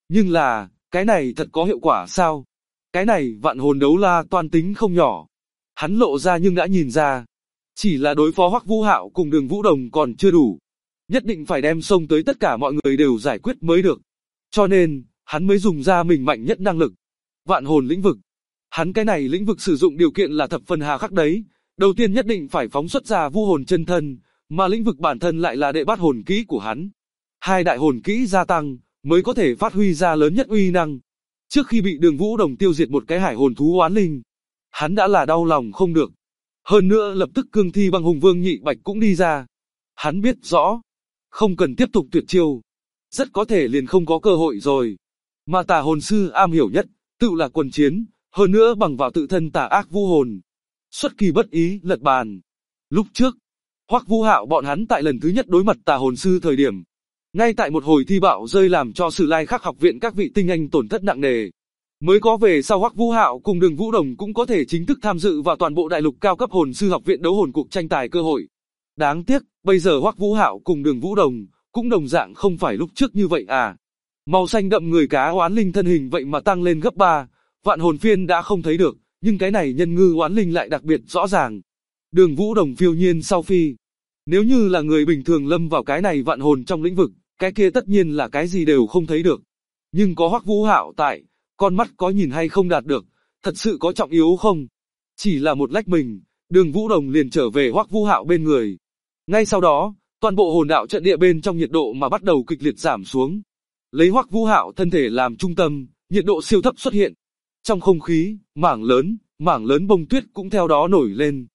Nhưng là, cái này thật có hiệu quả sao? Cái này vạn hồn đấu la toan tính không nhỏ. Hắn lộ ra nhưng đã nhìn ra. Chỉ là đối phó Hoắc Vũ Hạo cùng Đường Vũ Đồng còn chưa đủ. Nhất định phải đem xông tới tất cả mọi người đều giải quyết mới được. Cho nên, hắn mới dùng ra mình mạnh nhất năng lực. Vạn hồn lĩnh vực. Hắn cái này lĩnh vực sử dụng điều kiện là thập phần hà khắc đấy. Đầu tiên nhất định phải phóng xuất ra vu hồn chân thân, mà lĩnh vực bản thân lại là đệ bát hồn kỹ của hắn. Hai đại hồn kỹ gia tăng, mới có thể phát huy ra lớn nhất uy năng. Trước khi bị Đường Vũ Đồng tiêu diệt một cái hải hồn thú oán linh, hắn đã là đau lòng không được. Hơn nữa lập tức cương thi băng hùng vương nhị bạch cũng đi ra. Hắn biết rõ, không cần tiếp tục tuyệt chiêu, rất có thể liền không có cơ hội rồi. Mà tà hồn sư am hiểu nhất, tự là quần chiến, hơn nữa bằng vào tự thân tà ác vu hồn. Xuất kỳ bất ý, lật bàn. Lúc trước, Hoắc Vũ Hạo bọn hắn tại lần thứ nhất đối mặt tà hồn sư thời điểm, ngay tại một hồi thi bạo rơi làm cho Sử Lai Khắc học viện các vị tinh anh tổn thất nặng nề. Mới có về sau Hoắc Vũ Hạo cùng Đường Vũ Đồng cũng có thể chính thức tham dự vào toàn bộ đại lục cao cấp hồn sư học viện đấu hồn cuộc tranh tài cơ hội. Đáng tiếc, bây giờ Hoắc Vũ Hạo cùng Đường Vũ Đồng cũng đồng dạng không phải lúc trước như vậy à. Màu xanh đậm người cá oán linh thân hình vậy mà tăng lên gấp 3, vạn hồn phiên đã không thấy được, nhưng cái này nhân ngư oán linh lại đặc biệt rõ ràng. Đường Vũ Đồng phiêu nhiên sau phi. Nếu như là người bình thường lâm vào cái này vạn hồn trong lĩnh vực, cái kia tất nhiên là cái gì đều không thấy được. Nhưng có Hoắc Vũ Hạo tại, con mắt có nhìn hay không đạt được, thật sự có trọng yếu không? Chỉ là một lách mình, Đường Vũ Đồng liền trở về Hoắc Vũ Hạo bên người. Ngay sau đó, toàn bộ hồn đạo trận địa bên trong nhiệt độ mà bắt đầu kịch liệt giảm xuống. Lấy Hoắc Vũ Hạo thân thể làm trung tâm, nhiệt độ siêu thấp xuất hiện. Trong không khí, mảng lớn bông tuyết cũng theo đó nổi lên.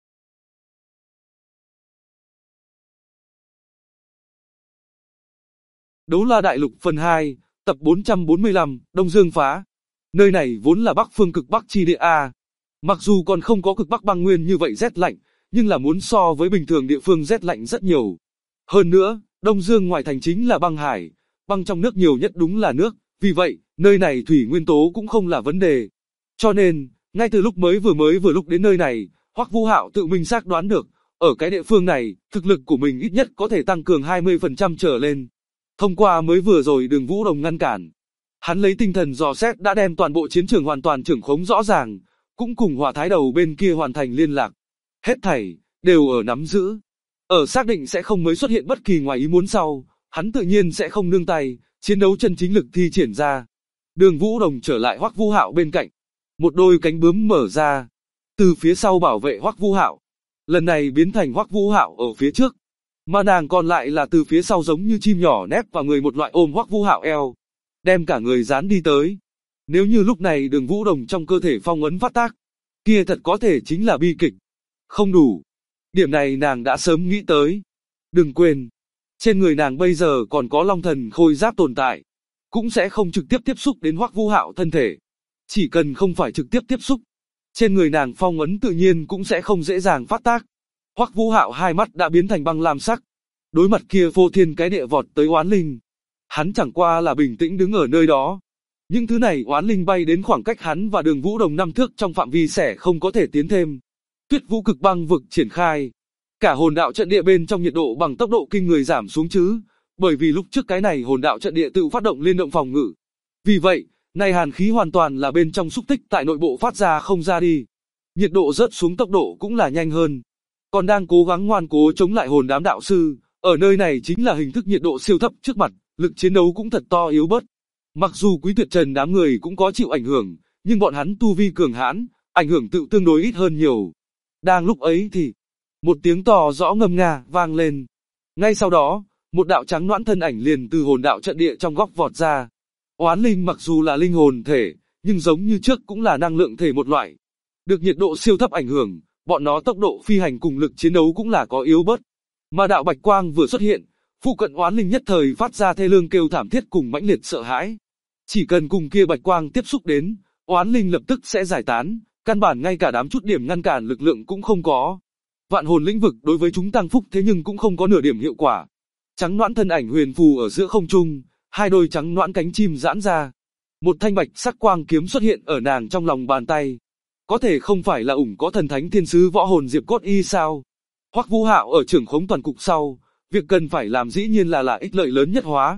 Đấu La Đại Lục phần 2, tập 445, Đông Dương phá. Nơi này vốn là Bắc phương cực Bắc chi địa A. Mặc dù còn không có cực Bắc băng nguyên như vậy rét lạnh, nhưng là muốn so với bình thường địa phương rét lạnh rất nhiều. Hơn nữa, Đông Dương ngoài thành chính là băng hải, băng trong nước nhiều nhất đúng là nước, vì vậy, nơi này thủy nguyên tố cũng không là vấn đề. Cho nên, ngay từ lúc vừa lúc đến nơi này, Hoắc Vũ Hạo tự mình xác đoán được, ở cái địa phương này, thực lực của mình ít nhất có thể tăng cường 20% trở lên. Thông qua mới vừa rồi Đường Vũ Đồng ngăn cản, hắn lấy tinh thần dò xét đã đem toàn bộ chiến trường hoàn toàn trưởng khống rõ ràng, cũng cùng Hỏa Thái Đầu bên kia hoàn thành liên lạc. Hết thảy đều ở nắm giữ. Ở xác định sẽ không mới xuất hiện bất kỳ ngoài ý muốn sau, hắn tự nhiên sẽ không nương tay, chiến đấu chân chính lực thi triển ra. Đường Vũ Đồng trở lại Hoắc Vũ Hạo bên cạnh, một đôi cánh bướm mở ra, từ phía sau bảo vệ Hoắc Vũ Hạo. Lần này biến thành Hoắc Vũ Hạo ở phía trước, mà nàng còn lại là từ phía sau giống như chim nhỏ nép vào người một loại ôm Hoắc Vũ Hạo eo, đem cả người dán đi tới. Nếu như lúc này Đường Vũ Đồng trong cơ thể phong ấn phát tác, kia thật có thể chính là bi kịch. Không đủ. Điểm này nàng đã sớm nghĩ tới. Đừng quên, trên người nàng bây giờ còn có Long Thần khôi giáp tồn tại, cũng sẽ không trực tiếp tiếp xúc đến Hoắc Vũ Hạo thân thể. Chỉ cần không phải trực tiếp tiếp xúc, trên người nàng phong ấn tự nhiên cũng sẽ không dễ dàng phát tác. Hoắc Vũ Hạo hai mắt đã biến thành băng lam sắc, đối mặt kia phô thiên cái địa vọt tới oán linh, hắn chẳng qua là bình tĩnh đứng ở nơi đó. Những thứ này oán linh bay đến khoảng cách hắn và Đường Vũ Đồng 5 thước trong phạm vi sẽ không có thể tiến thêm. Tuyết Vũ Cực Băng vực triển khai, cả hồn đạo trận địa bên trong nhiệt độ bằng tốc độ kinh người giảm xuống chứ, bởi vì lúc trước cái này hồn đạo trận địa tự phát động liên động phòng ngự. Vì vậy, này hàn khí hoàn toàn là bên trong xúc tích tại nội bộ phát ra không ra đi. Nhiệt độ rớt xuống tốc độ cũng là nhanh hơn. Còn đang cố gắng ngoan cố chống lại hồn đám đạo sư, ở nơi này chính là hình thức nhiệt độ siêu thấp trước mặt, lực chiến đấu cũng thật to yếu bớt. Mặc dù Quý Tuyệt Trần đám người cũng có chịu ảnh hưởng, nhưng bọn hắn tu vi cường hãn, ảnh hưởng tự tương đối ít hơn nhiều. Đang lúc ấy thì, một tiếng to rõ ngâm nga vang lên. Ngay sau đó, một đạo trắng nõn thân ảnh liền từ hồn đạo trận địa trong góc vọt ra. Oán linh mặc dù là linh hồn thể, nhưng giống như trước cũng là năng lượng thể một loại. Được nhiệt độ siêu thấp ảnh hưởng, bọn nó tốc độ phi hành cùng lực chiến đấu cũng là có yếu bớt. Mà đạo bạch quang vừa xuất hiện, phụ cận oán linh nhất thời phát ra thê lương kêu thảm thiết cùng mãnh liệt sợ hãi. Chỉ cần cùng kia bạch quang tiếp xúc đến, oán linh lập tức sẽ giải tán, căn bản ngay cả đám chút điểm ngăn cản lực lượng cũng không có. Vạn hồn lĩnh vực đối với chúng tăng phúc thế nhưng cũng không có nửa điểm hiệu quả. Trắng nõn thân ảnh huyền phù ở giữa không trung, hai đôi trắng nõn cánh chim giãn ra. Một thanh bạch sắc quang kiếm xuất hiện ở nàng trong lòng bàn tay. Có thể không phải là ủng có thần thánh thiên sứ võ hồn Diệp Cốt Y sao? Hoắc Vũ Hạo ở trưởng khống toàn cục sau, việc cần phải làm dĩ nhiên là ích lợi lớn nhất hóa.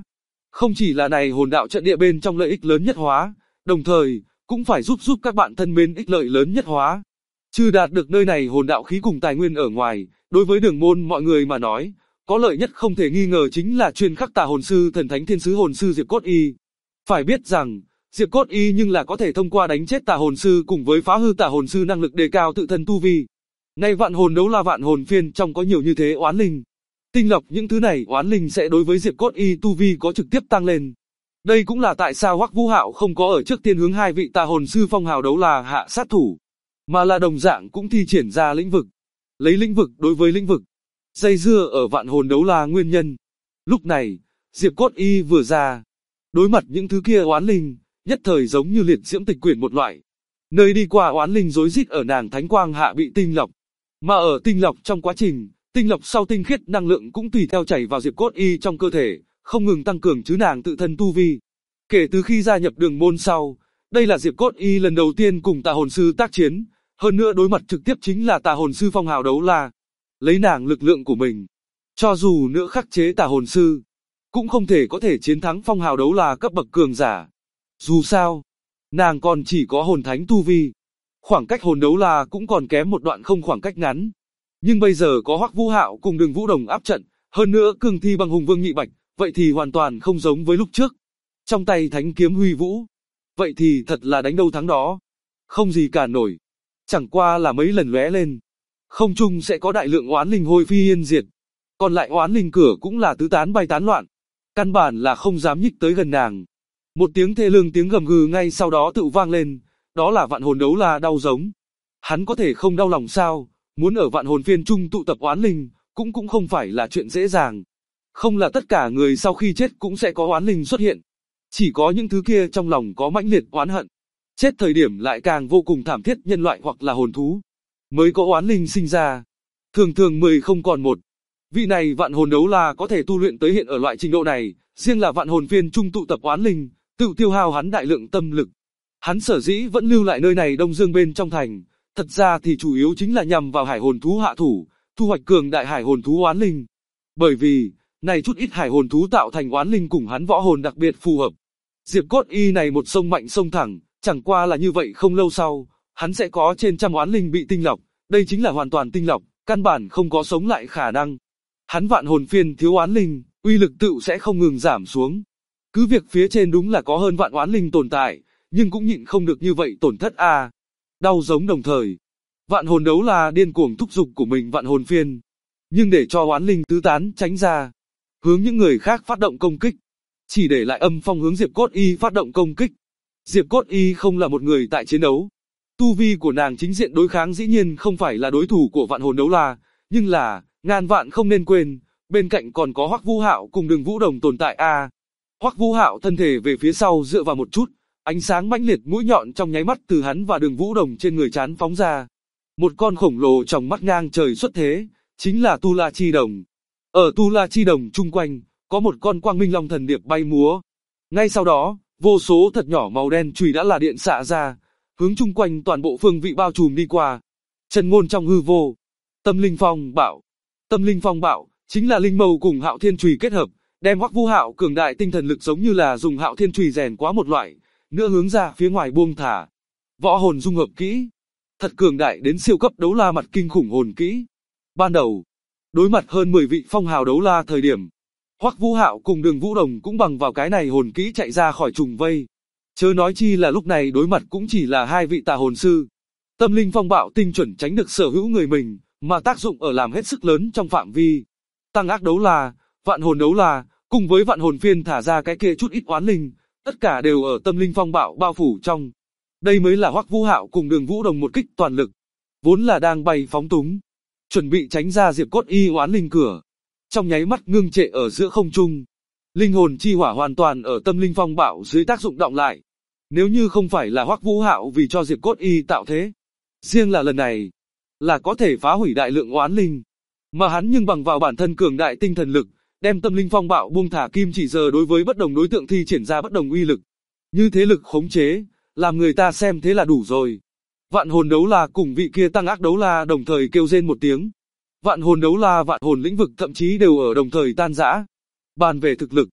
Không chỉ là này hồn đạo trận địa bên trong lợi ích lớn nhất hóa, đồng thời cũng phải giúp các bạn thân mến ích lợi lớn nhất hóa. Trừ đạt được nơi này hồn đạo khí cùng tài nguyên ở ngoài, đối với đường môn mọi người mà nói, có lợi nhất không thể nghi ngờ chính là truyền khắc tà hồn sư thần thánh thiên sứ hồn sư Diệp Cốt Y. Phải biết rằng, Diệp Cốt Y nhưng là có thể thông qua đánh chết tà hồn sư cùng với phá hư tà hồn sư năng lực đề cao tự thân tu vi. Nay vạn hồn đấu la vạn hồn phiên trong có nhiều như thế oán linh. Tinh lọc những thứ này oán linh sẽ đối với Diệp Cốt Y tu vi có trực tiếp tăng lên. Đây cũng là tại sao Hoắc Vũ Hạo không có ở trước tiên hướng hai vị tà hồn sư phong hào đấu la hạ sát thủ, mà là đồng dạng cũng thi triển ra lĩnh vực. Lấy lĩnh vực đối với lĩnh vực, dây dưa ở vạn hồn đấu la nguyên nhân. Lúc này, Diệp Cốt Y vừa ra, đối mặt những thứ kia oán linh, nhất thời giống như liệt diễm tịch quyển một loại. Nơi đi qua oán linh rối rít ở nàng thánh quang hạ bị tinh lọc, mà ở tinh lọc trong quá trình, tinh lọc sau tinh khiết năng lượng cũng tùy theo chảy vào Diệp Cốt Y trong cơ thể, không ngừng tăng cường chứ nàng tự thân tu vi. Kể từ khi gia nhập đường môn sau, đây là Diệp Cốt Y lần đầu tiên cùng tà hồn sư tác chiến, hơn nữa đối mặt trực tiếp chính là tà hồn sư phong hào đấu la. Lấy nàng lực lượng của mình, cho dù nữa khắc chế tà hồn sư, cũng không thể có thể chiến thắng phong hào đấu la cấp bậc cường giả. Dù sao, nàng còn chỉ có hồn thánh tu vi, khoảng cách hồn đấu la cũng còn kém một đoạn không khoảng cách ngắn. Nhưng bây giờ có Hoắc Vũ Hạo cùng Đường Vũ Đồng áp trận, hơn nữa cương thi bằng hùng vương nhị bạch, vậy thì hoàn toàn không giống với lúc trước. Trong tay thánh kiếm huy vũ, vậy thì thật là đánh đâu thắng đó, không gì cản nổi. Chẳng qua là mấy lần lóe lên, không trung sẽ có đại lượng oán linh hôi phi yên diệt, còn lại oán linh cửa cũng là tứ tán bay tán loạn, căn bản là không dám nhích tới gần nàng. Một tiếng thê lương tiếng gầm gừ ngay sau đó tự vang lên, đó là vạn hồn đấu la đau giống. Hắn có thể không đau lòng sao? Muốn ở vạn hồn phiên trung tụ tập oán linh, cũng không phải là chuyện dễ dàng. Không là tất cả người sau khi chết cũng sẽ có oán linh xuất hiện. Chỉ có những thứ kia trong lòng có mãnh liệt oán hận, chết thời điểm lại càng vô cùng thảm thiết nhân loại hoặc là hồn thú, mới có oán linh sinh ra. Thường 10 không còn một. Vị này vạn hồn đấu la có thể tu luyện tới hiện ở loại trình độ này, riêng là vạn hồn phiên trung tụ tập oán linh, tự tiêu hao hắn đại lượng tâm lực. Hắn sở dĩ vẫn lưu lại nơi này Đông Dương bên trong thành, thật ra thì chủ yếu chính là nhằm vào hải hồn thú hạ thủ, thu hoạch cường đại hải hồn thú oán linh. Bởi vì, này chút ít hải hồn thú tạo thành oán linh cùng hắn võ hồn đặc biệt phù hợp. Diệp Cốt Y này một sông mạnh sông thẳng, chẳng qua là như vậy không lâu sau, hắn sẽ có trên trăm oán linh bị tinh lọc, đây chính là hoàn toàn tinh lọc, căn bản không có sống lại khả năng. Hắn vạn hồn phiên thiếu oán linh, uy lực tự sẽ không ngừng giảm xuống. Cứ việc phía trên đúng là có hơn vạn oán linh tồn tại, nhưng cũng nhịn không được như vậy tổn thất a. Đau giống đồng thời, vạn hồn đấu la điên cuồng thúc giục của mình vạn hồn phiên, nhưng để cho oán linh tứ tán tránh ra, hướng những người khác phát động công kích, chỉ để lại âm phong hướng Diệp Cốt Y phát động công kích. Diệp Cốt Y không là một người tại chiến đấu, tu vi của nàng chính diện đối kháng dĩ nhiên không phải là đối thủ của vạn hồn đấu la, nhưng là, ngàn vạn không nên quên, bên cạnh còn có Hoắc Vũ Hạo cùng Đường Vũ Đồng tồn tại a. Hoắc Vũ Hạo thân thể về phía sau dựa vào một chút, ánh sáng mãnh liệt mũi nhọn trong nháy mắt từ hắn và Đường Vũ Đồng trên người chán phóng ra. Một con khổng lồ tròng mắt ngang trời xuất thế, chính là Tu La Chi Đồng. Ở Tu La Chi Đồng chung quanh, có một con quang minh long thần điệp bay múa. Ngay sau đó, vô số thật nhỏ màu đen chùy đã là điện xạ ra, hướng chung quanh toàn bộ phương vị bao trùm đi qua. Trần ngôn trong hư vô, Tâm Linh Phong Bạo. Tâm Linh Phong Bạo chính là linh mâu cùng Hạo Thiên Chùy kết hợp, đem Hoắc Vũ Hạo cường đại tinh thần lực giống như là dùng Hạo Thiên Chùy rèn quá một loại, nữa hướng ra phía ngoài buông thả. Võ hồn dung hợp kỹ, thật cường đại đến siêu cấp đấu la mặt kinh khủng hồn kỹ. Ban đầu, đối mặt hơn 10 vị phong hào đấu la thời điểm, Hoắc Vũ Hạo cùng Đường Vũ Đồng cũng bằng vào cái này hồn kỹ chạy ra khỏi trùng vây. Chớ nói chi là lúc này đối mặt cũng chỉ là hai vị tà hồn sư. Tâm Linh Phong Bạo tinh chuẩn tránh được sở hữu người mình, mà tác dụng ở làm hết sức lớn trong phạm vi. Tăng ác đấu la, vạn hồn đấu la, cùng với vạn hồn phiên thả ra cái kia chút ít oán linh, tất cả đều ở Tâm Linh Phong Bạo bao phủ trong. Đây mới là Hoắc Vũ Hạo cùng Đường Vũ Đồng một kích toàn lực, vốn là đang bay phóng túng, chuẩn bị tránh ra Diệp Cốt Y oán linh cửa, trong nháy mắt ngưng trệ ở giữa không trung. Linh hồn chi hỏa hoàn toàn ở Tâm Linh Phong Bạo dưới tác dụng động lại. Nếu như không phải là Hoắc Vũ Hạo vì cho Diệp Cốt Y tạo thế, riêng là lần này, là có thể phá hủy đại lượng oán linh, mà hắn nhưng bằng vào bản thân cường đại tinh thần lực, đem Tâm Linh Phong Bạo buông thả kim chỉ giờ đối với bất đồng đối tượng thi triển ra bất đồng uy lực. Như thế lực khống chế, làm người ta xem thế là đủ rồi. Vạn hồn đấu la cùng vị kia tăng ác đấu la đồng thời kêu rên một tiếng. Vạn hồn đấu la vạn hồn lĩnh vực thậm chí đều ở đồng thời tan rã. Bàn về thực lực,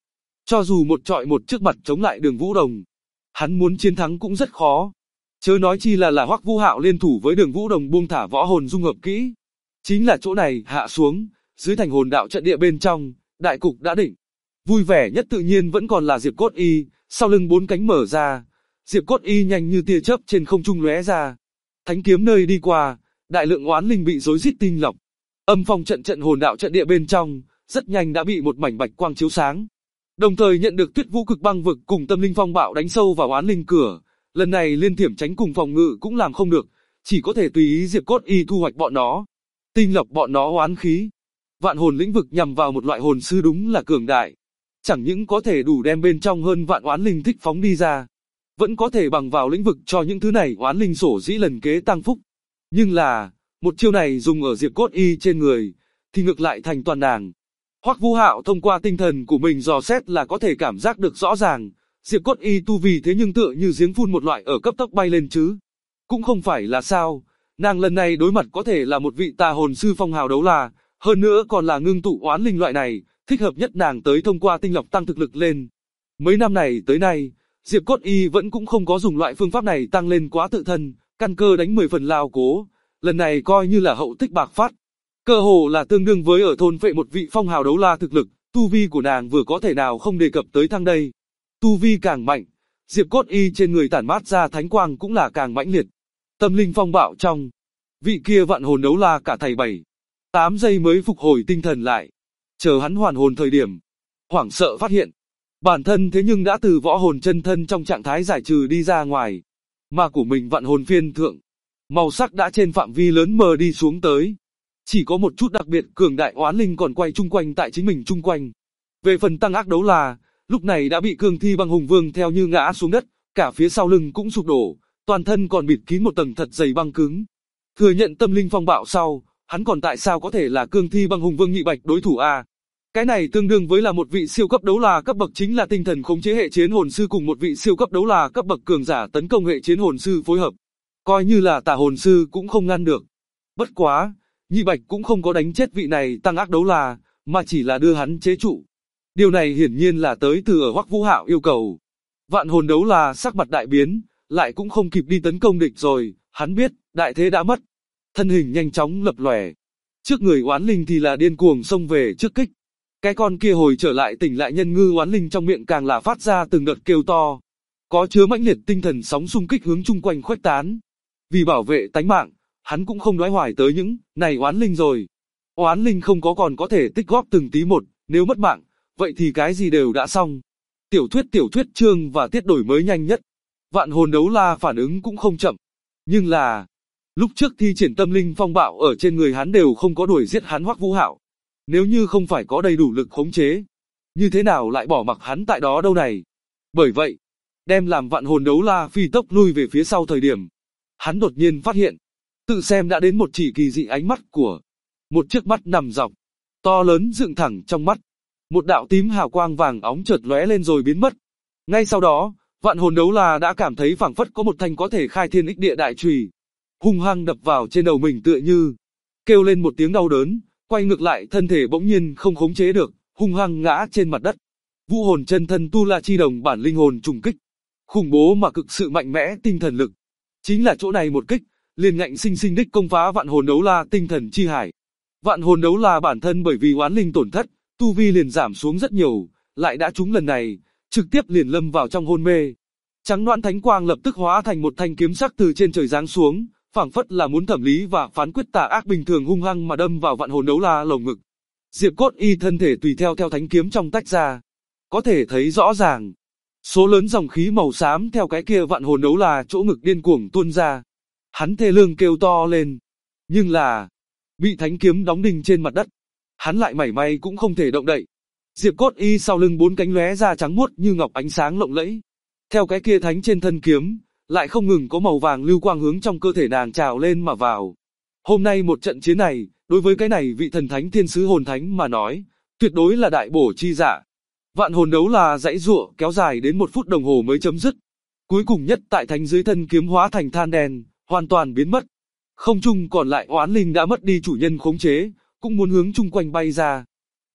Cho dù một trọi một trước mặt chống lại Đường Vũ Đồng, hắn muốn chiến thắng cũng rất khó. Chớ nói chi là Hoắc Vũ Hạo liên thủ với Đường Vũ Đồng buông thả võ hồn dung hợp kỹ. Chính là chỗ này hạ xuống, dưới thành hồn đạo trận địa bên trong, đại cục đã định. Vui vẻ nhất tự nhiên vẫn còn là Diệp Cốt Y, sau lưng bốn cánh mở ra, Diệp Cốt Y nhanh như tia chớp trên không trung lóe ra. Thánh kiếm nơi đi qua, đại lượng oán linh bị rối rít tinh lọc. Âm phong trận hồn đạo trận địa bên trong, rất nhanh đã bị một mảnh bạch quang chiếu sáng. Đồng thời nhận được Tuyết Vũ Cực Băng Vực cùng Tâm Linh Phong Bạo đánh sâu vào oán linh cửa, lần này liên thiểm tránh cùng phòng ngự cũng làm không được, chỉ có thể tùy ý Diệp Cốt Y thu hoạch bọn nó, tinh lọc bọn nó oán khí. Vạn hồn lĩnh vực nhằm vào một loại hồn sư đúng là cường đại, chẳng những có thể đủ đem bên trong hơn vạn oán linh thích phóng đi ra, vẫn có thể bằng vào lĩnh vực cho những thứ này oán linh sổ dĩ lần kế tăng phúc. Nhưng là, một chiêu này dùng ở Diệp Cốt Y trên người, thì ngược lại thành toàn nàng. Hoắc Vũ Hạo thông qua tinh thần của mình dò xét là có thể cảm giác được rõ ràng, Diệp Cốt Y tu vì thế nhưng tựa như giếng phun một loại ở cấp tốc bay lên chứ. Cũng không phải là sao, nàng lần này đối mặt có thể là một vị tà hồn sư phong hào đấu la, hơn nữa còn là ngưng tụ oán linh loại này, thích hợp nhất nàng tới thông qua tinh lọc tăng thực lực lên. Mấy năm này tới nay, Diệp Cốt Y vẫn cũng không có dùng loại phương pháp này tăng lên quá tự thân, căn cơ đánh 10 phần lao cố, lần này coi như là hậu tích bạc phát. Cơ hồ là tương đương với ở thôn phệ một vị phong hào đấu la thực lực, tu vi của nàng vừa có thể nào không đề cập tới thăng đây. Tu vi càng mạnh, Diệp Cốt Y trên người tản mát ra thánh quang cũng là càng mãnh liệt. Tâm linh phong bạo trong, vị kia vạn hồn đấu la cả thầy 7-8 giây mới phục hồi tinh thần lại. Chờ hắn hoàn hồn thời điểm, hoảng sợ phát hiện, bản thân thế nhưng đã từ võ hồn chân thân trong trạng thái giải trừ đi ra ngoài, mà của mình vạn hồn phiên thượng, màu sắc đã trên phạm vi lớn mờ đi xuống tới. Chỉ có một chút đặc biệt cường đại oán linh còn quay chung quanh tại chính mình chung quanh. Về phần tăng ác đấu la, lúc này đã bị cương thi băng hùng vương theo như ngã xuống đất, cả phía sau lưng cũng sụp đổ, toàn thân còn bịt kín một tầng thật dày băng cứng. Thừa nhận tâm linh phong bạo sau, hắn còn tại sao có thể là cương thi băng hùng vương nhị bạch đối thủ a? Cái này tương đương với là một vị siêu cấp đấu la cấp bậc chính là tinh thần khống chế hệ chiến hồn sư cùng một vị siêu cấp đấu la cấp bậc cường giả tấn công hệ chiến hồn sư phối hợp. Coi như là tà hồn sư cũng không ngăn được. Bất quá, nhị bạch cũng không có đánh chết vị này tăng ác đấu la, mà chỉ là đưa hắn chế trụ. Điều này hiển nhiên là tới từ ở Hoắc Vũ Hạo yêu cầu. Vạn hồn đấu la sắc mặt đại biến, lại cũng không kịp đi tấn công địch rồi, hắn biết, đại thế đã mất. Thân hình nhanh chóng lập lòe. Trước người oán linh thì là điên cuồng xông về trước kích. Cái con kia hồi trở lại tỉnh lại nhân ngư oán linh trong miệng càng là phát ra từng đợt kêu to. Có chứa mãnh liệt tinh thần sóng xung kích hướng chung quanh khuếch tán. Vì bảo vệ tánh mạng, hắn cũng không đoái hoài tới những này oán linh rồi. Oán linh không có còn có thể tích góp từng tí một, nếu mất mạng, vậy thì cái gì đều đã xong. Tiểu thuyết chương và tiết đổi mới nhanh nhất. Vạn hồn đấu la phản ứng cũng không chậm. Nhưng là, lúc trước thi triển tâm linh phong bạo ở trên người hắn đều không có đuổi giết hắn Hoắc Vũ Hạo. Nếu như không phải có đầy đủ lực khống chế, như thế nào lại bỏ mặc hắn tại đó đâu này. Bởi vậy, đem làm vạn hồn đấu la phi tốc lui về phía sau thời điểm. Hắn đột nhiên phát hiện, tự xem đã đến một chỉ kỳ dị ánh mắt của một chiếc mắt nằm dọc, to lớn dựng thẳng trong mắt. Một đạo tím hào quang vàng óng chợt lóe lên rồi biến mất. Ngay sau đó, vạn hồn đấu la đã cảm thấy phảng phất có một thanh có thể khai thiên ích địa đại chùy hung hăng đập vào trên đầu mình, tựa như kêu lên một tiếng đau đớn, quay ngược lại thân thể bỗng nhiên không khống chế được, hung hăng ngã trên mặt đất. Vũ hồn chân thân tu la chi đồng bản linh hồn trùng kích, khủng bố mà cực sự mạnh mẽ tinh thần lực. Chính là chỗ này một kích, liền ngạnh sinh sinh đích công phá vạn hồn đấu la tinh thần chi hải. Vạn hồn đấu la bản thân bởi vì oán linh tổn thất, tu vi liền giảm xuống rất nhiều, lại đã trúng lần này, trực tiếp liền lâm vào trong hôn mê. Trắng noãn thánh quang lập tức hóa thành một thanh kiếm sắc từ trên trời giáng xuống, phảng phất là muốn thẩm lý và phán quyết tà ác bình thường hung hăng mà đâm vào vạn hồn đấu la lồng ngực. Diệp Cốt Y thân thể tùy theo thánh kiếm trong tách ra, có thể thấy rõ ràng, số lớn dòng khí màu xám theo cái kia vạn hồn đấu la chỗ ngực điên cuồng tuôn ra. Hắn thê lương kêu to lên, nhưng là bị thánh kiếm đóng đinh trên mặt đất, hắn lại mảy may cũng không thể động đậy. Diệp Cốt Y sau lưng bốn cánh lóe ra trắng muốt như ngọc ánh sáng lộng lẫy. Theo cái kia thánh trên thân kiếm, lại không ngừng có màu vàng lưu quang hướng trong cơ thể nàng trào lên mà vào. Hôm nay một trận chiến này, đối với cái này vị thần thánh thiên sứ hồn thánh mà nói, tuyệt đối là đại bổ chi dạ. Vạn hồn đấu là dãy giụa kéo dài đến 1 phút đồng hồ mới chấm dứt. Cuối cùng nhất tại thánh dưới thân kiếm hóa thành than đen, hoàn toàn biến mất. Không trung còn lại oán linh đã mất đi chủ nhân khống chế, cũng muốn hướng chung quanh bay ra.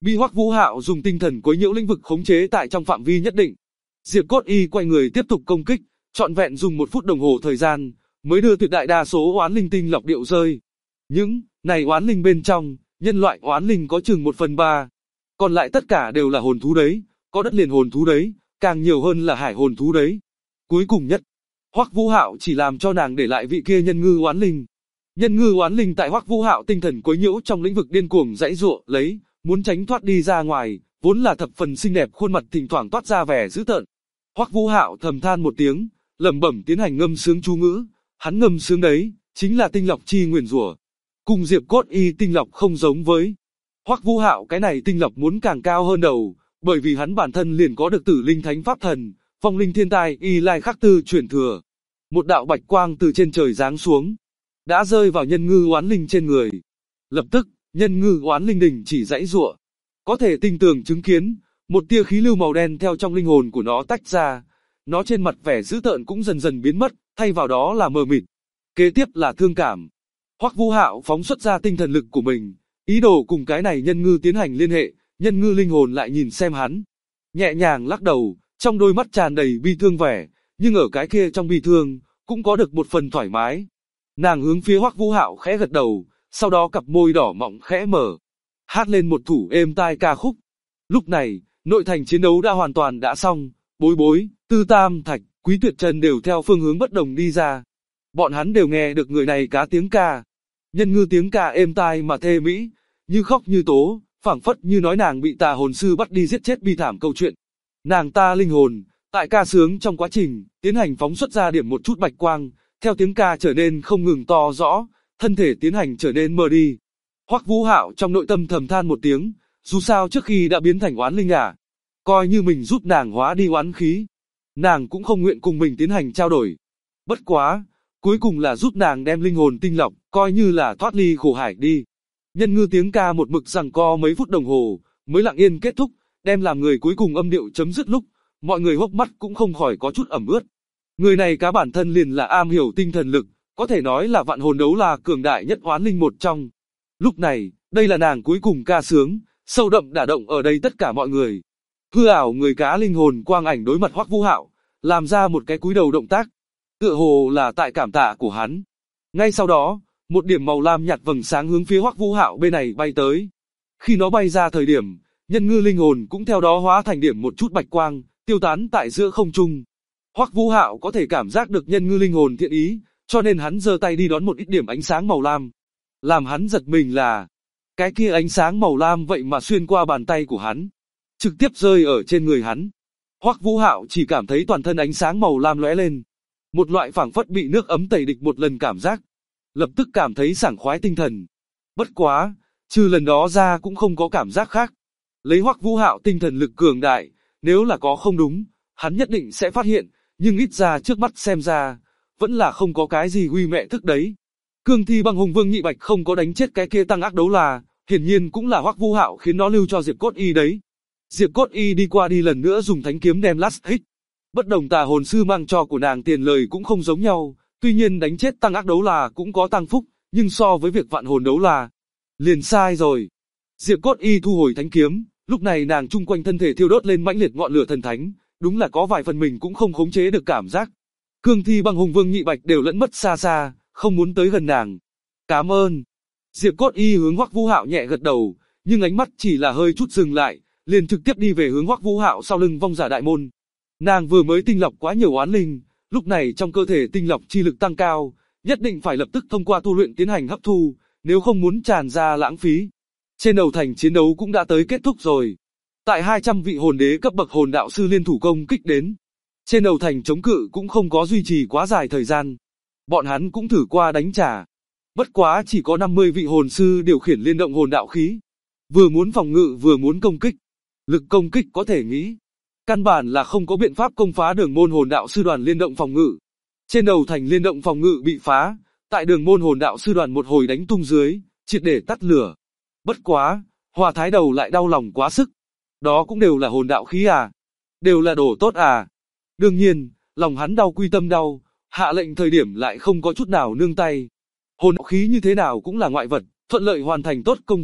bị Hoắc Vũ Hạo dùng tinh thần quấy nhiễu lĩnh vực khống chế tại trong phạm vi nhất định. Diệp Cốt Y quay người tiếp tục công kích, trọn vẹn dùng 1 phút đồng hồ thời gian, mới đưa tuyệt đại đa số oán linh tinh lọc điệu rơi. Những này oán linh bên trong, nhân loại oán linh có chừng 1/3, còn lại tất cả đều là hồn thú đấy, có đất liền hồn thú đấy, càng nhiều hơn là hải hồn thú đấy. Cuối cùng nhất, Hoắc Vũ Hạo chỉ làm cho nàng để lại vị kia nhân ngư oán linh. Nhân ngư oán linh tại Hoắc Vũ Hạo tinh thần quấy nhiễu trong lĩnh vực điên cuồng giãy giụa lấy, muốn tránh thoát đi ra ngoài, vốn là thập phần xinh đẹp khuôn mặt thỉnh thoảng toát ra vẻ dữ tợn. Hoắc Vũ Hạo thầm than một tiếng, lẩm bẩm tiến hành ngâm sướng chú ngữ, hắn ngâm sướng đấy, chính là tinh lọc chi nguyền rủa. Cùng Diệp Cốt Y tinh lọc không giống với. Hoắc Vũ Hạo cái này tinh lọc muốn càng cao hơn đầu, bởi vì hắn bản thân liền có được Tử Linh Thánh Pháp Thần, Phong Linh Thiên Tai Y Lai Khắc Tư truyền thừa. Một đạo bạch quang từ trên trời giáng xuống, đã rơi vào nhân ngư oán linh trên người. Lập tức, nhân ngư oán linh đình chỉ giãy giụa. Có thể tinh tường chứng kiến, một tia khí lưu màu đen theo trong linh hồn của nó tách ra. Nó trên mặt vẻ dữ tợn cũng dần dần biến mất, thay vào đó là mờ mịt. Kế tiếp là thương cảm. Hoắc Vũ Hạo phóng xuất ra tinh thần lực của mình, ý đồ cùng cái này nhân ngư tiến hành liên hệ, nhân ngư linh hồn lại nhìn xem hắn. Nhẹ nhàng lắc đầu, trong đôi mắt tràn đầy bi thương vẻ, nhưng ở cái kia trong bi thương, cũng có được một phần thoải mái. Nàng hướng phía Hoắc Vũ Hạo khẽ gật đầu, sau đó cặp môi đỏ mọng khẽ mở, hát lên một thủ êm tai ca khúc. Lúc này, nội thành chiến đấu đã hoàn toàn đã xong, Bối Bối, Tư Tam Thạch, Quý Tuyệt Trần đều theo phương hướng bất đồng đi ra. Bọn hắn đều nghe được người này cá tiếng ca. Nhân ngư tiếng ca êm tai mà thê mỹ, như khóc như tố, phảng phất như nói nàng bị tà hồn sư bắt đi giết chết bi thảm câu chuyện. Nàng ta linh hồn, tại ca sướng trong quá trình, tiến hành phóng xuất ra điểm một chút bạch quang, theo tiếng ca trở nên không ngừng to rõ, thân thể tiến hành trở nên mờ đi. Hoắc Vũ Hạo trong nội tâm thầm than một tiếng, dù sao trước khi đã biến thành oán linh coi như mình giúp nàng hóa đi oán khí, nàng cũng không nguyện cùng mình tiến hành trao đổi. Bất quá, cuối cùng là giúp nàng đem linh hồn tinh lọc, coi như là thoát ly khổ hải đi. Nhân ngư tiếng ca một mực giằng co mấy phút đồng hồ, mới lặng yên kết thúc, đem làm người cuối cùng âm điệu chấm dứt lúc, mọi người hốc mắt cũng không khỏi có chút ẩm ướt. Người này cá bản thân liền là am hiểu tinh thần lực, có thể nói là vạn hồn đấu là cường đại nhất oán linh một trong. Lúc này, đây là nàng cuối cùng ca sướng, sâu đậm đả động ở đây tất cả mọi người. Hư ảo người cá linh hồn quang ảnh đối mặt Hoắc Vũ Hạo, làm ra một cái cúi đầu động tác, tựa hồ là tại cảm tạ của hắn. Ngay sau đó, một điểm màu lam nhạt vầng sáng hướng phía Hoắc Vũ Hạo bên này bay tới. Khi nó bay ra thời điểm, nhân ngư linh hồn cũng theo đó hóa thành điểm một chút bạch quang, tiêu tán tại giữa không trung. Hoắc Vũ Hạo có thể cảm giác được nhân ngư linh hồn thiện ý, cho nên hắn giơ tay đi đón một ít điểm ánh sáng màu lam. Làm hắn giật mình là, cái kia ánh sáng màu lam vậy mà xuyên qua bàn tay của hắn, trực tiếp rơi ở trên người hắn. Hoắc Vũ Hạo chỉ cảm thấy toàn thân ánh sáng màu lam lóe lên, một loại phảng phất bị nước ấm tẩy địch một lần cảm giác, lập tức cảm thấy sảng khoái tinh thần. Bất quá, trừ lần đó ra cũng không có cảm giác khác. Lấy Hoắc Vũ Hạo tinh thần lực cường đại, nếu là có không đúng, hắn nhất định sẽ phát hiện, nhưng ít ra trước mắt xem ra, vẫn là không có cái gì huy mẹ thức đấy. Cương thi băng hùng vương nhị bạch không có đánh chết cái kia tăng ác đấu là, hiển nhiên cũng là Hoắc Vũ Hạo khiến nó lưu cho Diệp Cốt Y đấy. Diệp Cốt Y đi qua đi lần nữa dùng thánh kiếm đem last hit. Bất đồng tà hồn sư mang cho của nàng tiền lời cũng không giống nhau, tuy nhiên đánh chết tăng ác đấu là cũng có tăng phúc, nhưng so với việc vạn hồn đấu là, liền sai rồi. Diệp Cốt Y thu hồi thánh kiếm, lúc này nàng chung quanh thân thể thiêu đốt lên mãnh liệt ngọn lửa thần thánh, đúng là có vài phần mình cũng không khống chế được cảm giác. Cương thi băng hùng vương nhị bạch đều lẫn mất xa xa, không muốn tới gần nàng. Cảm ơn. Diệp Cốt Y hướng Hoắc Vũ Hạo nhẹ gật đầu, nhưng ánh mắt chỉ là hơi chút dừng lại, liền trực tiếp đi về hướng Hoắc Vũ Hạo sau lưng vong giả đại môn. Nàng vừa mới tinh lọc quá nhiều oán linh, lúc này trong cơ thể tinh lọc chi lực tăng cao, nhất định phải lập tức thông qua tu luyện tiến hành hấp thu, nếu không muốn tràn ra lãng phí. Trên đầu thành chiến đấu cũng đã tới kết thúc rồi. Tại 200 vị hồn đế cấp bậc hồn đạo sư liên thủ công kích đến, trên đầu thành chống cự cũng không có duy trì quá dài thời gian. Bọn hắn cũng thử qua đánh trả. Bất quá chỉ có 50 vị hồn sư điều khiển liên động hồn đạo khí. Vừa muốn phòng ngự vừa muốn công kích. Lực công kích có thể nghĩ. Căn bản là không có biện pháp công phá đường môn hồn đạo sư đoàn liên động phòng ngự. Trên đầu thành liên động phòng ngự bị phá, tại đường môn hồn đạo sư đoàn một hồi đánh tung dưới, triệt để tắt lửa. Bất quá, Hòa Thái Đầu lại đau lòng quá sức. Đó cũng đều là hồn đạo khí à? Đều là đồ tốt à? Đương nhiên, lòng hắn đau quy tâm đau, hạ lệnh thời điểm lại không có chút nào nương tay. Hồn đạo khí như thế nào cũng là ngoại vật, thuận lợi hoàn thành tốt công việc,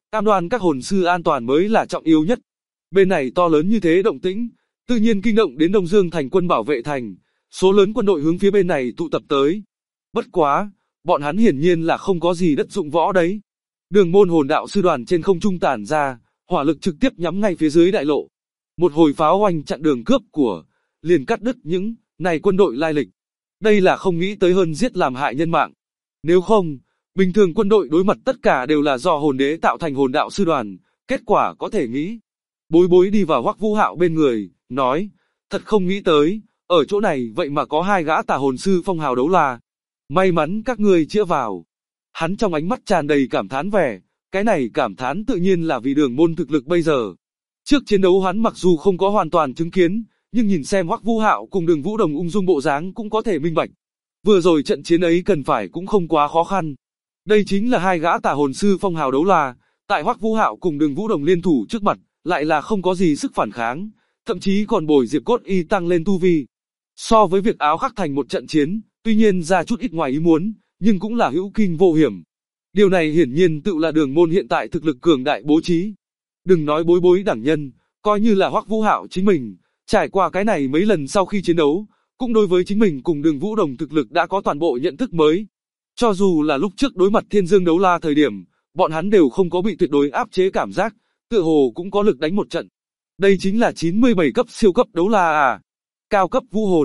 Cam đoan các hồn sư an toàn mới là trọng yếu nhất. Bên này to lớn như thế động tĩnh, tự nhiên kinh động đến Đông Dương thành quân bảo vệ thành, số lớn quân đội hướng phía bên này tụ tập tới. Bất quá, bọn hắn hiển nhiên là không có gì đất dụng võ đấy. Đường môn hồn đạo sư đoàn trên không trung tản ra, hỏa lực trực tiếp nhắm ngay phía dưới đại lộ. Một hồi pháo oanh chặn đường cướp của, liền cắt đứt những này quân đội lai lịch. Đây là không nghĩ tới hơn giết làm hại nhân mạng. Nếu không, bình thường quân đội đối mặt tất cả đều là do hồn đế tạo thành hồn đạo sư đoàn, kết quả có thể nghĩ. Bối bối đi vào Hoắc Vũ Hạo bên người, nói, thật không nghĩ tới, ở chỗ này vậy mà có hai gã tà hồn sư phong hào đấu la. May mắn các ngươi chữa vào. Hắn trong ánh mắt tràn đầy cảm thán vẻ, cái này cảm thán tự nhiên là vì đường môn thực lực bây giờ. Trước chiến đấu hắn mặc dù không có hoàn toàn chứng kiến, nhưng nhìn xem Hoắc Vũ Hạo cùng Đường Vũ Đồng ung dung bộ dáng cũng có thể minh bạch. Vừa rồi trận chiến ấy cần phải cũng không quá khó khăn. Đây chính là hai gã tà hồn sư phong hào đấu la, tại Hoắc Vũ Hạo cùng Đường Vũ Đồng liên thủ trước mặt, lại là không có gì sức phản kháng, thậm chí còn bồi Diệp Cốt Y tăng lên tu vi. So với việc áo khắc thành một trận chiến, tuy nhiên ra chút ít ngoài ý muốn, nhưng cũng là hữu kinh vô hiểm. Điều này hiển nhiên tự là đường môn hiện tại thực lực cường đại bố trí. Đừng nói bối bối đẳng nhân, coi như là Hoắc Vũ Hạo chính mình, trải qua cái này mấy lần sau khi chiến đấu, cũng đối với chính mình cùng Đường Vũ Đồng thực lực đã có toàn bộ nhận thức mới. Cho dù là lúc trước đối mặt Thiên Dương đấu la thời điểm, bọn hắn đều không có bị tuyệt đối áp chế cảm giác, tựa hồ cũng có lực đánh một trận. Đây chính là 97 cấp siêu cấp đấu la à. Cao cấp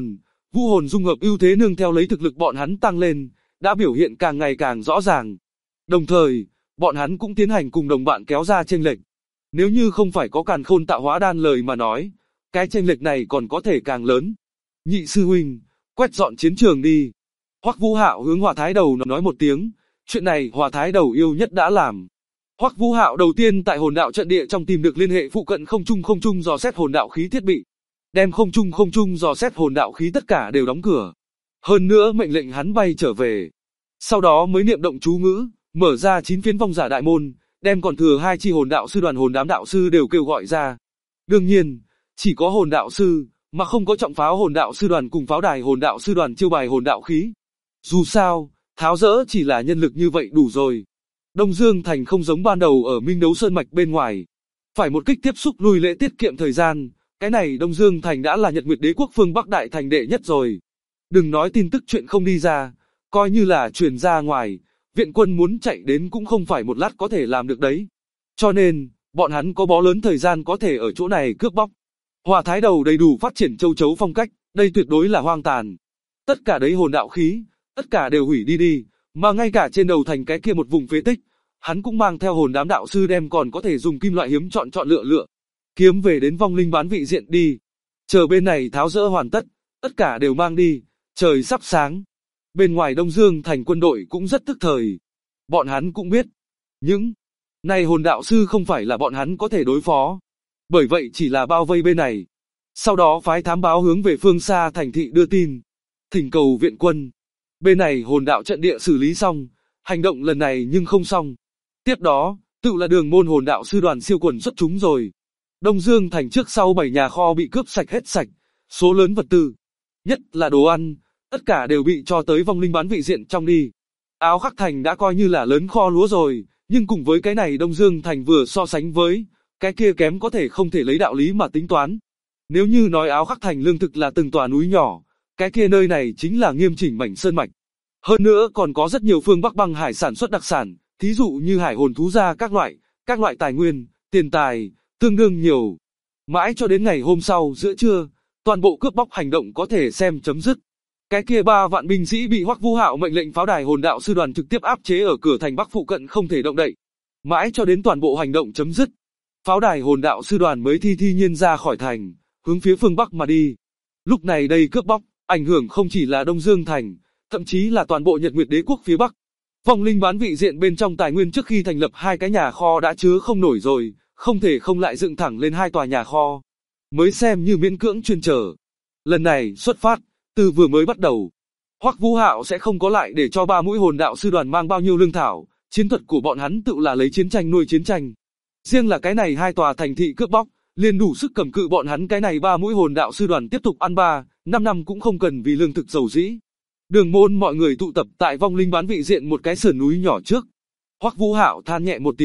vũ hồn dung hợp ưu thế nương theo lấy thực lực bọn hắn tăng lên, đã biểu hiện càng ngày càng rõ ràng. Đồng thời, bọn hắn cũng tiến hành cùng đồng bạn kéo ra chênh lệch. Nếu như không phải có Càn Khôn tạo hóa đan lời mà nói, cái chênh lệch này còn có thể càng lớn. Nhị sư huynh, quét dọn chiến trường đi. Hoắc Vũ Hạo hướng Hỏa Thái Đầu nói một tiếng, chuyện này Hỏa Thái Đầu yêu nhất đã làm. Hoắc Vũ Hạo đầu tiên tại hồn đạo trận địa trong tìm được liên hệ phụ cận không trung dò xét hồn đạo khí thiết bị, đem không trung dò xét hồn đạo khí tất cả đều đóng cửa. Hơn nữa mệnh lệnh hắn bay trở về. Sau đó mới niệm động chú ngữ, mở ra 9 phiến vong giả đại môn, đem còn thừa 2 chi hồn đạo sư đoàn hồn đám đạo sư đều kêu gọi ra. Đương nhiên, chỉ có hồn đạo sư, mà không có trọng pháo hồn đạo sư đoàn cùng pháo đài hồn đạo sư đoàn chiêu bài hồn đạo khí. Dù sao, tháo dỡ chỉ là nhân lực như vậy đủ rồi. Đông Dương Thành không giống ban đầu ở Minh Đấu Sơn Mạch bên ngoài. Phải một kích tiếp xúc lui lễ tiết kiệm thời gian, cái này Đông Dương Thành đã là Nhật Nguyệt Đế quốc phương Bắc đại thành đệ nhất rồi. Đừng nói tin tức chuyện không đi ra, coi như là truyền ra ngoài, viện quân muốn chạy đến cũng không phải một lát có thể làm được đấy. Cho nên, bọn hắn có bó lớn thời gian có thể ở chỗ này cướp bóc. Hỏa Thái Đầu đầy đủ phát triển châu chấu phong cách, đây tuyệt đối là hoang tàn. Tất cả đấy hồn đạo khí, tất cả đều hủy đi đi, mà ngay cả trên đầu thành cái kia một vùng phế tích, hắn cũng mang theo hồn đám đạo sư đem còn có thể dùng kim loại hiếm chọn lựa, kiếm về đến vong linh bán vị diện đi. Chờ bên này tháo dỡ hoàn tất, tất cả đều mang đi, trời sắp sáng. Bên ngoài Đông Dương Thành quân đội cũng rất tức thời. Bọn hắn cũng biết, những này hồn đạo sư không phải là bọn hắn có thể đối phó. Bởi vậy chỉ là bao vây bên này. Sau đó phái thám báo hướng về phương xa thành thị đưa tin, thỉnh cầu viện quân. Bên này hồn đạo trận địa xử lý xong, hành động lần này nhưng không xong. Tiếp đó, tự là đường môn hồn đạo sư đoàn siêu quần xuất chúng rồi. Đông Dương Thành trước sau 7 nhà kho bị cướp sạch hết sạch, số lớn vật tư, nhất là đồ ăn, tất cả đều bị cho tới vong linh bán vị diện trong đi. Áo Khắc Thành đã coi như là lớn kho lúa rồi, nhưng cùng với cái này Đông Dương Thành vừa so sánh với, cái kia kém có thể không thể lấy đạo lý mà tính toán. Nếu như nói Áo Khắc Thành lương thực là từng tòa núi nhỏ, cái kia nơi này chính là nghiêm chỉnh mảnh sơn mạch. Hơn nữa còn có rất nhiều phương Bắc băng hải sản xuất đặc sản, thí dụ như hải hồn thú gia các loại tài nguyên, tiền tài, tương đương nhiều. Mãi cho đến ngày hôm sau giữa trưa, toàn bộ cướp bóc hành động có thể xem chấm dứt. Cái kia 3 vạn binh sĩ bị Hoắc Vũ Hạo mệnh lệnh pháo đài hồn đạo sư đoàn trực tiếp áp chế ở cửa thành Bắc phụ cận không thể động đậy. Mãi cho đến toàn bộ hành động chấm dứt, pháo đài hồn đạo sư đoàn mới thi nhiên ra khỏi thành, hướng phía phương Bắc mà đi. Lúc này đây cướp bóc, ảnh hưởng không chỉ là Đông Dương Thành, thậm chí là toàn bộ Nhật Nguyệt Đế quốc phía Bắc. Vong linh bán vị diện bên trong tài nguyên trước khi thành lập 2 cái nhà kho đã chứa không nổi rồi, không thể không lại dựng thẳng lên 2 tòa nhà kho, mới xem như miễn cưỡng chuyên trở. Lần này xuất phát, từ vừa mới bắt đầu, Hoắc Vũ Hạo sẽ không có lại để cho 3 mũi hồn đạo sư đoàn mang bao nhiêu lương thảo, chiến thuật của bọn hắn tự là lấy chiến tranh nuôi chiến tranh. Riêng là cái này 2 tòa thành thị cướp bóc, liền đủ sức cầm cự bọn hắn cái này 3 mũi hồn đạo sư đoàn tiếp tục ăn 3-5 năm cũng không cần vì lương thực dầu dĩ. Đường môn mọi người tụ tập tại vong linh bán vị diện một cái sườn núi nhỏ trước. Hoắc Vũ Hạo than nhẹ một tiếng,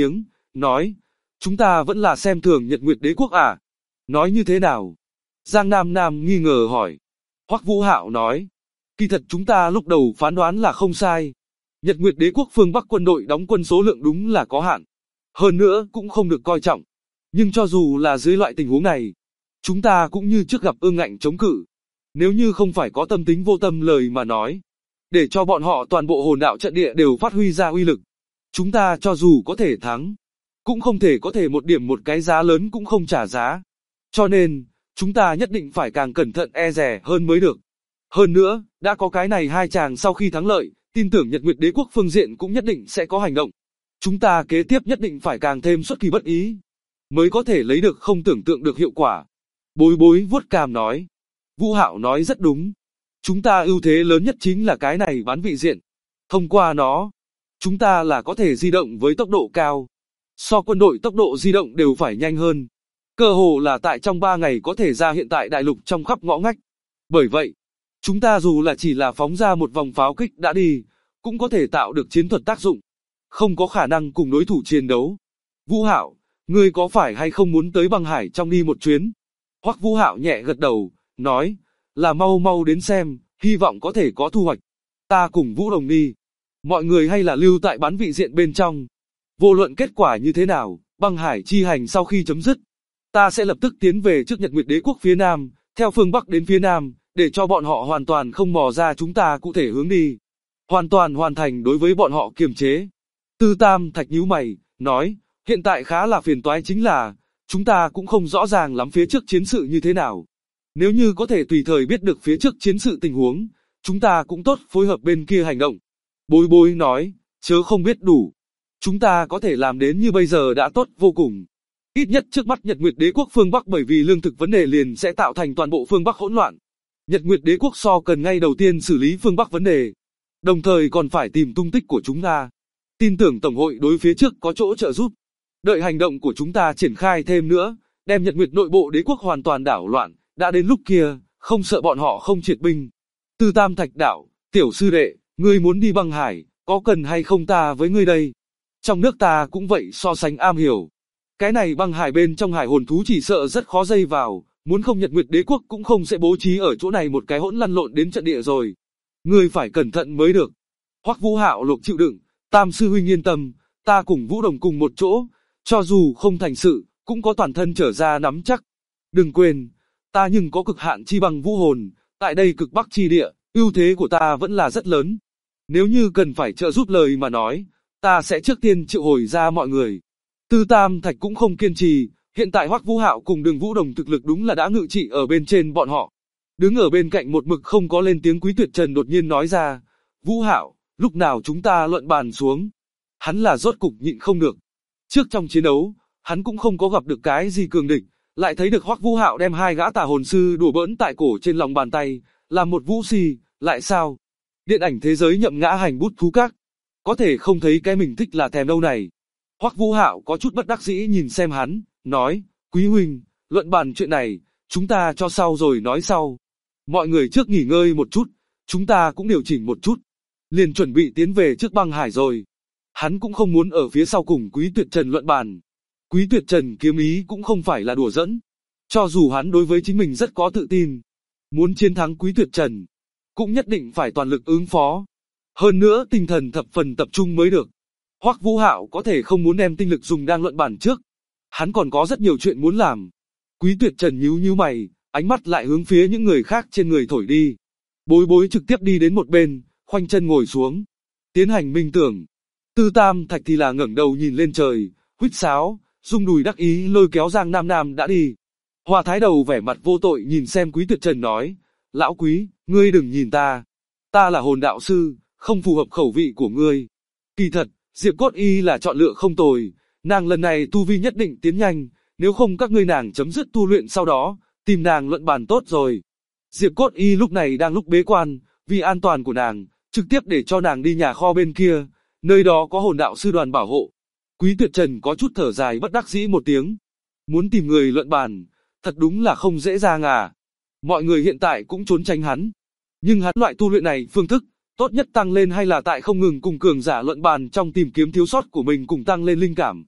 nói, chúng ta vẫn là xem thường Nhật Nguyệt Đế Quốc à? Nói như thế nào? Giang Nam Nam nghi ngờ hỏi. Hoắc Vũ Hạo nói, kỳ thật chúng ta lúc đầu phán đoán là không sai. Nhật Nguyệt Đế Quốc phương Bắc quân đội đóng quân số lượng đúng là có hạn. Hơn nữa cũng không được coi trọng. Nhưng cho dù là dưới loại tình huống này, chúng ta cũng như trước gặp ương ngạnh chống cự. Nếu như không phải có tâm tính vô tâm lời mà nói, để cho bọn họ toàn bộ hồn đạo trận địa đều phát huy ra uy lực, chúng ta cho dù có thể thắng, cũng không thể có thể một điểm một cái giá lớn cũng không trả giá. Cho nên, chúng ta nhất định phải càng cẩn thận e dè hơn mới được. Hơn nữa, đã có cái này hai chàng sau khi thắng lợi, tin tưởng Nhật Nguyệt Đế Quốc phương diện cũng nhất định sẽ có hành động. Chúng ta kế tiếp nhất định phải càng thêm xuất kỳ bất ý, mới có thể lấy được không tưởng tượng được hiệu quả. Bối Bối vuốt cằm nói. Vũ Hạo nói rất đúng. Chúng ta ưu thế lớn nhất chính là cái này bán vị diện. Thông qua nó, chúng ta là có thể di động với tốc độ cao. So quân đội tốc độ di động đều phải nhanh hơn. Cơ hồ là tại trong 3 ngày có thể ra hiện tại đại lục trong khắp ngõ ngách. Bởi vậy, chúng ta dù là chỉ là phóng ra một vòng pháo kích đã đi, cũng có thể tạo được chiến thuật tác dụng. Không có khả năng cùng đối thủ chiến đấu. Vũ Hạo, ngươi có phải hay không muốn tới băng hải trong đi một chuyến? Hoắc Vũ Hạo nhẹ gật đầu, nói, là mau mau đến xem, hy vọng có thể có thu hoạch. Ta cùng Vũ Đồng đi. Mọi người hay là lưu tại bán vị diện bên trong. Vô luận kết quả như thế nào, băng hải chi hành sau khi chấm dứt, ta sẽ lập tức tiến về trước Nhật Nguyệt Đế Quốc phía Nam, theo phương Bắc đến phía Nam, để cho bọn họ hoàn toàn không mò ra chúng ta cụ thể hướng đi. Hoàn toàn hoàn thành đối với bọn họ kiềm chế. Tư Tam Thạch nhíu mày, nói, hiện tại khá là phiền toái chính là, chúng ta cũng không rõ ràng lắm phía trước chiến sự như thế nào. Nếu như có thể tùy thời biết được phía trước chiến sự tình huống, chúng ta cũng tốt phối hợp bên kia hành động. Bối Bối nói, chớ không biết đủ. Chúng ta có thể làm đến như bây giờ đã tốt vô cùng. Ít nhất trước mắt Nhật Nguyệt Đế Quốc phương Bắc bởi vì lương thực vấn đề liền sẽ tạo thành toàn bộ phương Bắc hỗn loạn. Nhật Nguyệt Đế Quốc cần ngay đầu tiên xử lý phương Bắc vấn đề, đồng thời còn phải tìm tung tích của chúng ta. Tin tưởng Tổng hội đối phía trước có chỗ trợ giúp. Đợi hành động của chúng ta triển khai thêm nữa, đem Nhật Nguyệt nội bộ đế quốc hoàn toàn đảo loạn, đã đến lúc kia, không sợ bọn họ không triệt binh. Tư Tam Thạch đạo, tiểu sư đệ, ngươi muốn đi băng hải, có cần hay không ta với ngươi đây? Trong nước ta cũng vậy so sánh am hiểu. Cái này băng hải bên trong hải hồn thú chỉ sợ rất khó dây vào, muốn không Nhật Nguyệt Đế Quốc cũng không sẽ bố trí ở chỗ này một cái hỗn lăn lộn đến trận địa rồi. Ngươi phải cẩn thận mới được. Hoắc Vũ Hạo lục chịu đựng, Tam sư huynh yên tâm, ta cùng Vũ Đồng cùng một chỗ, cho dù không thành sự, cũng có toàn thân trở ra nắm chắc. Đừng quên, ta nhưng có cực hạn chi bằng vũ hồn, tại đây cực bắc chi địa, ưu thế của ta vẫn là rất lớn. Nếu như cần phải trợ giúp lời mà nói, ta sẽ trước tiên triệu hồi ra mọi người. Tư Tam Thạch cũng không kiên trì, hiện tại Hoắc Vũ Hạo cùng Đường Vũ Đồng thực lực đúng là đã ngự trị ở bên trên bọn họ. Đứng ở bên cạnh một mực không có lên tiếng Quý Tuyệt Trần đột nhiên nói ra, Vũ Hạo, lúc nào chúng ta luận bàn xuống. Hắn là rốt cục nhịn không được. Trước trong chiến đấu, hắn cũng không có gặp được cái gì cường địch, lại thấy được Hoắc Vũ Hạo đem hai gã tà hồn sư đùa bỡn tại cổ trên lòng bàn tay, làm một vũ si, lại sao? Điện ảnh thế giới nhậm ngã hành bút thú các, có thể không thấy cái mình thích là thèm đâu này. Hoắc Vũ Hạo có chút bất đắc dĩ nhìn xem hắn, nói, Quý huynh, luận bàn chuyện này, chúng ta cho sau rồi nói sau. Mọi người trước nghỉ ngơi một chút, chúng ta cũng điều chỉnh một chút, liền chuẩn bị tiến về trước băng hải rồi. Hắn cũng không muốn ở phía sau cùng Quý Tuyệt Trần luận bàn. Quý Tuyệt Trần kiếm ý cũng không phải là đùa giỡn. Cho dù hắn đối với chính mình rất có tự tin, muốn chiến thắng Quý Tuyệt Trần, cũng nhất định phải toàn lực ứng phó. Hơn nữa tinh thần thập phần tập trung mới được. Hoắc Vũ Hạo có thể không muốn đem tinh lực dùng đang luận bàn trước. Hắn còn có rất nhiều chuyện muốn làm. Quý Tuyệt Trần nhíu nhíu mày, ánh mắt lại hướng phía những người khác trên người thổi đi. Bối Bối trực tiếp đi đến một bên, khoanh chân ngồi xuống, tiến hành minh tưởng. Tư Tam Thạch thì là ngẩng đầu nhìn lên trời, huýt sáo, rung đùi đắc ý lôi kéo Giang Nam Nam đã đi. Hoa Thái Đầu vẻ mặt vô tội nhìn xem Quý Tuyệt Trần nói, lão Quý, ngươi đừng nhìn ta. Ta là hồn đạo sư, không phù hợp khẩu vị của ngươi. Kỳ thật, Diệp Cốt Y là chọn lựa không tồi, nàng lần này tu vi nhất định tiến nhanh, nếu không các ngươi nàng chấm dứt tu luyện sau đó, tìm nàng luận bàn tốt rồi. Diệp Cốt Y lúc này đang lúc bế quan, vì an toàn của nàng, trực tiếp để cho nàng đi nhà kho bên kia, nơi đó có hồn đạo sư đoàn bảo hộ. Quý Tuyệt Trần có chút thở dài bất đắc dĩ một tiếng. Muốn tìm người luận bàn, thật đúng là không dễ dàng à. Mọi người hiện tại cũng trốn tránh hắn. Nhưng hắn loại tu luyện này phương thức, tốt nhất tăng lên hay là tại không ngừng cùng cường giả luận bàn trong tìm kiếm thiếu sót của mình cùng tăng lên linh cảm.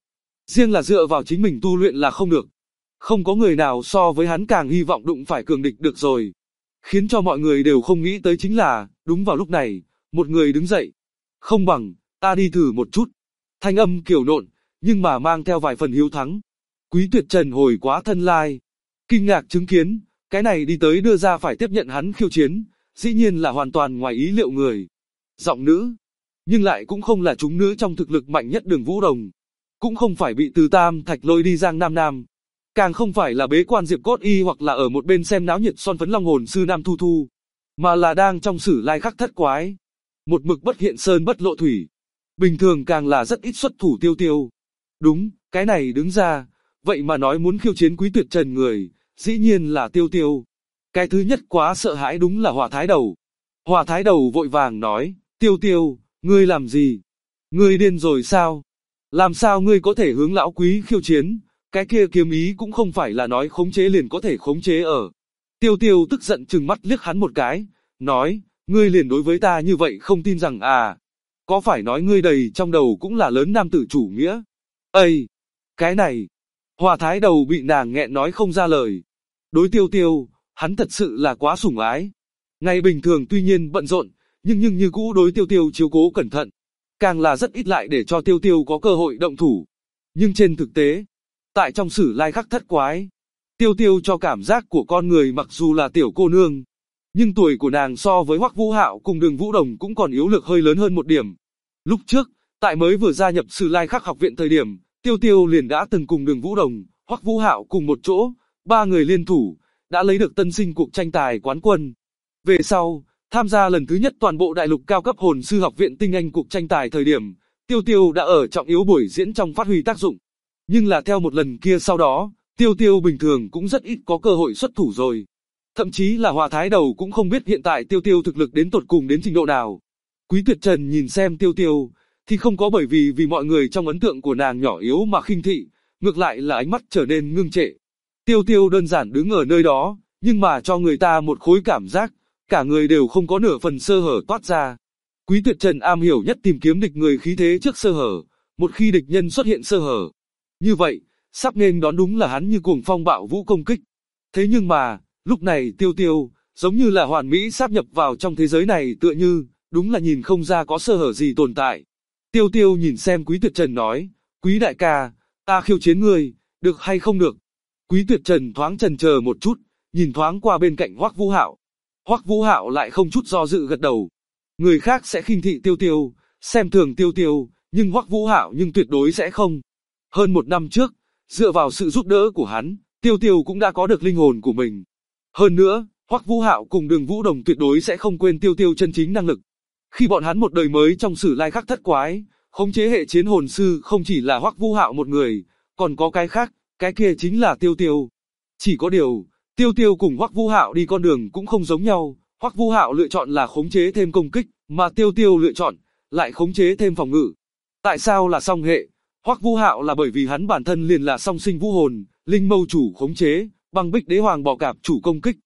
Riêng là dựa vào chính mình tu luyện là không được. Không có người nào so với hắn càng hy vọng đụng phải cường địch được rồi. Khiến cho mọi người đều không nghĩ tới chính là, đúng vào lúc này, một người đứng dậy. Không bằng, ta đi thử một chút. Thanh âm kiều nộn, nhưng mà mang theo vài phần hiếu thắng. Quý Tuyệt Trần hồi quá thân lai. Kinh ngạc chứng kiến, cái này đi tới đưa ra phải tiếp nhận hắn khiêu chiến, dĩ nhiên là hoàn toàn ngoài ý liệu người. Giọng nữ, nhưng lại cũng không là chúng nữ trong thực lực mạnh nhất Đường Vũ Đồng. Cũng không phải bị từ Tam Thạch lôi đi Giang Nam Nam. Càng không phải là bế quan Diệp Cốt Y hoặc là ở một bên xem náo nhiệt son phấn Long Hồn Sư Nam Thu Thu. Mà là đang trong Sử Lai Khắc Thất Quái. Một mực bất hiện sơn bất lộ thủy. Bình thường càng là rất ít xuất thủ Tiêu Tiêu. Đúng, cái này đứng ra, vậy mà nói muốn khiêu chiến Quý Tuyệt Trần người, dĩ nhiên là Tiêu Tiêu. Cái thứ nhất quá sợ hãi đúng là Hỏa Thái Đầu. Hỏa Thái Đầu vội vàng nói, Tiêu Tiêu, ngươi làm gì? Ngươi điên rồi sao? Làm sao ngươi có thể hướng lão quý khiêu chiến? Cái kia kiếm ý cũng không phải là nói khống chế liền có thể khống chế ở. Tiêu Tiêu tức giận trừng mắt liếc hắn một cái, nói, ngươi liền đối với ta như vậy không tin rằng à? Có phải nói ngươi đầy trong đầu cũng là lớn nam tử chủ nghĩa? Ây! Cái này! Hỏa Thái Đầu bị nàng nghẹn nói không ra lời. Đối Tiêu Tiêu, hắn thật sự là quá sủng ái. Ngày bình thường tuy nhiên bận rộn, nhưng như cũ đối Tiêu Tiêu chiếu cố cẩn thận. Càng là rất ít lại để cho Tiêu Tiêu có cơ hội động thủ. Nhưng trên thực tế, tại trong Sử Lai Khắc Thất Quái, Tiêu Tiêu cho cảm giác của con người mặc dù là tiểu cô nương, nhưng tuổi của nàng so với Hoắc Vũ Hạo cùng Đường Vũ Đồng cũng còn yếu lược hơi lớn hơn một điểm. Lúc trước, tại mới vừa gia nhập Sử Lai Khắc học viện thời điểm, Tiêu Tiêu liền đã từng cùng Đường Vũ Đồng, Hoắc Vũ Hạo cùng một chỗ, ba người liên thủ, đã lấy được tân sinh cuộc tranh tài quán quân. Về sau, tham gia lần thứ nhất toàn bộ đại lục cao cấp hồn sư học viện tinh anh cuộc tranh tài thời điểm, Tiêu Tiêu đã ở trọng yếu buổi diễn trong phát huy tác dụng. Nhưng là theo một lần kia sau đó, Tiêu Tiêu bình thường cũng rất ít có cơ hội xuất thủ rồi. Thậm chí là Hỏa Thái Đầu cũng không biết hiện tại Tiêu Tiêu thực lực đến tột cùng đến trình độ nào. Quý Tuyệt Trần nhìn xem Tiêu Tiêu, thì không có bởi vì mọi người trong ấn tượng của nàng nhỏ yếu mà khinh thị, ngược lại là ánh mắt trở nên ngưng trệ. Tiêu Tiêu đơn giản đứng ở nơi đó, nhưng mà cho người ta một khối cảm giác, cả người đều không có nửa phần sơ hở toát ra. Quý Tuyệt Trần am hiểu nhất tìm kiếm địch người khí thế trước sơ hở, một khi địch nhân xuất hiện sơ hở. Như vậy, sắp nghênh đón đúng là hắn như cuồng phong bạo vũ công kích. Thế nhưng mà, lúc này Tiêu Tiêu, giống như là hoàn mỹ sáp nhập vào trong thế giới này tựa như, đúng là nhìn không ra có sơ hở gì tồn tại. Tiêu Tiêu nhìn xem Quý Tuyệt Trần nói, Quý đại ca, ta khiêu chiến ngươi, được hay không được? Quý Tuyệt Trần thoáng chần chờ một chút, nhìn thoáng qua bên cạnh Hoắc Vũ Hạo. Hoắc Vũ Hạo lại không chút do dự gật đầu. Người khác sẽ khinh thị Tiêu Tiêu, xem thường Tiêu Tiêu, nhưng Hoắc Vũ Hạo nhưng tuyệt đối sẽ không. Hơn một năm trước, dựa vào sự giúp đỡ của hắn, Tiêu Tiêu cũng đã có được linh hồn của mình. Hơn nữa, Hoắc Vũ Hạo cùng Đường Vũ Đồng tuyệt đối sẽ không quên Tiêu Tiêu chân chính năng lực. Khi bọn hắn một đời mới trong Sử Lai Khắc Thất Quái, khống chế hệ chiến hồn sư không chỉ là Hoắc Vũ Hạo một người, còn có cái khác, cái kia chính là Tiêu Tiêu. Chỉ có điều, Tiêu Tiêu cùng Hoắc Vũ Hạo đi con đường cũng không giống nhau, Hoắc Vũ Hạo lựa chọn là khống chế thêm công kích, mà Tiêu Tiêu lựa chọn lại khống chế thêm phòng ngự. Tại sao là song hệ? Hoắc Vũ Hạo là bởi vì hắn bản thân liền là song sinh vũ hồn, linh mâu chủ khống chế, băng bích đế hoàng bọ cạp chủ công kích.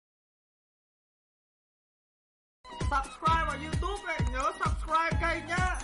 Subscribe vào YouTube này, nhớ subscribe kênh nhá.